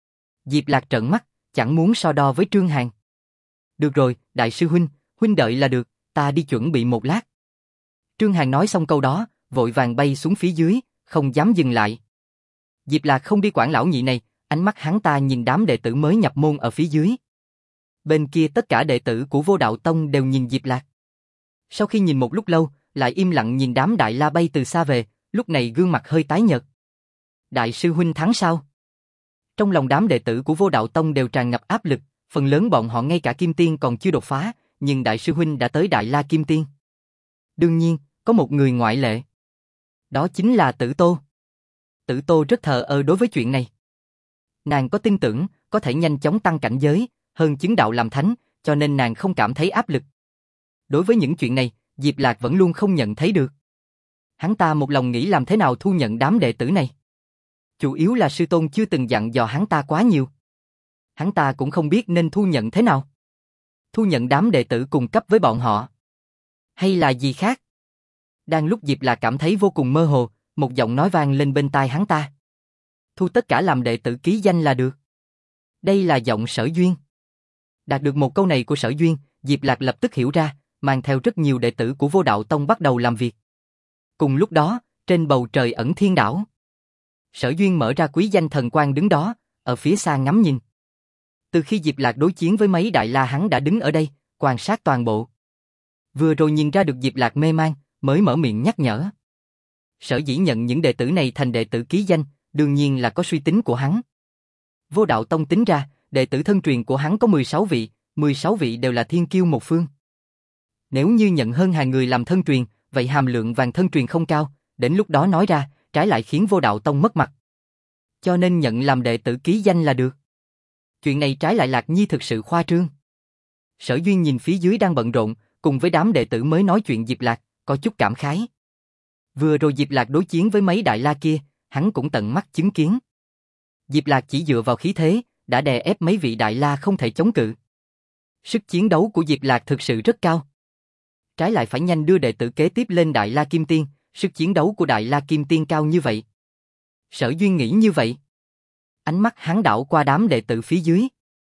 Diệp Lạc trợn mắt, chẳng muốn so đo với Trương Hàn. Được rồi, đại sư huynh, huynh đợi là được, ta đi chuẩn bị một lát. Trương Hàn nói xong câu đó, vội vàng bay xuống phía dưới, không dám dừng lại. Diệp Lạc không đi quản lão nhị này, ánh mắt hắn ta nhìn đám đệ tử mới nhập môn ở phía dưới. Bên kia tất cả đệ tử của Vô Đạo Tông đều nhìn Diệp Lạc. Sau khi nhìn một lúc lâu, lại im lặng nhìn đám Đại La bay từ xa về, lúc này gương mặt hơi tái nhợt. Đại sư huynh thắng sao? Trong lòng đám đệ tử của Vô Đạo Tông đều tràn ngập áp lực, phần lớn bọn họ ngay cả Kim Tiên còn chưa đột phá, nhưng Đại sư huynh đã tới Đại La Kim Tiên. Đương nhiên, có một người ngoại lệ. Đó chính là Tử Tô. Tử Tô rất thờ ơ đối với chuyện này. Nàng có tin tưởng, có thể nhanh chóng tăng cảnh giới, hơn chứng đạo làm thánh, cho nên nàng không cảm thấy áp lực. Đối với những chuyện này, Diệp Lạc vẫn luôn không nhận thấy được. Hắn ta một lòng nghĩ làm thế nào thu nhận đám đệ tử này. Chủ yếu là sư tôn chưa từng dặn dò hắn ta quá nhiều. Hắn ta cũng không biết nên thu nhận thế nào. Thu nhận đám đệ tử cùng cấp với bọn họ. Hay là gì khác? Đang lúc Diệp Lạc cảm thấy vô cùng mơ hồ, một giọng nói vang lên bên tai hắn ta. Thu tất cả làm đệ tử ký danh là được. Đây là giọng Sở Duyên. Đạt được một câu này của Sở Duyên, Diệp Lạc lập tức hiểu ra, mang theo rất nhiều đệ tử của Vô Đạo Tông bắt đầu làm việc. Cùng lúc đó, trên bầu trời ẩn thiên đảo. Sở Duyên mở ra quý danh thần quang đứng đó, ở phía xa ngắm nhìn. Từ khi Diệp Lạc đối chiến với mấy Đại La hắn đã đứng ở đây, quan sát toàn bộ. Vừa rồi nhìn ra được Diệp Lạc mê man, mới mở miệng nhắc nhở. Sở dĩ nhận những đệ tử này thành đệ tử ký danh, đương nhiên là có suy tính của hắn. Vô Đạo Tông tính ra, đệ tử thân truyền của hắn có 16 vị, 16 vị đều là thiên kiêu một phương. Nếu như nhận hơn hàng người làm thân truyền, vậy hàm lượng vàng thân truyền không cao, đến lúc đó nói ra, trái lại khiến Vô Đạo Tông mất mặt. Cho nên nhận làm đệ tử ký danh là được. Chuyện này trái lại Lạc Nhi thực sự khoa trương. Sở Duyên nhìn phía dưới đang bận rộn, cùng với đám đệ tử mới nói chuyện Diệp Lạc, có chút cảm khái. Vừa rồi Diệp Lạc đối chiến với mấy Đại La kia, hắn cũng tận mắt chứng kiến. Diệp Lạc chỉ dựa vào khí thế, đã đè ép mấy vị Đại La không thể chống cự. Sức chiến đấu của Diệp Lạc thực sự rất cao. Trái lại phải nhanh đưa đệ tử kế tiếp lên Đại La Kim Tiên, sức chiến đấu của Đại La Kim Tiên cao như vậy. Sở Duyên nghĩ như vậy. Ánh mắt hắn đảo qua đám đệ tử phía dưới.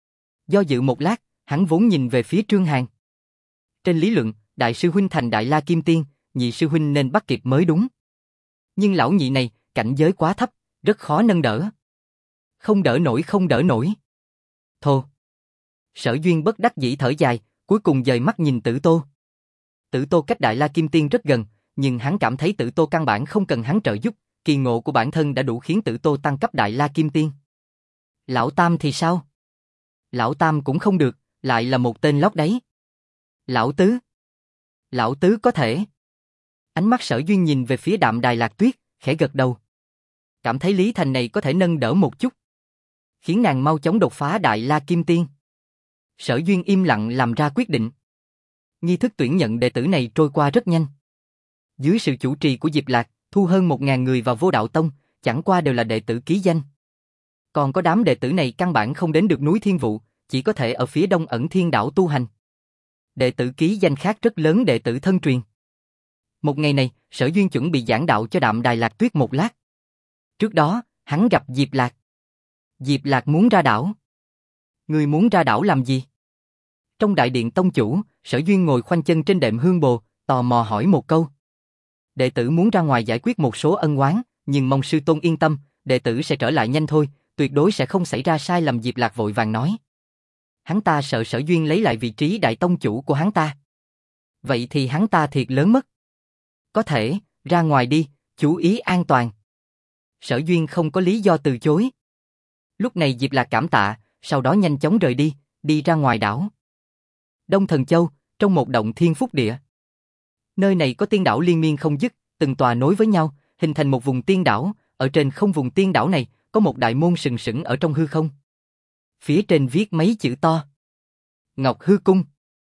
Do dự một lát, hắn vốn nhìn về phía Trương Hàn. Trên lý luận, Đại sư huynh thành Đại La Kim Tiên, nhị sư huynh nên bắt kịp mới đúng. Nhưng lão nhị này, cảnh giới quá thấp, rất khó nâng đỡ. Không đỡ nổi không đỡ nổi. Thô. Sở Duyên bất đắc dĩ thở dài, cuối cùng dời mắt nhìn Tử Tô. Tử Tô cách Đại La Kim Tiên rất gần, nhưng hắn cảm thấy Tử Tô căn bản không cần hắn trợ giúp, kỳ ngộ của bản thân đã đủ khiến Tử Tô tăng cấp Đại La Kim Tiên. Lão Tam thì sao? Lão Tam cũng không được, lại là một tên lót đáy. Lão Tứ. Lão Tứ có thể. Ánh mắt Sở Duyên nhìn về phía Đạm Đài Lạc Tuyết, khẽ gật đầu. Cảm thấy Lý Thành này có thể nâng đỡ một chút, khiến nàng mau chóng đột phá Đại La Kim Tiên. Sở Duyên im lặng làm ra quyết định. Nghi thức tuyển nhận đệ tử này trôi qua rất nhanh. Dưới sự chủ trì của Diệp Lạc, thu hơn 1000 người vào Vô Đạo Tông, chẳng qua đều là đệ tử ký danh. Còn có đám đệ tử này căn bản không đến được núi Thiên Vụ, chỉ có thể ở phía đông ẩn thiên đảo tu hành. Đệ tử ký danh khác rất lớn đệ tử thân truyền. Một ngày này, Sở Duyên chuẩn bị giảng đạo cho Đạm Đài Lạc Tuyết một lát. Trước đó, hắn gặp Diệp Lạc. Diệp Lạc muốn ra đảo. Người muốn ra đảo làm gì? Trong đại điện tông chủ, Sở Duyên ngồi khoanh chân trên đệm hương bồ, tò mò hỏi một câu. Đệ tử muốn ra ngoài giải quyết một số ân oán, nhưng mong sư tôn yên tâm, đệ tử sẽ trở lại nhanh thôi, tuyệt đối sẽ không xảy ra sai lầm. Diệp Lạc vội vàng nói. Hắn ta sợ Sở Duyên lấy lại vị trí đại tông chủ của hắn ta. Vậy thì hắn ta thiệt lớn mất. Có thể, ra ngoài đi, chú ý an toàn. Sở Duyên không có lý do từ chối. Lúc này Diệp Lạc cảm tạ, sau đó nhanh chóng rời đi, đi ra ngoài đảo. Đông Thần Châu, trong một động thiên phúc địa. Nơi này có tiên đảo liên miên không dứt, từng tòa nối với nhau, hình thành một vùng tiên đảo. Ở trên không vùng tiên đảo này, có một đại môn sừng sững ở trong hư không. Phía trên viết mấy chữ to. Ngọc Hư Cung.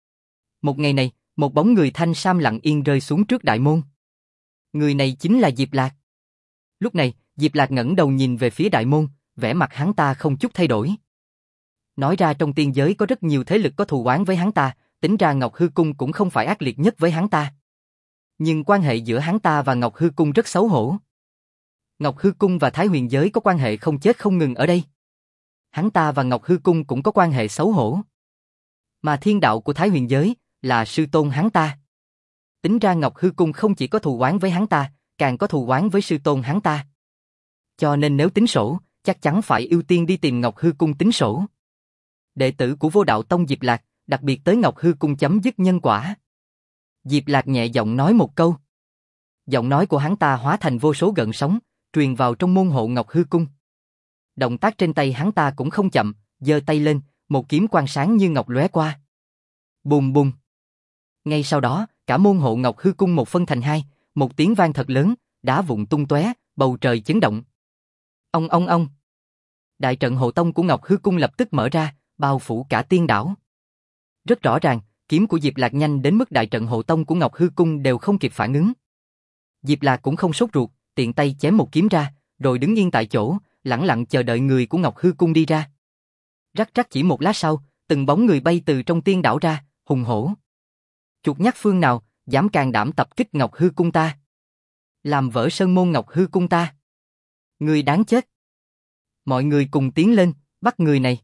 Một ngày này, một bóng người thanh sam lặng yên rơi xuống trước đại môn. Người này chính là Diệp Lạc. Lúc này, Diệp Lạc ngẩng đầu nhìn về phía đại môn, vẻ mặt hắn ta không chút thay đổi. Nói ra trong tiên giới có rất nhiều thế lực có thù oán với hắn ta, tính ra Ngọc Hư Cung cũng không phải ác liệt nhất với hắn ta. Nhưng quan hệ giữa hắn ta và Ngọc Hư Cung rất xấu hổ. Ngọc Hư Cung và Thái Huyền giới có quan hệ không chết không ngừng ở đây. Hắn ta và Ngọc Hư Cung cũng có quan hệ xấu hổ. Mà thiên đạo của Thái Huyền giới là sư tôn hắn ta. Tính ra Ngọc Hư Cung không chỉ có thù oán với hắn ta, càng có thù oán với sư tôn hắn ta. Cho nên nếu tính sổ, chắc chắn phải ưu tiên đi tìm Ngọc Hư Cung tính sổ. Đệ tử của Vô Đạo Tông Diệp Lạc, đặc biệt tới Ngọc Hư Cung chấm dứt nhân quả. Diệp Lạc nhẹ giọng nói một câu. Giọng nói của hắn ta hóa thành vô số gợn sóng, truyền vào trong môn hộ Ngọc Hư Cung. Động tác trên tay hắn ta cũng không chậm, giơ tay lên, một kiếm quang sáng như ngọc lóe qua. Bùm bùm. Ngay sau đó, cả môn hộ Ngọc Hư Cung một phân thành hai, một tiếng vang thật lớn, đá vụn tung tóe, bầu trời chấn động. Ong ong ong. Đại trận hộ tông của Ngọc Hư Cung lập tức mở ra, bao phủ cả tiên đảo. Rất rõ ràng, kiếm của Diệp Lạc nhanh đến mức đại trận hộ tông của Ngọc Hư Cung đều không kịp phản ứng. Diệp Lạc cũng không sốt ruột, tiện tay chém một kiếm ra, rồi đứng yên tại chỗ, lẳng lặng chờ đợi người của Ngọc Hư Cung đi ra. Rắc rắc chỉ một lát sau, từng bóng người bay từ trong tiên đảo ra, hùng hổ. Chuột nhắt phương nào, dám can đảm tập kích Ngọc Hư Cung ta? Làm vỡ sơn môn Ngọc Hư Cung ta? Người đáng chết. Mọi người cùng tiến lên, bắt người này.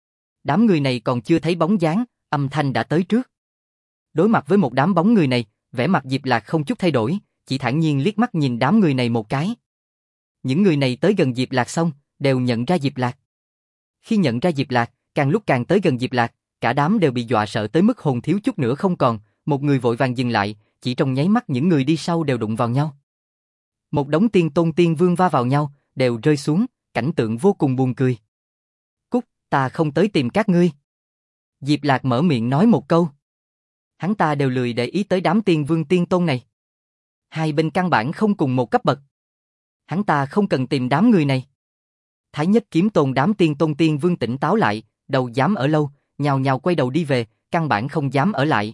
Đám người này còn chưa thấy bóng dáng, âm thanh đã tới trước. Đối mặt với một đám bóng người này, vẻ mặt Diệp Lạc không chút thay đổi, chỉ thản nhiên liếc mắt nhìn đám người này một cái. Những người này tới gần Diệp Lạc xong, đều nhận ra Diệp Lạc. Khi nhận ra Diệp Lạc, càng lúc càng tới gần Diệp Lạc, cả đám đều bị dọa sợ tới mức hồn thiếu chút nữa không còn, một người vội vàng dừng lại, chỉ trong nháy mắt những người đi sau đều đụng vào nhau. Một đống tiên tôn tiên vương va vào nhau, đều rơi xuống, cảnh tượng vô cùng buồn cười. Cút, ta không tới tìm các ngươi. Diệp Lạc mở miệng nói một câu. Hắn ta đều lười để ý tới đám tiên vương tiên tôn này. Hai bên căn bản không cùng một cấp bậc. Hắn ta không cần tìm đám người này. Thái Nhất Kiếm Tôn đám tiên tôn tiên vương tỉnh táo lại, đâu dám ở lâu, nhào nhào quay đầu đi về, căn bản không dám ở lại.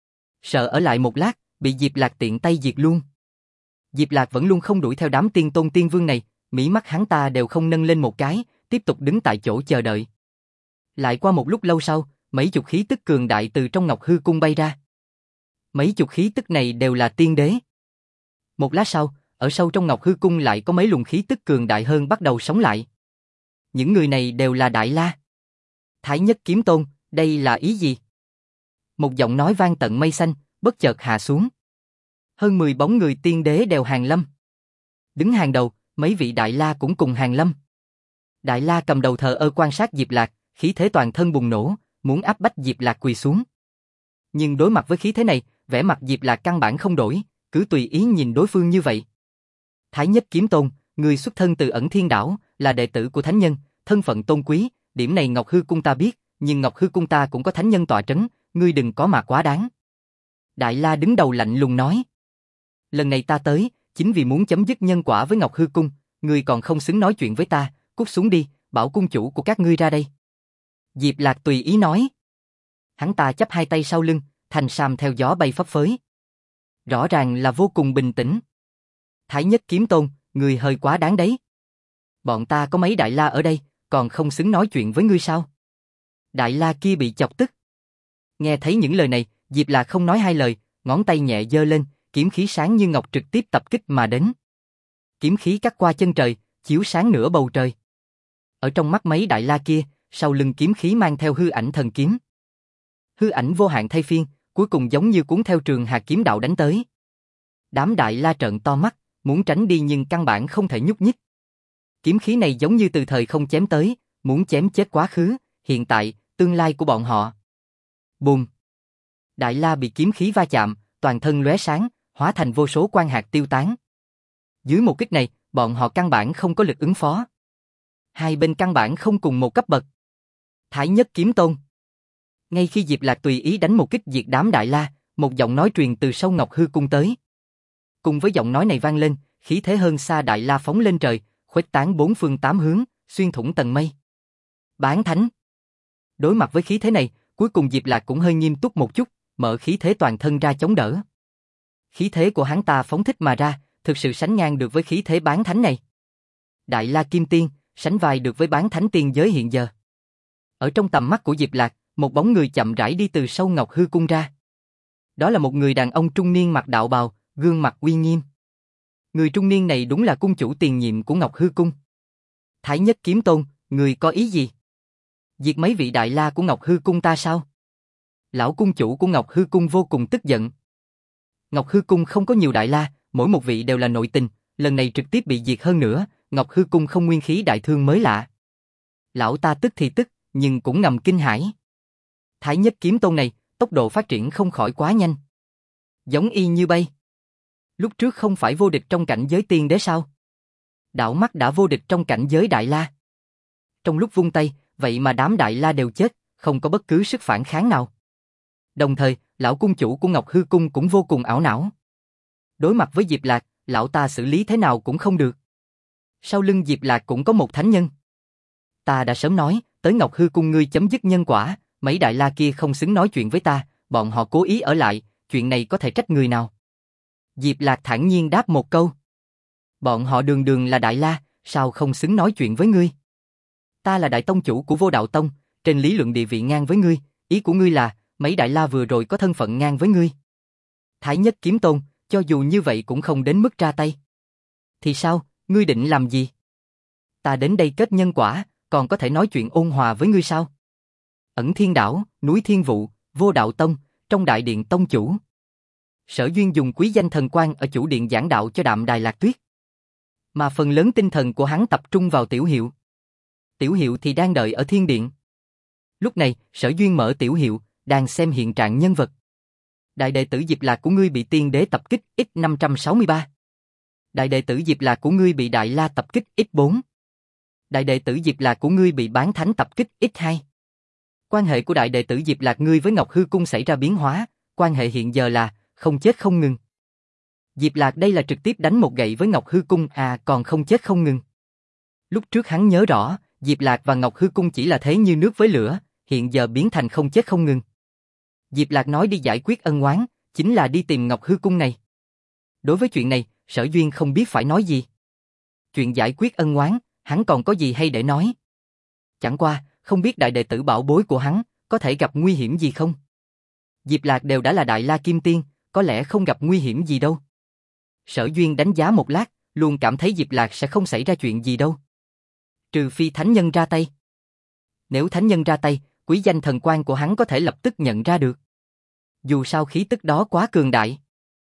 Sợ ở lại một lát, bị Diệp Lạc tiện tay diệt luôn. Diệp Lạc vẫn luôn không đuổi theo đám tiên tôn tiên vương này, mí mắt hắn ta đều không nâng lên một cái, tiếp tục đứng tại chỗ chờ đợi. Lại qua một lúc lâu sau, mấy chục khí tức cường đại từ trong Ngọc Hư Cung bay ra. Mấy chục khí tức này đều là tiên đế. Một lát sau, ở sâu trong Ngọc Hư Cung lại có mấy luồng khí tức cường đại hơn bắt đầu sống lại. Những người này đều là Đại La. Thái Nhất Kiếm Tôn, đây là ý gì? Một giọng nói vang tận mây xanh, bất chợt hạ xuống. Hơn 10 bóng người tiên đế đều hàng lâm. Đứng hàng đầu, mấy vị Đại La cũng cùng hàng lâm. Đại La cầm đầu thờ ơ quan sát Diệp Lạc, khí thế toàn thân bùng nổ, muốn áp bách Diệp Lạc quỳ xuống. Nhưng đối mặt với khí thế này, vẻ mặt Diệp Lạc căn bản không đổi, cứ tùy ý nhìn đối phương như vậy. Thái Nhất Kiếm Tôn, người xuất thân từ Ẩn Thiên Đảo, là đệ tử của thánh nhân, thân phận tôn quý, điểm này Ngọc Hư Cung ta biết, nhưng Ngọc Hư Cung ta cũng có thánh nhân tọa trấn, ngươi đừng có mà quá đáng. Đại La đứng đầu lạnh lùng nói. Lần này ta tới, chính vì muốn chấm dứt nhân quả với Ngọc Hư Cung, ngươi còn không xứng nói chuyện với ta, cút xuống đi, bảo cung chủ của các ngươi ra đây. Diệp Lạc tùy ý nói. Hắn ta chắp hai tay sau lưng, thành sam theo gió bay phấp phới. Rõ ràng là vô cùng bình tĩnh. Thái Nhất Kiếm Tôn, ngươi hơi quá đáng đấy. Bọn ta có mấy Đại La ở đây, còn không xứng nói chuyện với ngươi sao? Đại La kia bị chọc tức. Nghe thấy những lời này, Diệp Lạc không nói hai lời, ngón tay nhẹ giơ lên, kiếm khí sáng như ngọc trực tiếp tập kích mà đến. Kiếm khí cắt qua chân trời, chiếu sáng nửa bầu trời. Ở trong mắt mấy Đại La kia, sau lưng kiếm khí mang theo hư ảnh thần kiếm. Hư ảnh vô hạn thay phiên, cuối cùng giống như cuốn theo trường hà kiếm đạo đánh tới. Đám Đại La trợn to mắt, muốn tránh đi nhưng căn bản không thể nhúc nhích. Kiếm khí này giống như từ thời không chém tới, muốn chém chết quá khứ, hiện tại, tương lai của bọn họ. Bùm! Đại La bị kiếm khí va chạm, toàn thân lóe sáng, hóa thành vô số quang hạt tiêu tán. Dưới một kích này, bọn họ căn bản không có lực ứng phó. Hai bên căn bản không cùng một cấp bậc. Thái Nhất Kiếm Tôn. Ngay khi Diệp Lạc tùy ý đánh một kích diệt đám Đại La, một giọng nói truyền từ sâu Ngọc Hư Cung tới. Cùng với giọng nói này vang lên, khí thế hơn xa Đại La phóng lên trời, khuếch tán bốn phương tám hướng, xuyên thủng tầng mây. Bán thánh. Đối mặt với khí thế này, cuối cùng Diệp Lạc cũng hơi nghiêm túc một chút, mở khí thế toàn thân ra chống đỡ. Khí thế của hắn ta phóng thích mà ra, thực sự sánh ngang được với khí thế bán thánh này. Đại La Kim Tiên, sánh vai được với bán thánh tiên giới hiện giờ. Ở trong tầm mắt của Diệp Lạc, một bóng người chậm rãi đi từ sâu Ngọc Hư Cung ra. Đó là một người đàn ông trung niên mặc đạo bào, gương mặt uy nghiêm. Người trung niên này đúng là cung chủ tiền nhiệm của Ngọc Hư Cung. Thái Nhất Kiếm Tôn, người có ý gì? Diệt mấy vị Đại La của Ngọc Hư Cung ta sao? Lão cung chủ của Ngọc Hư Cung vô cùng tức giận. Ngọc Hư Cung không có nhiều Đại La, mỗi một vị đều là nội tình, lần này trực tiếp bị diệt hơn nữa, Ngọc Hư Cung không nguyên khí đại thương mới lạ. Lão ta tức thì tức, nhưng cũng ngầm kinh hãi. Thái Nhất Kiếm Tôn này, tốc độ phát triển không khỏi quá nhanh. Giống y như bay. Lúc trước không phải vô địch trong cảnh giới tiên đế sao? Đảo mắt đã vô địch trong cảnh giới Đại La. Trong lúc vung tay, vậy mà đám Đại La đều chết, không có bất cứ sức phản kháng nào. Đồng thời, lão cung chủ của Ngọc Hư Cung cũng vô cùng ảo não. Đối mặt với Diệp Lạc, lão ta xử lý thế nào cũng không được. Sau lưng Diệp Lạc cũng có một thánh nhân. Ta đã sớm nói, tới Ngọc Hư Cung ngươi chấm dứt nhân quả, mấy Đại La kia không xứng nói chuyện với ta, bọn họ cố ý ở lại, chuyện này có thể trách người nào? Diệp Lạc thản nhiên đáp một câu. Bọn họ đường đường là Đại La, sao không xứng nói chuyện với ngươi? Ta là đại tông chủ của Vô Đạo Tông, trên lý luận địa vị ngang với ngươi, ý của ngươi là, mấy Đại La vừa rồi có thân phận ngang với ngươi. Thái Nhất Kiếm Tôn, cho dù như vậy cũng không đến mức ra tay. Thì sao, ngươi định làm gì? Ta đến đây kết nhân quả, còn có thể nói chuyện ôn hòa với ngươi sao? Ẩn Thiên Đảo, núi Thiên Vụ, Vô Đạo Tông, trong đại điện tông chủ. Sở Duyên dùng quý danh thần quan ở chủ điện giảng đạo cho Đạm Đài Lạc Tuyết. Mà phần lớn tinh thần của hắn tập trung vào Tiểu Hiệu. Tiểu Hiệu thì đang đợi ở thiên điện. Lúc này, Sở Duyên mở Tiểu Hiệu, đang xem hiện trạng nhân vật. Đại đệ tử Diệp Lạc của ngươi bị tiên đế tập kích X563. Đại đệ tử Diệp Lạc của ngươi bị Đại La tập kích X4. Đại đệ tử Diệp Lạc của ngươi bị Bán Thánh tập kích X2. Quan hệ của đại đệ tử Diệp Lạc ngươi với Ngọc Hư Cung xảy ra biến hóa, quan hệ hiện giờ là không chết không ngừng. Diệp Lạc đây là trực tiếp đánh một gậy với Ngọc Hư Cung còn không chết không ngừng. Lúc trước hắn nhớ rõ, Diệp Lạc và Ngọc Hư Cung chỉ là thế như nước với lửa, hiện giờ biến thành không chết không ngừng. Diệp Lạc nói đi giải quyết ân oán, chính là đi tìm Ngọc Hư Cung này. Đối với chuyện này, Sở Duyên không biết phải nói gì. Chuyện giải quyết ân oán, hắn còn có gì hay để nói. Chẳng qua, không biết đại đệ tử bảo bối của hắn, có thể gặp nguy hiểm gì không? Diệp Lạc đều đã là Đại La Kim Tiên, có lẽ không gặp nguy hiểm gì đâu. Sở Duyên đánh giá một lát, luôn cảm thấy Diệp Lạc sẽ không xảy ra chuyện gì đâu. Trừ phi thánh nhân ra tay. Nếu thánh nhân ra tay, quý danh thần quan của hắn có thể lập tức nhận ra được. Dù sao khí tức đó quá cường đại.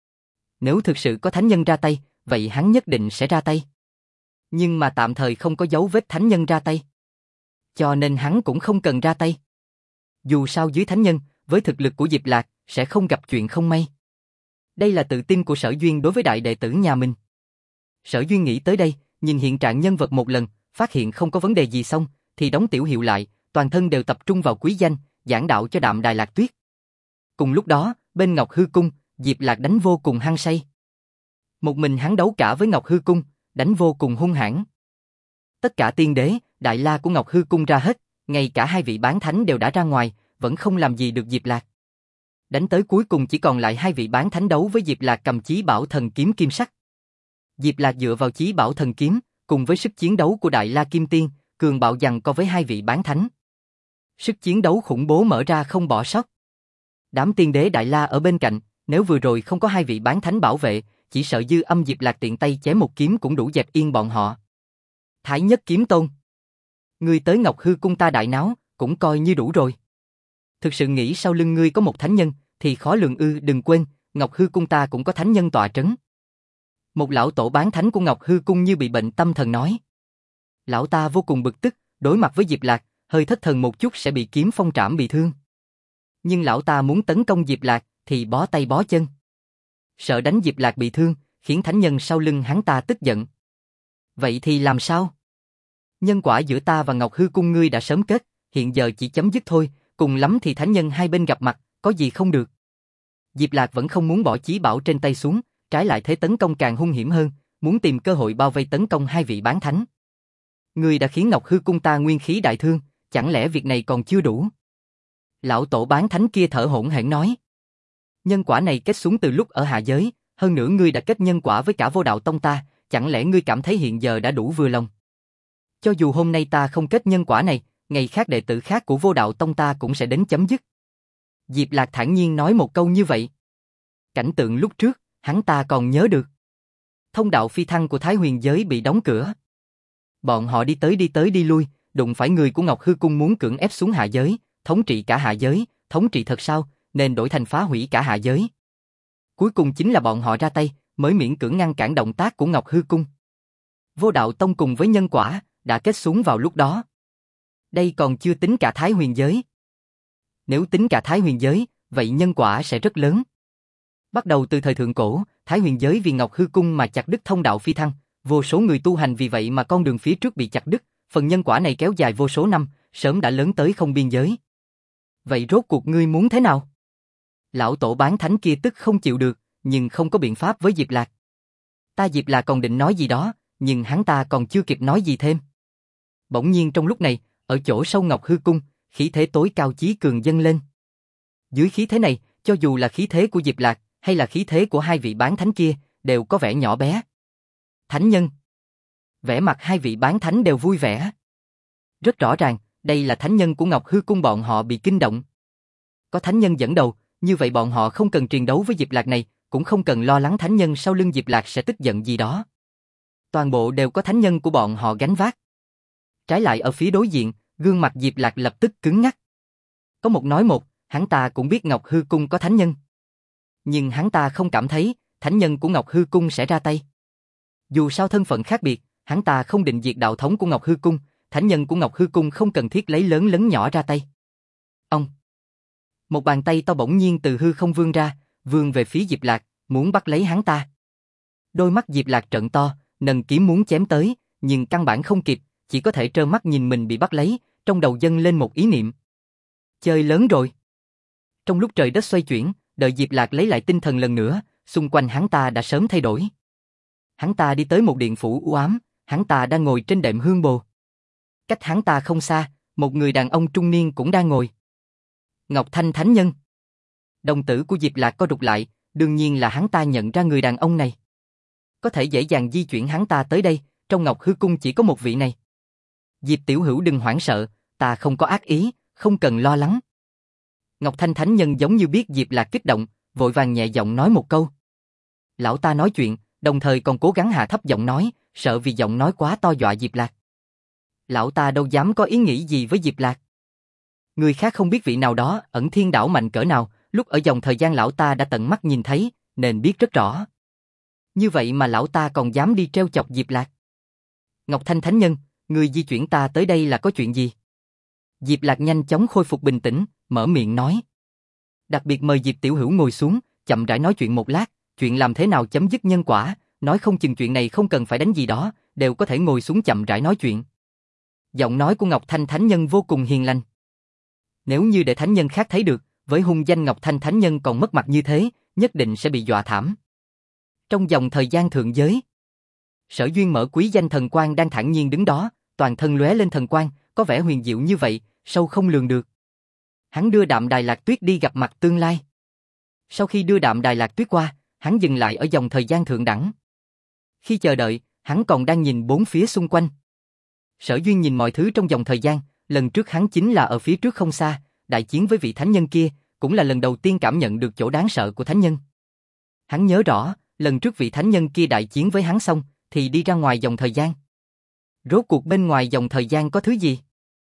Nếu thực sự có thánh nhân ra tay, vậy hắn nhất định sẽ ra tay. Nhưng mà tạm thời không có dấu vết thánh nhân ra tay. Cho nên hắn cũng không cần ra tay. Dù sao dưới thánh nhân, với thực lực của Diệp Lạc, sẽ không gặp chuyện không may. Đây là tự tin của Sở Duyên đối với đại đệ tử nhà mình. Sở Duyên nghĩ tới đây, nhìn hiện trạng nhân vật một lần, phát hiện không có vấn đề gì xong, thì đóng Tiểu Hiệu lại, toàn thân đều tập trung vào quý danh, giảng đạo cho Đạm Đài Lạc Tuyết. Cùng lúc đó, bên Ngọc Hư Cung, Diệp Lạc đánh vô cùng hăng say. Một mình hắn đấu cả với Ngọc Hư Cung, đánh vô cùng hung hãn. Tất cả tiên đế, Đại La của Ngọc Hư Cung ra hết, ngay cả hai vị bán thánh đều đã ra ngoài, vẫn không làm gì được Diệp Lạc. Đánh tới cuối cùng chỉ còn lại hai vị bán thánh đấu với Diệp Lạc cầm Chí Bảo Thần Kiếm kim sắc. Diệp Lạc dựa vào Chí Bảo Thần Kiếm, cùng với sức chiến đấu của Đại La Kim Tiên, cường bạo giằng co với hai vị bán thánh. Sức chiến đấu khủng bố mở ra không bỏ sót. Đám tiên đế Đại La ở bên cạnh, nếu vừa rồi không có hai vị bán thánh bảo vệ, chỉ sợ Dư Âm Diệp Lạc tiện tay chém một kiếm cũng đủ dẹp yên bọn họ. Thái Nhất Kiếm Tôn, ngươi tới Ngọc Hư Cung ta đại náo, cũng coi như đủ rồi. Thực sự nghĩ sau lưng ngươi có một thánh nhân, thì khó lường đừng quên, Ngọc Hư Cung ta cũng có thánh nhân tọa trấn. Một lão tổ bán thánh của Ngọc Hư Cung như bị bệnh tâm thần nói. Lão ta vô cùng bực tức, đối mặt với Diệp Lạc, hơi thất thần một chút sẽ bị kiếm phong trảm bị thương. Nhưng lão ta muốn tấn công Diệp Lạc, thì bó tay bó chân. Sợ đánh Diệp Lạc bị thương, khiến thánh nhân sau lưng hắn ta tức giận. Vậy thì làm sao? Nhân quả giữa ta và Ngọc Hư Cung ngươi đã sớm kết, hiện giờ chỉ chấm dứt thôi, cùng lắm thì thánh nhân hai bên gặp mặt, có gì không được. Diệp Lạc vẫn không muốn bỏ Chí Bảo trên tay xuống, trái lại thế tấn công càng hung hiểm hơn, muốn tìm cơ hội bao vây tấn công hai vị bán thánh. Ngươi đã khiến Ngọc Hư Cung ta nguyên khí đại thương, chẳng lẽ việc này còn chưa đủ? Lão tổ bán thánh kia thở hổn hển nói. Nhân quả này kết xuống từ lúc ở hạ giới, hơn nữa ngươi đã kết nhân quả với cả Vô Đạo Tông ta, chẳng lẽ ngươi cảm thấy hiện giờ đã đủ vừa lòng? Cho dù hôm nay ta không kết nhân quả này, ngày khác đệ tử khác của Vô Đạo Tông ta cũng sẽ đến chấm dứt. Diệp Lạc thản nhiên nói một câu như vậy. Cảnh tượng lúc trước, hắn ta còn nhớ được. Thông đạo phi thăng của Thái Huyền giới bị đóng cửa. Bọn họ đi tới đi lui, đụng phải người của Ngọc Hư Cung muốn cưỡng ép xuống hạ giới, thống trị cả hạ giới, thống trị thật sao, nên đổi thành phá hủy cả hạ giới. Cuối cùng chính là bọn họ ra tay, mới miễn cưỡng ngăn cản động tác của Ngọc Hư Cung. Vô Đạo Tông cùng với nhân quả, đã kết xuống vào lúc đó. Đây còn chưa tính cả Thái Huyền giới. Nếu tính cả Thái Huyền giới, vậy nhân quả sẽ rất lớn. Bắt đầu từ thời thượng cổ, Thái Huyền giới vì Ngọc Hư Cung mà chặt đứt thông đạo phi thăng, vô số người tu hành vì vậy mà con đường phía trước bị chặt đứt, phần nhân quả này kéo dài vô số năm, sớm đã lớn tới không biên giới. Vậy rốt cuộc ngươi muốn thế nào? Lão tổ bán thánh kia tức không chịu được, nhưng không có biện pháp với Diệp Lạc. Ta Diệp Lạc còn định nói gì đó, nhưng hắn ta còn chưa kịp nói gì thêm. Bỗng nhiên trong lúc này, ở chỗ sâu Ngọc Hư Cung, khí thế tối cao chí cường dâng lên. Dưới khí thế này, cho dù là khí thế của Diệp Lạc, hay là khí thế của hai vị bán thánh kia, đều có vẻ nhỏ bé. Thánh nhân. Vẻ mặt hai vị bán thánh đều vui vẻ. Rất rõ ràng, đây là thánh nhân của Ngọc Hư Cung, bọn họ bị kinh động. Có thánh nhân dẫn đầu, như vậy bọn họ không cần triền đấu với Diệp Lạc này, cũng không cần lo lắng thánh nhân sau lưng Diệp Lạc sẽ tức giận gì đó. Toàn bộ đều có thánh nhân của bọn họ gánh vác. Trái lại ở phía đối diện, gương mặt Diệp Lạc lập tức cứng ngắc. Có một nói một, hắn ta cũng biết Ngọc Hư Cung có thánh nhân. Nhưng hắn ta không cảm thấy thánh nhân của Ngọc Hư Cung sẽ ra tay. Dù sao thân phận khác biệt, hắn ta không định diệt đạo thống của Ngọc Hư Cung, thánh nhân của Ngọc Hư Cung không cần thiết lấy lớn lấn nhỏ ra tay. Ông. Một bàn tay to bỗng nhiên từ hư không vươn ra, vươn về phía Diệp Lạc, muốn bắt lấy hắn ta. Đôi mắt Diệp Lạc trợn to, nâng kiếm muốn chém tới, nhưng căn bản không kịp, chỉ có thể trơ mắt nhìn mình bị bắt lấy, trong đầu dâng lên một ý niệm. Chơi lớn rồi. Trong lúc trời đất xoay chuyển, đợi Diệp Lạc lấy lại tinh thần lần nữa, xung quanh hắn ta đã sớm thay đổi. Hắn ta đi tới một điện phủ u ám, hắn ta đang ngồi trên đệm hương bồ. Cách hắn ta không xa, một người đàn ông trung niên cũng đang ngồi. Ngọc Thanh Thánh Nhân. Đồng tử của Diệp Lạc co rụt lại, đương nhiên là hắn ta nhận ra người đàn ông này. Có thể dễ dàng di chuyển hắn ta tới đây, trong Ngọc Hư Cung chỉ có một vị này. Diệp tiểu hữu đừng hoảng sợ, ta không có ác ý, không cần lo lắng. Ngọc Thanh Thánh Nhân giống như biết Diệp Lạc kích động, vội vàng nhẹ giọng nói một câu. Lão ta nói chuyện, đồng thời còn cố gắng hạ thấp giọng nói, sợ vì giọng nói quá to dọa Diệp Lạc. Lão ta đâu dám có ý nghĩ gì với Diệp Lạc. Người khác không biết vị nào đó ẩn thiên đảo mạnh cỡ nào, lúc ở dòng thời gian lão ta đã tận mắt nhìn thấy, nên biết rất rõ. Như vậy mà lão ta còn dám đi trêu chọc Diệp Lạc. Ngọc Thanh Thánh Nhân, người di chuyển ta tới đây là có chuyện gì? Diệp Lạc nhanh chóng khôi phục bình tĩnh, mở miệng nói. Đặc biệt mời Diệp tiểu hữu ngồi xuống, chậm rãi nói chuyện một lát, chuyện làm thế nào chấm dứt nhân quả, nói không chừng chuyện này không cần phải đánh gì đó, đều có thể ngồi xuống chậm rãi nói chuyện. Giọng nói của Ngọc Thanh Thánh Nhân vô cùng hiền lành. Nếu như để thánh nhân khác thấy được, với hung danh Ngọc Thanh Thánh Nhân còn mất mặt như thế, nhất định sẽ bị dọa thảm. Trong dòng thời gian thượng giới, Sở Duyên mở quý danh thần quang đang thản nhiên đứng đó, toàn thân lóe lên thần quang, có vẻ huyền diệu như vậy, sâu không lường được. Hắn đưa Đạm Đài Lạc Tuyết đi gặp mặt tương lai. Sau khi đưa Đạm Đài Lạc Tuyết qua, hắn dừng lại ở dòng thời gian thượng đẳng. Khi chờ đợi, hắn còn đang nhìn bốn phía xung quanh. Sở Duyên nhìn mọi thứ trong dòng thời gian, lần trước hắn chính là ở phía trước không xa, đại chiến với vị thánh nhân kia, cũng là lần đầu tiên cảm nhận được chỗ đáng sợ của thánh nhân. Hắn nhớ rõ, lần trước vị thánh nhân kia đại chiến với hắn xong, thì đi ra ngoài dòng thời gian. Rốt cuộc bên ngoài dòng thời gian có thứ gì?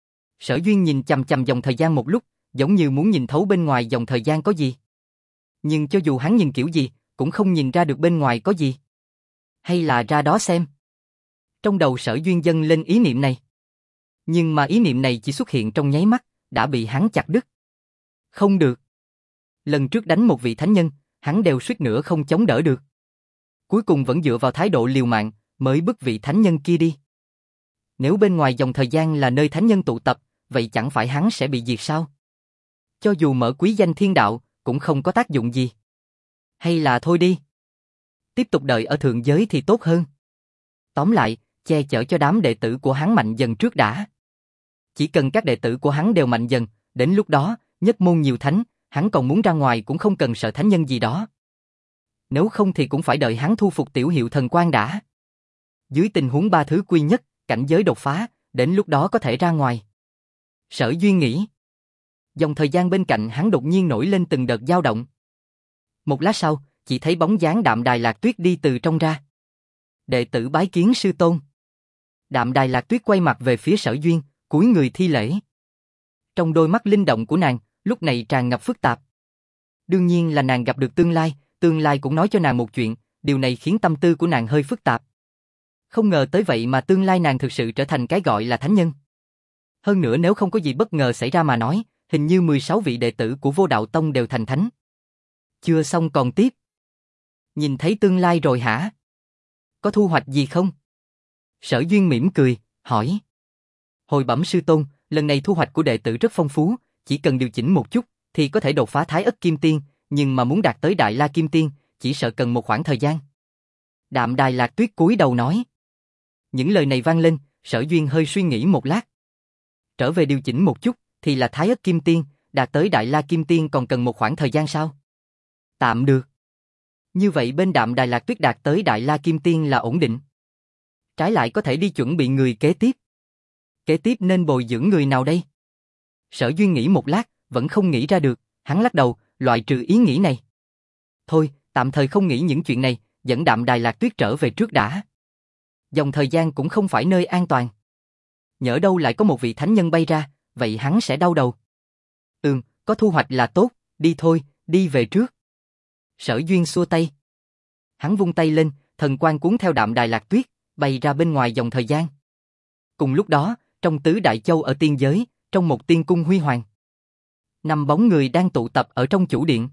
Sở Duyên nhìn chằm chằm dòng thời gian một lúc, giống như muốn nhìn thấu bên ngoài dòng thời gian có gì. Nhưng cho dù hắn nhìn kiểu gì, cũng không nhìn ra được bên ngoài có gì. Hay là ra đó xem. Trong đầu Sở Duyên dâng lên ý niệm này. Nhưng mà ý niệm này chỉ xuất hiện trong nháy mắt, đã bị hắn chặt đứt. Không được. Lần trước đánh một vị thánh nhân, hắn đều suýt nữa không chống đỡ được. Cuối cùng vẫn dựa vào thái độ liều mạng, mới bức vị thánh nhân kia đi. Nếu bên ngoài dòng thời gian là nơi thánh nhân tụ tập, vậy chẳng phải hắn sẽ bị diệt sao? Cho dù mở quý danh thiên đạo, cũng không có tác dụng gì. Hay là thôi đi. Tiếp tục đợi ở thượng giới thì tốt hơn. Tóm lại, che chở cho đám đệ tử của hắn mạnh dần trước đã. Chỉ cần các đệ tử của hắn đều mạnh dần, đến lúc đó, nhất môn nhiều thánh, hắn còn muốn ra ngoài cũng không cần sợ thánh nhân gì đó. Nếu không thì cũng phải đợi hắn thu phục tiểu hiệu thần quang đã. Dưới tình huống ba thứ quy nhất, cảnh giới đột phá, đến lúc đó có thể ra ngoài. Sở Duyên nghĩ. Dòng thời gian bên cạnh hắn đột nhiên nổi lên từng đợt dao động. Một lát sau, chỉ thấy bóng dáng Đạm Đài Lạc Tuyết đi từ trong ra. Đệ tử bái kiến sư tôn. Đạm Đài Lạc Tuyết quay mặt về phía Sở Duyên, cúi người thi lễ. Trong đôi mắt linh động của nàng, lúc này tràn ngập phức tạp. Đương nhiên là nàng gặp được tương lai cũng nói cho nàng một chuyện, điều này khiến tâm tư của nàng hơi phức tạp. Không ngờ tới vậy mà tương lai nàng thực sự trở thành cái gọi là thánh nhân. Hơn nữa nếu không có gì bất ngờ xảy ra mà nói, hình như 16 vị đệ tử của Vô Đạo Tông đều thành thánh. Chưa xong còn tiếp. Nhìn thấy tương lai rồi hả? Có thu hoạch gì không? Sở Duyên mỉm cười, hỏi. Hồi bẩm sư tôn, lần này thu hoạch của đệ tử rất phong phú, chỉ cần điều chỉnh một chút, thì có thể đột phá Thái Ất Kim Tiên, nhưng mà muốn đạt tới Đại La Kim Tiên, chỉ sợ cần một khoảng thời gian. Đạm Đài Lạc Tuyết cúi đầu nói. Những lời này vang lên, Sở Duyên hơi suy nghĩ một lát. Trở về điều chỉnh một chút, thì là Thái Ất Kim Tiên, đạt tới Đại La Kim Tiên còn cần một khoảng thời gian sao? Tạm được. Như vậy bên Đạm Đài Lạc Tuyết đạt tới Đại La Kim Tiên là ổn định. Trái lại có thể đi chuẩn bị người kế tiếp. Kế tiếp nên bồi dưỡng người nào đây? Sở Duyên nghĩ một lát, vẫn không nghĩ ra được, hắn lắc đầu, loại trừ ý nghĩ này. Thôi, tạm thời không nghĩ những chuyện này, dẫn Đạm Đài Lạc Tuyết trở về trước đã. Dòng thời gian cũng không phải nơi an toàn. Nhỡ đâu lại có một vị thánh nhân bay ra, vậy hắn sẽ đau đầu. Có thu hoạch là tốt, đi thôi, đi về trước. Sở Duyên xua tay. Hắn vung tay lên, thần quang cuốn theo Đạm Đài Lạc Tuyết, bay ra bên ngoài dòng thời gian. Cùng lúc đó, trong Tứ Đại Châu ở tiên giới, trong một tiên cung huy hoàng, 5 bóng người đang tụ tập ở trong chủ điện.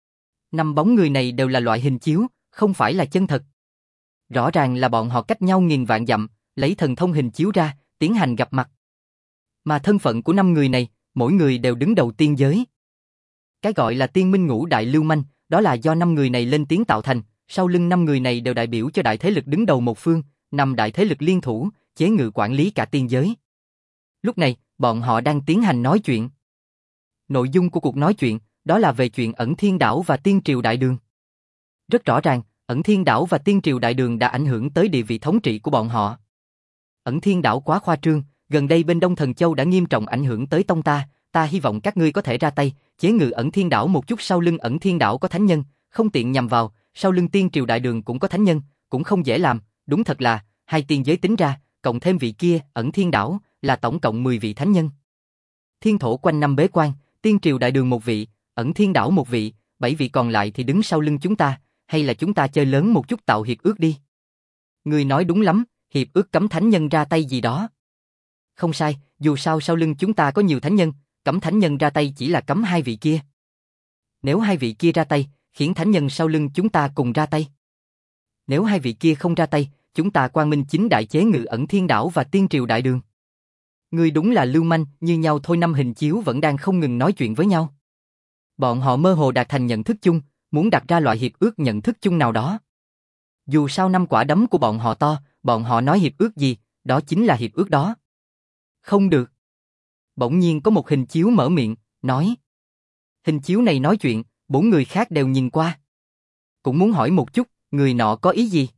5 bóng người này đều là loại hình chiếu, không phải là chân thật. Rõ ràng là bọn họ cách nhau nghìn vạn dặm, lấy thần thông hình chiếu ra, tiến hành gặp mặt. Mà thân phận của 5 người này, mỗi người đều đứng đầu tiên giới. Cái gọi là tiên minh ngũ đại lưu manh, đó là do 5 người này lên tiếng tạo thành, sau lưng 5 người này đều đại biểu cho đại thế lực đứng đầu một phương, 5 đại thế lực liên thủ, chế ngự quản lý cả tiên giới. Lúc này, bọn họ đang tiến hành nói chuyện. Nội dung của cuộc nói chuyện, đó là về chuyện Ẩn Thiên Đảo và Tiên Triều Đại Đường. Rất rõ ràng, Ẩn Thiên Đảo và Tiên Triều Đại Đường đã ảnh hưởng tới địa vị thống trị của bọn họ. Ẩn Thiên Đảo quá khoa trương, gần đây bên Đông Thần Châu đã nghiêm trọng ảnh hưởng tới tông ta hy vọng các ngươi có thể ra tay, chế ngự Ẩn Thiên Đảo một chút. Sau lưng Ẩn Thiên Đảo có thánh nhân, không tiện nhằm vào, sau lưng Tiên Triều Đại Đường cũng có thánh nhân, cũng không dễ làm, đúng thật là, hai tiên giới tính ra, cộng thêm vị kia, Ẩn Thiên Đảo, là tổng cộng 10 vị thánh nhân. Thiên thổ quanh năm bế quan, Tiên Triều Đại Đường một vị, Ẩn Thiên Đảo một vị, 7 vị còn lại thì đứng sau lưng chúng ta, hay là chúng ta chơi lớn một chút tạo hiệp ước đi. Ngươi nói đúng lắm, hiệp ước cấm thánh nhân ra tay gì đó. Không sai, dù sao sau lưng chúng ta có nhiều thánh nhân, cấm thánh nhân ra tay chỉ là cấm hai vị kia. Nếu hai vị kia ra tay, khiến thánh nhân sau lưng chúng ta cùng ra tay. Nếu hai vị kia không ra tay, chúng ta quang minh chính đại chế ngự Ẩn Thiên Đảo và Tiên Triều Đại Đường. Ngươi đúng là lưu manh, như nhau thôi. Năm hình chiếu vẫn đang không ngừng nói chuyện với nhau. Bọn họ mơ hồ đạt thành nhận thức chung, muốn đặt ra loại hiệp ước nhận thức chung nào đó. Dù sao 5 quả đấm của bọn họ to, bọn họ nói hiệp ước gì, đó chính là hiệp ước đó. Không được. Bỗng nhiên có một hình chiếu mở miệng, nói. Hình chiếu này nói chuyện, 4 người khác đều nhìn qua. Cũng muốn hỏi một chút, người nọ có ý gì?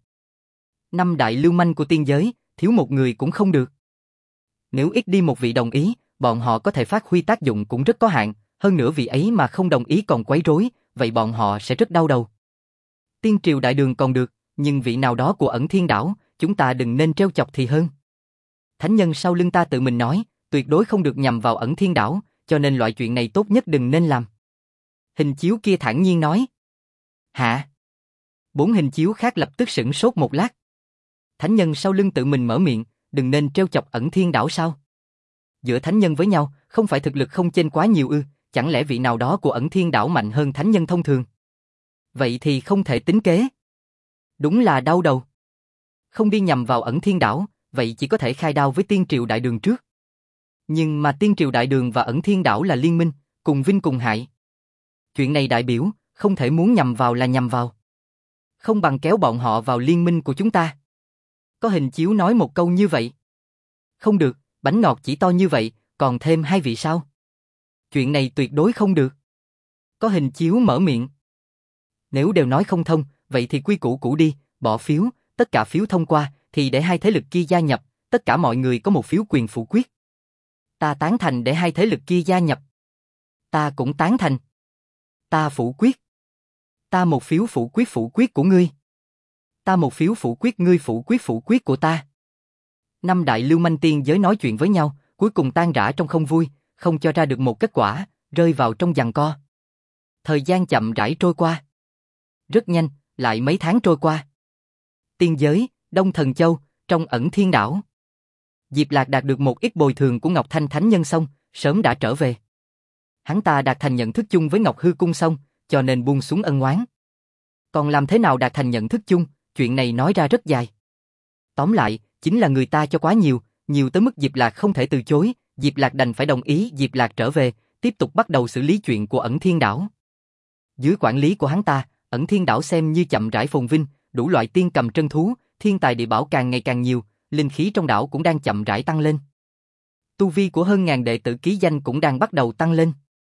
5 đại lưu manh của tiên giới, thiếu một người cũng không được. Nếu ít đi một vị đồng ý, bọn họ có thể phát huy tác dụng cũng rất có hạn, hơn nữa vị ấy mà không đồng ý còn quấy rối, vậy bọn họ sẽ rất đau đầu. Tiên Triều Đại Đường còn được, nhưng vị nào đó của Ẩn Thiên Đảo, chúng ta đừng nên trêu chọc thì hơn. Thánh nhân sau lưng ta tự mình nói, tuyệt đối không được nhằm vào Ẩn Thiên Đảo, cho nên loại chuyện này tốt nhất đừng nên làm. Hình chiếu kia thản nhiên nói. Hả? 4 hình chiếu khác lập tức sửng sốt một lát. Thánh nhân sau lưng tự mình mở miệng, đừng nên trêu chọc Ẩn Thiên Đảo sao? Giữa thánh nhân với nhau, không phải thực lực không chênh quá nhiều ư, chẳng lẽ vị nào đó của Ẩn Thiên Đảo mạnh hơn thánh nhân thông thường? Vậy thì không thể tính kế. Đúng là đau đầu. Không đi nhằm vào Ẩn Thiên Đảo, vậy chỉ có thể khai đao với Tiên Triều Đại Đường trước. Nhưng mà Tiên Triều Đại Đường và Ẩn Thiên Đảo là liên minh, cùng vinh cùng hại. Chuyện này đại biểu, không thể muốn nhằm vào là nhằm vào. Không bằng kéo bọn họ vào liên minh của chúng ta. Có hình chiếu nói một câu như vậy. Không được, bánh ngọt chỉ to như vậy, còn thêm 2 vị sao? Chuyện này tuyệt đối không được. Có hình chiếu mở miệng. Nếu đều nói không thông, vậy thì quy củ cũ đi, bỏ phiếu, tất cả phiếu thông qua, thì để hai thế lực kia gia nhập, tất cả mọi người có một phiếu quyền phủ quyết. Ta tán thành để hai thế lực kia gia nhập. Ta cũng tán thành. Ta phủ quyết. Ta một phiếu phủ quyết của ngươi. Ta một phiếu phủ quyết ngươi phủ quyết của ta. 5 đại lưu manh tiên giới nói chuyện với nhau, cuối cùng tan rã trong không vui, không cho ra được một kết quả, rơi vào trong giằng co. Thời gian chậm rãi trôi qua. Rất nhanh, lại mấy tháng trôi qua. Tiên giới, Đông Thần Châu, trong Ẩn Thiên Đảo. Diệp Lạc đạt được một ít bồi thường của Ngọc Thanh Thánh Nhân xong, sớm đã trở về. Hắn ta đạt thành nhận thức chung với Ngọc Hư Cung xong, cho nên buông xuống ân oán. Còn làm thế nào đạt thành nhận thức chung, chuyện này nói ra rất dài. Tóm lại, chính là người ta cho quá nhiều, nhiều tới mức Diệp Lạc không thể từ chối, Diệp Lạc đành phải đồng ý Diệp Lạc trở về, tiếp tục bắt đầu xử lý chuyện của Ẩn Thiên Đảo. Dưới quản lý của hắn ta, Ẩn Thiên Đảo xem như chậm rãi phồn vinh, đủ loại tiên cầm trân thú, thiên tài địa bảo càng ngày càng nhiều, linh khí trong đảo cũng đang chậm rãi tăng lên. Tu vi của hơn ngàn đệ tử ký danh cũng đang bắt đầu tăng lên.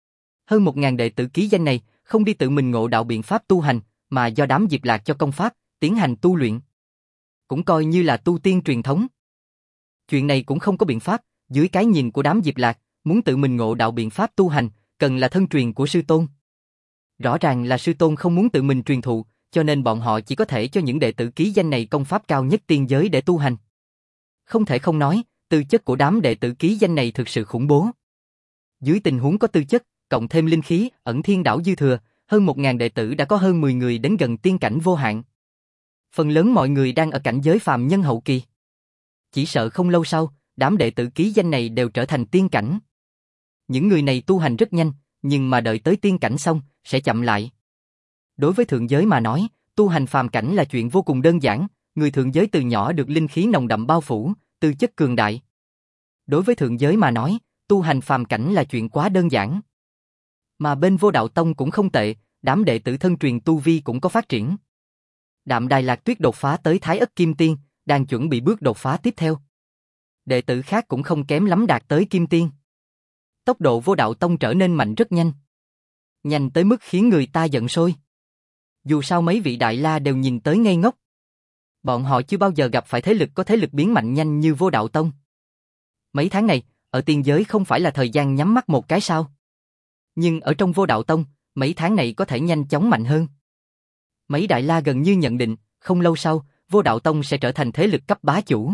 Hơn 1000 đệ tử ký danh này không đi tự mình ngộ đạo biện pháp tu hành, mà do đám Diệp Lạc cho công pháp, tiến hành tu luyện. Cũng coi như là tu tiên truyền thống. Chuyện này cũng không có biện pháp, dưới cái nhìn của đám Diệp Lạc, muốn tự mình ngộ đạo biện pháp tu hành, cần là thân truyền của sư tôn. Rõ ràng là sư tôn không muốn tự mình truyền thụ, cho nên bọn họ chỉ có thể cho những đệ tử ký danh này công pháp cao nhất tiên giới để tu hành. Không thể không nói, tư chất của đám đệ tử ký danh này thực sự khủng bố. Dưới tình huống có tư chất, cộng thêm linh khí, Ẩn Thiên Đảo dư thừa, hơn 1000 đệ tử đã có hơn 10 người đến gần tiên cảnh vô hạn. Phần lớn mọi người đang ở cảnh giới phàm nhân hậu kỳ. Chỉ sợ không lâu sau, đám đệ tử ký danh này đều trở thành tiên cảnh. Những người này tu hành rất nhanh, nhưng mà đợi tới tiên cảnh xong, sẽ chậm lại. Đối với thượng giới mà nói, tu hành phàm cảnh là chuyện vô cùng đơn giản, người thượng giới từ nhỏ được linh khí nồng đậm bao phủ, tư chất cường đại. Đối với thượng giới mà nói, tu hành phàm cảnh là chuyện quá đơn giản. Mà bên Vô Đạo Tông cũng không tệ, đám đệ tử thân truyền tu vi cũng có phát triển. Đạm Đài Lạc Tuyết đột phá tới Thái Ất Kim Tiên, đang chuẩn bị bước đột phá tiếp theo. Đệ tử khác cũng không kém lắm đạt tới Kim Tiên. Tốc độ Vô Đạo Tông trở nên mạnh rất nhanh. Nhanh tới mức khiến người ta giận sôi. Dù sao mấy vị đại la đều nhìn tới ngây ngốc. Bọn họ chưa bao giờ gặp phải thế lực có thế lực biến mạnh nhanh như Vô Đạo Tông. Mấy tháng này, ở tiên giới không phải là thời gian nhắm mắt một cái sao? Nhưng ở trong Vô Đạo Tông, mấy tháng này có thể nhanh chóng mạnh hơn. Mấy đại la gần như nhận định, không lâu sau, Vô Đạo Tông sẽ trở thành thế lực cấp bá chủ.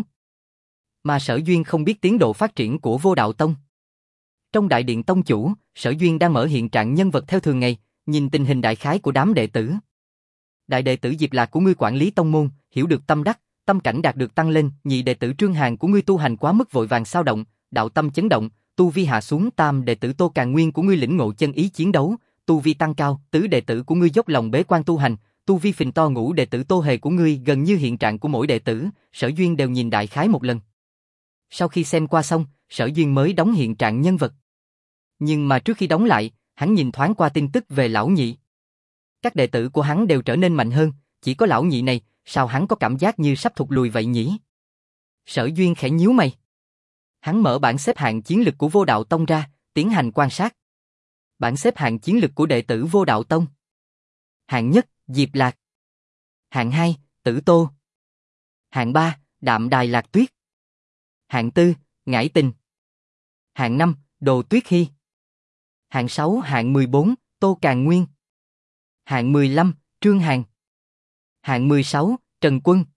Mà Sở Duyên không biết tiến độ phát triển của Vô Đạo Tông. Trong đại điện tông chủ, Sở Duyên đang mở hiện trạng nhân vật theo thường ngày, nhìn tình hình đại khái của đám đệ tử. Đại đệ tử Diệp Lạc của ngươi quản lý tông môn, hiểu được tâm đắc, tâm cảnh đạt được tăng lên, nhị đệ tử Trương Hàn của ngươi tu hành quá mức vội vàng xao động, đạo tâm chấn động, tu vi hạ xuống, tam đệ tử Tô Càn Nguyên của ngươi lĩnh ngộ chân ý chiến đấu, tu vi tăng cao, tứ đệ tử của ngươi dốc lòng bế quan tu hành, tu vi phình to, ngũ đệ tử Tô Hề của ngươi gần như hiện trạng của mỗi đệ tử, Sở Duyên đều nhìn đại khái một lần. Sau khi xem qua xong, Sở Duyên mới đóng hiện trạng nhân vật. Nhưng mà trước khi đóng lại, hắn nhìn thoáng qua tin tức về lão nhị. Các đệ tử của hắn đều trở nên mạnh hơn, chỉ có lão nhị này, sao hắn có cảm giác như sắp thụt lùi vậy nhỉ? Sở Duyên khẽ nhíu mày. Hắn mở bảng xếp hạng chiến lực của Vô Đạo Tông ra, tiến hành quan sát. Bảng xếp hạng chiến lực của đệ tử Vô Đạo Tông. Hạng nhất, Diệp Lạc. Hạng 2, Tử Tô. Hạng 3, Đạm Đài Lạc Tuyết. Hạng 4, Ngải Tình. Hạng 5, Đồ Tuyết Hy. Hạng 6, hạng 14, Tô Càn Nguyên. Hạng 15, Trương Hàn. Hạng 16, Trần Quân.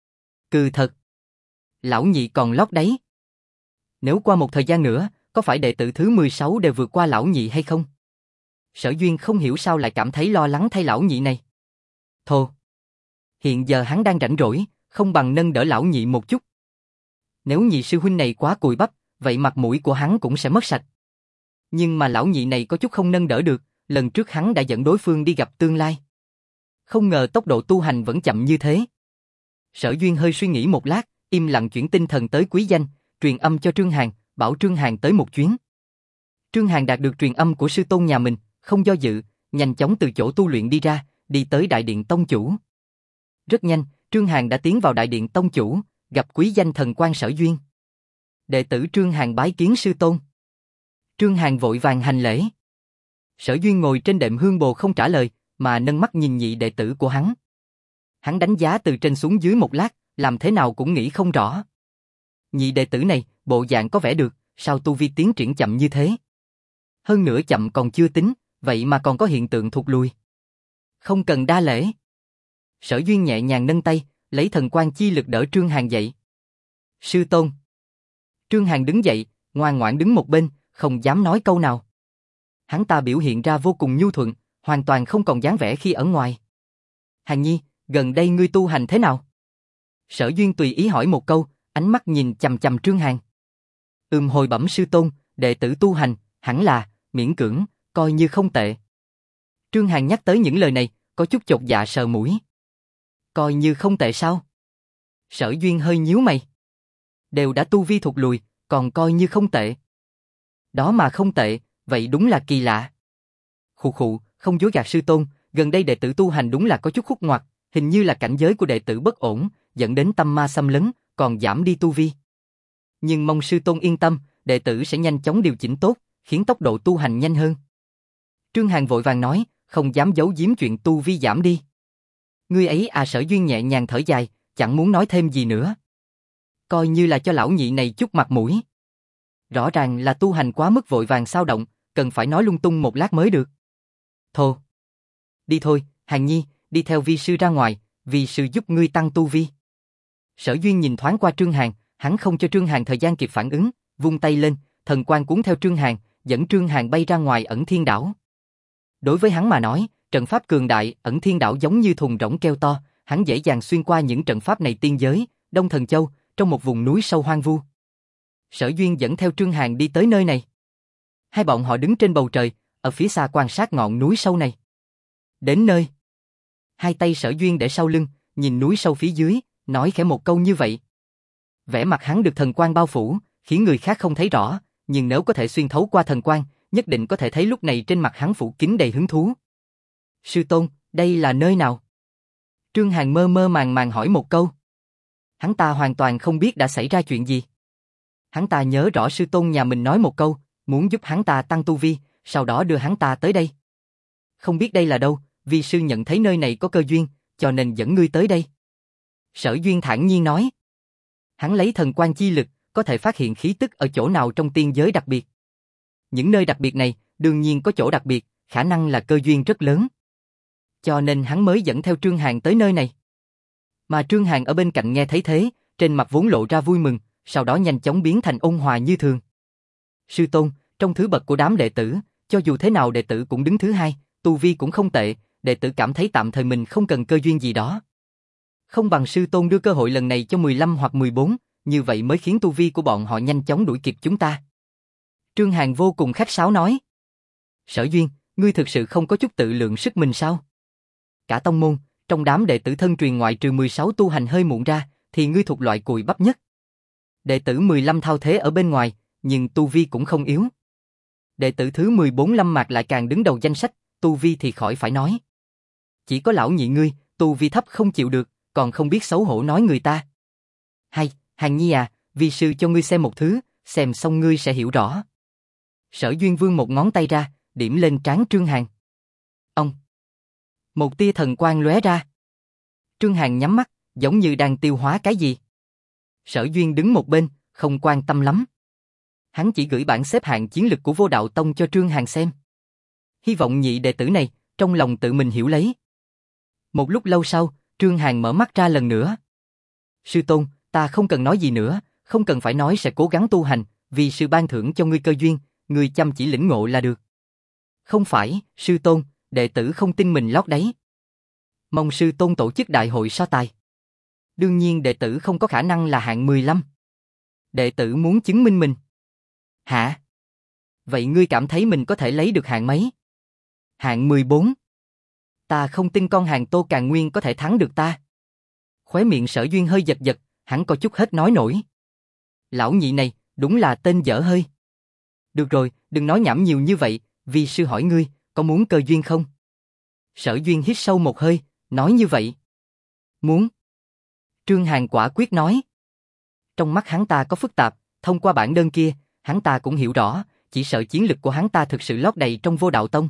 Cừ thật. Lão nhị còn lót đấy. Nếu qua một thời gian nữa, có phải đệ tử thứ 16 đều vượt qua lão nhị hay không? Sở Duyên không hiểu sao lại cảm thấy lo lắng thay lão nhị này. Thồ. Hiện giờ hắn đang rảnh rỗi, không bằng nâng đỡ lão nhị một chút. Nếu nhị sư huynh này quá cùi bắp, vậy mặt mũi của hắn cũng sẽ mất sạch. Nhưng mà lão nhị này có chút không nâng đỡ được, lần trước hắn đã dẫn đối phương đi gặp tương lai. Không ngờ tốc độ tu hành vẫn chậm như thế. Sở Duyên hơi suy nghĩ một lát, im lặng chuyển tinh thần tới Quý Danh, truyền âm cho Trương Hàn, bảo Trương Hàn tới một chuyến. Trương Hàn đạt được truyền âm của sư tôn nhà mình, không do dự, nhanh chóng từ chỗ tu luyện đi ra, đi tới đại điện tông chủ. Rất nhanh, Trương Hàn đã tiến vào đại điện tông chủ, gặp Quý Danh thần quan Sở Duyên. Đệ tử Trương Hàn bái kiến sư tôn. Trương Hàn vội vàng hành lễ. Sở Duyên ngồi trên đệm hương bồ không trả lời, mà nâng mắt nhìn nhị đệ tử của hắn. Hắn đánh giá từ trên xuống dưới một lát, làm thế nào cũng nghĩ không rõ. Nhị đệ tử này, bộ dạng có vẻ được, sao tu vi tiến triển chậm như thế? Hơn nữa chậm còn chưa tính, vậy mà còn có hiện tượng thụt lùi. Không cần đa lễ. Sở Duyên nhẹ nhàng nâng tay, lấy thần quan chi lực đỡ Trương Hàn dậy. Sư tôn. Trương Hàn đứng dậy, ngoan ngoãn đứng một bên, không dám nói câu nào. Hắn ta biểu hiện ra vô cùng nhu thuận, hoàn toàn không còn dáng vẻ khi ở ngoài. Hàn Nhi, gần đây ngươi tu hành thế nào? Sở Duyên tùy ý hỏi một câu, ánh mắt nhìn chằm chằm Trương Hàn. Hồi bẩm sư tôn, đệ tử tu hành, hẳn là, miễn cưỡng, coi như không tệ. Trương Hàn nhắc tới những lời này, có chút chột dạ sờ mũi. Coi như không tệ sao? Sở Duyên hơi nhíu mày. Đều đã tu vi thụt lùi, còn coi như không tệ. Đó mà không tệ, vậy đúng là kỳ lạ. Khụ khụ, không dối gạt sư tôn, gần đây đệ tử tu hành đúng là có chút khúc ngoặt, hình như là cảnh giới của đệ tử bất ổn, dẫn đến tâm ma xâm lấn, còn giảm đi tu vi. Nhưng mong sư tôn yên tâm, đệ tử sẽ nhanh chóng điều chỉnh tốt, khiến tốc độ tu hành nhanh hơn. Trương Hàn vội vàng nói, không dám giấu giếm chuyện tu vi giảm đi. Ngươi ấy à, Sở Duyên nhẹ nhàng thở dài, chẳng muốn nói thêm gì nữa. Coi như là cho lão nhị này chút mặt mũi. Rõ ràng là tu hành quá mức vội vàng sao động, cần phải nói lung tung một lát mới được. Thô. Đi thôi, Hàn Nhi, đi theo vi sư ra ngoài, vi sư giúp ngươi tăng tu vi. Sở Duyên nhìn thoáng qua Trương Hàn, hắn không cho Trương Hàn thời gian kịp phản ứng, vung tay lên, thần quang cuốn theo Trương Hàn, dẫn Trương Hàn bay ra ngoài Ẩn Thiên Đảo. Đối với hắn mà nói, trận pháp cường đại, Ẩn Thiên Đảo giống như thùng rỗng keo to, hắn dễ dàng xuyên qua những trận pháp này tiên giới, Đông Thần Châu, trong một vùng núi sâu hoang vu. Sở Duyên dẫn theo Trương Hàn đi tới nơi này. Hai bọn họ đứng trên bầu trời, ở phía xa quan sát ngọn núi sâu này. Đến nơi, hai tay Sở Duyên để sau lưng, nhìn núi sâu phía dưới, nói khẽ một câu như vậy. Vẻ mặt hắn được thần quang bao phủ, khiến người khác không thấy rõ, nhưng nếu có thể xuyên thấu qua thần quang, nhất định có thể thấy lúc này trên mặt hắn phủ kín đầy hứng thú. Sư tôn, đây là nơi nào? Trương Hàn mơ mơ màng màng hỏi một câu. Hắn ta hoàn toàn không biết đã xảy ra chuyện gì. Hắn ta nhớ rõ sư tôn nhà mình nói một câu, muốn giúp hắn ta tăng tu vi, sau đó đưa hắn ta tới đây. Không biết đây là đâu, vi sư nhận thấy nơi này có cơ duyên, cho nên dẫn ngươi tới đây. Sở Duyên thản nhiên nói. Hắn lấy thần quang chi lực, có thể phát hiện khí tức ở chỗ nào trong tiên giới đặc biệt. Những nơi đặc biệt này, đương nhiên có chỗ đặc biệt, khả năng là cơ duyên rất lớn. Cho nên hắn mới dẫn theo Trương Hàn tới nơi này. Mà Trương Hàn ở bên cạnh nghe thấy thế, trên mặt vốn lộ ra vui mừng, sau đó nhanh chóng biến thành ôn hòa như thường. Sư tôn, trong thứ bậc của đám đệ tử, cho dù thế nào đệ tử cũng đứng thứ hai, tu vi cũng không tệ, đệ tử cảm thấy tạm thời mình không cần cơ duyên gì đó. Không bằng sư tôn đưa cơ hội lần này cho 15 hoặc 14, như vậy mới khiến tu vi của bọn họ nhanh chóng đuổi kịp chúng ta. Trương Hàn vô cùng khách sáo nói. Sở Duyên, ngươi thực sự không có chút tự lượng sức mình sao? Cả tông môn, trong đám đệ tử thân truyền ngoại trừ 16 tu hành hơi muộn ra, thì ngươi thuộc loại cùi bắp nhất. Đệ tử 15 thao thế ở bên ngoài, nhưng tu vi cũng không yếu. Đệ tử thứ 14 Lâm Mạc lại càng đứng đầu danh sách, tu vi thì khỏi phải nói. Chỉ có lão nhị ngươi, tu vi thấp không chịu được, còn không biết xấu hổ nói người ta. Hay, Hàn Nhi à, vi sư cho ngươi xem một thứ, xem xong ngươi sẽ hiểu rõ. Sở Duyên vươn một ngón tay ra, điểm lên trán Trương Hàn. Ông. Một tia thần quang lóe ra. Trương Hàn nhắm mắt, giống như đang tiêu hóa cái gì. Sở Duyên đứng một bên, không quan tâm lắm. Hắn chỉ gửi bảng xếp hạng chiến lực của Vô Đạo Tông cho Trương Hàn xem. Hy vọng nhị đệ tử này, trong lòng tự mình hiểu lấy. Một lúc lâu sau, Trương Hàn mở mắt ra lần nữa. Sư tôn, ta không cần nói gì nữa, không cần phải nói sẽ cố gắng tu hành, vì sư ban thưởng cho ngươi cơ duyên, ngươi chăm chỉ lĩnh ngộ là được. Không phải, sư tôn, đệ tử không tin mình lót đáy. Mong sư tôn tổ chức đại hội so tài. Đương nhiên đệ tử không có khả năng là hạng 15. Đệ tử muốn chứng minh mình. Hả? Vậy ngươi cảm thấy mình có thể lấy được hạng mấy? Hạng 14. Ta không tin con hàng Tô Càn Nguyên có thể thắng được ta. Khóe miệng Sở Duyên hơi giật giật, hắn có chút hết nói nổi. Lão nhị này, đúng là tên dở hơi. Được rồi, đừng nói nhảm nhiều như vậy, vì sư hỏi ngươi, có muốn cơ duyên không? Sở Duyên hít sâu một hơi, nói như vậy. Muốn. Trương Hàn quả quyết nói. Trong mắt hắn ta có phức tạp, thông qua bản đơn kia, hắn ta cũng hiểu rõ, chỉ sợ chiến lực của hắn ta thực sự lót đầy trong Vô Đạo Tông.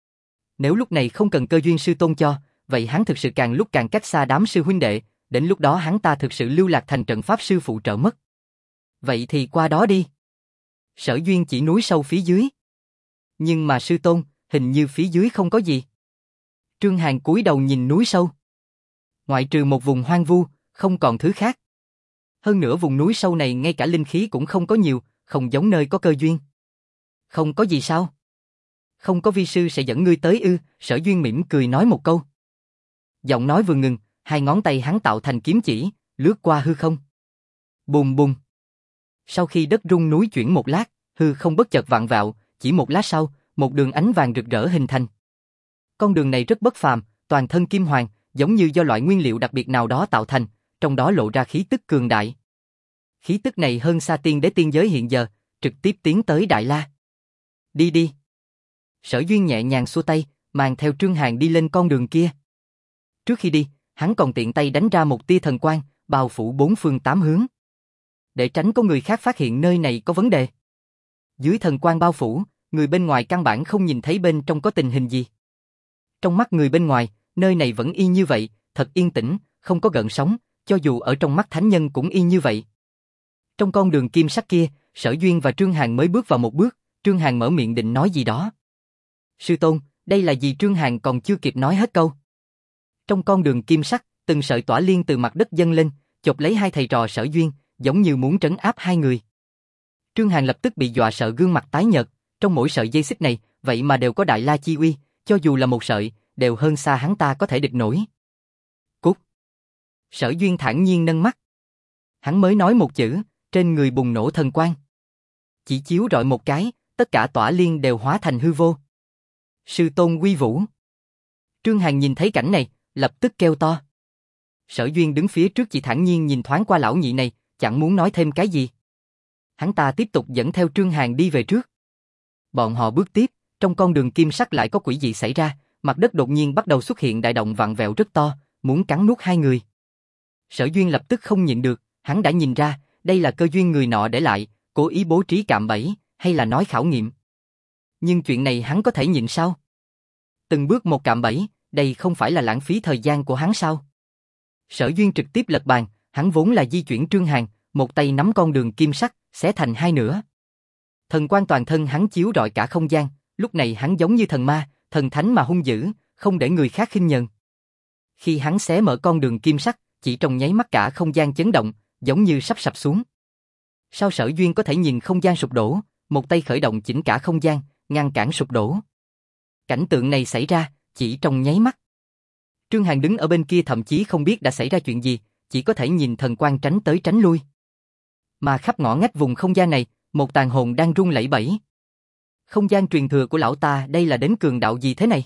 Nếu lúc này không cần cơ duyên sư tôn cho, vậy hắn thực sự càng lúc càng cách xa đám sư huynh đệ, đến lúc đó hắn ta thực sự lưu lạc thành trận pháp sư phụ trợ mất. Vậy thì qua đó đi. Sở Duyên chỉ núi sâu phía dưới. Nhưng mà sư tôn, hình như phía dưới không có gì. Trương Hàn cúi đầu nhìn núi sâu. Ngoại trừ một vùng hoang vu, không còn thứ khác. Hơn nữa vùng núi sâu này ngay cả linh khí cũng không có nhiều, không giống nơi có cơ duyên. Không có gì sao? Không có vi sư sẽ dẫn ngươi tới ư? Sở Duyên mỉm cười nói một câu. Giọng nói vừa ngừng, hai ngón tay hắn tạo thành kiếm chỉ, lướt qua hư không. Bùm bùm. Sau khi đất rung núi chuyển một lát, hư không bất chợt vặn vẹo, chỉ một lát sau, một đường ánh vàng rực rỡ hình thành. Con đường này rất bất phàm, toàn thân kim hoàng, giống như do loại nguyên liệu đặc biệt nào đó tạo thành, trong đó lộ ra khí tức cường đại. Khí tức này hơn xa tiên đế tiên giới hiện giờ, trực tiếp tiến tới Đại La. Đi đi. Sở Duyên nhẹ nhàng xua tay, mang theo Trương Hàn đi lên con đường kia. Trước khi đi, hắn còn tiện tay đánh ra một tia thần quang, bao phủ bốn phương tám hướng. Để tránh có người khác phát hiện nơi này có vấn đề. Dưới thần quang bao phủ, người bên ngoài căn bản không nhìn thấy bên trong có tình hình gì. Trong mắt người bên ngoài, nơi này vẫn y như vậy, thật yên tĩnh, không có gợn sóng, cho dù ở trong mắt thánh nhân cũng y như vậy. Trong con đường kim sắc kia, Sở Duyên và Trương Hàn mới bước vào một bước, Trương Hàn mở miệng định nói gì đó. Sư tôn, đây là gì? Trương Hàn còn chưa kịp nói hết câu. Trong con đường kim sắc, từng sợi tỏa liên từ mặt đất dâng lên, chộp lấy hai thầy trò Sở Duyên, giống như muốn trấn áp hai người. Trương Hàn lập tức bị dọa sợ, gương mặt tái nhợt, trong mỗi sợi dây xích này, vậy mà đều có Đại La chi uy, cho dù là một sợi, đều hơn xa hắn ta có thể địch nổi. Cút. Sở Duyên thản nhiên nâng mắt. Hắn mới nói một chữ, trên người bùng nổ thần quang. Chỉ chiếu rọi một cái, tất cả tỏa liên đều hóa thành hư vô. Sư tôn uy vũ. Trương Hàn nhìn thấy cảnh này, lập tức kêu to. Sở Duyên đứng phía trước chỉ thản nhiên nhìn thoáng qua lão nhị này, chẳng muốn nói thêm cái gì. Hắn ta tiếp tục dẫn theo Trương Hàn đi về trước. Bọn họ bước tiếp, trong con đường kim sắc lại có quỷ dị xảy ra, mặt đất đột nhiên bắt đầu xuất hiện đại động vặn vẹo rất to, muốn cắn nuốt hai người. Sở Duyên lập tức không nhịn được, hắn đã nhìn ra, đây là cơ duyên người nọ để lại, cố ý bố trí cạm bẫy, hay là nói khảo nghiệm. Nhưng chuyện này hắn có thể nhịn sao? Từng bước một cạm bẫy, đây không phải là lãng phí thời gian của hắn sao? Sở Duyên trực tiếp lật bàn, hắn vốn là di chuyển Trương Hàn, một tay nắm con đường kim sắc, xé thành hai nửa. Thần quang toàn thân hắn chiếu rọi cả không gian, lúc này hắn giống như thần ma, thần thánh mà hung dữ, không để người khác khinh nhờn. Khi hắn xé mở con đường kim sắc, chỉ trong nháy mắt cả không gian chấn động, giống như sắp sập xuống. Sao Sở Duyên có thể nhìn không gian sụp đổ, một tay khởi động chỉnh cả không gian, ngăn cản sụp đổ. Cảnh tượng này xảy ra, chỉ trong nháy mắt. Trương Hàn đứng ở bên kia thậm chí không biết đã xảy ra chuyện gì, chỉ có thể nhìn thần quang tránh tới tránh lui. Mà khắp ngõ ngách vùng không gian này, một tàn hồn đang rung lẩy bẩy. Không gian truyền thừa của lão ta đây là đến cường đạo gì thế này?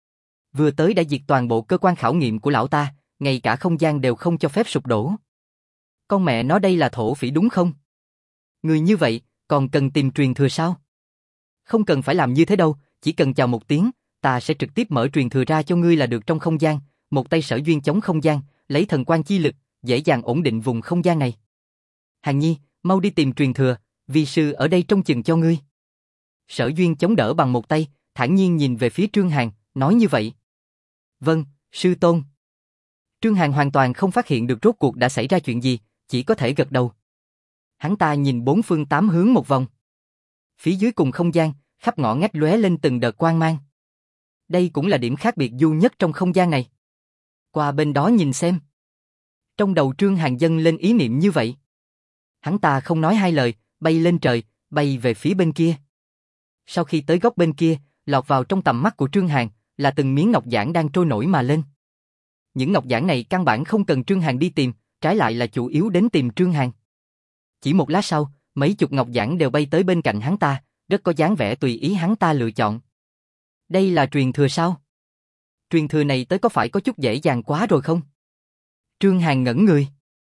Vừa tới đã diệt toàn bộ cơ quan khảo nghiệm của lão ta, ngay cả không gian đều không cho phép sụp đổ. Con mẹ nó, đây là thổ phỉ đúng không? Người như vậy, còn cần tìm truyền thừa sao? Không cần phải làm như thế đâu, chỉ cần chào một tiếng, ta sẽ trực tiếp mở truyền thừa ra cho ngươi là được. Trong không gian, một tay Sở Duyên chống không gian, lấy thần quang chi lực, dễ dàng ổn định vùng không gian này. Hàn Nhi, mau đi tìm truyền thừa, vi sư ở đây trông chừng cho ngươi. Sở Duyên chống đỡ bằng một tay, thản nhiên nhìn về phía Trương Hàn, nói như vậy. Vâng, sư tôn. Trương Hàn hoàn toàn không phát hiện được rốt cuộc đã xảy ra chuyện gì, chỉ có thể gật đầu. Hắn ta nhìn bốn phương tám hướng một vòng. Phía dưới cùng không gian, khắp ngõ ngách lóe lên từng đợt quang mang. Đây cũng là điểm khác biệt duy nhất trong không gian này. Qua bên đó nhìn xem. Trong đầu Trương Hàn dâng lên ý niệm như vậy. Hắn ta không nói hai lời, bay lên trời, bay về phía bên kia. Sau khi tới góc bên kia, lọt vào trong tầm mắt của Trương Hàn, là từng miếng ngọc giản đang trôi nổi mà lên. Những ngọc giản này căn bản không cần Trương Hàn đi tìm, trái lại là chủ yếu đến tìm Trương Hàn. Chỉ một lát sau, mấy chục ngọc giản đều bay tới bên cạnh hắn ta, rất có dáng vẻ tùy ý hắn ta lựa chọn. Đây là truyền thừa sao? Truyền thừa này tới có phải có chút dễ dàng quá rồi không? Trương Hàn ngẩn người.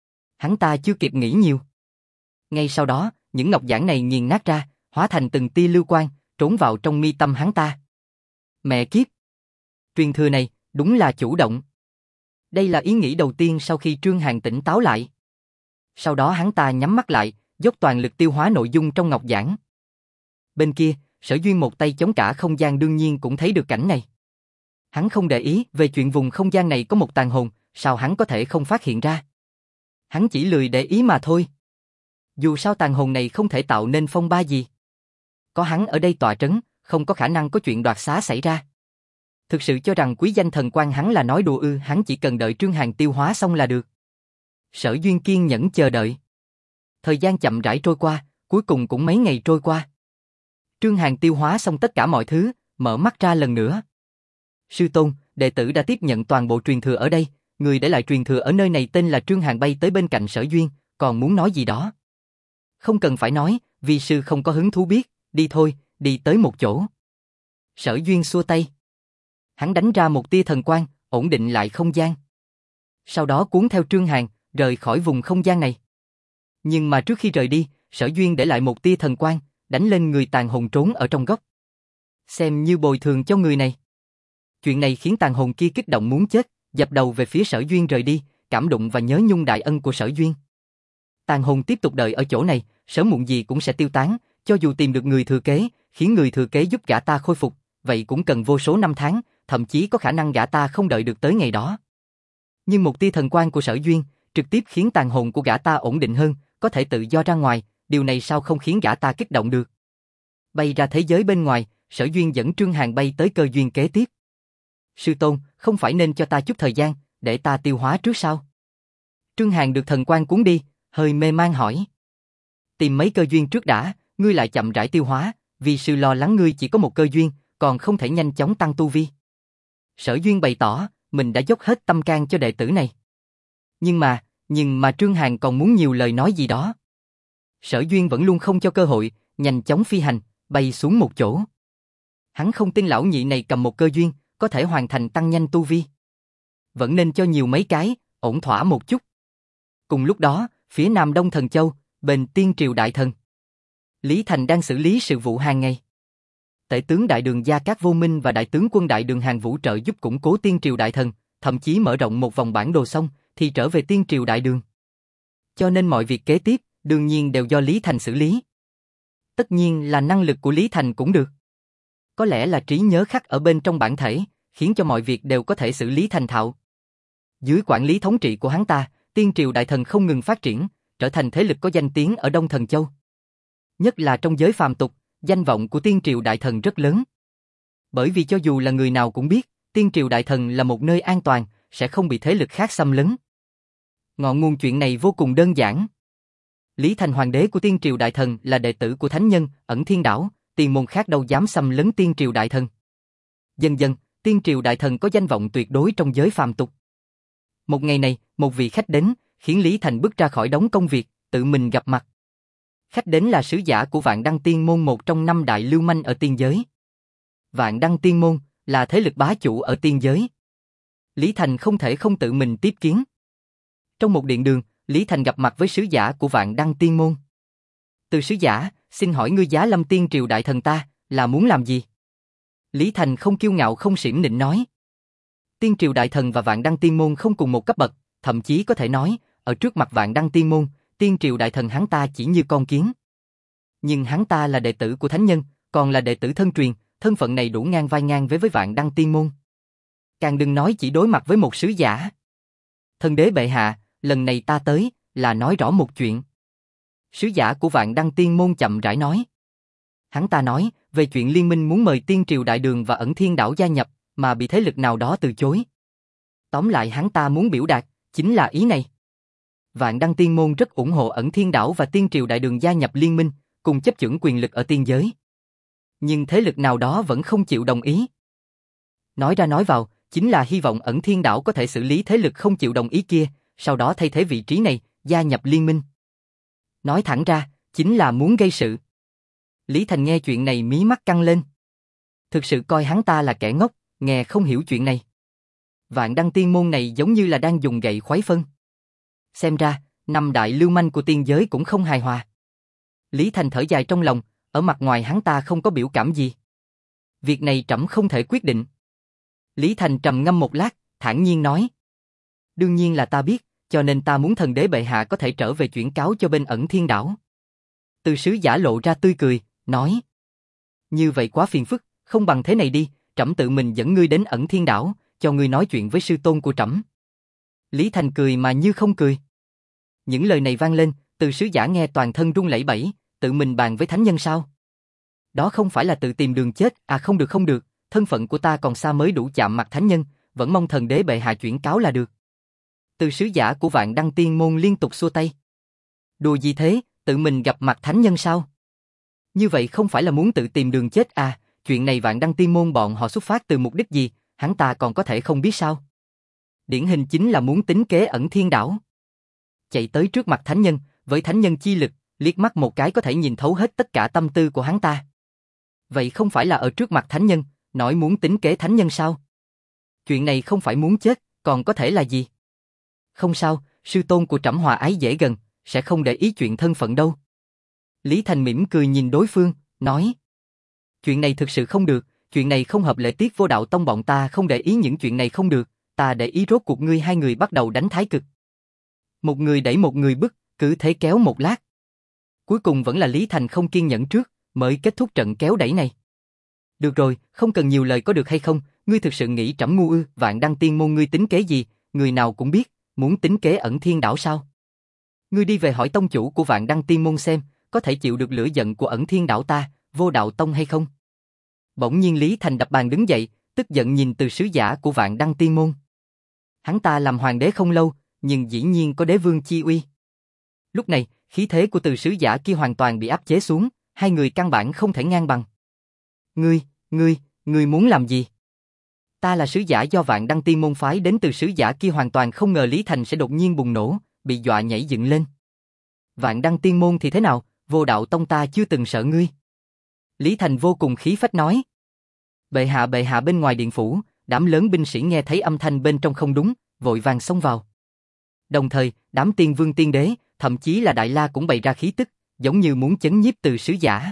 Hắn ta chưa kịp nghĩ nhiều. Ngay sau đó, những ngọc giản này nghiền nát ra, hóa thành từng tia lưu quang, trốn vào trong mi tâm hắn ta. Mẹ kiếp! Truyền thừa này, đúng là chủ động. Đây là ý nghĩ đầu tiên sau khi Trương Hàn tỉnh táo lại. Sau đó hắn ta nhắm mắt lại, dốc toàn lực tiêu hóa nội dung trong ngọc giản. Bên kia, Sở Duyên một tay chống cả không gian đương nhiên cũng thấy được cảnh này. Hắn không để ý về chuyện vùng không gian này có một tàn hồn, sao hắn có thể không phát hiện ra. Hắn chỉ lười để ý mà thôi. Dù sao tàn hồn này không thể tạo nên phong ba gì. Có hắn ở đây tọa trấn, không có khả năng có chuyện đoạt xá xảy ra. Thực sự cho rằng quý danh thần quan hắn là nói đùa ư? Hắn chỉ cần đợi Trương Hàn tiêu hóa xong là được. Sở Duyên kiên nhẫn chờ đợi. Thời gian chậm rãi trôi qua, cuối cùng cũng mấy ngày trôi qua. Trương Hàn tiêu hóa xong tất cả mọi thứ, mở mắt ra lần nữa. Sư tôn, đệ tử đã tiếp nhận toàn bộ truyền thừa ở đây, người để lại truyền thừa ở nơi này tên là Trương Hàn bay tới bên cạnh Sở Duyên, còn muốn nói gì đó. Không cần phải nói, vi sư không có hứng thú biết, đi thôi, đi tới một chỗ. Sở Duyên xua tay. Hắn đánh ra một tia thần quang, ổn định lại không gian. Sau đó cuốn theo Trương Hàn, rời khỏi vùng không gian này. Nhưng mà trước khi rời đi, Sở Duyên để lại một tia thần quang, đánh lên người tàn hồn trốn ở trong góc. Xem như bồi thường cho người này. Chuyện này khiến tàn hồn kia kích động muốn chết, dập đầu về phía Sở Duyên rời đi, cảm động và nhớ nhung đại ân của Sở Duyên. Tàn hồn tiếp tục đợi ở chỗ này, sớm muộn gì cũng sẽ tiêu tán, cho dù tìm được người thừa kế, khiến người thừa kế giúp gã ta khôi phục, vậy cũng cần vô số năm tháng, thậm chí có khả năng gã ta không đợi được tới ngày đó. Nhưng một tia thần quang của Sở Duyên, trực tiếp khiến tàn hồn của gã ta ổn định hơn, có thể tự do ra ngoài, điều này sao không khiến gã ta kích động được. Bay ra thế giới bên ngoài, Sở Duyên dẫn Trương Hàn bay tới cơ duyên kế tiếp. Sư tôn, không phải nên cho ta chút thời gian, để ta tiêu hóa trước sao? Trương Hàn được thần quang cuốn đi, hơi mê man hỏi. Tìm mấy cơ duyên trước đã, ngươi lại chậm rãi tiêu hóa, vì sư lo lắng ngươi chỉ có một cơ duyên, còn không thể nhanh chóng tăng tu vi. Sở Duyên bày tỏ, mình đã dốc hết tâm can cho đệ tử này. Nhưng mà Trương Hàn còn muốn nhiều lời nói gì đó. Sở Duyên vẫn luôn không cho cơ hội, nhanh chóng phi hành, bay xuống một chỗ. Hắn không tin lão nhị này cầm một cơ duyên, có thể hoàn thành tăng nhanh tu vi. Vẫn nên cho nhiều mấy cái, ổn thỏa một chút. Cùng lúc đó, phía Nam Đông Thần Châu, bên Tiên Triều Đại Thần. Lý Thành đang xử lý sự vụ hàng ngày. Tể tướng Đại Đường Gia Cát Vô Minh và Đại tướng quân Đại Đường Hàn Vũ trợ giúp củng cố Tiên Triều Đại Thần, thậm chí mở rộng một vòng bản đồ xong, thì trở về Tiên Triều Đại Đường. Cho nên mọi việc kế tiếp, đương nhiên đều do Lý Thành xử lý. Tất nhiên là năng lực của Lý Thành cũng được. Có lẽ là trí nhớ khắc ở bên trong bản thể, khiến cho mọi việc đều có thể xử lý thành thạo. Dưới quản lý thống trị của hắn ta, Tiên Triều Đại Thần không ngừng phát triển, trở thành thế lực có danh tiếng ở Đông Thần Châu. Nhất là trong giới phàm tục, danh vọng của Tiên Triều Đại Thần rất lớn. Bởi vì cho dù là người nào cũng biết, Tiên Triều Đại Thần là một nơi an toàn, sẽ không bị thế lực khác xâm lấn. Ngọn nguồn chuyện này vô cùng đơn giản. Lý Thành hoàng đế của Tiên Triều Đại Thần là đệ tử của thánh nhân, Ẩn Thiên Đảo, tiền môn khác đâu dám xâm lấn Tiên Triều Đại Thần. Dần dần, Tiên Triều Đại Thần có danh vọng tuyệt đối trong giới phàm tục. Một ngày này, một vị khách đến, khiến Lý Thành bước ra khỏi đống công việc, tự mình gặp mặt. Khách đến là sứ giả của Vạn Đăng Tiên Môn, một trong 5 đại lưu manh ở tiên giới. Vạn Đăng Tiên Môn là thế lực bá chủ ở tiên giới. Lý Thành không thể không tự mình tiếp kiến. Trong một điện đường, Lý Thành gặp mặt với sứ giả của Vạn Đăng Tiên Môn. Từ sứ giả, xin hỏi ngươi giá lâm Tiên Triều Đại Thần ta, là muốn làm gì? Lý Thành không kiêu ngạo không xiểm nịnh nói. Tiên Triều Đại Thần và Vạn Đăng Tiên Môn không cùng một cấp bậc, thậm chí có thể nói, ở trước mặt Vạn Đăng Tiên Môn, Tiên Triều Đại Thần hắn ta chỉ như con kiến. Nhưng hắn ta là đệ tử của thánh nhân, còn là đệ tử thân truyền, thân phận này đủ ngang vai ngang với Vạn Đăng Tiên Môn. Càng đừng nói chỉ đối mặt với một sứ giả. Thần đế bệ hạ, lần này ta tới, là nói rõ một chuyện. Sứ giả của Vạn Đăng Tiên Môn chậm rãi nói. Hắn ta nói, về chuyện liên minh muốn mời Tiên Triều Đại Đường và Ẩn Thiên Đảo gia nhập, mà bị thế lực nào đó từ chối. Tóm lại hắn ta muốn biểu đạt, chính là ý này. Vạn Đăng Tiên Môn rất ủng hộ Ẩn Thiên Đảo và Tiên Triều Đại Đường gia nhập liên minh, cùng chấp chưởng quyền lực ở tiên giới. Nhưng thế lực nào đó vẫn không chịu đồng ý. Nói ra nói vào, chính là hy vọng Ẩn Thiên Đảo có thể xử lý thế lực không chịu đồng ý kia, sau đó thay thế vị trí này, gia nhập liên minh. Nói thẳng ra, chính là muốn gây sự. Lý Thành nghe chuyện này mí mắt căng lên. Thực sự coi hắn ta là kẻ ngốc, nghe không hiểu chuyện này. Vạn Đăng Tiên Môn này giống như là đang dùng gậy khoái phân. Xem ra, 5 đại lưu manh của tiên giới cũng không hài hòa. Lý Thành thở dài trong lòng, ở mặt ngoài hắn ta không có biểu cảm gì. Việc này trẫm không thể quyết định. Lý Thành trầm ngâm một lát, thản nhiên nói. Đương nhiên là ta biết, cho nên ta muốn thần đế bệ hạ có thể trở về chuyển cáo cho bên Ẩn Thiên Đảo. Từ sứ giả lộ ra tươi cười, nói. Như vậy quá phiền phức, không bằng thế này đi, trẫm tự mình dẫn ngươi đến Ẩn Thiên Đảo, cho ngươi nói chuyện với sư tôn của trẫm. Lý Thành cười mà như không cười. Những lời này vang lên, từ sứ giả nghe toàn thân run lẩy bẩy, tự mình bàn với thánh nhân sao? Đó không phải là tự tìm đường chết, à không được, thân phận của ta còn xa mới đủ chạm mặt thánh nhân, vẫn mong thần đế bệ hạ chuyển cáo là được. Từ sứ giả của Vạn Đăng Tiên Môn liên tục xua tay. Đùa gì thế, tự mình gặp mặt thánh nhân sao? Như vậy không phải là muốn tự tìm đường chết à, chuyện này Vạn Đăng Tiên Môn bọn họ xuất phát từ mục đích gì, hắn ta còn có thể không biết sao? Điển hình chính là muốn tính kế Ẩn Thiên Đảo. chạy tới trước mặt thánh nhân, với thánh nhân chi lực, liếc mắt một cái có thể nhìn thấu hết tất cả tâm tư của hắn ta. Vậy không phải là ở trước mặt thánh nhân, nói muốn tính kế thánh nhân sao? Chuyện này không phải muốn chết, còn có thể là gì? Không sao, sư tôn của trẫm hòa ái dễ gần, sẽ không để ý chuyện thân phận đâu. Lý Thành mỉm cười nhìn đối phương, nói. Chuyện này thực sự không được, chuyện này không hợp lệ tiết Vô Đạo Tông bọn ta không để ý những chuyện này không được, ta để ý rốt cuộc ngươi hai người bắt đầu đánh thái cực. Một người đẩy một người bức, cứ thế kéo một lát. Cuối cùng vẫn là Lý Thành không kiên nhẫn trước, mới kết thúc trận kéo đẩy này. Được rồi, không cần nhiều lời có được hay không, ngươi thực sự nghĩ trẫm ngu ư? Vạn Đăng Tiên Môn ngươi tính kế gì, người nào cũng biết, muốn tính kế Ẩn Thiên Đảo sao? Ngươi đi về hỏi tông chủ của Vạn Đăng Tiên Môn xem, có thể chịu được lửa giận của Ẩn Thiên Đảo ta, Vô Đạo Tông hay không? Bỗng nhiên Lý Thành đập bàn đứng dậy, tức giận nhìn từ sứ giả của Vạn Đăng Tiên Môn. Hắn ta làm hoàng đế không lâu, nhưng dĩ nhiên có đế vương chi uy. Lúc này, khí thế của từ sứ giả kia hoàn toàn bị áp chế xuống, hai người căn bản không thể ngang bằng. Ngươi muốn làm gì? Ta là sứ giả do Vạn Đăng Tiên Môn phái đến. Từ sứ giả kia hoàn toàn không ngờ Lý Thành sẽ đột nhiên bùng nổ, bị dọa nhảy dựng lên. Vạn Đăng Tiên Môn thì thế nào, Vô Đạo Tông ta chưa từng sợ ngươi. Lý Thành vô cùng khí phách nói. Bệ hạ bên ngoài điện phủ, đám lớn binh sĩ nghe thấy âm thanh bên trong không đúng, vội vàng xông vào. Đồng thời, đám tiên vương tiên đế, thậm chí là Đại La cũng bày ra khí tức, giống như muốn chấn nhiếp từ sứ giả.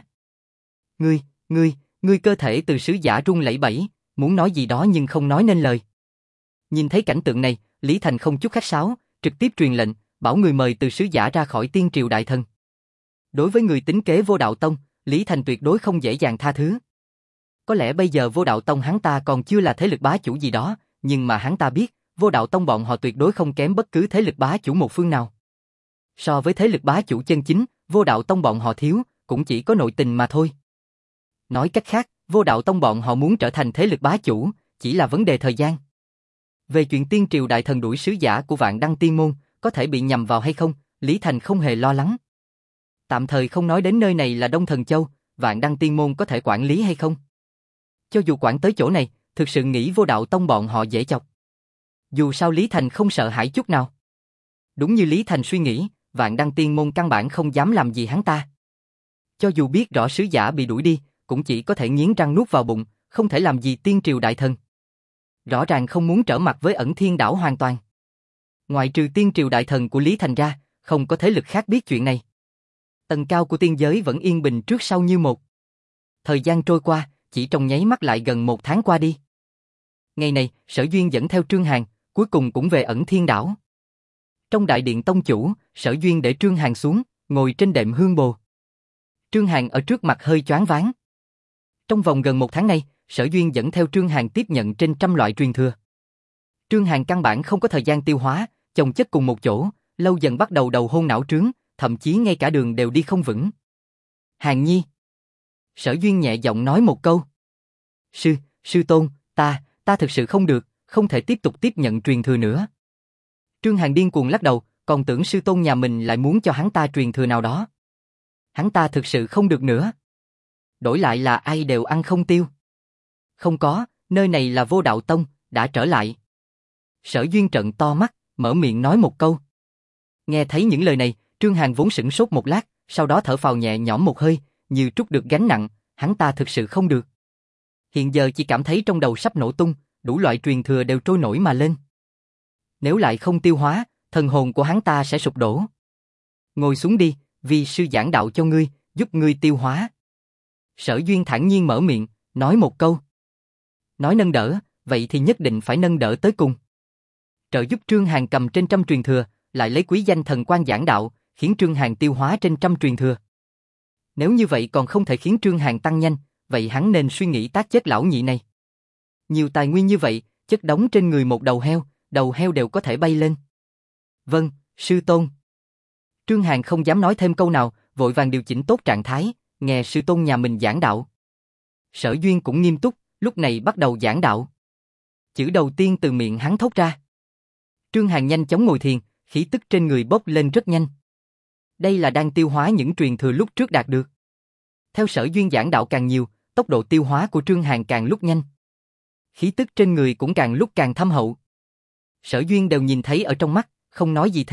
Ngươi cơ thể từ sứ giả run lẩy bẩy, muốn nói gì đó nhưng không nói nên lời. Nhìn thấy cảnh tượng này, Lý Thành không chút khách sáo, trực tiếp truyền lệnh, bảo người mời từ sứ giả ra khỏi tiên triều đại thần. Đối với người tính kế Vô Đạo Tông, Lý Thành tuyệt đối không dễ dàng tha thứ. Có lẽ bây giờ Vô Đạo Tông hắn ta còn chưa là thế lực bá chủ gì đó, nhưng mà hắn ta biết, Vô Đạo Tông bọn họ tuyệt đối không kém bất cứ thế lực bá chủ một phương nào. So với thế lực bá chủ chân chính, Vô Đạo Tông bọn họ thiếu, cũng chỉ có nội tình mà thôi. Nói cách khác, Vô Đạo Tông bọn họ muốn trở thành thế lực bá chủ, chỉ là vấn đề thời gian. Về chuyện tiên triều đại thần đuổi sứ giả của Vạn Đăng Tiên Môn, có thể bị nhầm vào hay không, Lý Thành không hề lo lắng. Tạm thời không nói đến nơi này là Đông Thần Châu, Vạn Đăng Tiên Môn có thể quản lý hay không. Cho dù quản tới chỗ này, thực sự nghĩ Vô Đạo Tông bọn họ dễ chọc. Dù sao Lý Thành không sợ hãi chút nào. Đúng như Lý Thành suy nghĩ, Vạn Đăng Tiên Môn căn bản không dám làm gì hắn ta. Cho dù biết rõ sứ giả bị đuổi đi, cũng chỉ có thể nghiến răng nuốt vào bụng, không thể làm gì tiên triều đại thần. Rõ ràng không muốn trở mặt với Ẩn Thiên Đảo hoàn toàn. Ngoại trừ tiên triều đại thần của Lý Thành ra, không có thế lực khác biết chuyện này. Tầng cao của tiên giới vẫn yên bình trước sau như một. Thời gian trôi qua, chỉ trong nháy mắt lại gần 1 tháng qua đi. Ngày này, Sở Duyên dẫn theo Trương Hàn, cuối cùng cũng về Ẩn Thiên Đảo. Trong đại điện tông chủ, Sở Duyên để Trương Hàn xuống, ngồi trên đệm hương bồ. Trương Hàn ở trước mặt hơi choáng váng. Trong vòng gần 1 tháng nay, Sở Duyên dẫn theo Trương Hàn tiếp nhận trên trăm loại truyền thừa. Trương Hàn căn bản không có thời gian tiêu hóa, chồng chất cùng một chỗ, lâu dần bắt đầu đầu hôn não trướng, thậm chí ngay cả đường đều đi không vững. Hàn Nhi. Sở Duyên nhẹ giọng nói một câu. Sư tôn, ta thực sự không được, không thể tiếp tục tiếp nhận truyền thừa nữa. Trương Hàn điên cuồng lắc đầu, còn tưởng sư tôn nhà mình lại muốn cho hắn ta truyền thừa nào đó. Hắn ta thực sự không được nữa. Đổi lại là ai đều ăn không tiêu. Không có, nơi này là Vô Đạo Tông, đã trở lại. Sở Duyên trợn to mắt, mở miệng nói một câu. Nghe thấy những lời này, Trương Hàn vốn sửng sốt một lát, sau đó thở phào nhẹ nhõm một hơi, như trút được gánh nặng, hắn ta thực sự không được. Hiện giờ chỉ cảm thấy trong đầu sắp nổ tung, đủ loại truyền thừa đều trôi nổi mà lên. Nếu lại không tiêu hóa, thần hồn của hắn ta sẽ sụp đổ. Ngồi xuống đi, vì sư giảng đạo cho ngươi, giúp ngươi tiêu hóa. Sở Duyên thản nhiên mở miệng, nói một câu. Nói nâng đỡ, vậy thì nhất định phải nâng đỡ tới cùng. Trợ giúp Trương Hàn cầm trên trăm truyền thừa, lại lấy quý danh thần quan giảng đạo, khiến Trương Hàn tiêu hóa trên trăm truyền thừa. Nếu như vậy còn không thể khiến Trương Hàn tăng nhanh, vậy hắn nên suy nghĩ tác chết lão nhị này. Nhiều tài nguyên như vậy, chất đóng trên người một đầu heo đều có thể bay lên. Vâng, sư tôn. Trương Hàn không dám nói thêm câu nào, vội vàng điều chỉnh tốt trạng thái, nghe sư tôn nhà mình giảng đạo. Sở Duyên cũng nghiêm túc, lúc này bắt đầu giảng đạo. Chữ đầu tiên từ miệng hắn thốt ra. Trương Hàn nhanh chóng ngồi thiền, khí tức trên người bốc lên rất nhanh. Đây là đang tiêu hóa những truyền thừa lúc trước đạt được. Theo Sở Duyên giảng đạo càng nhiều, tốc độ tiêu hóa của Trương Hàn càng lúc nhanh. Khí tức trên người cũng càng lúc càng thâm hậu. Sở Duyên đều nhìn thấy ở trong mắt, không nói gì thêm,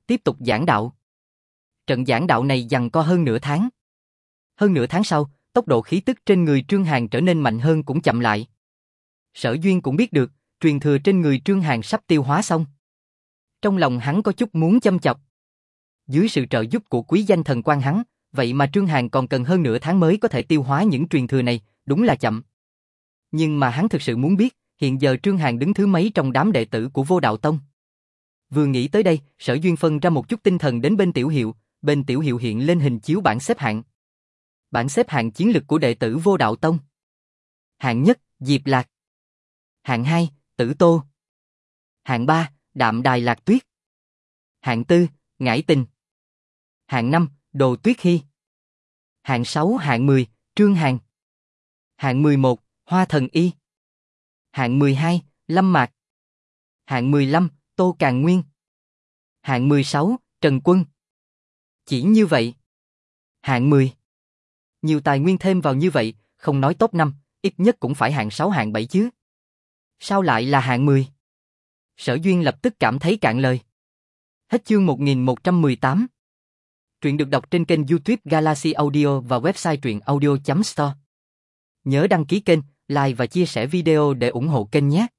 tiếp tục giảng đạo. Trận giảng đạo này giằng co hơn nửa tháng. Hơn nửa tháng sau, tốc độ khí tức trên người Trương Hàn trở nên mạnh hơn cũng chậm lại. Sở Duyên cũng biết được, truyền thừa trên người Trương Hàn sắp tiêu hóa xong. Trong lòng hắn có chút muốn châm chọc. Dưới sự trợ giúp của quý danh thần quan hắn, vậy mà Trương Hàn còn cần hơn nửa tháng mới có thể tiêu hóa những truyền thừa này, đúng là chậm. Nhưng mà hắn thực sự muốn biết, hiện giờ Trương Hàn đứng thứ mấy trong đám đệ tử của Vô Đạo Tông. Vừa nghĩ tới đây, Sở Duyên phân ra một chút tinh thần đến bên Tiểu Hiệu, bên Tiểu Hiệu hiện lên hình chiếu bảng xếp hạng. Bảng xếp hạng chiến lực của đệ tử Vô Đạo Tông. Hạng nhất, Diệp Lạc. Hạng 2, Tử Tô. Hạng 3, Đạm Đài Lạc Tuyết. Hạng 4, Ngải Tình. Hạng 5, Đồ Tuyết Hy. Hạng 6, hạng 10, Trương Hàn. Hạng 11, Hoa Thần Y. Hạng 12, Lâm Mạc. Hạng 15, Tô Càn Nguyên. Hạng 16, Trần Quân. Chỉ như vậy. Hạng 10. Nhiều tài nguyên thêm vào như vậy, không nói top 5, ít nhất cũng phải hạng 6 hạng 7 chứ. Sao lại là hạng 10? Sở Duyên lập tức cảm thấy cạn lời. Hết chương 1118. Truyện được đọc trên kênh YouTube Galaxy Audio và website truyệnaudio.store. Nhớ đăng ký kênh, like và chia sẻ video để ủng hộ kênh nhé.